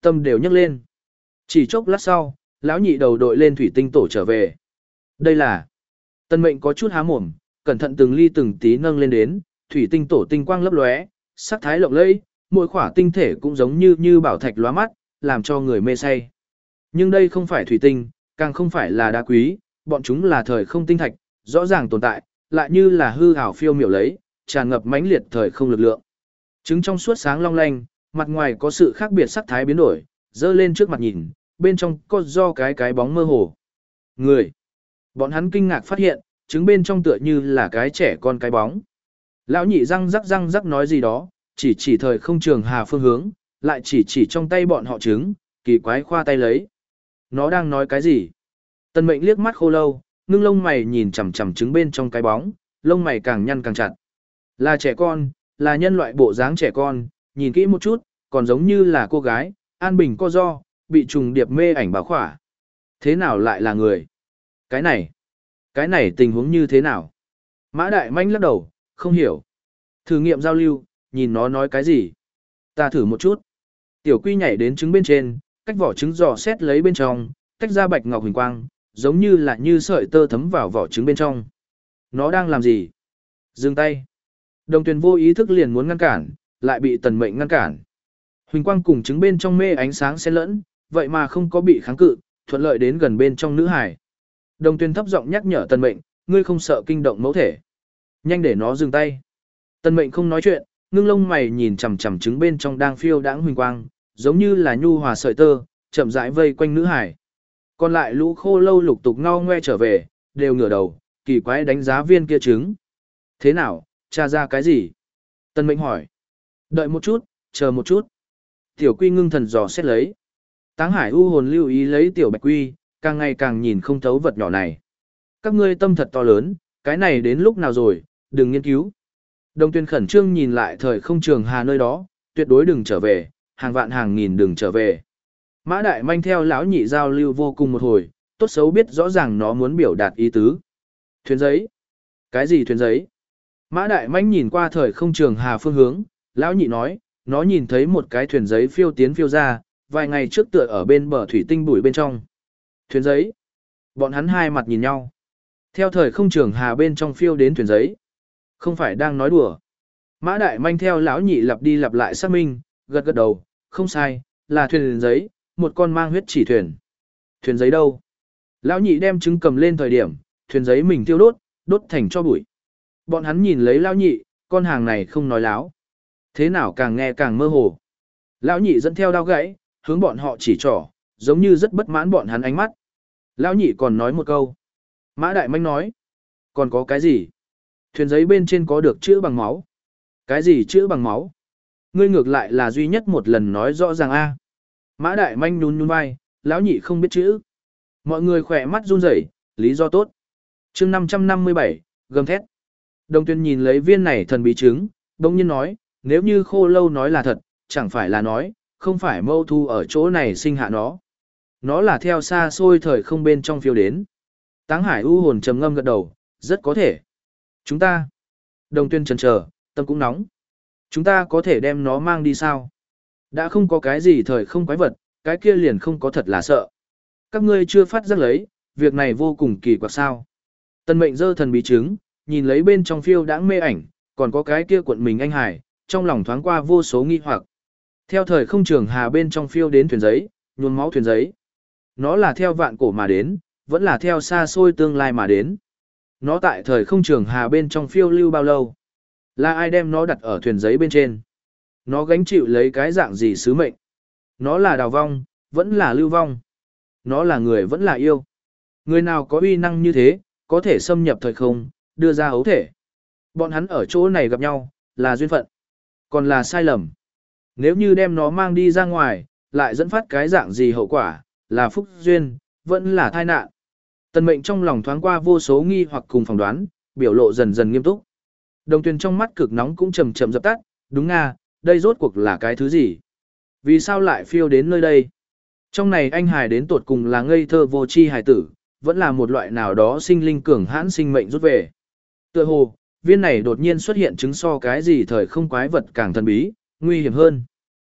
[SPEAKER 1] tâm đều nhấc lên. Chỉ chốc lát sau, lão nhị đầu đội lên thủy tinh tổ trở về. Đây là... Tân mệnh có chút há mồm, cẩn thận từng ly từng tí nâng lên đến, thủy tinh tổ tinh quang lấp lóe, sắc thái lộng lẫy, mỗi khỏa tinh thể cũng giống như như bảo thạch lóa mắt, làm cho người mê say. Nhưng đây không phải thủy tinh, càng không phải là đá quý, bọn chúng là thời không tinh thạch, rõ ràng tồn tại, lại như là hư ảo phiêu miểu lấy, tràn ngập mãnh liệt thời không lực lượng. Trứng trong suốt sáng long lanh, mặt ngoài có sự khác biệt sắc thái biến đổi, dơ lên trước mặt nhìn, bên trong có do cái cái bóng mơ hồ. Người. Bọn hắn kinh ngạc phát hiện, trứng bên trong tựa như là cái trẻ con cái bóng. Lão nhị răng rắc răng rắc nói gì đó, chỉ chỉ thời không trường hà phương hướng, lại chỉ chỉ trong tay bọn họ trứng, kỳ quái khoa tay lấy. Nó đang nói cái gì? Tần mệnh liếc mắt khô lâu, ngưng lông mày nhìn chằm chằm trứng bên trong cái bóng, lông mày càng nhăn càng chặt. Là trẻ con, là nhân loại bộ dáng trẻ con, nhìn kỹ một chút, còn giống như là cô gái, an bình co do, bị trùng điệp mê ảnh bảo khỏa. Thế nào lại là người? Cái này, cái này tình huống như thế nào? Mã Đại Manh lắc đầu, không hiểu. Thử nghiệm giao lưu, nhìn nó nói cái gì? Ta thử một chút. Tiểu Quy nhảy đến trứng bên trên, cách vỏ trứng dò xét lấy bên trong, tách ra bạch ngọc huỳnh quang, giống như là như sợi tơ thấm vào vỏ trứng bên trong. Nó đang làm gì? Dừng tay. Đồng Tuyền vô ý thức liền muốn ngăn cản, lại bị Tần Mệnh ngăn cản. Huỳnh quang cùng trứng bên trong mê ánh sáng xen lẫn, vậy mà không có bị kháng cự, thuận lợi đến gần bên trong nữ hải. Đồng Tuyền thấp giọng nhắc nhở Tần Mệnh, ngươi không sợ kinh động mẫu thể. Nhanh để nó dừng tay. Tần Mệnh không nói chuyện, ngưng lông mày nhìn chằm chằm trứng bên trong đang phiêu đãng huỳnh quang, giống như là nhu hòa sợi tơ, chậm rãi vây quanh nữ hải. Còn lại lũ khô lâu lục tục ngao ngoe trở về, đều ngửa đầu, kỳ quái đánh giá viên kia trứng. Thế nào, tra ra cái gì? Tần Mệnh hỏi. Đợi một chút, chờ một chút. Tiểu Quy ngưng thần dò xét lấy. Táng Hải u hồn lưu ý lấy Tiểu Bạch Quy, càng ngày càng nhìn không thấu vật nhỏ này. Các ngươi tâm thật to lớn, cái này đến lúc nào rồi, đừng nghiên cứu. Đồng Tuyền khẩn trương nhìn lại thời không trường hà nơi đó, tuyệt đối đừng trở về, hàng vạn hàng nghìn đừng trở về. Mã Đại Manh theo lão nhị giao lưu vô cùng một hồi, tốt xấu biết rõ ràng nó muốn biểu đạt ý tứ. Thuyền giấy? Cái gì thuyền giấy? Mã Đại Manh nhìn qua thời không trường hà phương hướng, lão nhị nói, nó nhìn thấy một cái thuyền giấy phiêu tiến phiêu ra, vài ngày trước tựa ở bên bờ thủy tinh bụi bên trong. Thuyền giấy? Bọn hắn hai mặt nhìn nhau. Theo thời không trường hà bên trong phiêu đến thuyền giấy. Không phải đang nói đùa. Mã Đại Manh theo lão nhị lặp đi lặp lại xác minh, gật gật đầu, không sai, là thuyền giấy, một con mang huyết chỉ thuyền. Thuyền giấy đâu? Lão nhị đem trứng cầm lên thời điểm, thuyền giấy mình tiêu đốt, đốt thành cho bụi. Bọn hắn nhìn lấy lão nhị, con hàng này không nói láo. Thế nào càng nghe càng mơ hồ. Lão nhị dẫn theo đao gãy, hướng bọn họ chỉ trỏ, giống như rất bất mãn bọn hắn ánh mắt. Lão nhị còn nói một câu. Mã Đại Manh nói. Còn có cái gì? Thuyền giấy bên trên có được chữ bằng máu. Cái gì chữ bằng máu? Ngươi ngược lại là duy nhất một lần nói rõ ràng a. Mã Đại Manh nhún nhún vai, lão nhị không biết chữ. Mọi người khỏe mắt run rẩy, lý do tốt. Chương năm trăm năm mươi bảy, gầm thét. Đồng Tuyền nhìn lấy viên này thần bí trứng, bỗng nhiên nói, nếu như khô lâu nói là thật, chẳng phải là nói, không phải mâu thu ở chỗ này sinh hạ nó. Nó là theo xa xôi thời không bên trong phiêu đến. Táng Hải u hồn trầm ngâm gật đầu, rất có thể. Chúng ta. Đồng Tuyên chần chờ, tâm cũng nóng. Chúng ta có thể đem nó mang đi sao? Đã không có cái gì thời không quái vật, cái kia liền không có thật là sợ. Các ngươi chưa phát giác lấy, việc này vô cùng kỳ quặc sao. Tần Mệnh giơ thần bí trứng, nhìn lấy bên trong phiêu đãng mê ảnh, còn có cái kia cuộn mình anh hải, trong lòng thoáng qua vô số nghi hoặc. Theo thời không trường hà bên trong phiêu đến thuyền giấy, nhuốm máu thuyền giấy. Nó là theo vạn cổ mà đến, vẫn là theo xa xôi tương lai mà đến. Nó tại thời không trường hà bên trong phiêu lưu bao lâu? Là ai đem nó đặt ở thuyền giấy bên trên? Nó gánh chịu lấy cái dạng gì sứ mệnh? Nó là đào vong, vẫn là lưu vong. Nó là người vẫn là yêu. Người nào có uy năng như thế, có thể xâm nhập thời không, đưa ra ấu thể. Bọn hắn ở chỗ này gặp nhau, là duyên phận. Còn là sai lầm. Nếu như đem nó mang đi ra ngoài, lại dẫn phát cái dạng gì hậu quả, là phúc duyên, vẫn là tai nạn. Tần Mệnh trong lòng thoáng qua vô số nghi hoặc cùng phỏng đoán, biểu lộ dần dần nghiêm túc. Đồng Tuyền trong mắt cực nóng cũng chậm chậm dập tắt, đúng nga, đây rốt cuộc là cái thứ gì? Vì sao lại phiêu đến nơi đây? Trong này anh hài đến tột cùng là ngây thơ vô tri hài tử, vẫn là một loại nào đó sinh linh cường hãn sinh mệnh rút về. Tựa hồ, viên này đột nhiên xuất hiện chứng so cái gì thời không quái vật càng thần bí, nguy hiểm hơn.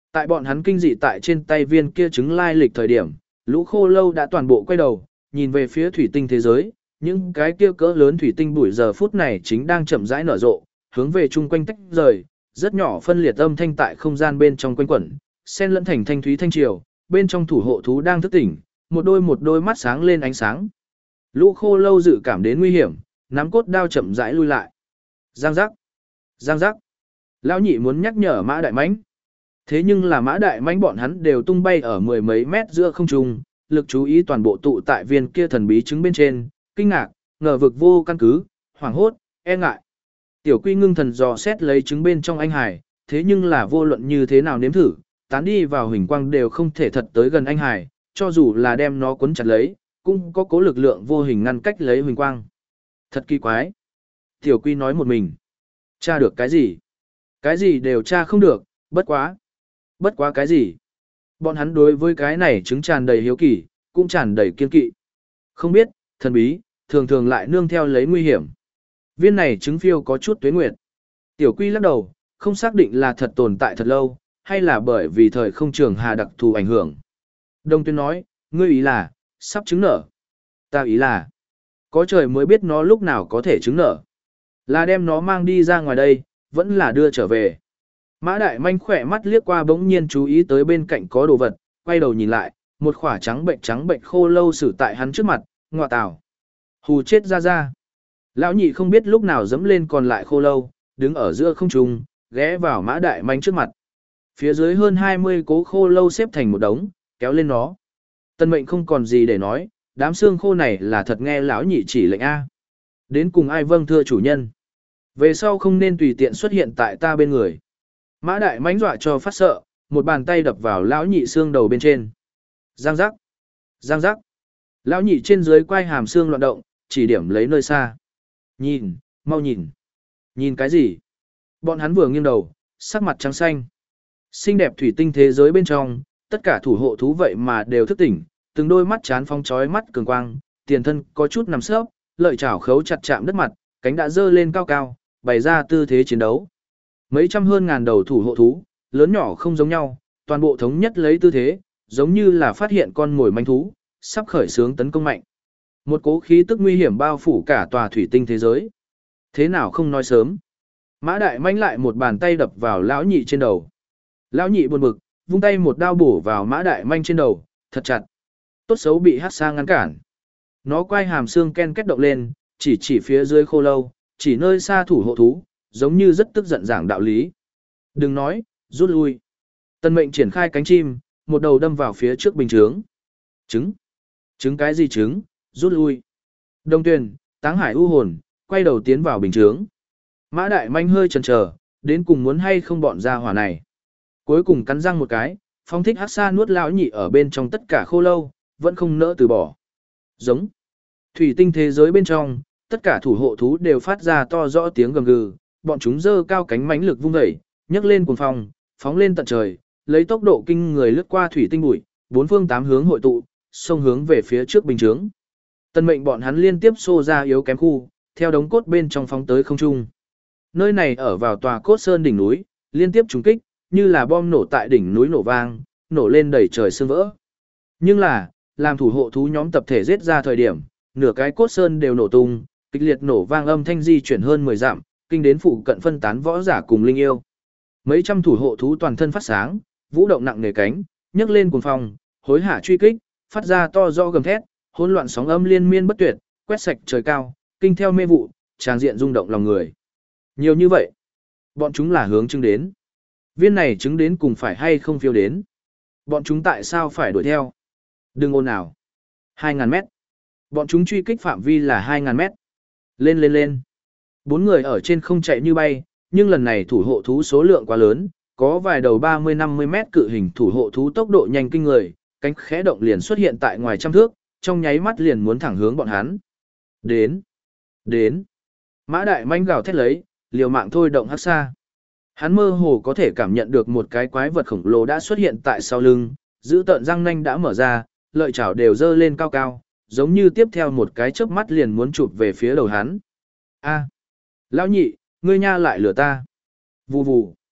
[SPEAKER 1] Tại bọn hắn kinh dị tại trên tay viên kia trứng lai lịch thời điểm, lũ khô lâu đã toàn bộ quay đầu, nhìn về phía thủy tinh thế giới, những cái kia cỡ lớn thủy tinh bụi giờ phút này chính đang chậm rãi nở rộ, hướng về chung quanh tách rời, rất nhỏ phân liệt âm thanh tại không gian bên trong quanh quẩn, xen lẫn thành thanh thúy thanh triều, bên trong thủ hộ thú đang thức tỉnh, một đôi một đôi mắt sáng lên ánh sáng. Lũ khô lâu dự cảm đến nguy hiểm, nắm cốt đao chậm rãi lui lại. Giang giác, giang giác. Lão nhị muốn nhắc nhở Mã Đại Mãnh. Thế nhưng là Mã Đại Mãnh bọn hắn đều tung bay ở mười mấy mét giữa không trung, lực chú ý toàn bộ tụ tại viên kia thần bí trứng bên trên, kinh ngạc, ngờ vực vô căn cứ, hoảng hốt, e ngại. Tiểu Quy ngưng thần dò xét lấy trứng bên trong anh hải, thế nhưng là vô luận như thế nào nếm thử, tán đi vào huỳnh quang đều không thể thật tới gần anh hải, cho dù là đem nó cuốn chặt lấy, cũng có cố lực lượng vô hình ngăn cách lấy huỳnh quang. Thật kỳ quái. Tiểu Quy nói một mình. Tra được cái gì? Cái gì đều tra không được, bất quá. Bất quá cái gì? Bọn hắn đối với cái này trứng tràn đầy hiếu kỳ, cũng tràn đầy kiên kỵ. Không biết, thần bí, thường thường lại nương theo lấy nguy hiểm. Viên này trứng phiêu có chút tuế nguyệt. Tiểu Quy lắc đầu, không xác định là thật tồn tại thật lâu, hay là bởi vì thời không trường hà đặc thù ảnh hưởng. Đông Tuyên nói, ngươi ý là, sắp trứng nở. Ta ý là, có trời mới biết nó lúc nào có thể trứng nở. Là đem nó mang đi ra ngoài đây, vẫn là đưa trở về. Mã Đại Manh khỏe mắt liếc qua bỗng nhiên chú ý tới bên cạnh có đồ vật, quay đầu nhìn lại, một khỏa trắng bệnh trắng bệnh khô lâu xử tại hắn trước mặt, ngọa tào. Hù chết ra ra. Lão nhị không biết lúc nào dẫm lên còn lại khô lâu, đứng ở giữa không trung, ghé vào Mã Đại Manh trước mặt. Phía dưới hơn hai mươi cố khô lâu xếp thành một đống, kéo lên nó. Tân mệnh không còn gì để nói, đám xương khô này là thật nghe lão nhị chỉ lệnh A. Đến cùng ai vâng thưa chủ nhân. Về sau không nên tùy tiện xuất hiện tại ta bên người. Mã Đại Mãnh dọa cho phát sợ, một bàn tay đập vào lão nhị xương đầu bên trên. Giang giác, giang giác. Lão nhị trên dưới quai hàm xương loạn động, chỉ điểm lấy nơi xa. Nhìn, mau nhìn. Nhìn cái gì? Bọn hắn vừa nghiêng đầu, sắc mặt trắng xanh. Xinh đẹp thủy tinh thế giới bên trong, tất cả thủ hộ thú vậy mà đều thức tỉnh, từng đôi mắt chán phong chói mắt cường quang, tiền thân có chút nằm sấp, lợi chảo khấu chặt chạm đất mặt, cánh đã dơ lên cao cao, bày ra tư thế chiến đấu. Mấy trăm hơn ngàn đầu thủ hộ thú, lớn nhỏ không giống nhau, toàn bộ thống nhất lấy tư thế, giống như là phát hiện con mồi manh thú, sắp khởi xướng tấn công mạnh. Một cố khí tức nguy hiểm bao phủ cả tòa thủy tinh thế giới. Thế nào không nói sớm? Mã Đại Manh lại một bàn tay đập vào lão nhị trên đầu. Lão nhị buồn bực, vung tay một đao bổ vào Mã Đại Manh trên đầu, thật chặt. Tốt xấu bị hắc sa ngăn cản. Nó quay hàm xương ken kết động lên, chỉ chỉ phía dưới khô lâu, chỉ nơi xa thủ hộ thú, giống như rất tức giận giảng đạo lý. Đừng nói, rút lui. Tân mệnh triển khai cánh chim, một đầu đâm vào phía trước bình chướng. Trứng. Trứng cái gì trứng, rút lui. Đông Tuyền, Táng Hải u hồn, quay đầu tiến vào bình chướng. Mã Đại Manh hơi chần chờ, đến cùng muốn hay không bọn ra hỏa này. Cuối cùng cắn răng một cái, phong thích hắc sa nuốt lão nhị ở bên trong tất cả khô lâu, vẫn không nỡ từ bỏ. Giống. Thủy tinh thế giới bên trong, tất cả thủ hộ thú đều phát ra to rõ tiếng gầm gừ, bọn chúng giơ cao cánh mãnh lực vung dậy, nhấc lên cuồng phong, phóng lên tận trời, lấy tốc độ kinh người lướt qua thủy tinh bụi, bốn phương tám hướng hội tụ, xông hướng về phía trước bình chướng. Tân mệnh bọn hắn liên tiếp xô ra yếu kém khu, theo đống cốt bên trong phóng tới không trung. Nơi này ở vào tòa cốt sơn đỉnh núi, liên tiếp trùng kích, như là bom nổ tại đỉnh núi nổ vang, nổ lên đầy trời sương vỡ. Nhưng là, làm thủ hộ thú nhóm tập thể giết ra thời điểm, nửa cái cốt sơn đều nổ tung, kịch liệt nổ vang âm thanh di chuyển hơn mười dặm, kinh đến phụ cận phân tán võ giả cùng linh yêu. Mấy trăm thủ hộ thú toàn thân phát sáng, vũ động nặng nề cánh, nhấc lên cuồng phong, hối hả truy kích, phát ra to rõ gầm thét, hỗn loạn sóng âm liên miên bất tuyệt, quét sạch trời cao, kinh theo mê vụ, tràng diện rung động lòng người. Nhiều như vậy, bọn chúng là hướng chứng đến. Viên này chứng đến cùng phải hay không phiêu đến. Bọn chúng tại sao phải đuổi theo? Đừng ồn ào. hai ngàn mét. Bọn chúng truy kích phạm vi là hai ngàn mét. Lên lên lên. Bốn người ở trên không chạy như bay, nhưng lần này thủ hộ thú số lượng quá lớn, có vài đầu ba mươi năm mươi mét cự hình thủ hộ thú tốc độ nhanh kinh người, cánh khẽ động liền xuất hiện tại ngoài trăm thước, trong nháy mắt liền muốn thẳng hướng bọn hắn. Đến. Đến. Mã Đại Manh gào thét lấy, liều mạng thôi động hắc sa. Hắn mơ hồ có thể cảm nhận được một cái quái vật khổng lồ đã xuất hiện tại sau lưng, giữ tợn răng nanh đã mở ra, lợi chảo đều dơ lên cao cao, giống như tiếp theo một cái chớp mắt liền muốn chụp về phía đầu hắn. A, lão nhị, ngươi nha lại lừa ta. Vù vù.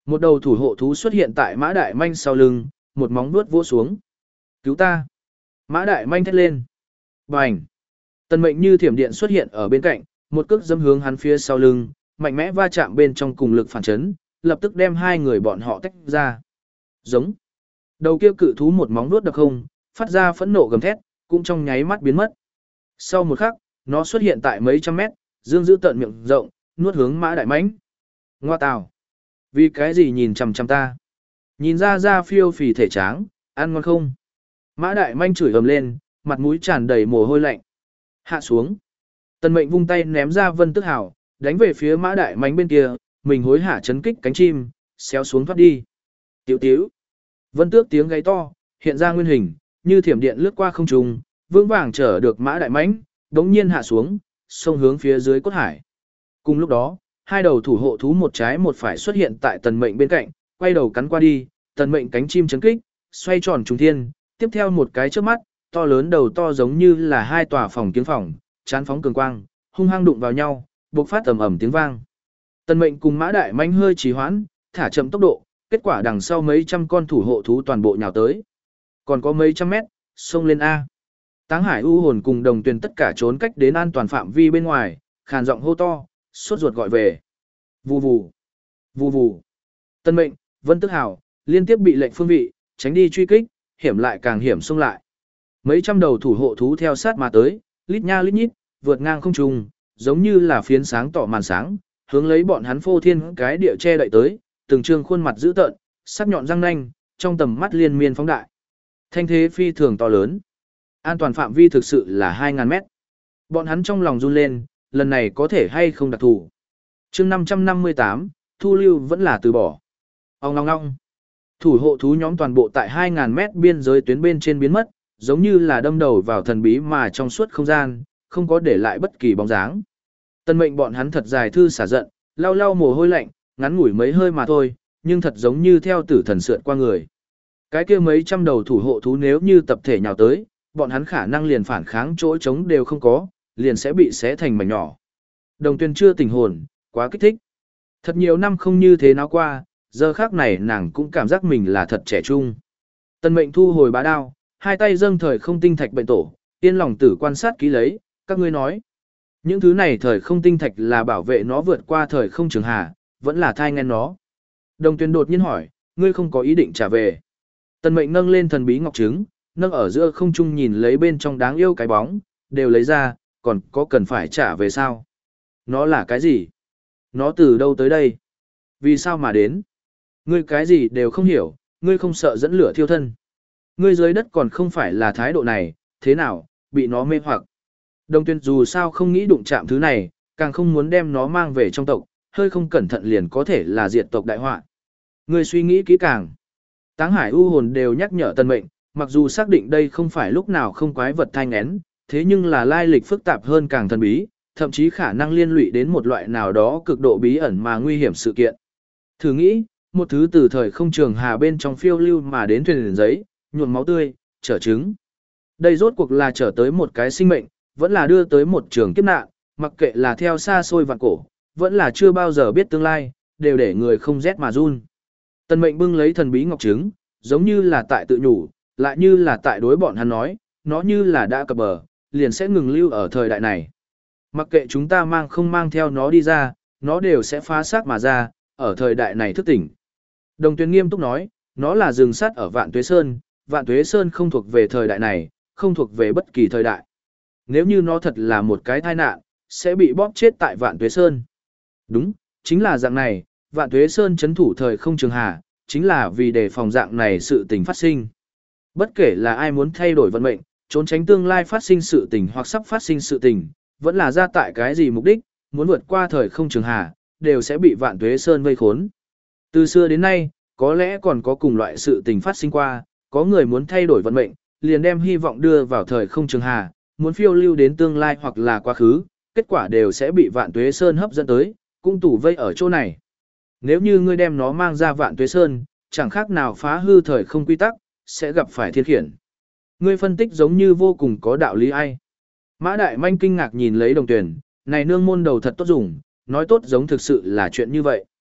[SPEAKER 1] Một đầu thủ hộ thú xuất hiện tại Mã Đại Manh sau lưng, một móng vuốt vỗ xuống. Cứu ta! Mã Đại Manh thét lên. Bành! Tần Mệnh như thiểm điện xuất hiện ở bên cạnh, một cước dâm hướng hắn phía sau lưng, mạnh mẽ va chạm bên trong cùng lực phản chấn, lập tức đem hai người bọn họ tách ra. Giống. Đầu kia cự thú một móng vuốt đập không, phát ra phẫn nộ gầm thét, cũng trong nháy mắt biến mất. Sau một khắc, nó xuất hiện tại mấy trăm mét, dương giữ tận miệng rộng, nuốt hướng Mã Đại Mãnh. Ngoa tào. Vì cái gì nhìn chằm chằm ta? Nhìn ra ra phiêu phì thể tráng, ăn ngon không? Mã Đại Manh chửi ầm lên, mặt mũi tràn đầy mồ hôi lạnh. Hạ xuống. Tần Mệnh vung tay ném ra Vân Tước Hào, đánh về phía Mã Đại Manh bên kia, mình hối hả chấn kích cánh chim, xéo xuống thoát đi. Tiểu tiểu. Vân Tước tiếng gáy to, hiện ra nguyên hình, như thiểm điện lướt qua không trung, vững vàng chở được Mã Đại Mãnh, đống nhiên hạ xuống, xông hướng phía dưới cốt hải. Cùng lúc đó, hai đầu thủ hộ thú một trái một phải xuất hiện tại Tần Mệnh bên cạnh, quay đầu cắn qua đi, Tần Mệnh cánh chim chấn kích, xoay tròn trùng thiên, tiếp theo một cái chớp mắt, to lớn đầu to giống như là hai tòa phòng kiếng phòng, chán phóng cường quang, hung hăng đụng vào nhau, bộc phát ầm ầm tiếng vang. Tần Mệnh cùng Mã Đại Mãnh hơi trì hoãn, thả chậm tốc độ, kết quả đằng sau mấy trăm con thủ hộ thú toàn bộ nhào tới. Còn có mấy trăm mét, xông lên A. Táng Hải U hồn cùng Đồng Tuyền tất cả trốn cách đến an toàn phạm vi bên ngoài, khàn giọng hô to, sốt ruột gọi về. Vù vù, vù vù. Tần Mệnh, Vân Tước Hào, liên tiếp bị lệnh phương vị, tránh đi truy kích, hiểm lại càng hiểm xông lại. Mấy trăm đầu thủ hộ thú theo sát mà tới, lít nha lít nhít, vượt ngang không trung, giống như là phiến sáng tỏ màn sáng, hướng lấy bọn hắn phô thiên cái địa che đậy tới, từng trương khuôn mặt dữ tợn, sắc nhọn răng nanh, trong tầm mắt liên miên phóng đại. Thanh thế phi thường to lớn. An toàn phạm vi thực sự là hai ngàn mét. Bọn hắn trong lòng run lên, lần này có thể hay không đặc thủ. chương năm trăm năm mươi tám, thu lưu vẫn là từ bỏ. Ông ngong ngong. Thủ hộ thú nhóm toàn bộ tại hai ngàn mét biên giới tuyến bên trên biến mất, giống như là đâm đầu vào thần bí mà trong suốt không gian, không có để lại bất kỳ bóng dáng. Tần Mệnh bọn hắn thật dài thư xả giận, lau lau mồ hôi lạnh, ngắn ngủi mấy hơi mà thôi, nhưng thật giống như theo tử thần sượt qua người. Cái kia mấy trăm đầu thủ hộ thú nếu như tập thể nhào tới, bọn hắn khả năng liền phản kháng chỗ trống đều không có, liền sẽ bị xé thành mảnh nhỏ. Đồng Tuyền chưa tỉnh hồn, quá kích thích. Thật nhiều năm không như thế nào qua, giờ khác này nàng cũng cảm giác mình là thật trẻ trung. Tần Mệnh thu hồi bá đao, hai tay dâng thời không tinh thạch bệnh tổ, yên lòng tử quan sát kỹ lấy, các ngươi nói. Những thứ này thời không tinh thạch là bảo vệ nó vượt qua thời không trường hà, vẫn là thai ngén nó. Đồng Tuyền đột nhiên hỏi, ngươi không có ý định trả về. Tần Mệnh nâng lên thần bí ngọc trứng, nâng ở giữa không trung nhìn lấy bên trong đáng yêu cái bóng, đều lấy ra, còn có cần phải trả về sao? Nó là cái gì? Nó từ đâu tới đây? Vì sao mà đến? Ngươi cái gì đều không hiểu, ngươi không sợ dẫn lửa thiêu thân. Ngươi dưới đất còn không phải là thái độ này, thế nào, bị nó mê hoặc. Đồng Tuyền dù sao không nghĩ đụng chạm thứ này, càng không muốn đem nó mang về trong tộc, hơi không cẩn thận liền có thể là diệt tộc đại họa. Ngươi suy nghĩ kỹ càng. Táng Hải U hồn đều nhắc nhở Tần Mệnh, mặc dù xác định đây không phải lúc nào không quái vật thai nghén, thế nhưng là lai lịch phức tạp hơn càng thần bí, thậm chí khả năng liên lụy đến một loại nào đó cực độ bí ẩn mà nguy hiểm sự kiện. Thử nghĩ, một thứ từ thời không trường hà bên trong phiêu lưu mà đến thuyền giấy, nhuộm máu tươi, trở trứng. Đây rốt cuộc là trở tới một cái sinh mệnh, vẫn là đưa tới một trường kiếp nạn, mặc kệ là theo xa xôi vạn cổ, vẫn là chưa bao giờ biết tương lai, đều để người không rét mà run. Tần Mệnh bưng lấy thần bí ngọc trứng, giống như là tại tự nhủ, lại như là tại đối bọn hắn nói, nó như là đã cập bờ, liền sẽ ngừng lưu ở thời đại này. Mặc kệ chúng ta mang không mang theo nó đi ra, nó đều sẽ phá xác mà ra, ở thời đại này thức tỉnh. Đồng Tuyền nghiêm túc nói, nó là rừng sắt ở Vạn Tuế Sơn, Vạn Tuế Sơn không thuộc về thời đại này, không thuộc về bất kỳ thời đại. Nếu như nó thật là một cái tai nạn, sẽ bị bóp chết tại Vạn Tuế Sơn. Đúng, chính là dạng này, Vạn Tuế Sơn chấn thủ thời không trường hà, chính là vì để phòng dạng này sự tình phát sinh. Bất kể là ai muốn thay đổi vận mệnh, trốn tránh tương lai phát sinh sự tình hoặc sắp phát sinh sự tình, vẫn là ra tại cái gì mục đích, muốn vượt qua thời không trường hà, đều sẽ bị Vạn Tuế Sơn vây khốn. Từ xưa đến nay, có lẽ còn có cùng loại sự tình phát sinh qua, có người muốn thay đổi vận mệnh, liền đem hy vọng đưa vào thời không trường hà, muốn phiêu lưu đến tương lai hoặc là quá khứ, kết quả đều sẽ bị Vạn Tuế Sơn hấp dẫn tới, cũng tủ vây ở chỗ này. Nếu như ngươi đem nó mang ra Vạn Tuế Sơn, chẳng khác nào phá hư thời không quy tắc, sẽ gặp phải thiên khiển. Ngươi phân tích giống như vô cùng có đạo lý ai. Mã Đại Manh kinh ngạc nhìn lấy Đồng Tuyền, này nương môn đầu thật tốt dùng, nói tốt giống thực sự là chuyện như vậy.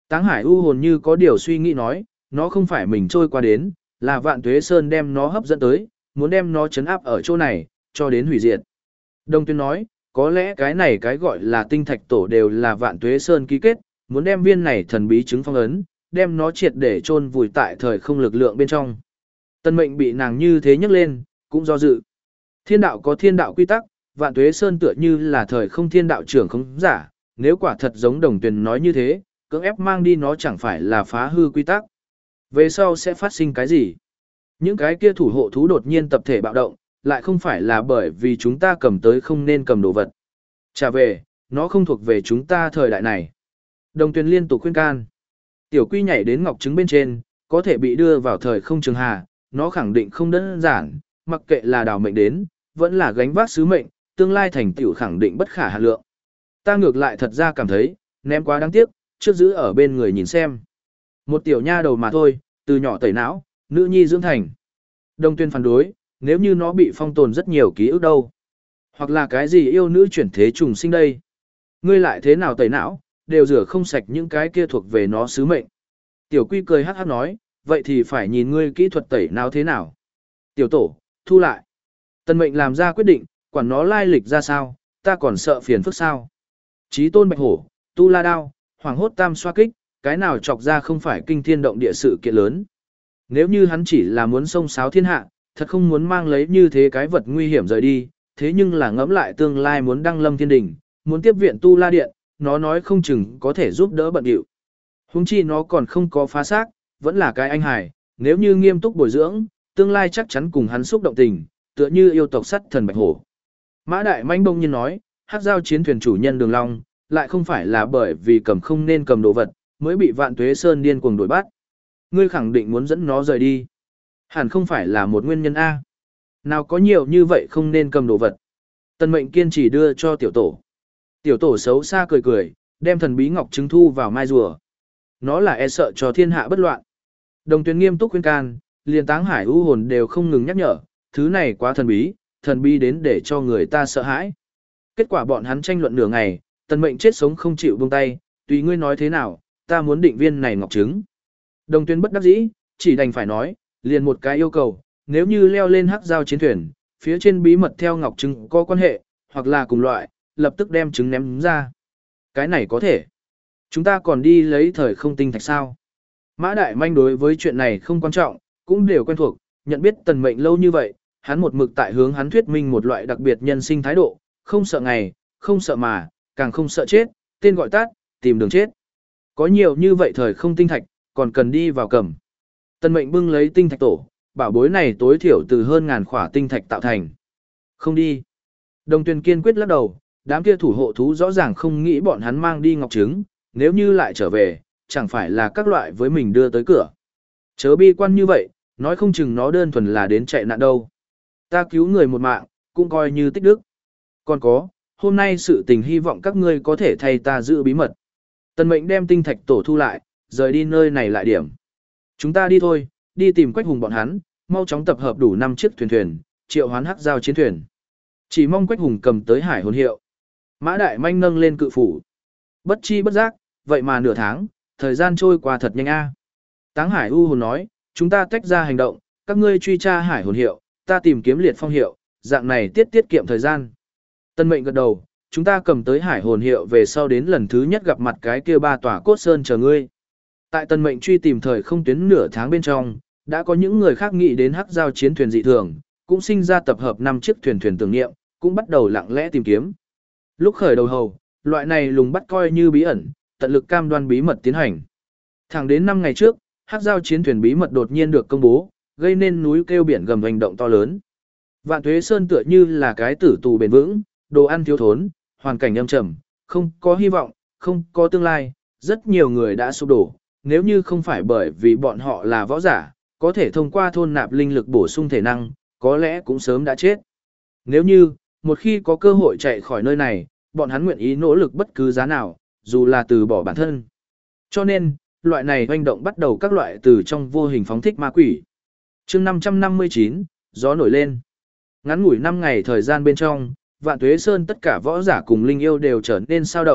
[SPEAKER 1] Táng Hải u hồn như có điều suy nghĩ nói, nó không phải mình trôi qua đến, là Vạn Tuế Sơn đem nó hấp dẫn tới, muốn đem nó chấn áp ở chỗ này, cho đến hủy diệt. Đông Tuyên nói, có lẽ cái này cái gọi là tinh thạch tổ đều là Vạn Tuế Sơn ký kết, muốn đem viên này thần bí chứng phong ấn, đem nó triệt để chôn vùi tại thời không lực lượng bên trong. Tân Mệnh bị nàng như thế nhấc lên, cũng do dự. Thiên đạo có thiên đạo quy tắc, Vạn Tuế Sơn tựa như là thời không thiên đạo trưởng không giả, nếu quả thật giống Đồng Tuyền nói như thế, cưỡng ép mang đi nó chẳng phải là phá hư quy tắc. Về sau sẽ phát sinh cái gì? Những cái kia thủ hộ thú đột nhiên tập thể bạo động, lại không phải là bởi vì chúng ta cầm tới không nên cầm đồ vật. Trả về, nó không thuộc về chúng ta thời đại này. Đồng Tuyền liên tục khuyên can. Tiểu Quy nhảy đến ngọc trứng bên trên, có thể bị đưa vào thời không trường hà, nó khẳng định không đơn giản, mặc kệ là đào mệnh đến, vẫn là gánh vác sứ mệnh, tương lai thành tựu khẳng định bất khả hạn lượng. Ta ngược lại thật ra cảm thấy, ném quá đáng tiếc, trước giữ ở bên người nhìn xem. Một tiểu nha đầu mà thôi, từ nhỏ tẩy não, nữ nhi dưỡng thành. Đồng Tuyên phản đối, nếu như nó bị phong tồn rất nhiều ký ức đâu. Hoặc là cái gì yêu nữ chuyển thế trùng sinh đây. Ngươi lại thế nào tẩy não, đều rửa không sạch những cái kia thuộc về nó sứ mệnh. Tiểu Quy cười hát hát nói, vậy thì phải nhìn ngươi kỹ thuật tẩy não thế nào. Tiểu tổ, thu lại. Tân Mệnh làm ra quyết định, quản nó lai lịch ra sao, ta còn sợ phiền phức sao. Chí tôn bạch hổ, tu la đao, hoàng hốt tam xoa kích, cái nào chọc ra không phải kinh thiên động địa sự kiện lớn. Nếu như hắn chỉ là muốn xông xáo thiên hạ, thật không muốn mang lấy như thế cái vật nguy hiểm rời đi, thế nhưng là ngẫm lại tương lai muốn đăng lâm thiên đỉnh, muốn tiếp viện tu la điện, nó nói không chừng có thể giúp đỡ bận điệu. Hùng chi nó còn không có phá xác, vẫn là cái anh hải, nếu như nghiêm túc bồi dưỡng, tương lai chắc chắn cùng hắn xúc động tình, tựa như yêu tộc sắt thần bạch hổ. Mã Đại Manh đông nhiên nói, hắc giao chiến thuyền chủ nhân Đường Long, lại không phải là bởi vì cầm không nên cầm đồ vật, mới bị Vạn Tuế Sơn điên cuồng đuổi bắt. Ngươi khẳng định muốn dẫn nó rời đi. Hẳn không phải là một nguyên nhân A. Nào có nhiều như vậy không nên cầm đồ vật. Tân Mệnh kiên trì đưa cho tiểu tổ. Tiểu tổ xấu xa cười cười, đem thần bí ngọc trứng thu vào mai rùa. Nó là e sợ cho thiên hạ bất loạn. Đồng Tuyên nghiêm túc khuyên can, liền Táng Hải u hồn đều không ngừng nhắc nhở, thứ này quá thần bí, thần bí đến để cho người ta sợ hãi. Kết quả bọn hắn tranh luận nửa ngày, Tân Mệnh chết sống không chịu buông tay, tùy ngươi nói thế nào, ta muốn định viên này ngọc trứng. Đồng Tuyên bất đắc dĩ, chỉ đành phải nói, liền một cái yêu cầu, nếu như leo lên hắc giao chiến thuyền, phía trên bí mật theo ngọc trứng có quan hệ, hoặc là cùng loại, lập tức đem trứng ném ra. Cái này có thể. Chúng ta còn đi lấy thời không tinh thạch sao? Mã Đại Manh đối với chuyện này không quan trọng, cũng đều quen thuộc, nhận biết Tần Mệnh lâu như vậy, hắn một mực tại hướng hắn thuyết minh một loại đặc biệt nhân sinh thái độ, không sợ ngày, không sợ mà, càng không sợ chết, tên gọi tắt, tìm đường chết. Có nhiều như vậy thời không tinh thạch, còn cần đi vào cầm. Tần Mệnh bưng lấy tinh thạch tổ, bảo bối này tối thiểu từ hơn ngàn khỏa tinh thạch tạo thành. Không đi. Đồng Tuyên kiên quyết lắc đầu, đám kia thủ hộ thú rõ ràng không nghĩ bọn hắn mang đi ngọc trứng, nếu như lại trở về, chẳng phải là các loại với mình đưa tới cửa. Chớ bi quan như vậy, nói không chừng nó đơn thuần là đến chạy nạn đâu. Ta cứu người một mạng, cũng coi như tích đức. Còn có, hôm nay sự tình hy vọng các ngươi có thể thay ta giữ bí mật. Tần Mệnh đem tinh thạch tổ thu lại, rời đi nơi này lại điểm. Chúng ta đi thôi, đi tìm Quách Hùng bọn hắn, mau chóng tập hợp đủ năm chiếc thuyền thuyền, triệu hoán hắc giao chiến thuyền. Chỉ mong Quách Hùng cầm tới hải hồn hiệu. Mã Đại Manh nâng lên cự phủ. Bất chi bất giác, vậy mà nửa tháng, thời gian trôi qua thật nhanh a. Táng Hải u hồn nói, chúng ta tách ra hành động, các ngươi truy tra hải hồn hiệu, ta tìm kiếm liệt phong hiệu, dạng này tiết tiết kiệm thời gian. Tân Mệnh gật đầu, chúng ta cầm tới hải hồn hiệu về sau đến lần thứ nhất gặp mặt cái kia ba tòa cốt sơn chờ ngươi. Tại Tân Mệnh truy tìm thời không tuyến nửa tháng bên trong, đã có những người khác nghĩ đến hắc giao chiến thuyền dị thường, cũng sinh ra tập hợp năm chiếc thuyền thuyền tưởng niệm, cũng bắt đầu lặng lẽ tìm kiếm. Lúc khởi đầu hầu, loại này lùng bắt coi như bí ẩn, tận lực cam đoan bí mật tiến hành. Thẳng đến năm ngày trước, hắc giao chiến thuyền bí mật đột nhiên được công bố, gây nên núi kêu biển gầm hành động to lớn. Vạn Tuế Sơn tựa như là cái tử tù bền vững, đồ ăn thiếu thốn, hoàn cảnh âm trầm, không có hy vọng, không có tương lai, rất nhiều người đã sụp đổ, nếu như không phải bởi vì bọn họ là võ giả, có thể thông qua thôn nạp linh lực bổ sung thể năng, có lẽ cũng sớm đã chết. Nếu như, một khi có cơ hội chạy khỏi nơi này, bọn hắn nguyện ý nỗ lực bất cứ giá nào, dù là từ bỏ bản thân. Cho nên, loại này hoành động bắt đầu các loại từ trong vô hình phóng thích ma quỷ. chương năm trăm năm mươi chín, gió nổi lên. Ngắn ngủi năm ngày thời gian bên trong, Vạn Tuế Sơn tất cả võ giả cùng linh yêu đều trở nên sao động,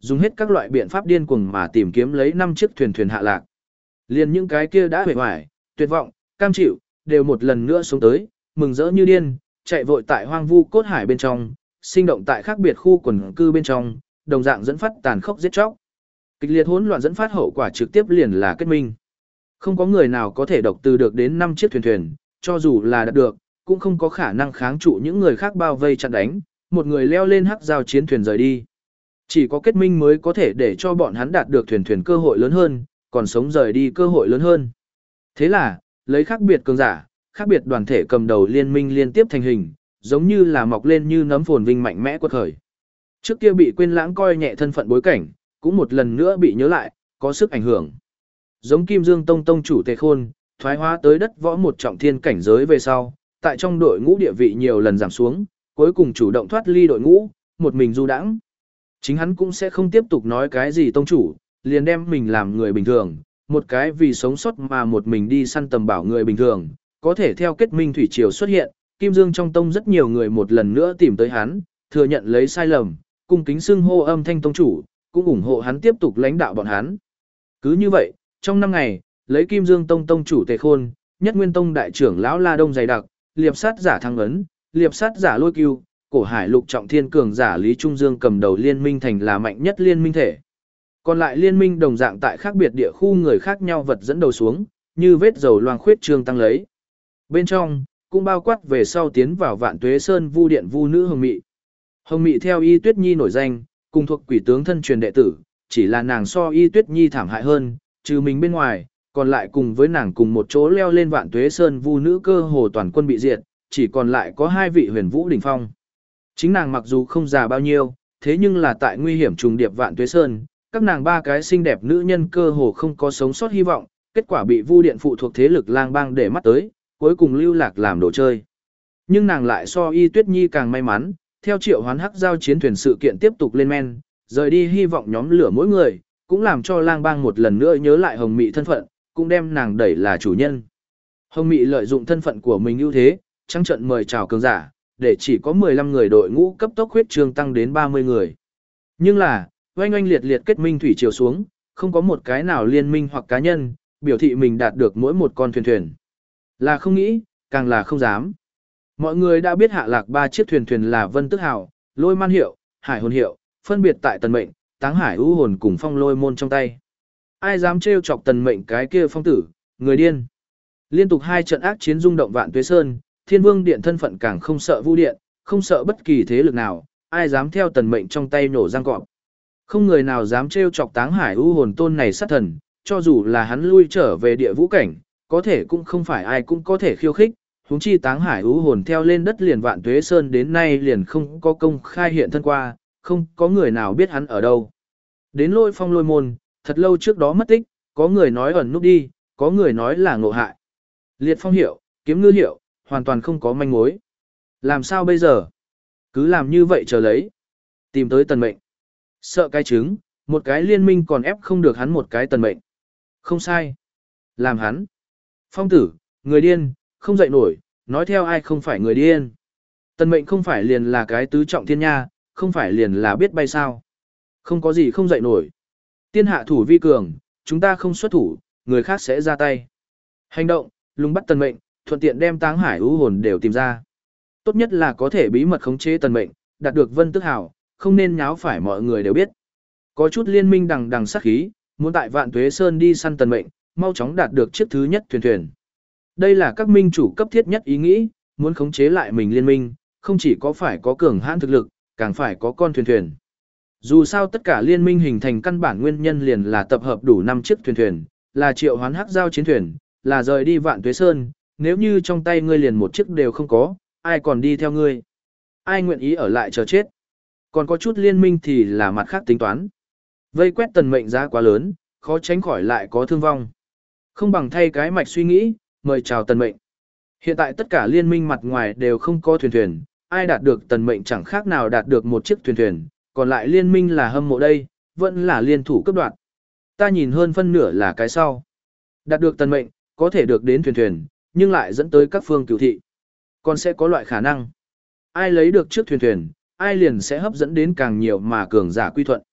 [SPEAKER 1] dùng hết các loại biện pháp điên cuồng mà tìm kiếm lấy năm chiếc thuyền thuyền hạ lạc. Liền những cái kia đã huệ hoài, tuyệt vọng, cam chịu, đều một lần nữa xuống tới, mừng rỡ như điên, chạy vội tại hoang vu cốt hải bên trong, sinh động tại khác biệt khu quần cư bên trong, đồng dạng dẫn phát tàn khốc giết chóc. Kịch liệt hỗn loạn dẫn phát hậu quả trực tiếp liền là kết minh. Không có người nào có thể độc từ được đến năm chiếc thuyền thuyền, cho dù là đạt được, cũng không có khả năng kháng trụ những người khác bao vây chặn đánh, một người leo lên hắc giao chiến thuyền rời đi. Chỉ có kết minh mới có thể để cho bọn hắn đạt được thuyền thuyền cơ hội lớn hơn, còn sống rời đi cơ hội lớn hơn. Thế là, lấy khác biệt cường giả, khác biệt đoàn thể cầm đầu liên minh liên tiếp thành hình, giống như là mọc lên như nấm phồn vinh mạnh mẽ quật khởi. Trước kia bị quên lãng coi nhẹ thân phận bối cảnh, cũng một lần nữa bị nhớ lại, có sức ảnh hưởng. Giống Kim Dương Tông tông chủ Tề Khôn, thoái hóa tới đất võ một trọng thiên cảnh giới về sau, tại trong đội ngũ địa vị nhiều lần giảm xuống, cuối cùng chủ động thoát ly đội ngũ, một mình du đãng. Chính hắn cũng sẽ không tiếp tục nói cái gì tông chủ, liền đem mình làm người bình thường, một cái vì sống sót mà một mình đi săn tầm bảo người bình thường, có thể theo kết minh thủy triều xuất hiện, Kim Dương trong tông rất nhiều người một lần nữa tìm tới hắn, thừa nhận lấy sai lầm, cung kính xưng hô âm thanh tông chủ, cũng ủng hộ hắn tiếp tục lãnh đạo bọn hắn. Cứ như vậy, trong năm ngày, lấy Kim Dương tông tông chủ Tề Khôn, Nhất Nguyên tông đại trưởng lão La Đông dày đặc, liệp sát giả Thăng Ấn, liệp sát giả Lôi Cưu, cổ hải lục trọng thiên cường giả Lý Trung Dương cầm đầu liên minh thành là mạnh nhất liên minh thể. Còn lại liên minh đồng dạng tại khác biệt địa khu người khác nhau vật dẫn đầu xuống, như vết dầu loang khuyết trương tăng lấy. Bên trong, cũng bao quát về sau tiến vào Vạn Tuế Sơn Vu Điện Vu nữ Hồng Mị. Hồng Mị theo Y Tuyết Nhi nổi danh, cùng thuộc quỷ tướng thân truyền đệ tử, chỉ là nàng so Y Tuyết Nhi thảm hại hơn, trừ mình bên ngoài, còn lại cùng với nàng cùng một chỗ leo lên Vạn Tuế Sơn Vu nữ cơ hồ toàn quân bị diệt, chỉ còn lại có hai vị huyền vũ đỉnh phong. Chính nàng mặc dù không già bao nhiêu, thế nhưng là tại nguy hiểm trùng điệp Vạn Tuế Sơn, các nàng ba cái xinh đẹp nữ nhân cơ hồ không có sống sót hy vọng, kết quả bị Vu Điện phụ thuộc thế lực lang bang để mắt tới, cuối cùng lưu lạc làm đồ chơi. Nhưng nàng lại so Y Tuyết Nhi càng may mắn, theo triệu hoán hắc giao chiến thuyền sự kiện tiếp tục lên men, rời đi hy vọng nhóm lửa mỗi người, cũng làm cho lang bang một lần nữa nhớ lại Hồng Mị thân phận, cũng đem nàng đẩy là chủ nhân. Hồng Mị lợi dụng thân phận của mình ưu thế, trắng trận mời chào cường giả, để chỉ có mười lăm người đội ngũ cấp tốc huyết trường tăng đến ba mươi người. Nhưng là, oanh oanh liệt liệt kết minh thủy chiều xuống, không có một cái nào liên minh hoặc cá nhân, biểu thị mình đạt được mỗi một con thuyền thuyền. Là không nghĩ, càng là không dám. Mọi người đã biết hạ lạc ba chiếc thuyền thuyền là Vân Tức Hào, Lôi Man Hiệu, Hải Hồn Hiệu, phân biệt tại Tần Mệnh, Táng Hải U Hồn cùng Phong Lôi Môn trong tay. Ai dám trêu chọc Tần Mệnh cái kia phong tử, người điên. Liên tục hai trận ác chiến rung động Vạn Tuế Sơn, Thiên Vương Điện thân phận càng không sợ Vu Điện, không sợ bất kỳ thế lực nào, ai dám theo Tần Mệnh trong tay nổ răng cọp. Không người nào dám trêu chọc Táng Hải U Hồn tôn này sát thần, cho dù là hắn lui trở về địa vũ cảnh, có thể cũng không phải ai cũng có thể khiêu khích, huống chi Táng Hải U Hồn theo lên đất liền Vạn Tuế Sơn đến nay liền không có công khai hiện thân qua, không có người nào biết hắn ở đâu. Đến Lôi Phong Lôi Môn, thật lâu trước đó mất tích, có người nói ẩn núp đi, có người nói là ngộ hại. Liệt Phong Hiệu, Kiếm Ngư Hiệu, hoàn toàn không có manh mối. Làm sao bây giờ? Cứ làm như vậy chờ lấy. Tìm tới Tần Mệnh. Sợ cái trứng, một cái liên minh còn ép không được hắn một cái Tần Mệnh. Không sai. Làm hắn. Phong tử, người điên, không dậy nổi, nói theo ai không phải người điên. Tần Mệnh không phải liền là cái tứ trọng thiên nha, không phải liền là biết bay sao. Không có gì không dậy nổi. Tiên hạ thủ vi cường, chúng ta không xuất thủ, người khác sẽ ra tay. Hành động, lùng bắt Tần Mệnh, thuận tiện đem Táng Hải U Hồn đều tìm ra. Tốt nhất là có thể bí mật khống chế Tần Mệnh, đạt được Vân Tức Hào, không nên nháo phải mọi người đều biết. Có chút liên minh đằng đằng sát khí, muốn tại Vạn Tuế Sơn đi săn Tần Mệnh, mau chóng đạt được chiếc thứ nhất thuyền thuyền. Đây là các minh chủ cấp thiết nhất ý nghĩ, muốn khống chế lại mình liên minh, không chỉ có phải có cường hãn thực lực, càng phải có con thuyền thuyền. Dù sao tất cả liên minh hình thành căn bản nguyên nhân liền là tập hợp đủ năm chiếc thuyền thuyền, là triệu hoán hắc giao chiến thuyền, là rời đi Vạn Tuế Sơn, nếu như trong tay ngươi liền một chiếc đều không có, ai còn đi theo ngươi? Ai nguyện ý ở lại chờ chết? Còn có chút liên minh thì là mặt khác tính toán. Vây quét Tần Mệnh giá quá lớn, khó tránh khỏi lại có thương vong. Không bằng thay cái mạch suy nghĩ, mời chào Tần Mệnh. Hiện tại tất cả liên minh mặt ngoài đều không có thuyền thuyền, ai đạt được Tần Mệnh chẳng khác nào đạt được một chiếc thuyền thuyền, còn lại liên minh là hâm mộ đây, vẫn là liên thủ cấp đoạt. Ta nhìn hơn phân nửa là cái sau. Đạt được Tần Mệnh, có thể được đến thuyền thuyền, nhưng lại dẫn tới các phương cửu thị. Còn sẽ có loại khả năng. Ai lấy được trước thuyền thuyền, ai liền sẽ hấp dẫn đến càng nhiều mà cường giả quy thuận.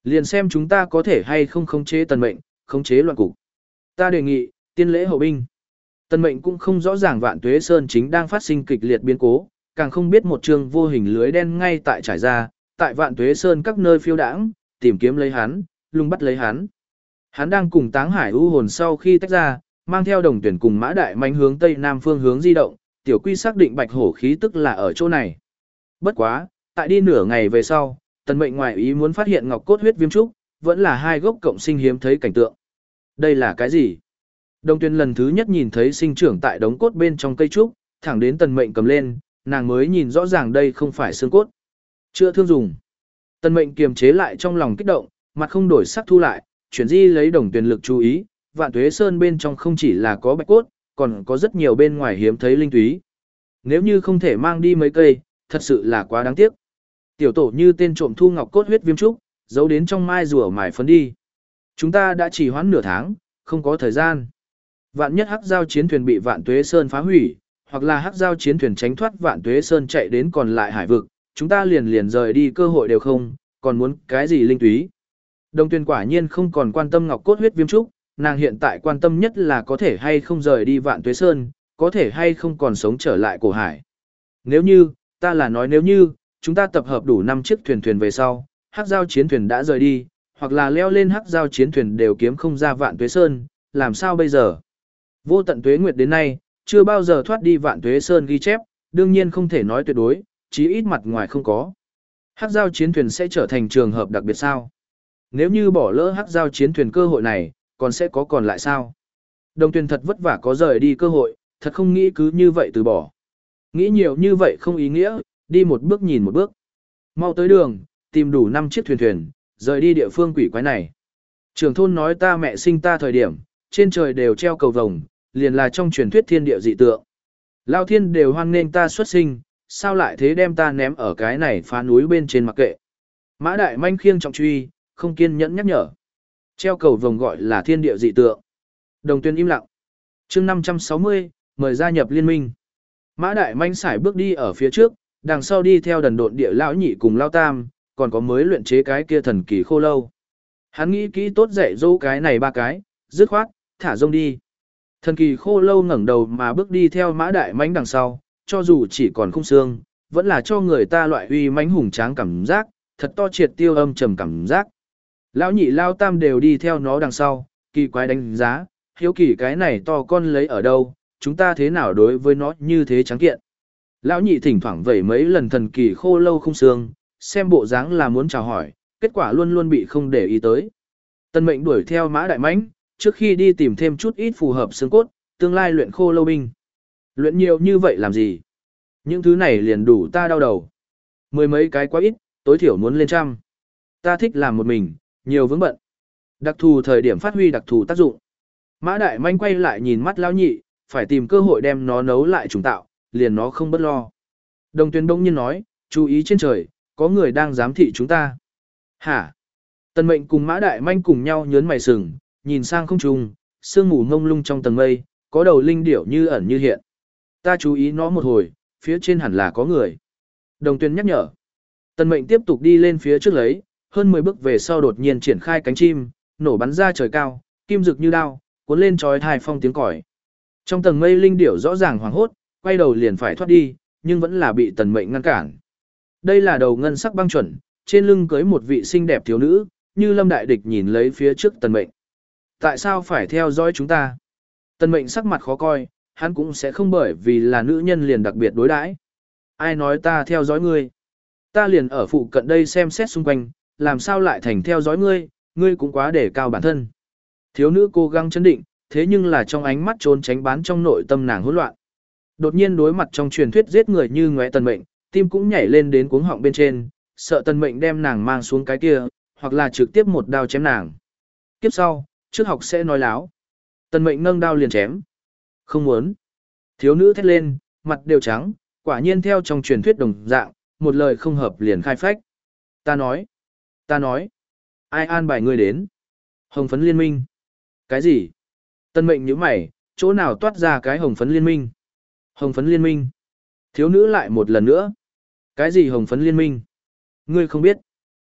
[SPEAKER 1] Liền xem chúng ta có thể hay không khống chế tần mệnh, khống chế loạn cục. Ta đề nghị, tiên lễ hậu binh. Tần mệnh cũng không rõ ràng Vạn Tuế Sơn chính đang phát sinh kịch liệt biến cố, càng không biết một trường vô hình lưới đen ngay tại trải ra, tại Vạn Tuế Sơn các nơi phiêu đãng, tìm kiếm lấy hắn, lùng bắt lấy hắn. Hắn đang cùng Táng Hải U hồn sau khi tách ra, mang theo đồng tuyển cùng Mã Đại Manh hướng tây nam phương hướng di động, Tiểu Quy xác định Bạch Hổ khí tức là ở chỗ này. Bất quá, tại đi nửa ngày về sau, Tần mệnh ngoại ý muốn phát hiện ngọc cốt huyết viêm trúc, vẫn là hai gốc cộng sinh hiếm thấy cảnh tượng. Đây là cái gì? Đồng tuyển lần thứ nhất nhìn thấy sinh trưởng tại đống cốt bên trong cây trúc, thẳng đến Tần mệnh cầm lên, nàng mới nhìn rõ ràng đây không phải xương cốt. Chưa thương dùng. Tần mệnh kiềm chế lại trong lòng kích động, mặt không đổi sắc thu lại, chuyển di lấy đồng tuyển lực chú ý, Vạn Tuế Sơn bên trong không chỉ là có bạch cốt, còn có rất nhiều bên ngoài hiếm thấy linh túy. Nếu như không thể mang đi mấy cây, thật sự là quá đáng tiếc. Tiểu tổ như tên trộm thu ngọc cốt huyết viêm trúc, giấu đến trong mai rùa mài phấn đi. Chúng ta đã chỉ hoãn nửa tháng, không có thời gian. Vạn nhất hắc giao chiến thuyền bị Vạn Tuế Sơn phá hủy, hoặc là hắc giao chiến thuyền tránh thoát Vạn Tuế Sơn chạy đến còn lại hải vực, chúng ta liền liền rời đi cơ hội đều không, còn muốn cái gì linh túy. Đồng Tuyền quả nhiên không còn quan tâm ngọc cốt huyết viêm trúc, nàng hiện tại quan tâm nhất là có thể hay không rời đi Vạn Tuế Sơn, có thể hay không còn sống trở lại cổ hải. Nếu như, ta là nói nếu như, chúng ta tập hợp đủ năm chiếc thuyền thuyền về sau, hắc giao chiến thuyền đã rời đi, hoặc là leo lên hắc giao chiến thuyền đều kiếm không ra Vạn Tuế Sơn, làm sao bây giờ? Vô tận tuế nguyệt đến nay, chưa bao giờ thoát đi Vạn Tuế Sơn ghi chép, đương nhiên không thể nói tuyệt đối, chí ít mặt ngoài không có. Hắc giao chiến thuyền sẽ trở thành trường hợp đặc biệt sao? Nếu như bỏ lỡ hắc giao chiến thuyền cơ hội này, còn sẽ có còn lại sao? Đồng Tuyền thật vất vả có rời đi cơ hội, thật không nghĩ cứ như vậy từ bỏ. Nghĩ nhiều như vậy không ý nghĩa, đi một bước nhìn một bước. Mau tới đường, tìm đủ năm chiếc thuyền thuyền, rời đi địa phương quỷ quái này. Trưởng thôn nói ta mẹ sinh ta thời điểm, trên trời đều treo cầu vồng, liền là trong truyền thuyết thiên địa dị tượng. Lao thiên đều hoan nghênh ta xuất sinh, sao lại thế đem ta ném ở cái này phá núi bên trên mặc kệ. Mã Đại Manh khiêng trọng truy, không kiên nhẫn nhắc nhở. Treo cầu vồng gọi là thiên địa dị tượng. Đồng Tuyên im lặng. Chương năm trăm sáu mươi, mời gia nhập liên minh. Mã Đại Manh sải bước đi ở phía trước, đằng sau đi theo đần độn địa lão nhị cùng lao tam, còn có mới luyện chế cái kia thần kỳ khô lâu. Hắn nghĩ kỹ tốt dạy dỗ cái này ba cái, dứt khoát, thả rông đi. Thần kỳ khô lâu ngẩng đầu mà bước đi theo Mã Đại Manh đằng sau, cho dù chỉ còn khung xương, vẫn là cho người ta loại uy mãnh hùng tráng cảm giác, thật to triệt tiêu âm trầm cảm giác. Lão nhị lao tam đều đi theo nó đằng sau, kỳ quái đánh giá, hiếu kỳ cái này to con lấy ở đâu, chúng ta thế nào đối với nó như thế trắng kiện. Lão nhị thỉnh thoảng vẩy mấy lần thần kỳ khô lâu khung xương, xem bộ dáng là muốn chào hỏi, kết quả luôn luôn bị không để ý tới. Tân mệnh đuổi theo Mã Đại Mãnh, trước khi đi tìm thêm chút ít phù hợp xương cốt, tương lai luyện khô lâu binh. Luyện nhiều như vậy làm gì? Những thứ này liền đủ ta đau đầu. Mười mấy cái quá ít, tối thiểu muốn lên trăm. Ta thích làm một mình, nhiều vướng bận. Đặc thù thời điểm phát huy đặc thù tác dụng. Mã Đại Manh quay lại nhìn mắt lão nhị, phải tìm cơ hội đem nó nấu lại trùng tạo, liền nó không bất lo. Đồng Tuyên đông nhiên nói, chú ý trên trời, có người đang giám thị chúng ta. Hả? Tần Mệnh cùng Mã Đại Manh cùng nhau nhớn mày sừng, nhìn sang không trung, sương mù ngông lung trong tầng mây, có đầu linh điểu như ẩn như hiện. Ta chú ý nó một hồi, phía trên hẳn là có người. Đồng Tuyên nhắc nhở. Tần Mệnh tiếp tục đi lên phía trước lấy, hơn mười bước về sau đột nhiên triển khai cánh chim, nổ bắn ra trời cao, kim rực như đao, cuốn lên chói tai phong tiếng còi. Trong tầng mây linh điểu rõ ràng hoảng hốt, quay đầu liền phải thoát đi, nhưng vẫn là bị Tần Mệnh ngăn cản. Đây là đầu ngân sắc băng chuẩn, trên lưng cưới một vị xinh đẹp thiếu nữ, như lâm đại địch nhìn lấy phía trước Tần Mệnh. Tại sao phải theo dõi chúng ta? Tần Mệnh sắc mặt khó coi, hắn cũng sẽ không bởi vì là nữ nhân liền đặc biệt đối đãi. Ai nói ta theo dõi ngươi? Ta liền ở phụ cận đây xem xét xung quanh, làm sao lại thành theo dõi ngươi, ngươi cũng quá để cao bản thân. Thiếu nữ cố gắng chấn định, thế nhưng là trong ánh mắt trốn tránh bán trong nội tâm nàng hỗn loạn. Đột nhiên đối mặt trong truyền thuyết giết người như ngóe Tần Mệnh, tim cũng nhảy lên đến cuống họng bên trên, sợ Tần Mệnh đem nàng mang xuống cái kia, hoặc là trực tiếp một đao chém nàng. Kiếp sau, trước học sẽ nói láo. Tần Mệnh nâng đao liền chém. Không muốn. Thiếu nữ thét lên, mặt đều trắng, quả nhiên theo trong truyền thuyết đồng dạng, một lời không hợp liền khai phách. Ta nói. Ta nói. Ai an bài ngươi đến? Hồng phấn liên minh. Cái gì? Tần Mệnh nhíu mày, chỗ nào toát ra cái hồng phấn liên minh? Hồng phấn liên minh. Thiếu nữ lại một lần nữa. Cái gì hồng phấn liên minh? Ngươi không biết.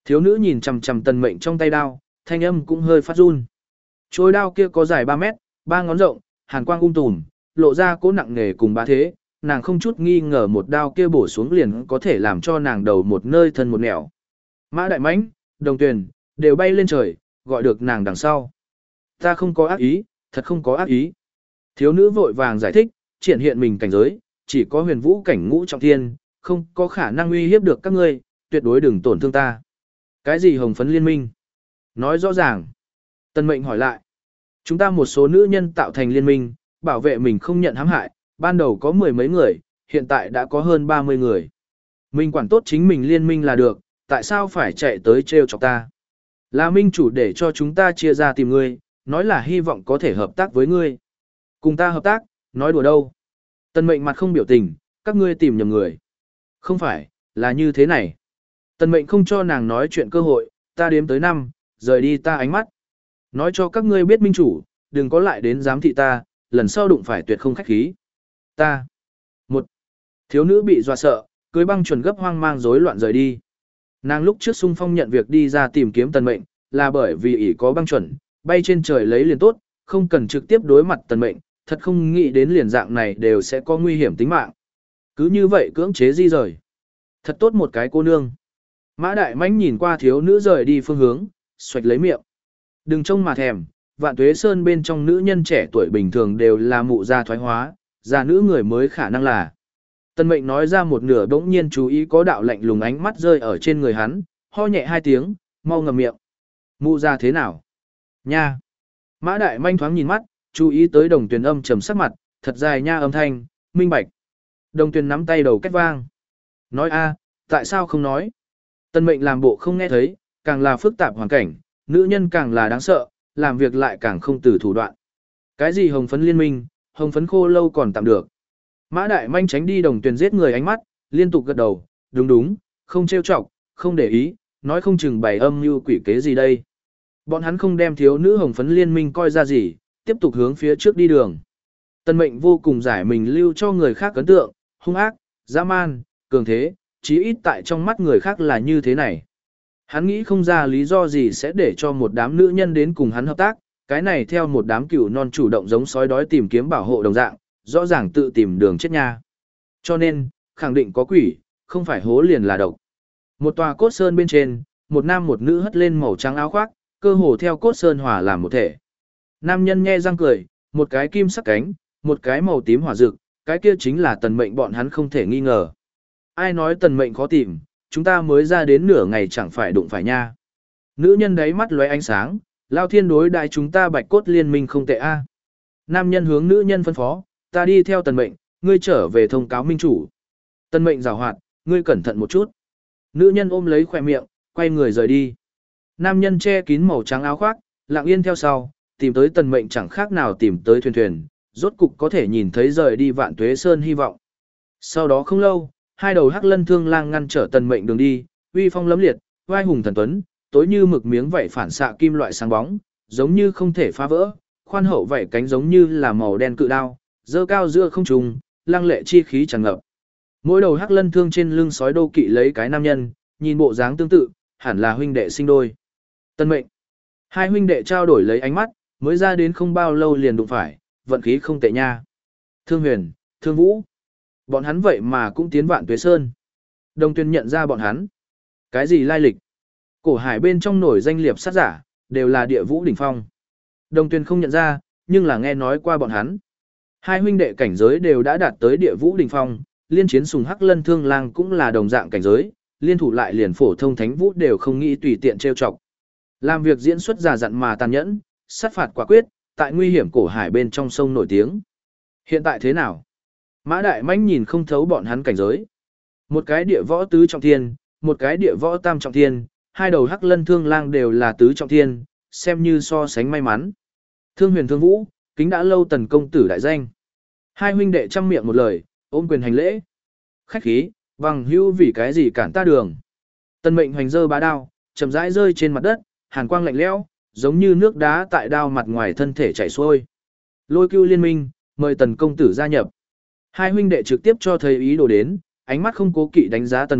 [SPEAKER 1] Thiếu nữ nhìn chằm chằm Tần Mệnh trong tay đao, thanh âm cũng hơi phát run. Trôi đao kia có dài ba mét, ba ngón rộng, hàn quang um tùm, lộ ra cỗ nặng nề cùng bá thế, nàng không chút nghi ngờ một đao kia bổ xuống liền có thể làm cho nàng đầu một nơi thân một nẻo. Mã Đại Mãnh, Đồng Tuyền, đều bay lên trời, gọi được nàng đằng sau. Ta không có ác ý, thật không có ác ý. Thiếu nữ vội vàng giải thích, triển hiện mình cảnh giới, chỉ có huyền vũ cảnh ngũ trọng thiên, không có khả năng uy hiếp được các ngươi, tuyệt đối đừng tổn thương ta. Cái gì hồng phấn liên minh? Nói rõ ràng. Tần Mệnh hỏi lại. Chúng ta một số nữ nhân tạo thành liên minh, bảo vệ mình không nhận hãm hại, ban đầu có mười mấy người, hiện tại đã có hơn ba mươi người. Mình quản tốt chính mình liên minh là được, tại sao phải chạy tới trêu chọc ta? Là minh chủ để cho chúng ta chia ra tìm ngươi, nói là hy vọng có thể hợp tác với ngươi. Cùng ta hợp tác, nói đùa đâu? Tần Mệnh mặt không biểu tình, các ngươi tìm nhầm người. Không phải, là như thế này. Tần Mệnh không cho nàng nói chuyện cơ hội, ta đếm tới năm, rời đi ta ánh mắt. Nói cho các ngươi biết minh chủ, đừng có lại đến giám thị ta, lần sau đụng phải tuyệt không khách khí. Ta. Một. Thiếu nữ bị dọa sợ, cưới băng chuẩn gấp hoang mang rối loạn rời đi. Nàng lúc trước xung phong nhận việc đi ra tìm kiếm Tần Mệnh, là bởi vì ỷ có băng chuẩn, bay trên trời lấy liền tốt, không cần trực tiếp đối mặt Tần Mệnh, thật không nghĩ đến liền dạng này đều sẽ có nguy hiểm tính mạng. Cứ như vậy cưỡng chế di rời. Thật tốt một cái cô nương. Mã Đại Mãnh nhìn qua thiếu nữ rời đi phương hướng, xoạch lấy miệng. Đừng trông mà thèm, Vạn Tuế Sơn bên trong nữ nhân trẻ tuổi bình thường đều là mụ gia thoái hóa, già nữ người mới khả năng là. Tần Mệnh nói ra một nửa bỗng nhiên chú ý có đạo lạnh lùng ánh mắt rơi ở trên người hắn, ho nhẹ hai tiếng, mau ngậm miệng. Mụ gia thế nào? Nha. Mã Đại Manh thoáng nhìn mắt, chú ý tới Đồng Tuyền âm trầm sắc mặt, thật dài nha âm thanh, minh bạch. Đồng Tuyền nắm tay đầu cách vang. Nói a, tại sao không nói? Tần Mệnh làm bộ không nghe thấy, càng là phức tạp hoàn cảnh, nữ nhân càng là đáng sợ, làm việc lại càng không từ thủ đoạn. Cái gì hồng phấn liên minh, hồng phấn khô lâu còn tạm được. Mã Đại Manh tránh đi Đồng Tuyền giết người ánh mắt, liên tục gật đầu, đúng đúng, không trêu chọc, không để ý, nói không chừng bày âm mưu quỷ kế gì đây. Bọn hắn không đem thiếu nữ hồng phấn liên minh coi ra gì, tiếp tục hướng phía trước đi đường. Tần Mệnh vô cùng giải mình lưu cho người khác ấn tượng, hung ác, dã man, cường thế, chí ít tại trong mắt người khác là như thế này. Hắn nghĩ không ra lý do gì sẽ để cho một đám nữ nhân đến cùng hắn hợp tác, cái này theo một đám cừu non chủ động giống sói đói tìm kiếm bảo hộ đồng dạng, rõ ràng tự tìm đường chết nha. Cho nên, khẳng định có quỷ, không phải hố liền là độc. Một tòa cốt sơn bên trên, một nam một nữ hất lên màu trắng áo khoác, cơ hồ theo cốt sơn hòa làm một thể. Nam nhân nhe răng cười, một cái kim sắc cánh, một cái màu tím hỏa rực, cái kia chính là Tần Mệnh bọn hắn không thể nghi ngờ. Ai nói Tần Mệnh khó tìm, chúng ta mới ra đến nửa ngày chẳng phải đụng phải nha. Nữ nhân đấy mắt lóe ánh sáng, Lao Thiên đối đại chúng ta Bạch Cốt liên minh không tệ a. Nam nhân hướng nữ nhân phân phó, ta đi theo Tần Mệnh, ngươi trở về thông cáo minh chủ. Tần Mệnh giảo hoạt, ngươi cẩn thận một chút. Nữ nhân ôm lấy khỏe miệng, quay người rời đi. Nam nhân che kín màu trắng áo khoác, lặng yên theo sau, tìm tới Tần Mệnh chẳng khác nào tìm tới thuyền thuyền, rốt cục có thể nhìn thấy rời đi Vạn Tuế Sơn hy vọng. Sau đó không lâu, hai đầu hắc lân thương lang ngăn trở Tần Mệnh đường đi, uy phong lẫm liệt, vai hùng thần tuấn, tối như mực miếng vảy phản xạ kim loại sáng bóng, giống như không thể phá vỡ, khoan hậu vảy cánh giống như là màu đen cự đao, dơ cao giữa không trung, lăng lệ chi khí tràn ngập. Mỗi đầu hắc lân thương trên lưng sói đô kỵ lấy cái nam nhân, nhìn bộ dáng tương tự, hẳn là huynh đệ sinh đôi. Tần Mệnh. Hai huynh đệ trao đổi lấy ánh mắt, mới ra đến không bao lâu liền đụng phải, vận khí không tệ nha. Thương Huyền, Thương Vũ. Bọn hắn vậy mà cũng tiến Vạn Tuế Sơn. Đồng Tuyền nhận ra bọn hắn. Cái gì lai lịch? Cổ hải bên trong nổi danh liệp sát giả, đều là địa vũ đỉnh phong. Đồng Tuyền không nhận ra, nhưng là nghe nói qua bọn hắn. Hai huynh đệ cảnh giới đều đã đạt tới địa vũ đỉnh phong, liên chiến sùng hắc lân thương lang cũng là đồng dạng cảnh giới, liên thủ lại liền phổ thông thánh vũ đều không nghĩ tùy tiện trêu chọc. Làm việc diễn xuất già dặn mà tàn nhẫn, sát phạt quả quyết, tại nguy hiểm cổ hải bên trong sông nổi tiếng. Hiện tại thế nào? Mã Đại Mãnh nhìn không thấu bọn hắn cảnh giới. Một cái địa võ tứ trọng thiên, một cái địa võ tam trọng thiên, hai đầu hắc lân thương lang đều là tứ trọng thiên, xem như so sánh may mắn. Thương Huyền Thương Vũ, kính đã lâu Tần công tử đại danh. Hai huynh đệ trăm miệng một lời, ôm quyền hành lễ. Khách khí, bằng hữu vì cái gì cản ta đường. Tần Mệnh hoành dơ bá đao, chậm rãi rơi trên mặt đất, hàn quang lạnh lẽo, giống như nước đá tại đao mặt ngoài thân thể chảy xuôi. Lôi Cưu liên minh, mời Tần công tử gia nhập. Hai huynh đệ trực tiếp cho thấy ý đồ đến, ánh mắt không cố kỵ đánh giá Tần Mệnh,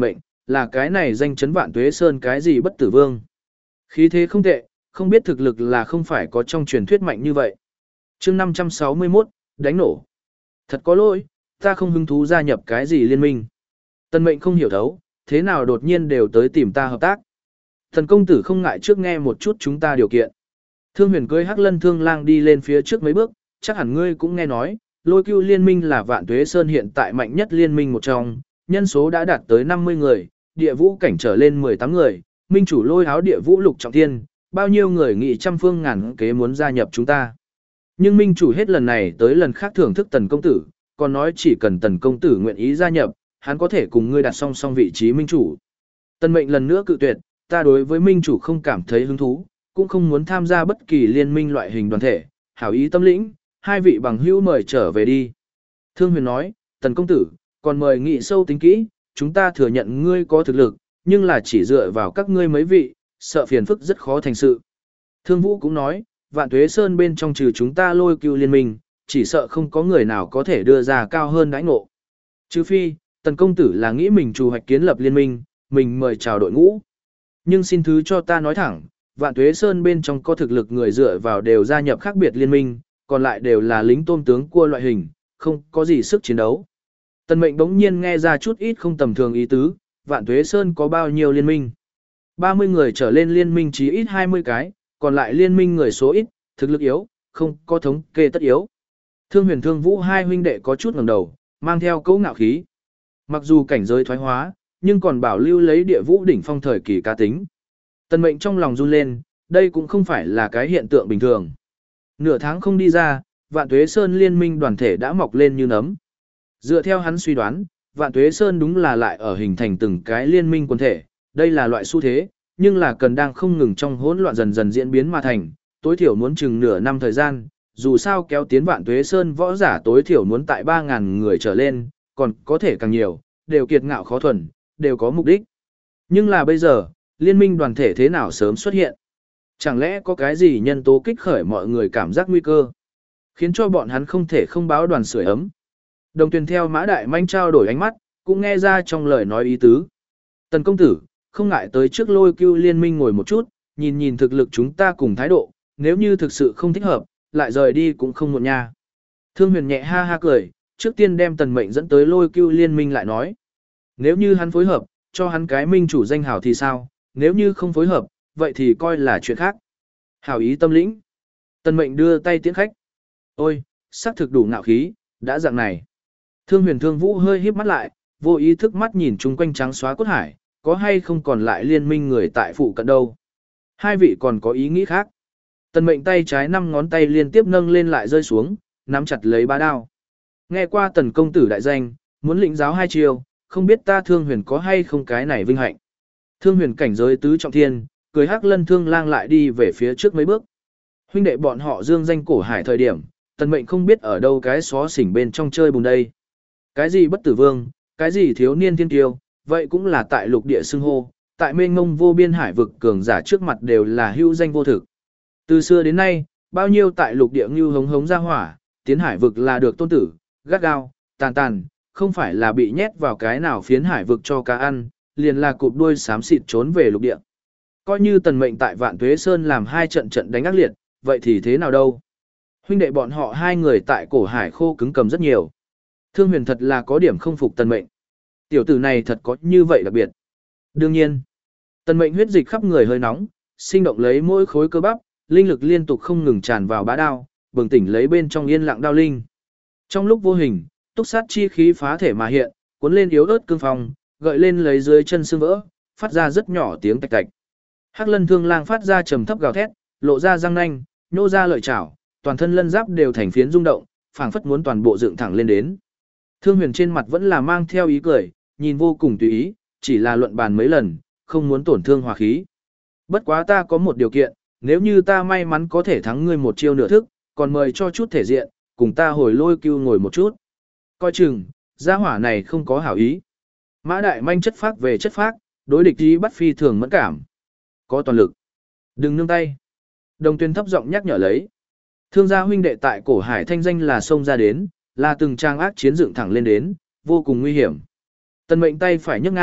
[SPEAKER 1] là cái này danh chấn Vạn Tuế Sơn cái gì bất tử vương. Khí thế không tệ, không biết thực lực là không phải có trong truyền thuyết mạnh như vậy. chương năm trăm sáu mươi mốt, đánh nổ. Thật có lỗi, ta không hứng thú gia nhập cái gì liên minh. Tần Mệnh không hiểu thấu, thế nào đột nhiên đều tới tìm ta hợp tác. Thần công tử không ngại trước nghe một chút chúng ta điều kiện. Thương Huyền cưỡi Hắc Lân Thương Lang đi lên phía trước mấy bước, chắc hẳn ngươi cũng nghe nói, Lôi Cưu liên minh là Vạn Tuế Sơn hiện tại mạnh nhất liên minh một trong, nhân số đã đạt tới năm mươi người, địa vũ cảnh trở lên mười tám người, minh chủ Lôi Háo địa vũ lục trọng thiên, bao nhiêu người nghị trăm phương ngàn kế muốn gia nhập chúng ta. Nhưng minh chủ hết lần này tới lần khác thưởng thức Tần công tử, còn nói chỉ cần Tần công tử nguyện ý gia nhập, hắn có thể cùng ngươi đặt song song vị trí minh chủ. Tần Mệnh lần nữa cự tuyệt, ta đối với minh chủ không cảm thấy hứng thú, cũng không muốn tham gia bất kỳ liên minh loại hình đoàn thể, hảo ý tâm lĩnh, hai vị bằng hữu mời trở về đi. Thương Huyền nói, Tần công tử, còn mời nghị sâu tính kỹ, chúng ta thừa nhận ngươi có thực lực, nhưng là chỉ dựa vào các ngươi mấy vị, sợ phiền phức rất khó thành sự. Thương Vũ cũng nói, Vạn Tuế Sơn bên trong trừ chúng ta Lôi Cưu liên minh, chỉ sợ không có người nào có thể đưa ra cao hơn đãi ngộ. Trừ phi, Tần công tử là nghĩ mình chủ hoạch kiến lập liên minh, mình mời chào đội ngũ. Nhưng xin thứ cho ta nói thẳng, Vạn Tuế Sơn bên trong có thực lực người dựa vào đều gia nhập khác biệt liên minh, còn lại đều là lính tôm tướng cua loại hình, không có gì sức chiến đấu. Tần Mệnh bỗng nhiên nghe ra chút ít không tầm thường ý tứ, Vạn Tuế Sơn có bao nhiêu liên minh? ba mươi người trở lên liên minh chí ít hai mươi cái, còn lại liên minh người số ít, thực lực yếu, không có thống kê tất yếu. Thương Huyền Thương Vũ hai huynh đệ có chút ngẩng đầu, mang theo cấu ngạo khí. Mặc dù cảnh giới thoái hóa, nhưng còn bảo lưu lấy địa vũ đỉnh phong thời kỳ cá tính. Tần Mệnh trong lòng run lên, đây cũng không phải là cái hiện tượng bình thường. Nửa tháng không đi ra, Vạn Tuế Sơn liên minh đoàn thể đã mọc lên như nấm. Dựa theo hắn suy đoán, Vạn Tuế Sơn đúng là lại ở hình thành từng cái liên minh quần thể, đây là loại xu thế, nhưng là cần đang không ngừng trong hỗn loạn dần dần diễn biến mà thành, tối thiểu muốn chừng nửa năm thời gian, dù sao kéo tiến Vạn Tuế Sơn võ giả tối thiểu muốn tại ba ngàn người trở lên, còn có thể càng nhiều, đều kiệt ngạo khó thuần, đều có mục đích. Nhưng là bây giờ, liên minh đoàn thể thế nào sớm xuất hiện? Chẳng lẽ có cái gì nhân tố kích khởi mọi người cảm giác nguy cơ, khiến cho bọn hắn không thể không báo đoàn sưởi ấm? Đồng Tuyền theo Mã Đại Manh trao đổi ánh mắt, cũng nghe ra trong lời nói ý tứ. Tần công tử, không ngại tới trước Lôi Cưu liên minh ngồi một chút, nhìn nhìn thực lực chúng ta cùng thái độ, nếu như thực sự không thích hợp, lại rời đi cũng không muộn nha. Thương Huyền nhẹ ha ha cười, trước tiên đem Tần Mệnh dẫn tới Lôi Cưu liên minh lại nói. Nếu như hắn phối hợp, cho hắn cái minh chủ danh hào thì sao, nếu như không phối hợp, vậy thì coi là chuyện khác. Hảo ý tâm lĩnh. Tần Mệnh đưa tay tiễn khách. Ôi, xác thực đủ ngạo khí, đã dạng này. Thương Huyền Thương Vũ hơi híp mắt lại, vô ý thức mắt nhìn chung quanh trắng xóa cốt hải, có hay không còn lại liên minh người tại phụ cận đâu. Hai vị còn có ý nghĩ khác. Tần Mệnh tay trái năm ngón tay liên tiếp nâng lên lại rơi xuống, nắm chặt lấy bá đao. Nghe qua Tần công tử đại danh, muốn lĩnh giáo hai chiều, không biết ta Thương Huyền có hay không cái này vinh hạnh. Thương Huyền cảnh giới tứ trọng thiên, cười Hắc Lân Thương Lang lại đi về phía trước mấy bước. Huynh đệ bọn họ dương danh cổ hải thời điểm, Tần Mệnh không biết ở đâu cái xó xỉnh bên trong chơi bùn đây. Cái gì bất tử vương, cái gì thiếu niên thiên tiêu, vậy cũng là tại lục địa xưng hô, tại mênh mông vô biên hải vực cường giả trước mặt đều là hữu danh vô thực. Từ xưa đến nay, bao nhiêu tại lục địa như hống hống ra hỏa, tiến hải vực là được tôn tử, gắt gao, tàn tàn, không phải là bị nhét vào cái nào phiến hải vực cho cá ăn, liền là cụp đuôi xám xịt trốn về lục địa. Coi như Tần Mệnh tại Vạn Tuế Sơn làm hai trận trận đánh ác liệt, vậy thì thế nào đâu? Huynh đệ bọn họ hai người tại cổ hải khô cứng cầm rất nhiều. Thương Huyền thật là có điểm không phục Tần Mệnh. Tiểu tử này thật có như vậy đặc biệt. Đương nhiên, Tần Mệnh huyết dịch khắp người hơi nóng, sinh động lấy mỗi khối cơ bắp, linh lực liên tục không ngừng tràn vào bá đao, bừng tỉnh lấy bên trong yên lặng đao linh. Trong lúc vô hình, túc sát chi khí phá thể mà hiện, cuốn lên yếu ớt cương phong, gợi lên lấy dưới chân xương vỡ, phát ra rất nhỏ tiếng tạch tạch. Hắc Lân Thương Lang phát ra trầm thấp gào thét, lộ ra răng nanh, nhô ra lợi chảo, toàn thân lân giáp đều thành phiến rung động, phảng phất muốn toàn bộ dựng thẳng lên đến. Thương Huyền trên mặt vẫn là mang theo ý cười, nhìn vô cùng tùy ý, chỉ là luận bàn mấy lần, không muốn tổn thương hòa khí. Bất quá ta có một điều kiện, nếu như ta may mắn có thể thắng ngươi một chiêu nửa thức, còn mời cho chút thể diện, cùng ta hồi Lôi Cưu ngồi một chút. Coi chừng, gia hỏa này không có hảo ý. Mã Đại Manh chất phác về chất phác, đối địch ý bắt phi thường mẫn cảm. Có toàn lực. Đừng nương tay. Đồng Tuyền thấp giọng nhắc nhở lấy. Thương gia huynh đệ tại cổ hải thanh danh là xông ra đến, là từng trang ác chiến dựng thẳng lên đến, vô cùng nguy hiểm. Tần Mệnh tay phải nhấc ngang,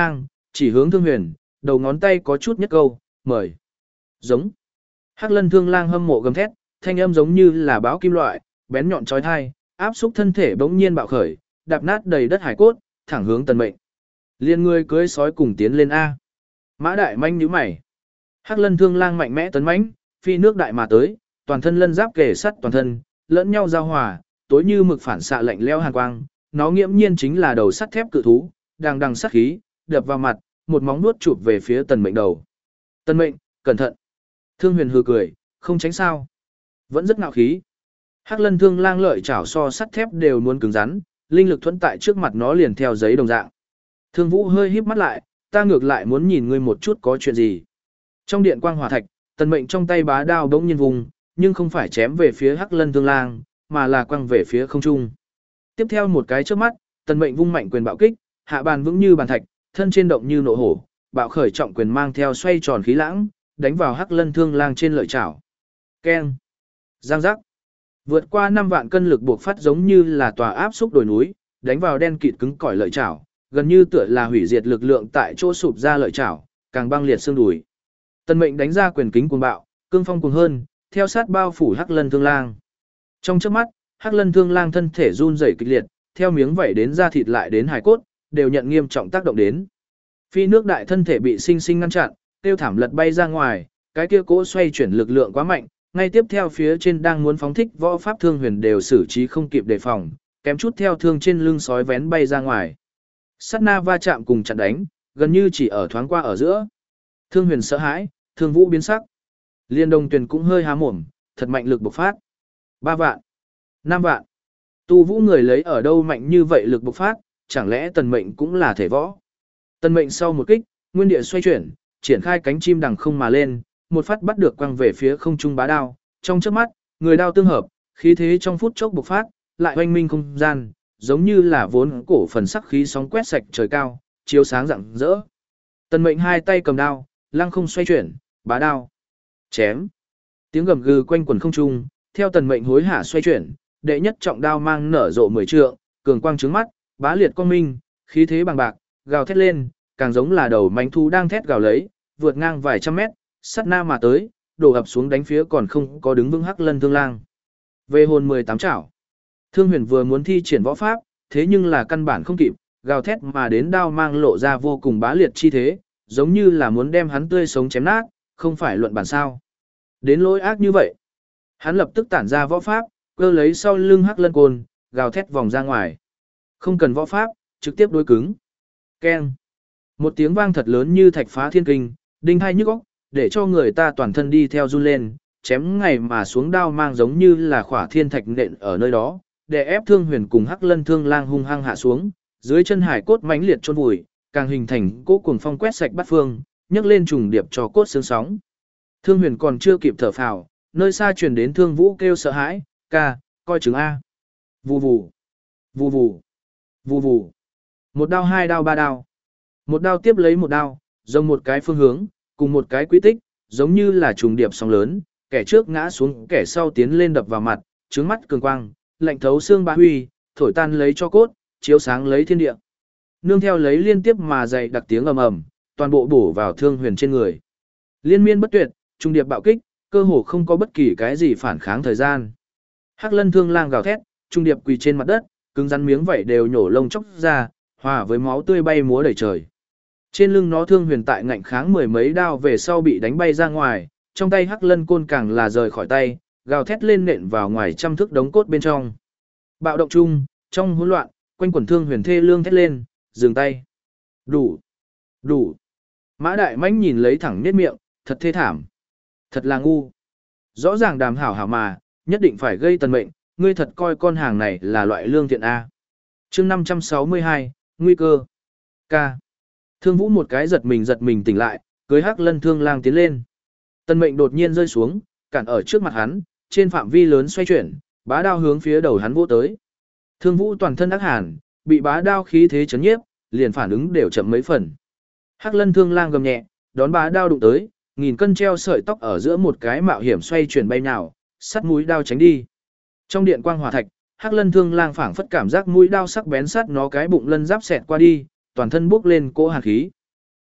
[SPEAKER 1] chỉ hướng Thương Huyền, đầu ngón tay có chút nhất câu, mời. Giống. Hắc Lân Thương Lang hâm mộ gầm thét, thanh âm giống như là báo kim loại, bén nhọn chói tai, áp xúc thân thể bỗng nhiên bạo khởi, đạp nát đầy đất hải cốt, thẳng hướng Tần Mệnh. Liên người cưới sói cùng tiến lên a. Mã Đại Manh nhíu mày. Hắc Lân Thương Lang mạnh mẽ tấn mãnh, phi nước đại mà tới, toàn thân lân giáp kề sắt toàn thân, lẫn nhau giao hòa, tối như mực phản xạ lạnh lẽo hàn quang, nó nghiễm nhiên chính là đầu sắt thép cự thú, đang đằng sát khí, đập vào mặt, một móng vuốt chụp về phía Tần Mệnh đầu. Tần Mệnh, cẩn thận. Thương Huyền hừ cười, không tránh sao. Vẫn rất ngạo khí. Hắc Lân Thương Lang lợi chảo so sắt thép đều muốn cứng rắn, linh lực thuẫn tại trước mặt nó liền theo giấy đồng dạng. Thương Vũ hơi híp mắt lại, ta ngược lại muốn nhìn ngươi một chút có chuyện gì. Trong điện quang hỏa thạch, Tần Mệnh trong tay bá đao bỗng nhiên vùng, nhưng không phải chém về phía Hắc Lân Thương Lang, mà là quăng về phía không trung. Tiếp theo một cái chớp mắt, Tần Mệnh vung mạnh quyền bạo kích, hạ bàn vững như bàn thạch, thân trên động như nộ hổ, bạo khởi trọng quyền mang theo xoay tròn khí lãng, đánh vào Hắc Lân Thương Lang trên lợi chảo. Keng. Giang giác. Vượt qua năm vạn cân lực buộc phát giống như là tòa áp xúc đồi núi, đánh vào đen kịt cứng cỏi lợi chảo, gần như tựa là hủy diệt lực lượng tại chỗ sụp ra lợi chảo, càng băng liệt xương đùi. Tần Mệnh đánh ra quyền kính cuồng bạo, cương phong cuồng hơn, theo sát bao phủ Hắc Lân Thương Lang. Trong chớp mắt, Hắc Lân Thương Lang thân thể run rẩy kịch liệt, theo miếng vảy đến da thịt lại đến hài cốt, đều nhận nghiêm trọng tác động đến. Phi nước đại thân thể bị sinh sinh ngăn chặn, tiêu thảm lật bay ra ngoài, cái kia cỗ xoay chuyển lực lượng quá mạnh, ngay tiếp theo phía trên đang muốn phóng thích võ pháp Thương Huyền đều xử trí không kịp đề phòng, kém chút theo thương trên lưng sói vén bay ra ngoài. Sát na va chạm cùng chặn đánh, gần như chỉ ở thoáng qua ở giữa. Thương Huyền sợ hãi, Thương Vũ biến sắc. Liên Đồng Tuyền cũng hơi há mồm, thật mạnh lực bộc phát. Ba vạn, năm vạn. Tu Vũ người lấy ở đâu mạnh như vậy lực bộc phát, chẳng lẽ Tần Mệnh cũng là thể võ? Tần Mệnh sau một kích, nguyên địa xoay chuyển, triển khai cánh chim đằng không mà lên, một phát bắt được quăng về phía không trung bá đao, trong chớp mắt, người đao tương hợp, khí thế trong phút chốc bộc phát, lại oanh minh không gian, giống như là vốn cổ phần sắc khí sóng quét sạch trời cao, chiếu sáng rạng rỡ. Tần Mệnh hai tay cầm đao, lăng không xoay chuyển, bá đao, chém. Tiếng gầm gừ quanh quần không trung, theo Tần Mệnh hối hả xoay chuyển, đệ nhất trọng đao mang nở rộ mười trượng, cường quang trướng mắt, bá liệt quang minh, khí thế bằng bạc, gào thét lên, càng giống là đầu mãnh thú đang thét gào lấy, vượt ngang vài trăm mét, sát na mà tới, đổ ập xuống đánh phía còn không có đứng vững Hắc Lân Thương Lang. Về hồn mười tám chảo. Thương Huyền vừa muốn thi triển võ pháp, thế nhưng là căn bản không kịp, gào thét mà đến đao mang lộ ra vô cùng bá liệt chi thế, giống như là muốn đem hắn tươi sống chém nát, không phải luận bản sao. Đến lỗi ác như vậy. Hắn lập tức tản ra võ pháp, cơ lấy sau lưng Hắc Lân côn, gào thét vòng ra ngoài. Không cần võ pháp, trực tiếp đối cứng. Keng. Một tiếng vang thật lớn như thạch phá thiên kinh, đinh hai nhức óc, để cho người ta toàn thân đi theo run lên, chém ngày mà xuống đao mang giống như là khỏa thiên thạch nện ở nơi đó, để ép Thương Huyền cùng Hắc Lân Thương Lang hung hăng hạ xuống, dưới chân hải cốt mãnh liệt chôn vùi, càng hình thành cỗ cuồng phong quét sạch bát phương, nhấc lên trùng điệp cho cốt sương sóng. Thương Huyền còn chưa kịp thở phào, nơi xa truyền đến Thương Vũ kêu sợ hãi, "Ca, coi chừng a." Vù vù, vù vù, vù vù. Một đao hai đao ba đao. Một đao tiếp lấy một đao, giống một cái phương hướng, cùng một cái quy tích, giống như là trùng điệp sóng lớn, kẻ trước ngã xuống, kẻ sau tiến lên đập vào mặt, trướng mắt cường quang, lạnh thấu xương bá huy, thổi tan lấy cho cốt, chiếu sáng lấy thiên địa. Nương theo lấy liên tiếp mà dày đặc tiếng ầm ầm, toàn bộ bổ vào Thương Huyền trên người. Liên miên bất tuyệt, trùng điệp bạo kích, cơ hồ không có bất kỳ cái gì phản kháng thời gian. Hắc Lân Thương Lang gào thét, trùng điệp quỳ trên mặt đất, cứng rắn miếng vảy đều nhổ lông chóc ra, hòa với máu tươi bay múa đầy trời. Trên lưng nó Thương Huyền tại ngạnh kháng mười mấy đao về sau bị đánh bay ra ngoài, trong tay Hắc Lân côn càng là rời khỏi tay, gào thét lên nện vào ngoài trăm thước đống cốt bên trong. Bạo động chung, trong hỗn loạn, quanh quần Thương Huyền thê lương thét lên, dừng tay. Đủ, đủ. Mã Đại Mãnh nhìn lấy thẳng niết miệng, thật thê thảm, thật là ngu. Rõ ràng đàm hảo hảo mà, nhất định phải gây Tần Mệnh, ngươi thật coi con hàng này là loại lương thiện a. Chương năm trăm sáu mươi hai, nguy cơ. K. Thương Vũ một cái giật mình giật mình tỉnh lại, cưới Hắc Lân Thương Lang tiến lên. Tần Mệnh đột nhiên rơi xuống, cản ở trước mặt hắn, trên phạm vi lớn xoay chuyển, bá đao hướng phía đầu hắn vỗ tới. Thương Vũ toàn thân ác hàn, bị bá đao khí thế chấn nhiếp, liền phản ứng đều chậm mấy phần. Hắc Lân Thương Lang gầm nhẹ, đón bá đao đụng tới, nghìn cân treo sợi tóc ở giữa một cái mạo hiểm xoay chuyển bay nhào, sắt mũi đao tránh đi. Trong điện quang hỏa thạch, Hắc Lân Thương Lang phảng phất cảm giác mũi đao sắc bén sát nó cái bụng lân giáp xẹt qua đi, toàn thân bốc lên cỗ hàn khí.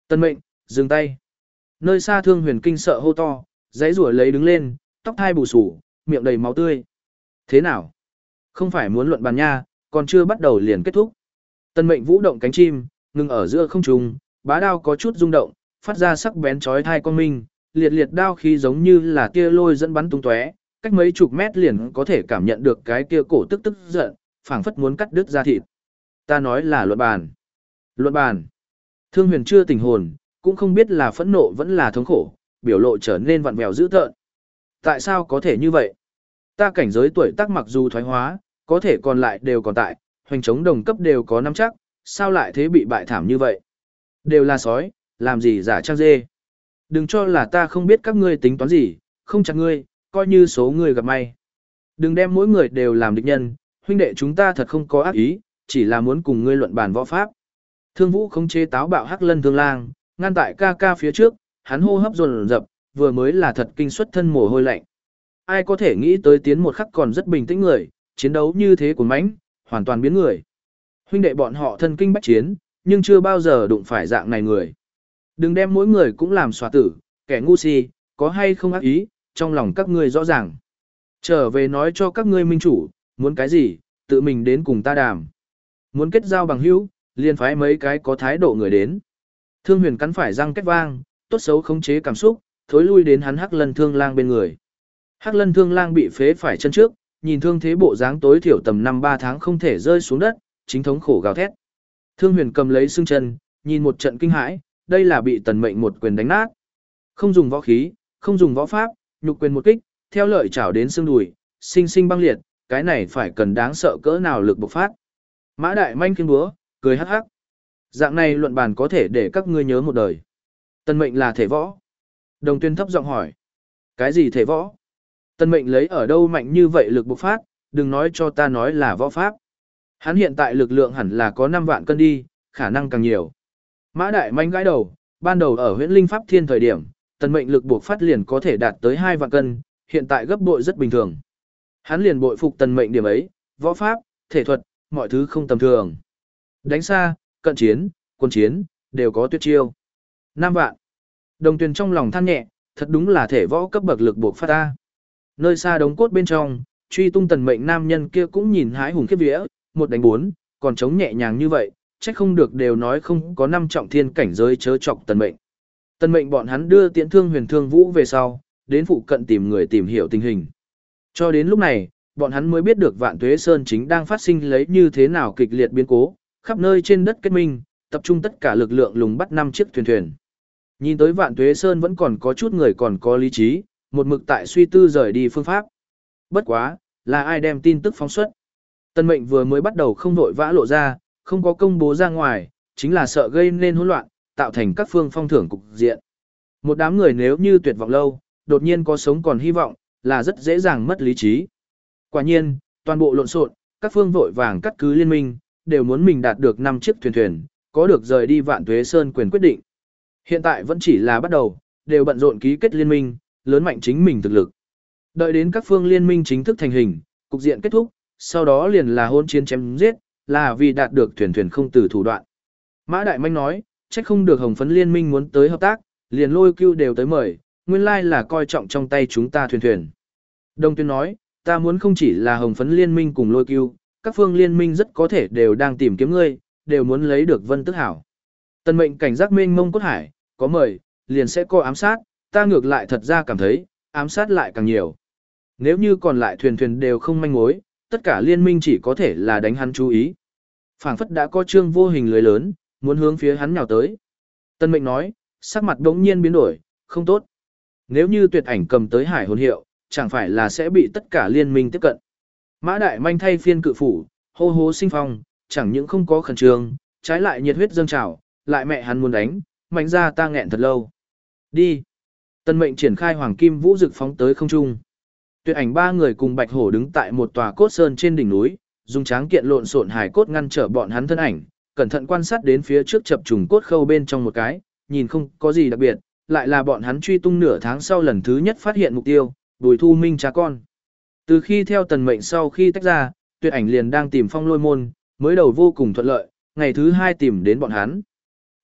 [SPEAKER 1] Tân mệnh, dừng tay. Nơi xa Thương Huyền kinh sợ hô to, giãy giụa lấy đứng lên, tóc hai bù xù, miệng đầy máu tươi. Thế nào? Không phải muốn luận bàn nha, còn chưa bắt đầu liền kết thúc. Tân mệnh vũ động cánh chim, ngừng ở giữa không trung, bá đao có chút rung động, phát ra sắc bén chói tai quang minh, liệt liệt đao khí giống như là tia lôi dẫn bắn tung tóe, cách mấy chục mét liền có thể cảm nhận được cái kia cổ tức tức giận, phảng phất muốn cắt đứt da thịt. Ta nói là luận bàn. Luận bàn. Thương Huyền chưa tỉnh hồn, cũng không biết là phẫn nộ vẫn là thống khổ, biểu lộ trở nên vặn vẹo dữ tợn. Tại sao có thể như vậy? Ta cảnh giới tuổi tác mặc dù thoái hóa, có thể còn lại đều còn tại, hoành chống đồng cấp đều có nắm chắc, sao lại thế bị bại thảm như vậy? Đều là sói, làm gì giả trang dê. Đừng cho là ta không biết các ngươi tính toán gì, không chặt ngươi, coi như số người gặp may. Đừng đem mỗi người đều làm địch nhân, huynh đệ chúng ta thật không có ác ý, chỉ là muốn cùng ngươi luận bàn võ pháp. Thương Vũ khống chế táo bạo hắc lân thương lang, ngăn tại ca ca phía trước, hắn hô hấp dồn dập, vừa mới là thật kinh xuất thân mồ hôi lạnh. Ai có thể nghĩ tới tiến một khắc còn rất bình tĩnh người, chiến đấu như thế của mãnh, hoàn toàn biến người. Huynh đệ bọn họ thân kinh bách chiến, nhưng chưa bao giờ đụng phải dạng này người. Đừng đem mỗi người cũng làm xòa tử, kẻ ngu si, có hay không ác ý, trong lòng các ngươi rõ ràng. Trở về nói cho các ngươi minh chủ, muốn cái gì, tự mình đến cùng ta đàm. Muốn kết giao bằng hữu, liền phái mấy cái có thái độ người đến. Thương Huyền cắn phải răng kết vang, tốt xấu khống chế cảm xúc, thối lui đến hắn Hắc Lân Thương Lang bên người. Hắc Lân Thương Lang bị phế phải chân trước, nhìn thương thế bộ dáng tối thiểu tầm năm ba tháng không thể rơi xuống đất, chính thống khổ gào thét. Thương Huyền cầm lấy xương chân, nhìn một trận kinh hãi, đây là bị Tần Mệnh một quyền đánh nát. Không dùng võ khí, không dùng võ pháp, nhục quyền một kích, theo lợi chảo đến xương đùi, sinh sinh băng liệt, cái này phải cần đáng sợ cỡ nào lực bộc phát. Mã Đại Manh khiêng búa, cười hắc hắc. Dạng này luận bàn có thể để các ngươi nhớ một đời. Tần Mệnh là thể võ. Đồng Tuyên thấp giọng hỏi. Cái gì thể võ? Tần Mệnh lấy ở đâu mạnh như vậy lực bộc phát, đừng nói cho ta nói là võ pháp. Hắn hiện tại lực lượng hẳn là có năm vạn cân đi, khả năng càng nhiều. Mã Đại Manh gãi đầu, ban đầu ở Huyễn Linh Pháp Thiên thời điểm, Tần Mệnh lực bộc phát liền có thể đạt tới hai vạn cân, hiện tại gấp bội rất bình thường. Hắn liền bội phục Tần Mệnh điểm ấy, võ pháp, thể thuật, mọi thứ không tầm thường. Đánh xa, cận chiến, quân chiến, đều có tuyệt chiêu. Năm vạn. Đồng Tuyền trong lòng than nhẹ, thật đúng là thể võ cấp bậc lực bộc phát ta. Nơi xa đống cốt bên trong, truy tung Tần Mệnh nam nhân kia cũng nhìn hái hùng khiếp vía, một đánh bốn, còn chống nhẹ nhàng như vậy, trách không được đều nói không có năm trọng thiên cảnh giới chớ chọc Tần Mệnh. Tần Mệnh bọn hắn đưa Tiễn Thương Huyền Thương Vũ về sau, đến phụ cận tìm người tìm hiểu tình hình. Cho đến lúc này, bọn hắn mới biết được Vạn Tuế Sơn chính đang phát sinh lấy như thế nào kịch liệt biến cố, khắp nơi trên đất kết minh, tập trung tất cả lực lượng lùng bắt năm chiếc thuyền thuyền. Nhìn tới Vạn Tuế Sơn vẫn còn có chút người còn có lý trí, một mực tại suy tư rời đi phương pháp. Bất quá, là ai đem tin tức phóng xuất? Tần Mệnh vừa mới bắt đầu không vội vã lộ ra, không có công bố ra ngoài, chính là sợ gây nên hỗn loạn, tạo thành các phương phong thưởng cục diện. Một đám người nếu như tuyệt vọng lâu, đột nhiên có sống còn hy vọng, là rất dễ dàng mất lý trí. Quả nhiên, toàn bộ lộn xộn, các phương vội vàng cắt cứ liên minh, đều muốn mình đạt được năm chiếc thuyền thuyền, có được rời đi Vạn Tuế Sơn quyền quyết định. Hiện tại vẫn chỉ là bắt đầu, đều bận rộn ký kết liên minh, lớn mạnh chính mình thực lực. Đợi đến các phương liên minh chính thức thành hình, cục diện kết thúc, sau đó liền là hôn chiến chém giết, là vì đạt được thuyền thuyền không từ thủ đoạn. Mã Đại Manh nói, trách không được Hồng Phấn liên minh muốn tới hợp tác, liền Lôi Cưu đều tới mời, nguyên lai là coi trọng trong tay chúng ta thuyền thuyền. Đông Tuyên nói, ta muốn không chỉ là Hồng Phấn liên minh cùng Lôi Cưu, các phương liên minh rất có thể đều đang tìm kiếm ngươi, đều muốn lấy được Vân Tức Hảo. Tần Mệnh cảnh giác mênh mông cốt hải, có mời, liền sẽ có ám sát, ta ngược lại thật ra cảm thấy, ám sát lại càng nhiều. Nếu như còn lại thuyền thuyền đều không manh mối, tất cả liên minh chỉ có thể là đánh hắn chú ý. Phảng phất đã có trương vô hình lưới lớn, muốn hướng phía hắn nhào tới. Tần Mệnh nói, sắc mặt đống nhiên biến đổi, không tốt. Nếu như Tuyệt Ảnh cầm tới hải hồn hiệu, chẳng phải là sẽ bị tất cả liên minh tiếp cận. Mã Đại Manh thay phiên cự phủ, hô hố sinh phong, chẳng những không có khẩn trương, trái lại nhiệt huyết dâng trào, lại mẹ hắn muốn đánh, mạnh ra ta nghẹn thật lâu. Đi. Tần Mệnh triển khai hoàng kim vũ dực phóng tới không trung. Tuyệt Ảnh ba người cùng Bạch Hổ đứng tại một tòa cốt sơn trên đỉnh núi, dùng tráng kiện lộn xộn hải cốt ngăn trở bọn hắn thân ảnh, cẩn thận quan sát đến phía trước chập trùng cốt khâu bên trong một cái, nhìn không có gì đặc biệt, lại là bọn hắn truy tung nửa tháng sau lần thứ nhất phát hiện mục tiêu, Bùi Thu Minh cha con. Từ khi theo Tần Mệnh sau khi tách ra, Tuyệt Ảnh liền đang tìm Phong Lôi môn, mới đầu vô cùng thuận lợi, ngày thứ hai tìm đến bọn hắn.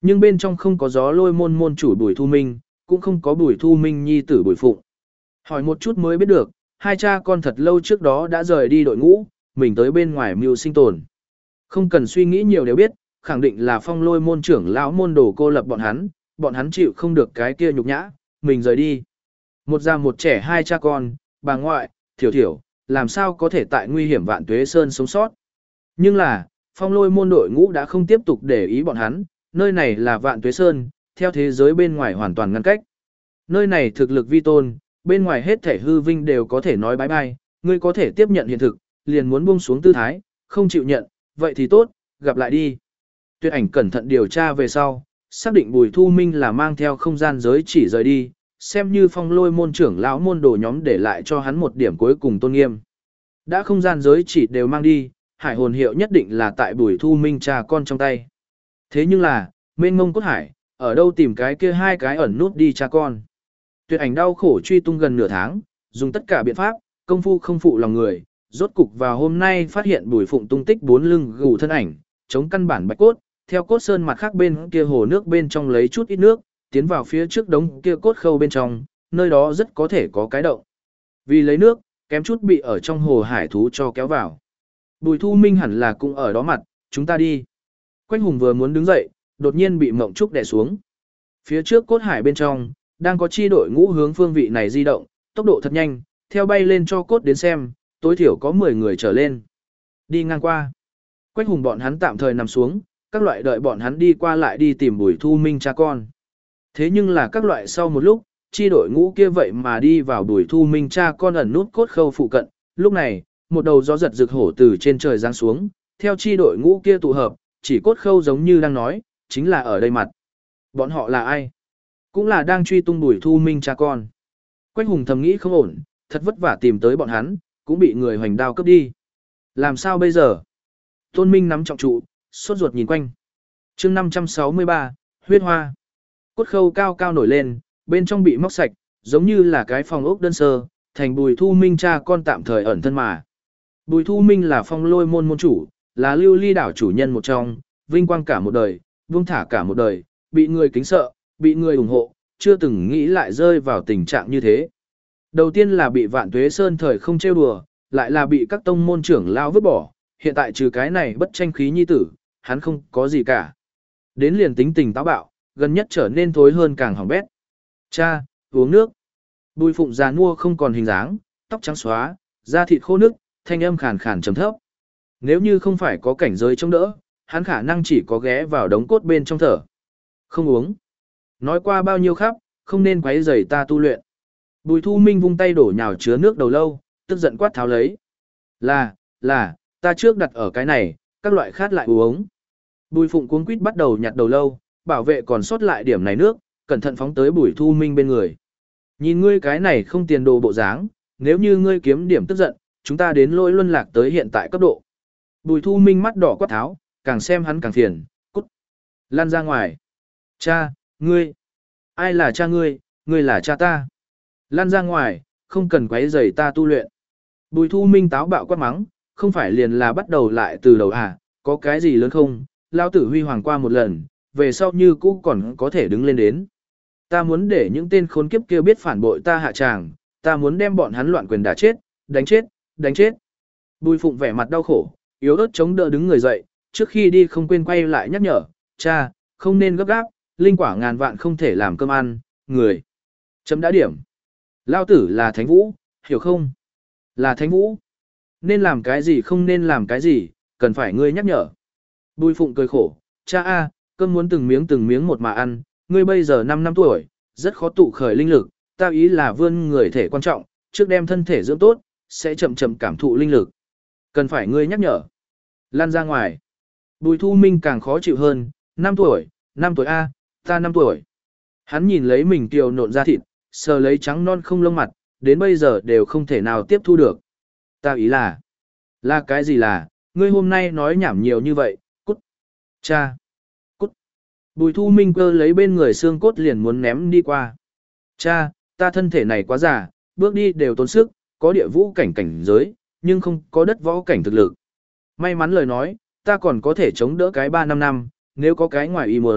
[SPEAKER 1] Nhưng bên trong không có gió lôi môn môn chủ Bùi Thu Minh, cũng không có Bùi Thu Minh nhi tử Bùi Phụng. Hỏi một chút mới biết được, hai cha con thật lâu trước đó đã rời đi đội ngũ, mình tới bên ngoài mưu sinh tồn. Không cần suy nghĩ nhiều đều biết, khẳng định là phong lôi môn trưởng lão môn đồ cô lập bọn hắn, bọn hắn chịu không được cái kia nhục nhã, mình rời đi. Một già một trẻ hai cha con, bà ngoại, thiểu thiểu, làm sao có thể tại nguy hiểm vạn tuế sơn sống sót. Nhưng là, phong lôi môn đội ngũ đã không tiếp tục để ý bọn hắn, nơi này là vạn tuế sơn, theo thế giới bên ngoài hoàn toàn ngăn cách. Nơi này thực lực vi tôn, bên ngoài hết thể hư vinh đều có thể nói bye bye, ngươi có thể tiếp nhận hiện thực, liền muốn buông xuống tư thái, không chịu nhận, vậy thì tốt, gặp lại đi. Tuyệt ảnh cẩn thận điều tra về sau, xác định Bùi Thu Minh là mang theo không gian giới chỉ rời đi, xem như phong lôi môn trưởng lão môn đồ nhóm để lại cho hắn một điểm cuối cùng tôn nghiêm. Đã không gian giới chỉ đều mang đi, hải hồn hiệu nhất định là tại Bùi Thu Minh cha con trong tay. Thế nhưng là, mênh mông cốt hải, ở đâu tìm cái kia hai cái ẩn nút đi cha con. Tuyệt ảnh đau khổ truy tung gần nửa tháng, dùng tất cả biện pháp, công phu không phụ lòng người, rốt cục vào hôm nay phát hiện Bùi Phụng tung tích bốn lưng gù thân ảnh, chống căn bản bạch cốt, theo cốt sơn mặt khác bên kia hồ nước bên trong lấy chút ít nước, tiến vào phía trước đống kia cốt khâu bên trong, nơi đó rất có thể có cái động. Vì lấy nước, kém chút bị ở trong hồ hải thú cho kéo vào. Bùi Thu Minh hẳn là cũng ở đó mặt, chúng ta đi. Quách Hùng vừa muốn đứng dậy, đột nhiên bị Mộng Trúc đè xuống. Phía trước cốt hải bên trong, đang có chi đội ngũ hướng phương vị này di động, tốc độ thật nhanh, theo bay lên cho cốt đến xem, tối thiểu có mười người trở lên. Đi ngang qua. Quách Hùng bọn hắn tạm thời nằm xuống, các loại đợi bọn hắn đi qua lại đi tìm Bùi Thu Minh cha con. Thế nhưng là các loại sau một lúc, chi đội ngũ kia vậy mà đi vào Bùi Thu Minh cha con ẩn nút cốt khâu phụ cận. Lúc này, một đầu gió giật rực hổ từ trên trời giáng xuống, theo chi đội ngũ kia tụ hợp, chỉ cốt khâu giống như đang nói, chính là ở đây mặt. Bọn họ là ai? Cũng là đang truy tung Bùi Thu Minh cha con. Quách Hùng thầm nghĩ không ổn, thật vất vả tìm tới bọn hắn, cũng bị người hoành đao cướp đi. Làm sao bây giờ? Tôn Minh nắm trọng trụ, sốt ruột nhìn quanh. chương năm trăm sáu mươi ba, huyết hoa. Cốt khâu cao cao nổi lên, bên trong bị móc sạch, giống như là cái phòng ốc đơn sơ, thành Bùi Thu Minh cha con tạm thời ẩn thân mà. Bùi Thu Minh là phong lôi môn môn chủ, là lưu ly đảo chủ nhân một trong, vinh quang cả một đời, buông thả cả một đời, bị người kính sợ, bị người ủng hộ, chưa từng nghĩ lại rơi vào tình trạng như thế. Đầu tiên là bị Vạn Tuế Sơn thời không trêu đùa, lại là bị các tông môn trưởng lao vứt bỏ, hiện tại trừ cái này bất tranh khí nhi tử, hắn không có gì cả. Đến liền tính tình táo bạo, gần nhất trở nên thối hơn càng hỏng bét. Cha, uống nước. Bùi Phụng già nua không còn hình dáng, tóc trắng xóa, da thịt khô nước, thanh âm khàn khàn trầm thấp. Nếu như không phải có cảnh giới chống đỡ, hắn khả năng chỉ có ghé vào đống cốt bên trong thở. Không uống. Nói qua bao nhiêu khắp, không nên quấy rầy ta tu luyện. Bùi Thu Minh vung tay đổ nhào chứa nước đầu lâu, tức giận quát tháo lấy. Là, là, ta trước đặt ở cái này, các loại khát lại uống. Bùi Phụng cuống quýt bắt đầu nhặt đầu lâu, bảo vệ còn sót lại điểm này nước, cẩn thận phóng tới Bùi Thu Minh bên người. Nhìn ngươi cái này không tiền đồ bộ dáng, nếu như ngươi kiếm điểm tức giận, chúng ta đến lỗi luân lạc tới hiện tại cấp độ. Bùi Thu Minh mắt đỏ quát tháo, càng xem hắn càng phiền, cút. Lan ra ngoài. Cha, ngươi. Ai là cha ngươi, ngươi là cha ta. Lan ra ngoài, không cần quấy rầy ta tu luyện. Bùi Thu Minh táo bạo quát mắng, không phải liền là bắt đầu lại từ đầu à, có cái gì lớn không, lao tử huy hoàng qua một lần, về sau như cũ còn có thể đứng lên đến. Ta muốn để những tên khốn kiếp kia biết phản bội ta hạ tràng, ta muốn đem bọn hắn loạn quyền đả chết, đánh chết, đánh chết. Bùi Phụng vẻ mặt đau khổ, yếu ớt chống đỡ đứng người dậy, trước khi đi không quên quay lại nhắc nhở, cha, không nên gấp gáp, linh quả ngàn vạn không thể làm cơm ăn, người. Chấm đã điểm. Lao tử là Thánh Vũ, hiểu không? Là Thánh Vũ. Nên làm cái gì không nên làm cái gì, cần phải ngươi nhắc nhở. Bùi Phụng cười khổ, cha a, cơm muốn từng miếng từng miếng một mà ăn, ngươi bây giờ năm năm tuổi, rất khó tụ khởi linh lực, ta ý là vươn người thể quan trọng, trước đem thân thể dưỡng tốt, sẽ chậm chậm cảm thụ linh lực. Cần phải ngươi nhắc nhở. Lan ra ngoài. Bùi Thu Minh càng khó chịu hơn, năm tuổi, năm tuổi a, ta năm tuổi. Hắn nhìn lấy mình kiều nộn ra thịt, sờ lấy trắng non không lông mặt, đến bây giờ đều không thể nào tiếp thu được. Ta ý là, là cái gì là, ngươi hôm nay nói nhảm nhiều như vậy, cút. Cha. Cút. Bùi Thu Minh cơ lấy bên người xương cốt liền muốn ném đi qua. Cha, ta thân thể này quá già, bước đi đều tốn sức, có địa vũ cảnh cảnh giới, nhưng không có đất võ cảnh thực lực. May mắn lời nói, ta còn có thể chống đỡ cái ba năm năm, nếu có cái ngoài ý muốn,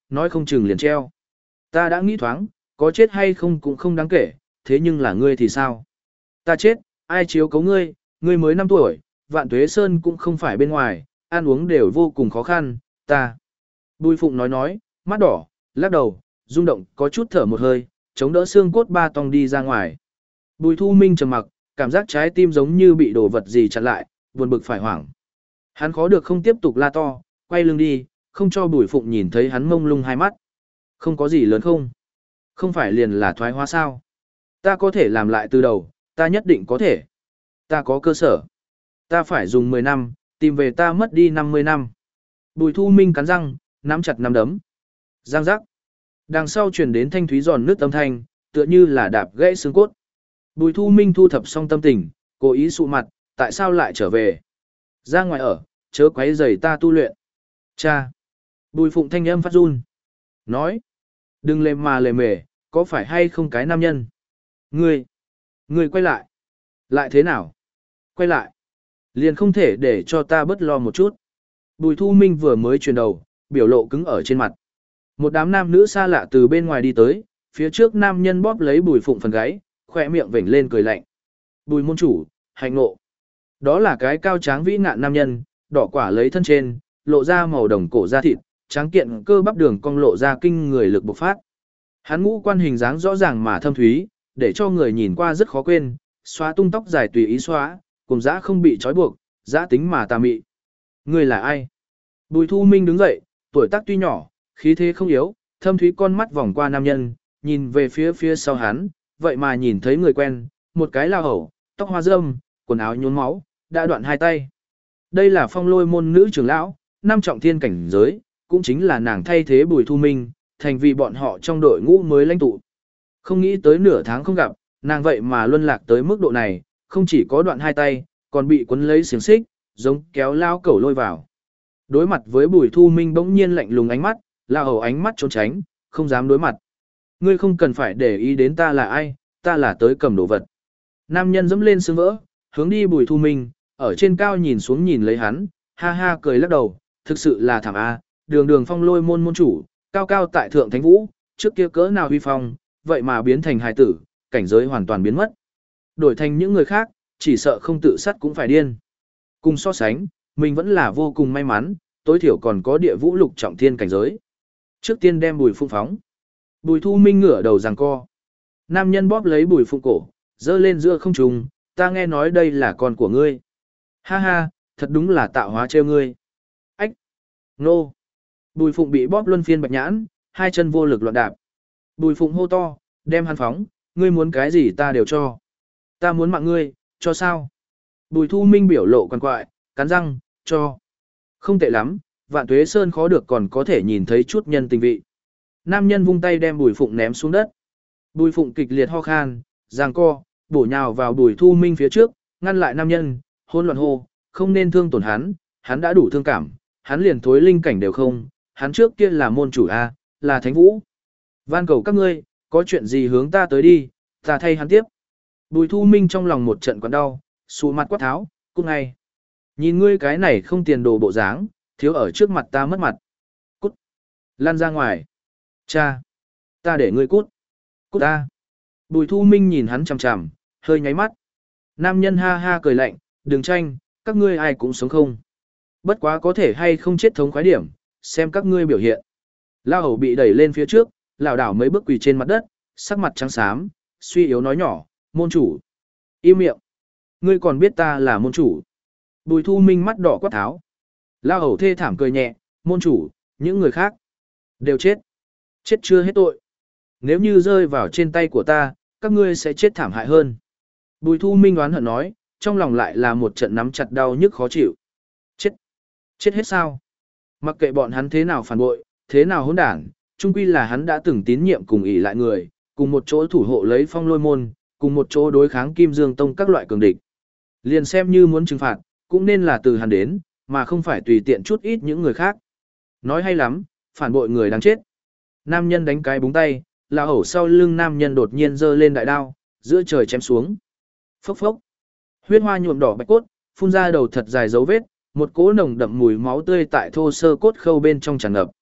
[SPEAKER 1] nói không chừng liền treo. Ta đã nghĩ thoáng, có chết hay không cũng không đáng kể, thế nhưng là ngươi thì sao? Ta chết, ai chiếu cấu ngươi, ngươi mới năm tuổi, Vạn Tuế Sơn cũng không phải bên ngoài, ăn uống đều vô cùng khó khăn, ta. Bùi Phụng nói nói, mắt đỏ, lắc đầu, rung động có chút thở một hơi, chống đỡ xương cốt ba tong đi ra ngoài. Bùi Thu Minh trầm mặc, cảm giác trái tim giống như bị đồ vật gì chặn lại, buồn bực phải hoảng. Hắn khó được không tiếp tục la to, quay lưng đi, không cho Bùi Phụng nhìn thấy hắn mông lung hai mắt. Không có gì lớn không? Không phải liền là thoái hóa sao? Ta có thể làm lại từ đầu, ta nhất định có thể. Ta có cơ sở. Ta phải dùng mười năm, tìm về ta mất đi năm mươi năm. Bùi Thu Minh cắn răng, nắm chặt nắm đấm. Giang giác. Đằng sau truyền đến thanh thúy giòn nước âm thanh, tựa như là đạp gãy xương cốt. Bùi Thu Minh thu thập xong tâm tình, cố ý sụ mặt, tại sao lại trở về? Ra ngoài ở, chớ quấy rầy ta tu luyện. Cha. Bùi Phụng thanh âm phát run. Nói. Đừng lề mà lề mề, có phải hay không cái nam nhân? Ngươi. Ngươi quay lại. Lại thế nào? Quay lại. Liền không thể để cho ta bớt lo một chút. Bùi Thu Minh vừa mới chuyển đầu, biểu lộ cứng ở trên mặt. Một đám nam nữ xa lạ từ bên ngoài đi tới, phía trước nam nhân bóp lấy Bùi Phụng phần gáy, khỏe miệng vểnh lên cười lạnh. Bùi môn chủ, hạnh nộ. Đó là cái cao tráng vĩ ngạn nam nhân, đỏ quả lấy thân trên, lộ ra màu đồng cổ da thịt, tráng kiện cơ bắp đường cong lộ ra kinh người lực bộc phát. Hắn ngũ quan hình dáng rõ ràng mà thâm thúy, để cho người nhìn qua rất khó quên, xóa tung tóc dài tùy ý xóa, cùng dã không bị trói buộc, dã tính mà tà mị. Người là ai? Bùi Thu Minh đứng dậy, tuổi tác tuy nhỏ, khí thế không yếu, thâm thúy con mắt vòng qua nam nhân, nhìn về phía phía sau hắn, vậy mà nhìn thấy người quen, một cái lao hầu, tóc hoa râm, quần áo nhuốm máu, đã đoạn hai tay. Đây là Phong Lôi môn nữ trưởng lão, năm trọng thiên cảnh giới, cũng chính là nàng thay thế Bùi Thu Minh, thành vì bọn họ trong đội ngũ mới lãnh tụ. Không nghĩ tới nửa tháng không gặp, nàng vậy mà luân lạc tới mức độ này, không chỉ có đoạn hai tay, còn bị quấn lấy xiềng xích, giống kéo lao cẩu lôi vào. Đối mặt với Bùi Thu Minh bỗng nhiên lạnh lùng ánh mắt, lao hầu ánh mắt trốn tránh, không dám đối mặt. Ngươi không cần phải để ý đến ta là ai, ta là tới cầm đồ vật. Nam nhân dẫm lên xương vỡ, hướng đi Bùi Thu Minh, ở trên cao nhìn xuống nhìn lấy hắn, ha ha cười lắc đầu, thực sự là thảm a, đường đường Phong Lôi môn môn chủ, cao cao tại thượng thánh vũ, trước kia cỡ nào huy phong, vậy mà biến thành hài tử, cảnh giới hoàn toàn biến mất. Đổi thành những người khác, chỉ sợ không tự sát cũng phải điên. Cùng so sánh, mình vẫn là vô cùng may mắn, tối thiểu còn có địa vũ lục trọng thiên cảnh giới. Trước tiên đem Bùi Phụng phóng. Bùi Thu Minh ngửa đầu giằng co. Nam nhân bóp lấy Bùi Phụng cổ, giơ lên giữa không trung, ta nghe nói đây là con của ngươi. Ha ha, thật đúng là tạo hóa trêu ngươi. Ách! Nô! Bùi Phụng bị bóp luân phiên bạch nhãn, hai chân vô lực loạn đạp. Bùi Phụng hô to, đem hắn phóng, ngươi muốn cái gì ta đều cho. Ta muốn mạng ngươi, cho sao? Bùi Thu Minh biểu lộ quằn quại, cắn răng, cho. Không tệ lắm, Vạn Tuế Sơn khó được còn có thể nhìn thấy chút nhân tình vị. Nam nhân vung tay đem Bùi Phụng ném xuống đất. Bùi Phụng kịch liệt ho khan, giằng co, bổ nhào vào Bùi Thu Minh phía trước, ngăn lại nam nhân, hôn loạn hô, không nên thương tổn hắn, hắn đã đủ thương cảm, hắn liền thối linh cảnh đều không, hắn trước kia là môn chủ A, là thánh vũ. Van cầu các ngươi, có chuyện gì hướng ta tới đi, ta thay hắn tiếp. Bùi Thu Minh trong lòng một trận quặn đau, xù mặt quát tháo, cút ngay. Nhìn ngươi cái này không tiền đồ bộ dáng, thiếu ở trước mặt ta mất mặt. Cút. Lan ra ngoài. Cha. Ta để ngươi cút. Cút ta. Bùi Thu Minh nhìn hắn chằm chằm, hơi nháy mắt. Nam nhân ha ha cười lạnh, đừng tranh, các ngươi ai cũng sống không. Bất quá có thể hay không chết thống khoái điểm, xem các ngươi biểu hiện. Lao hầu bị đẩy lên phía trước, lảo đảo mấy bước quỳ trên mặt đất, sắc mặt trắng xám, suy yếu nói nhỏ, môn chủ. Im miệng. Ngươi còn biết ta là môn chủ. Bùi Thu Minh mắt đỏ quát tháo. Lao hầu thê thảm cười nhẹ, môn chủ, những người khác đều chết. Chết chưa hết tội. Nếu như rơi vào trên tay của ta, các ngươi sẽ chết thảm hại hơn. Bùi Thu Minh đoán hận nói, trong lòng lại là một trận nắm chặt đau nhức khó chịu. Chết. Chết hết sao? Mặc kệ bọn hắn thế nào phản bội, thế nào hỗn đản, chung quy là hắn đã từng tín nhiệm cùng ỷ lại người, cùng một chỗ thủ hộ lấy Phong Lôi môn, cùng một chỗ đối kháng Kim Dương Tông các loại cường địch. Liền xem như muốn trừng phạt, cũng nên là từ hắn đến, mà không phải tùy tiện chút ít những người khác. Nói hay lắm, phản bội người đáng chết. Nam nhân đánh cái búng tay, là hổ sau lưng nam nhân đột nhiên giơ lên đại đao, giữa trời chém xuống. Phốc phốc. Huyết hoa nhuộm đỏ bạch cốt, phun ra đầu thật dài dấu vết, một cỗ nồng đậm mùi máu tươi tại thô sơ cốt khâu bên trong tràn ngập.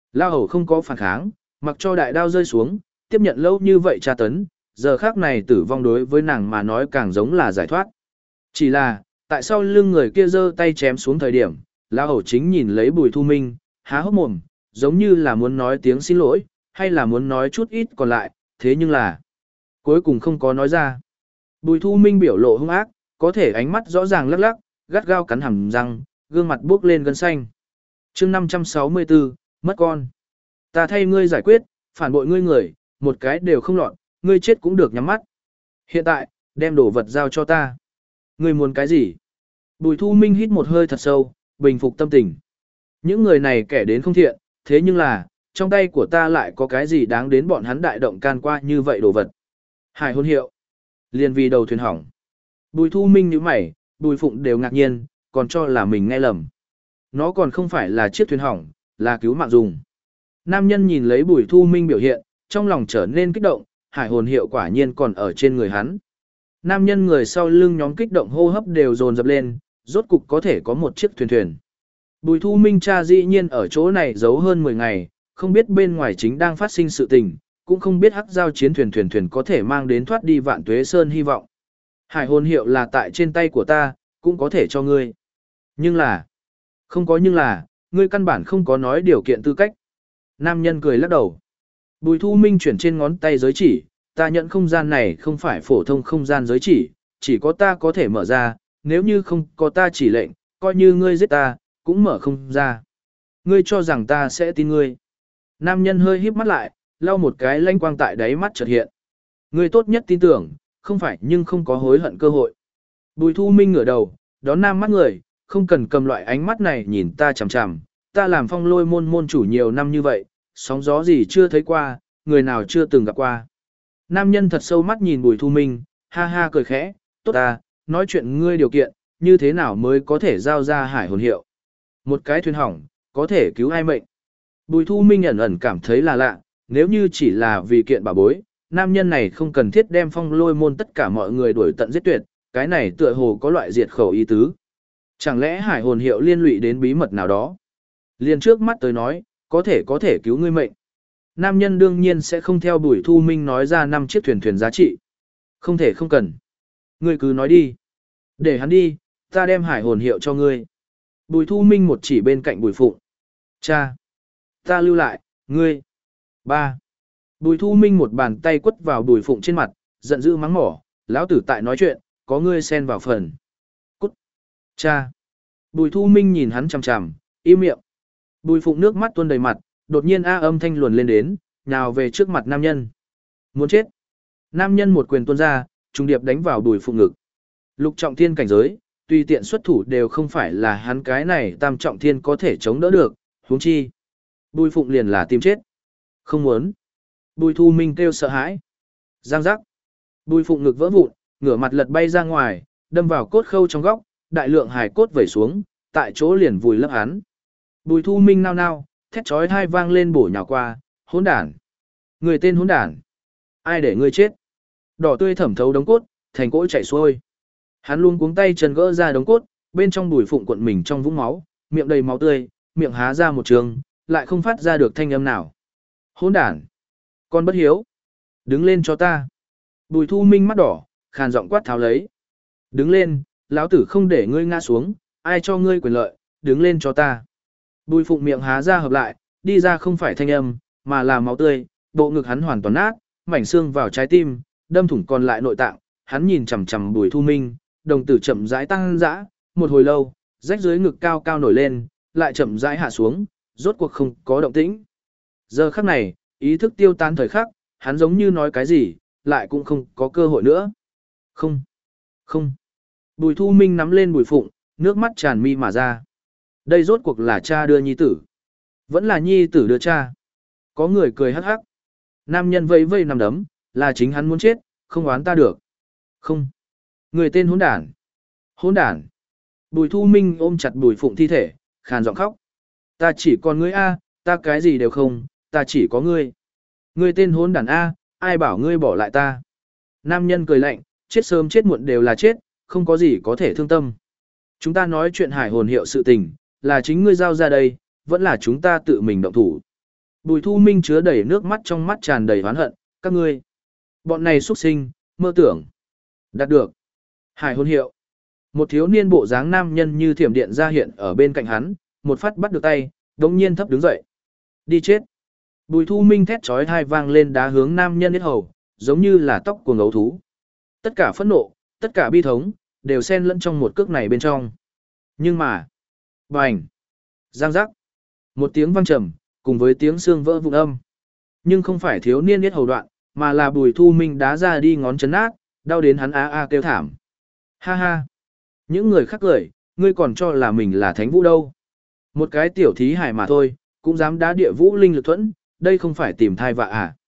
[SPEAKER 1] Lao hầu không có phản kháng, mặc cho đại đao rơi xuống, tiếp nhận lâu như vậy tra tấn, giờ khác này tử vong đối với nàng mà nói càng giống là giải thoát. Chỉ là, tại sao lưng người kia giơ tay chém xuống thời điểm, Lao hầu chính nhìn lấy Bùi Thu Minh, há hốc mồm, giống như là muốn nói tiếng xin lỗi, hay là muốn nói chút ít còn lại, thế nhưng là cuối cùng không có nói ra. Bùi Thu Minh biểu lộ hung ác, có thể ánh mắt rõ ràng lắc lắc, gắt gao cắn hàm răng, gương mặt buốc lên gân xanh. chương năm trăm sáu mươi tư, mất con. Ta thay ngươi giải quyết, phản bội ngươi người, một cái đều không lọt, ngươi chết cũng được nhắm mắt. Hiện tại, đem đồ vật giao cho ta. Ngươi muốn cái gì? Bùi Thu Minh hít một hơi thật sâu, bình phục tâm tình. Những người này kẻ đến không thiện, thế nhưng là, trong tay của ta lại có cái gì đáng đến bọn hắn đại động can qua như vậy đồ vật. Hải hôn hiệu. Liền vì đầu thuyền hỏng. Bùi Thu Minh nhíu mày, Bùi Phụng đều ngạc nhiên, còn cho là mình nghe lầm. Nó còn không phải là chiếc thuyền hỏng, là cứu mạng dùng. Nam nhân nhìn lấy Bùi Thu Minh biểu hiện, trong lòng trở nên kích động, hải hồn hiệu quả nhiên còn ở trên người hắn. Nam nhân người sau lưng nhóm kích động hô hấp đều dồn dập lên, rốt cục có thể có một chiếc thuyền thuyền. Bùi Thu Minh cha dĩ nhiên ở chỗ này giấu hơn mười ngày, không biết bên ngoài chính đang phát sinh sự tình, cũng không biết hắc giao chiến thuyền thuyền thuyền có thể mang đến thoát đi Vạn Tuế Sơn hy vọng. Hải hồn hiệu là tại trên tay của ta, cũng có thể cho ngươi. Nhưng là, không có nhưng là, ngươi căn bản không có nói điều kiện tư cách. Nam nhân cười lắc đầu. Bùi Thu Minh chuyển trên ngón tay giới chỉ, ta nhận không gian này không phải phổ thông không gian giới chỉ, chỉ có ta có thể mở ra, nếu như không có ta chỉ lệnh, coi như ngươi giết ta, cũng mở không ra. Ngươi cho rằng ta sẽ tin ngươi. Nam nhân hơi híp mắt lại, lau một cái lanh quang tại đáy mắt chợt hiện. Ngươi tốt nhất tin tưởng, không phải nhưng không có hối hận cơ hội. Bùi Thu Minh ngửa đầu, đón nam mắt người, không cần cầm loại ánh mắt này nhìn ta chằm chằm, ta làm phong lôi môn môn chủ nhiều năm như vậy, sóng gió gì chưa thấy qua, người nào chưa từng gặp qua. Nam nhân thật sâu mắt nhìn Bùi Thu Minh, ha ha cười khẽ, tốt ta, nói chuyện ngươi điều kiện, như thế nào mới có thể giao ra hải hồn hiệu. Một cái thuyền hỏng, có thể cứu ai mệnh. Bùi Thu Minh ẩn ẩn cảm thấy là lạ, nếu như chỉ là vì kiện bảo bối, nam nhân này không cần thiết đem phong lôi môn tất cả mọi người đuổi tận giết tuyệt, cái này tựa hồ có loại diệt khẩu ý tứ. Chẳng lẽ hải hồn hiệu liên lụy đến bí mật nào đó? Liên trước mắt tới nói, có thể có thể cứu ngươi mệnh. Nam nhân đương nhiên sẽ không theo Bùi Thu Minh nói ra năm chiếc thuyền thuyền giá trị. Không thể không cần. Ngươi cứ nói đi. Để hắn đi, ta đem hải hồn hiệu cho ngươi. Bùi Thu Minh một chỉ bên cạnh Bùi Phụng. Cha. Ta lưu lại, ngươi. Ba. Bùi Thu Minh một bàn tay quất vào Bùi Phụng trên mặt, giận dữ mắng mỏ, lão tử tại nói chuyện, có ngươi xen vào phần. Cút. Cha. Bùi Thu Minh nhìn hắn chằm chằm, im miệng. Bùi Phụng nước mắt tuôn đầy mặt, đột nhiên a âm thanh luồn lên đến, nhào về trước mặt nam nhân. Muốn chết. Nam nhân một quyền tuôn ra, trùng điệp đánh vào Bùi Phụng ngực. Lục trọng thiên cảnh giới, tùy tiện xuất thủ đều không phải là hắn cái này tam trọng thiên có thể chống đỡ được, huống chi. Bùi Phụng liền là tìm chết. Không muốn. Bùi Thu Minh kêu sợ hãi. Giang giác. Bùi Phụng ngực vỡ vụn, ngửa mặt lật bay ra ngoài, đâm vào cốt khâu trong góc, đại lượng hài cốt vẩy xuống, tại chỗ liền vùi lấp hắn. Bùi Thu Minh nao nao, thét chói tai vang lên bổ nhào qua, hỗn đản. Người tên hỗn đản. Ai để ngươi chết? Đỏ tươi thẩm thấu đống cốt, thành cỗ chảy xuôi. Hắn luôn cuống tay chân gỡ ra đống cốt, bên trong Bùi Phụng cuộn mình trong vũng máu, miệng đầy máu tươi, miệng há ra một trường, lại không phát ra được thanh âm nào. Hỗn đản. Con bất hiếu. Đứng lên cho ta. Bùi Thu Minh mắt đỏ, khàn giọng quát tháo lấy. Đứng lên, lão tử không để ngươi ngã xuống, ai cho ngươi quyền lợi, đứng lên cho ta. Bùi Phụng miệng há ra hợp lại, đi ra không phải thanh âm, mà là máu tươi, bộ ngực hắn hoàn toàn nát, mảnh xương vào trái tim, đâm thủng còn lại nội tạng, hắn nhìn chằm chằm Bùi Thu Minh, đồng tử chậm rãi tăng dã, một hồi lâu, rách dưới ngực cao cao nổi lên, lại chậm rãi hạ xuống, rốt cuộc không có động tĩnh. Giờ khắc này, ý thức tiêu tan thời khắc, hắn giống như nói cái gì, lại cũng không có cơ hội nữa. Không, không. Bùi Thu Minh nắm lên Bùi Phụng, nước mắt tràn mi mà ra. Đây rốt cuộc là cha đưa nhi tử. Vẫn là nhi tử đưa cha. Có người cười hắc hắc. Nam nhân vây vây nằm đấm, là chính hắn muốn chết, không oán ta được. Không. Người tên hỗn đản. Hỗn đản. Bùi Thu Minh ôm chặt Bùi Phụng thi thể, khàn giọng khóc. Ta chỉ còn ngươi a, ta cái gì đều không, ta chỉ có ngươi. Ngươi tên hỗn đản a, ai bảo ngươi bỏ lại ta. Nam nhân cười lạnh, chết sớm chết muộn đều là chết, không có gì có thể thương tâm. Chúng ta nói chuyện hải hồn hiệu sự tình, là chính ngươi giao ra đây, vẫn là chúng ta tự mình động thủ. Bùi Thu Minh chứa đầy nước mắt, trong mắt tràn đầy oán hận, các ngươi, bọn này xuất sinh, mơ tưởng. Đạt được. Hải hôn hiệu. Một thiếu niên bộ dáng nam nhân như thiểm điện ra hiện ở bên cạnh hắn, một phát bắt được tay, đống nhiên thấp đứng dậy. Đi chết. Bùi Thu Minh thét chói tai vang lên đá hướng nam nhân hết hầu, giống như là tóc của gấu thú. Tất cả phẫn nộ, tất cả bi thống, đều xen lẫn trong một cước này bên trong. Nhưng mà, bành, giang giác, một tiếng vang trầm, cùng với tiếng xương vỡ vụn âm. Nhưng không phải thiếu niên hết hầu đoạn, mà là Bùi Thu Minh đá ra đi ngón chân nát, đau đến hắn a a kêu thảm. Ha ha, những người khác cười, ngươi còn cho là mình là thánh vũ đâu. Một cái tiểu thí hải mà thôi, cũng dám đá địa vũ linh lực thuẫn, đây không phải tìm thai vạ à.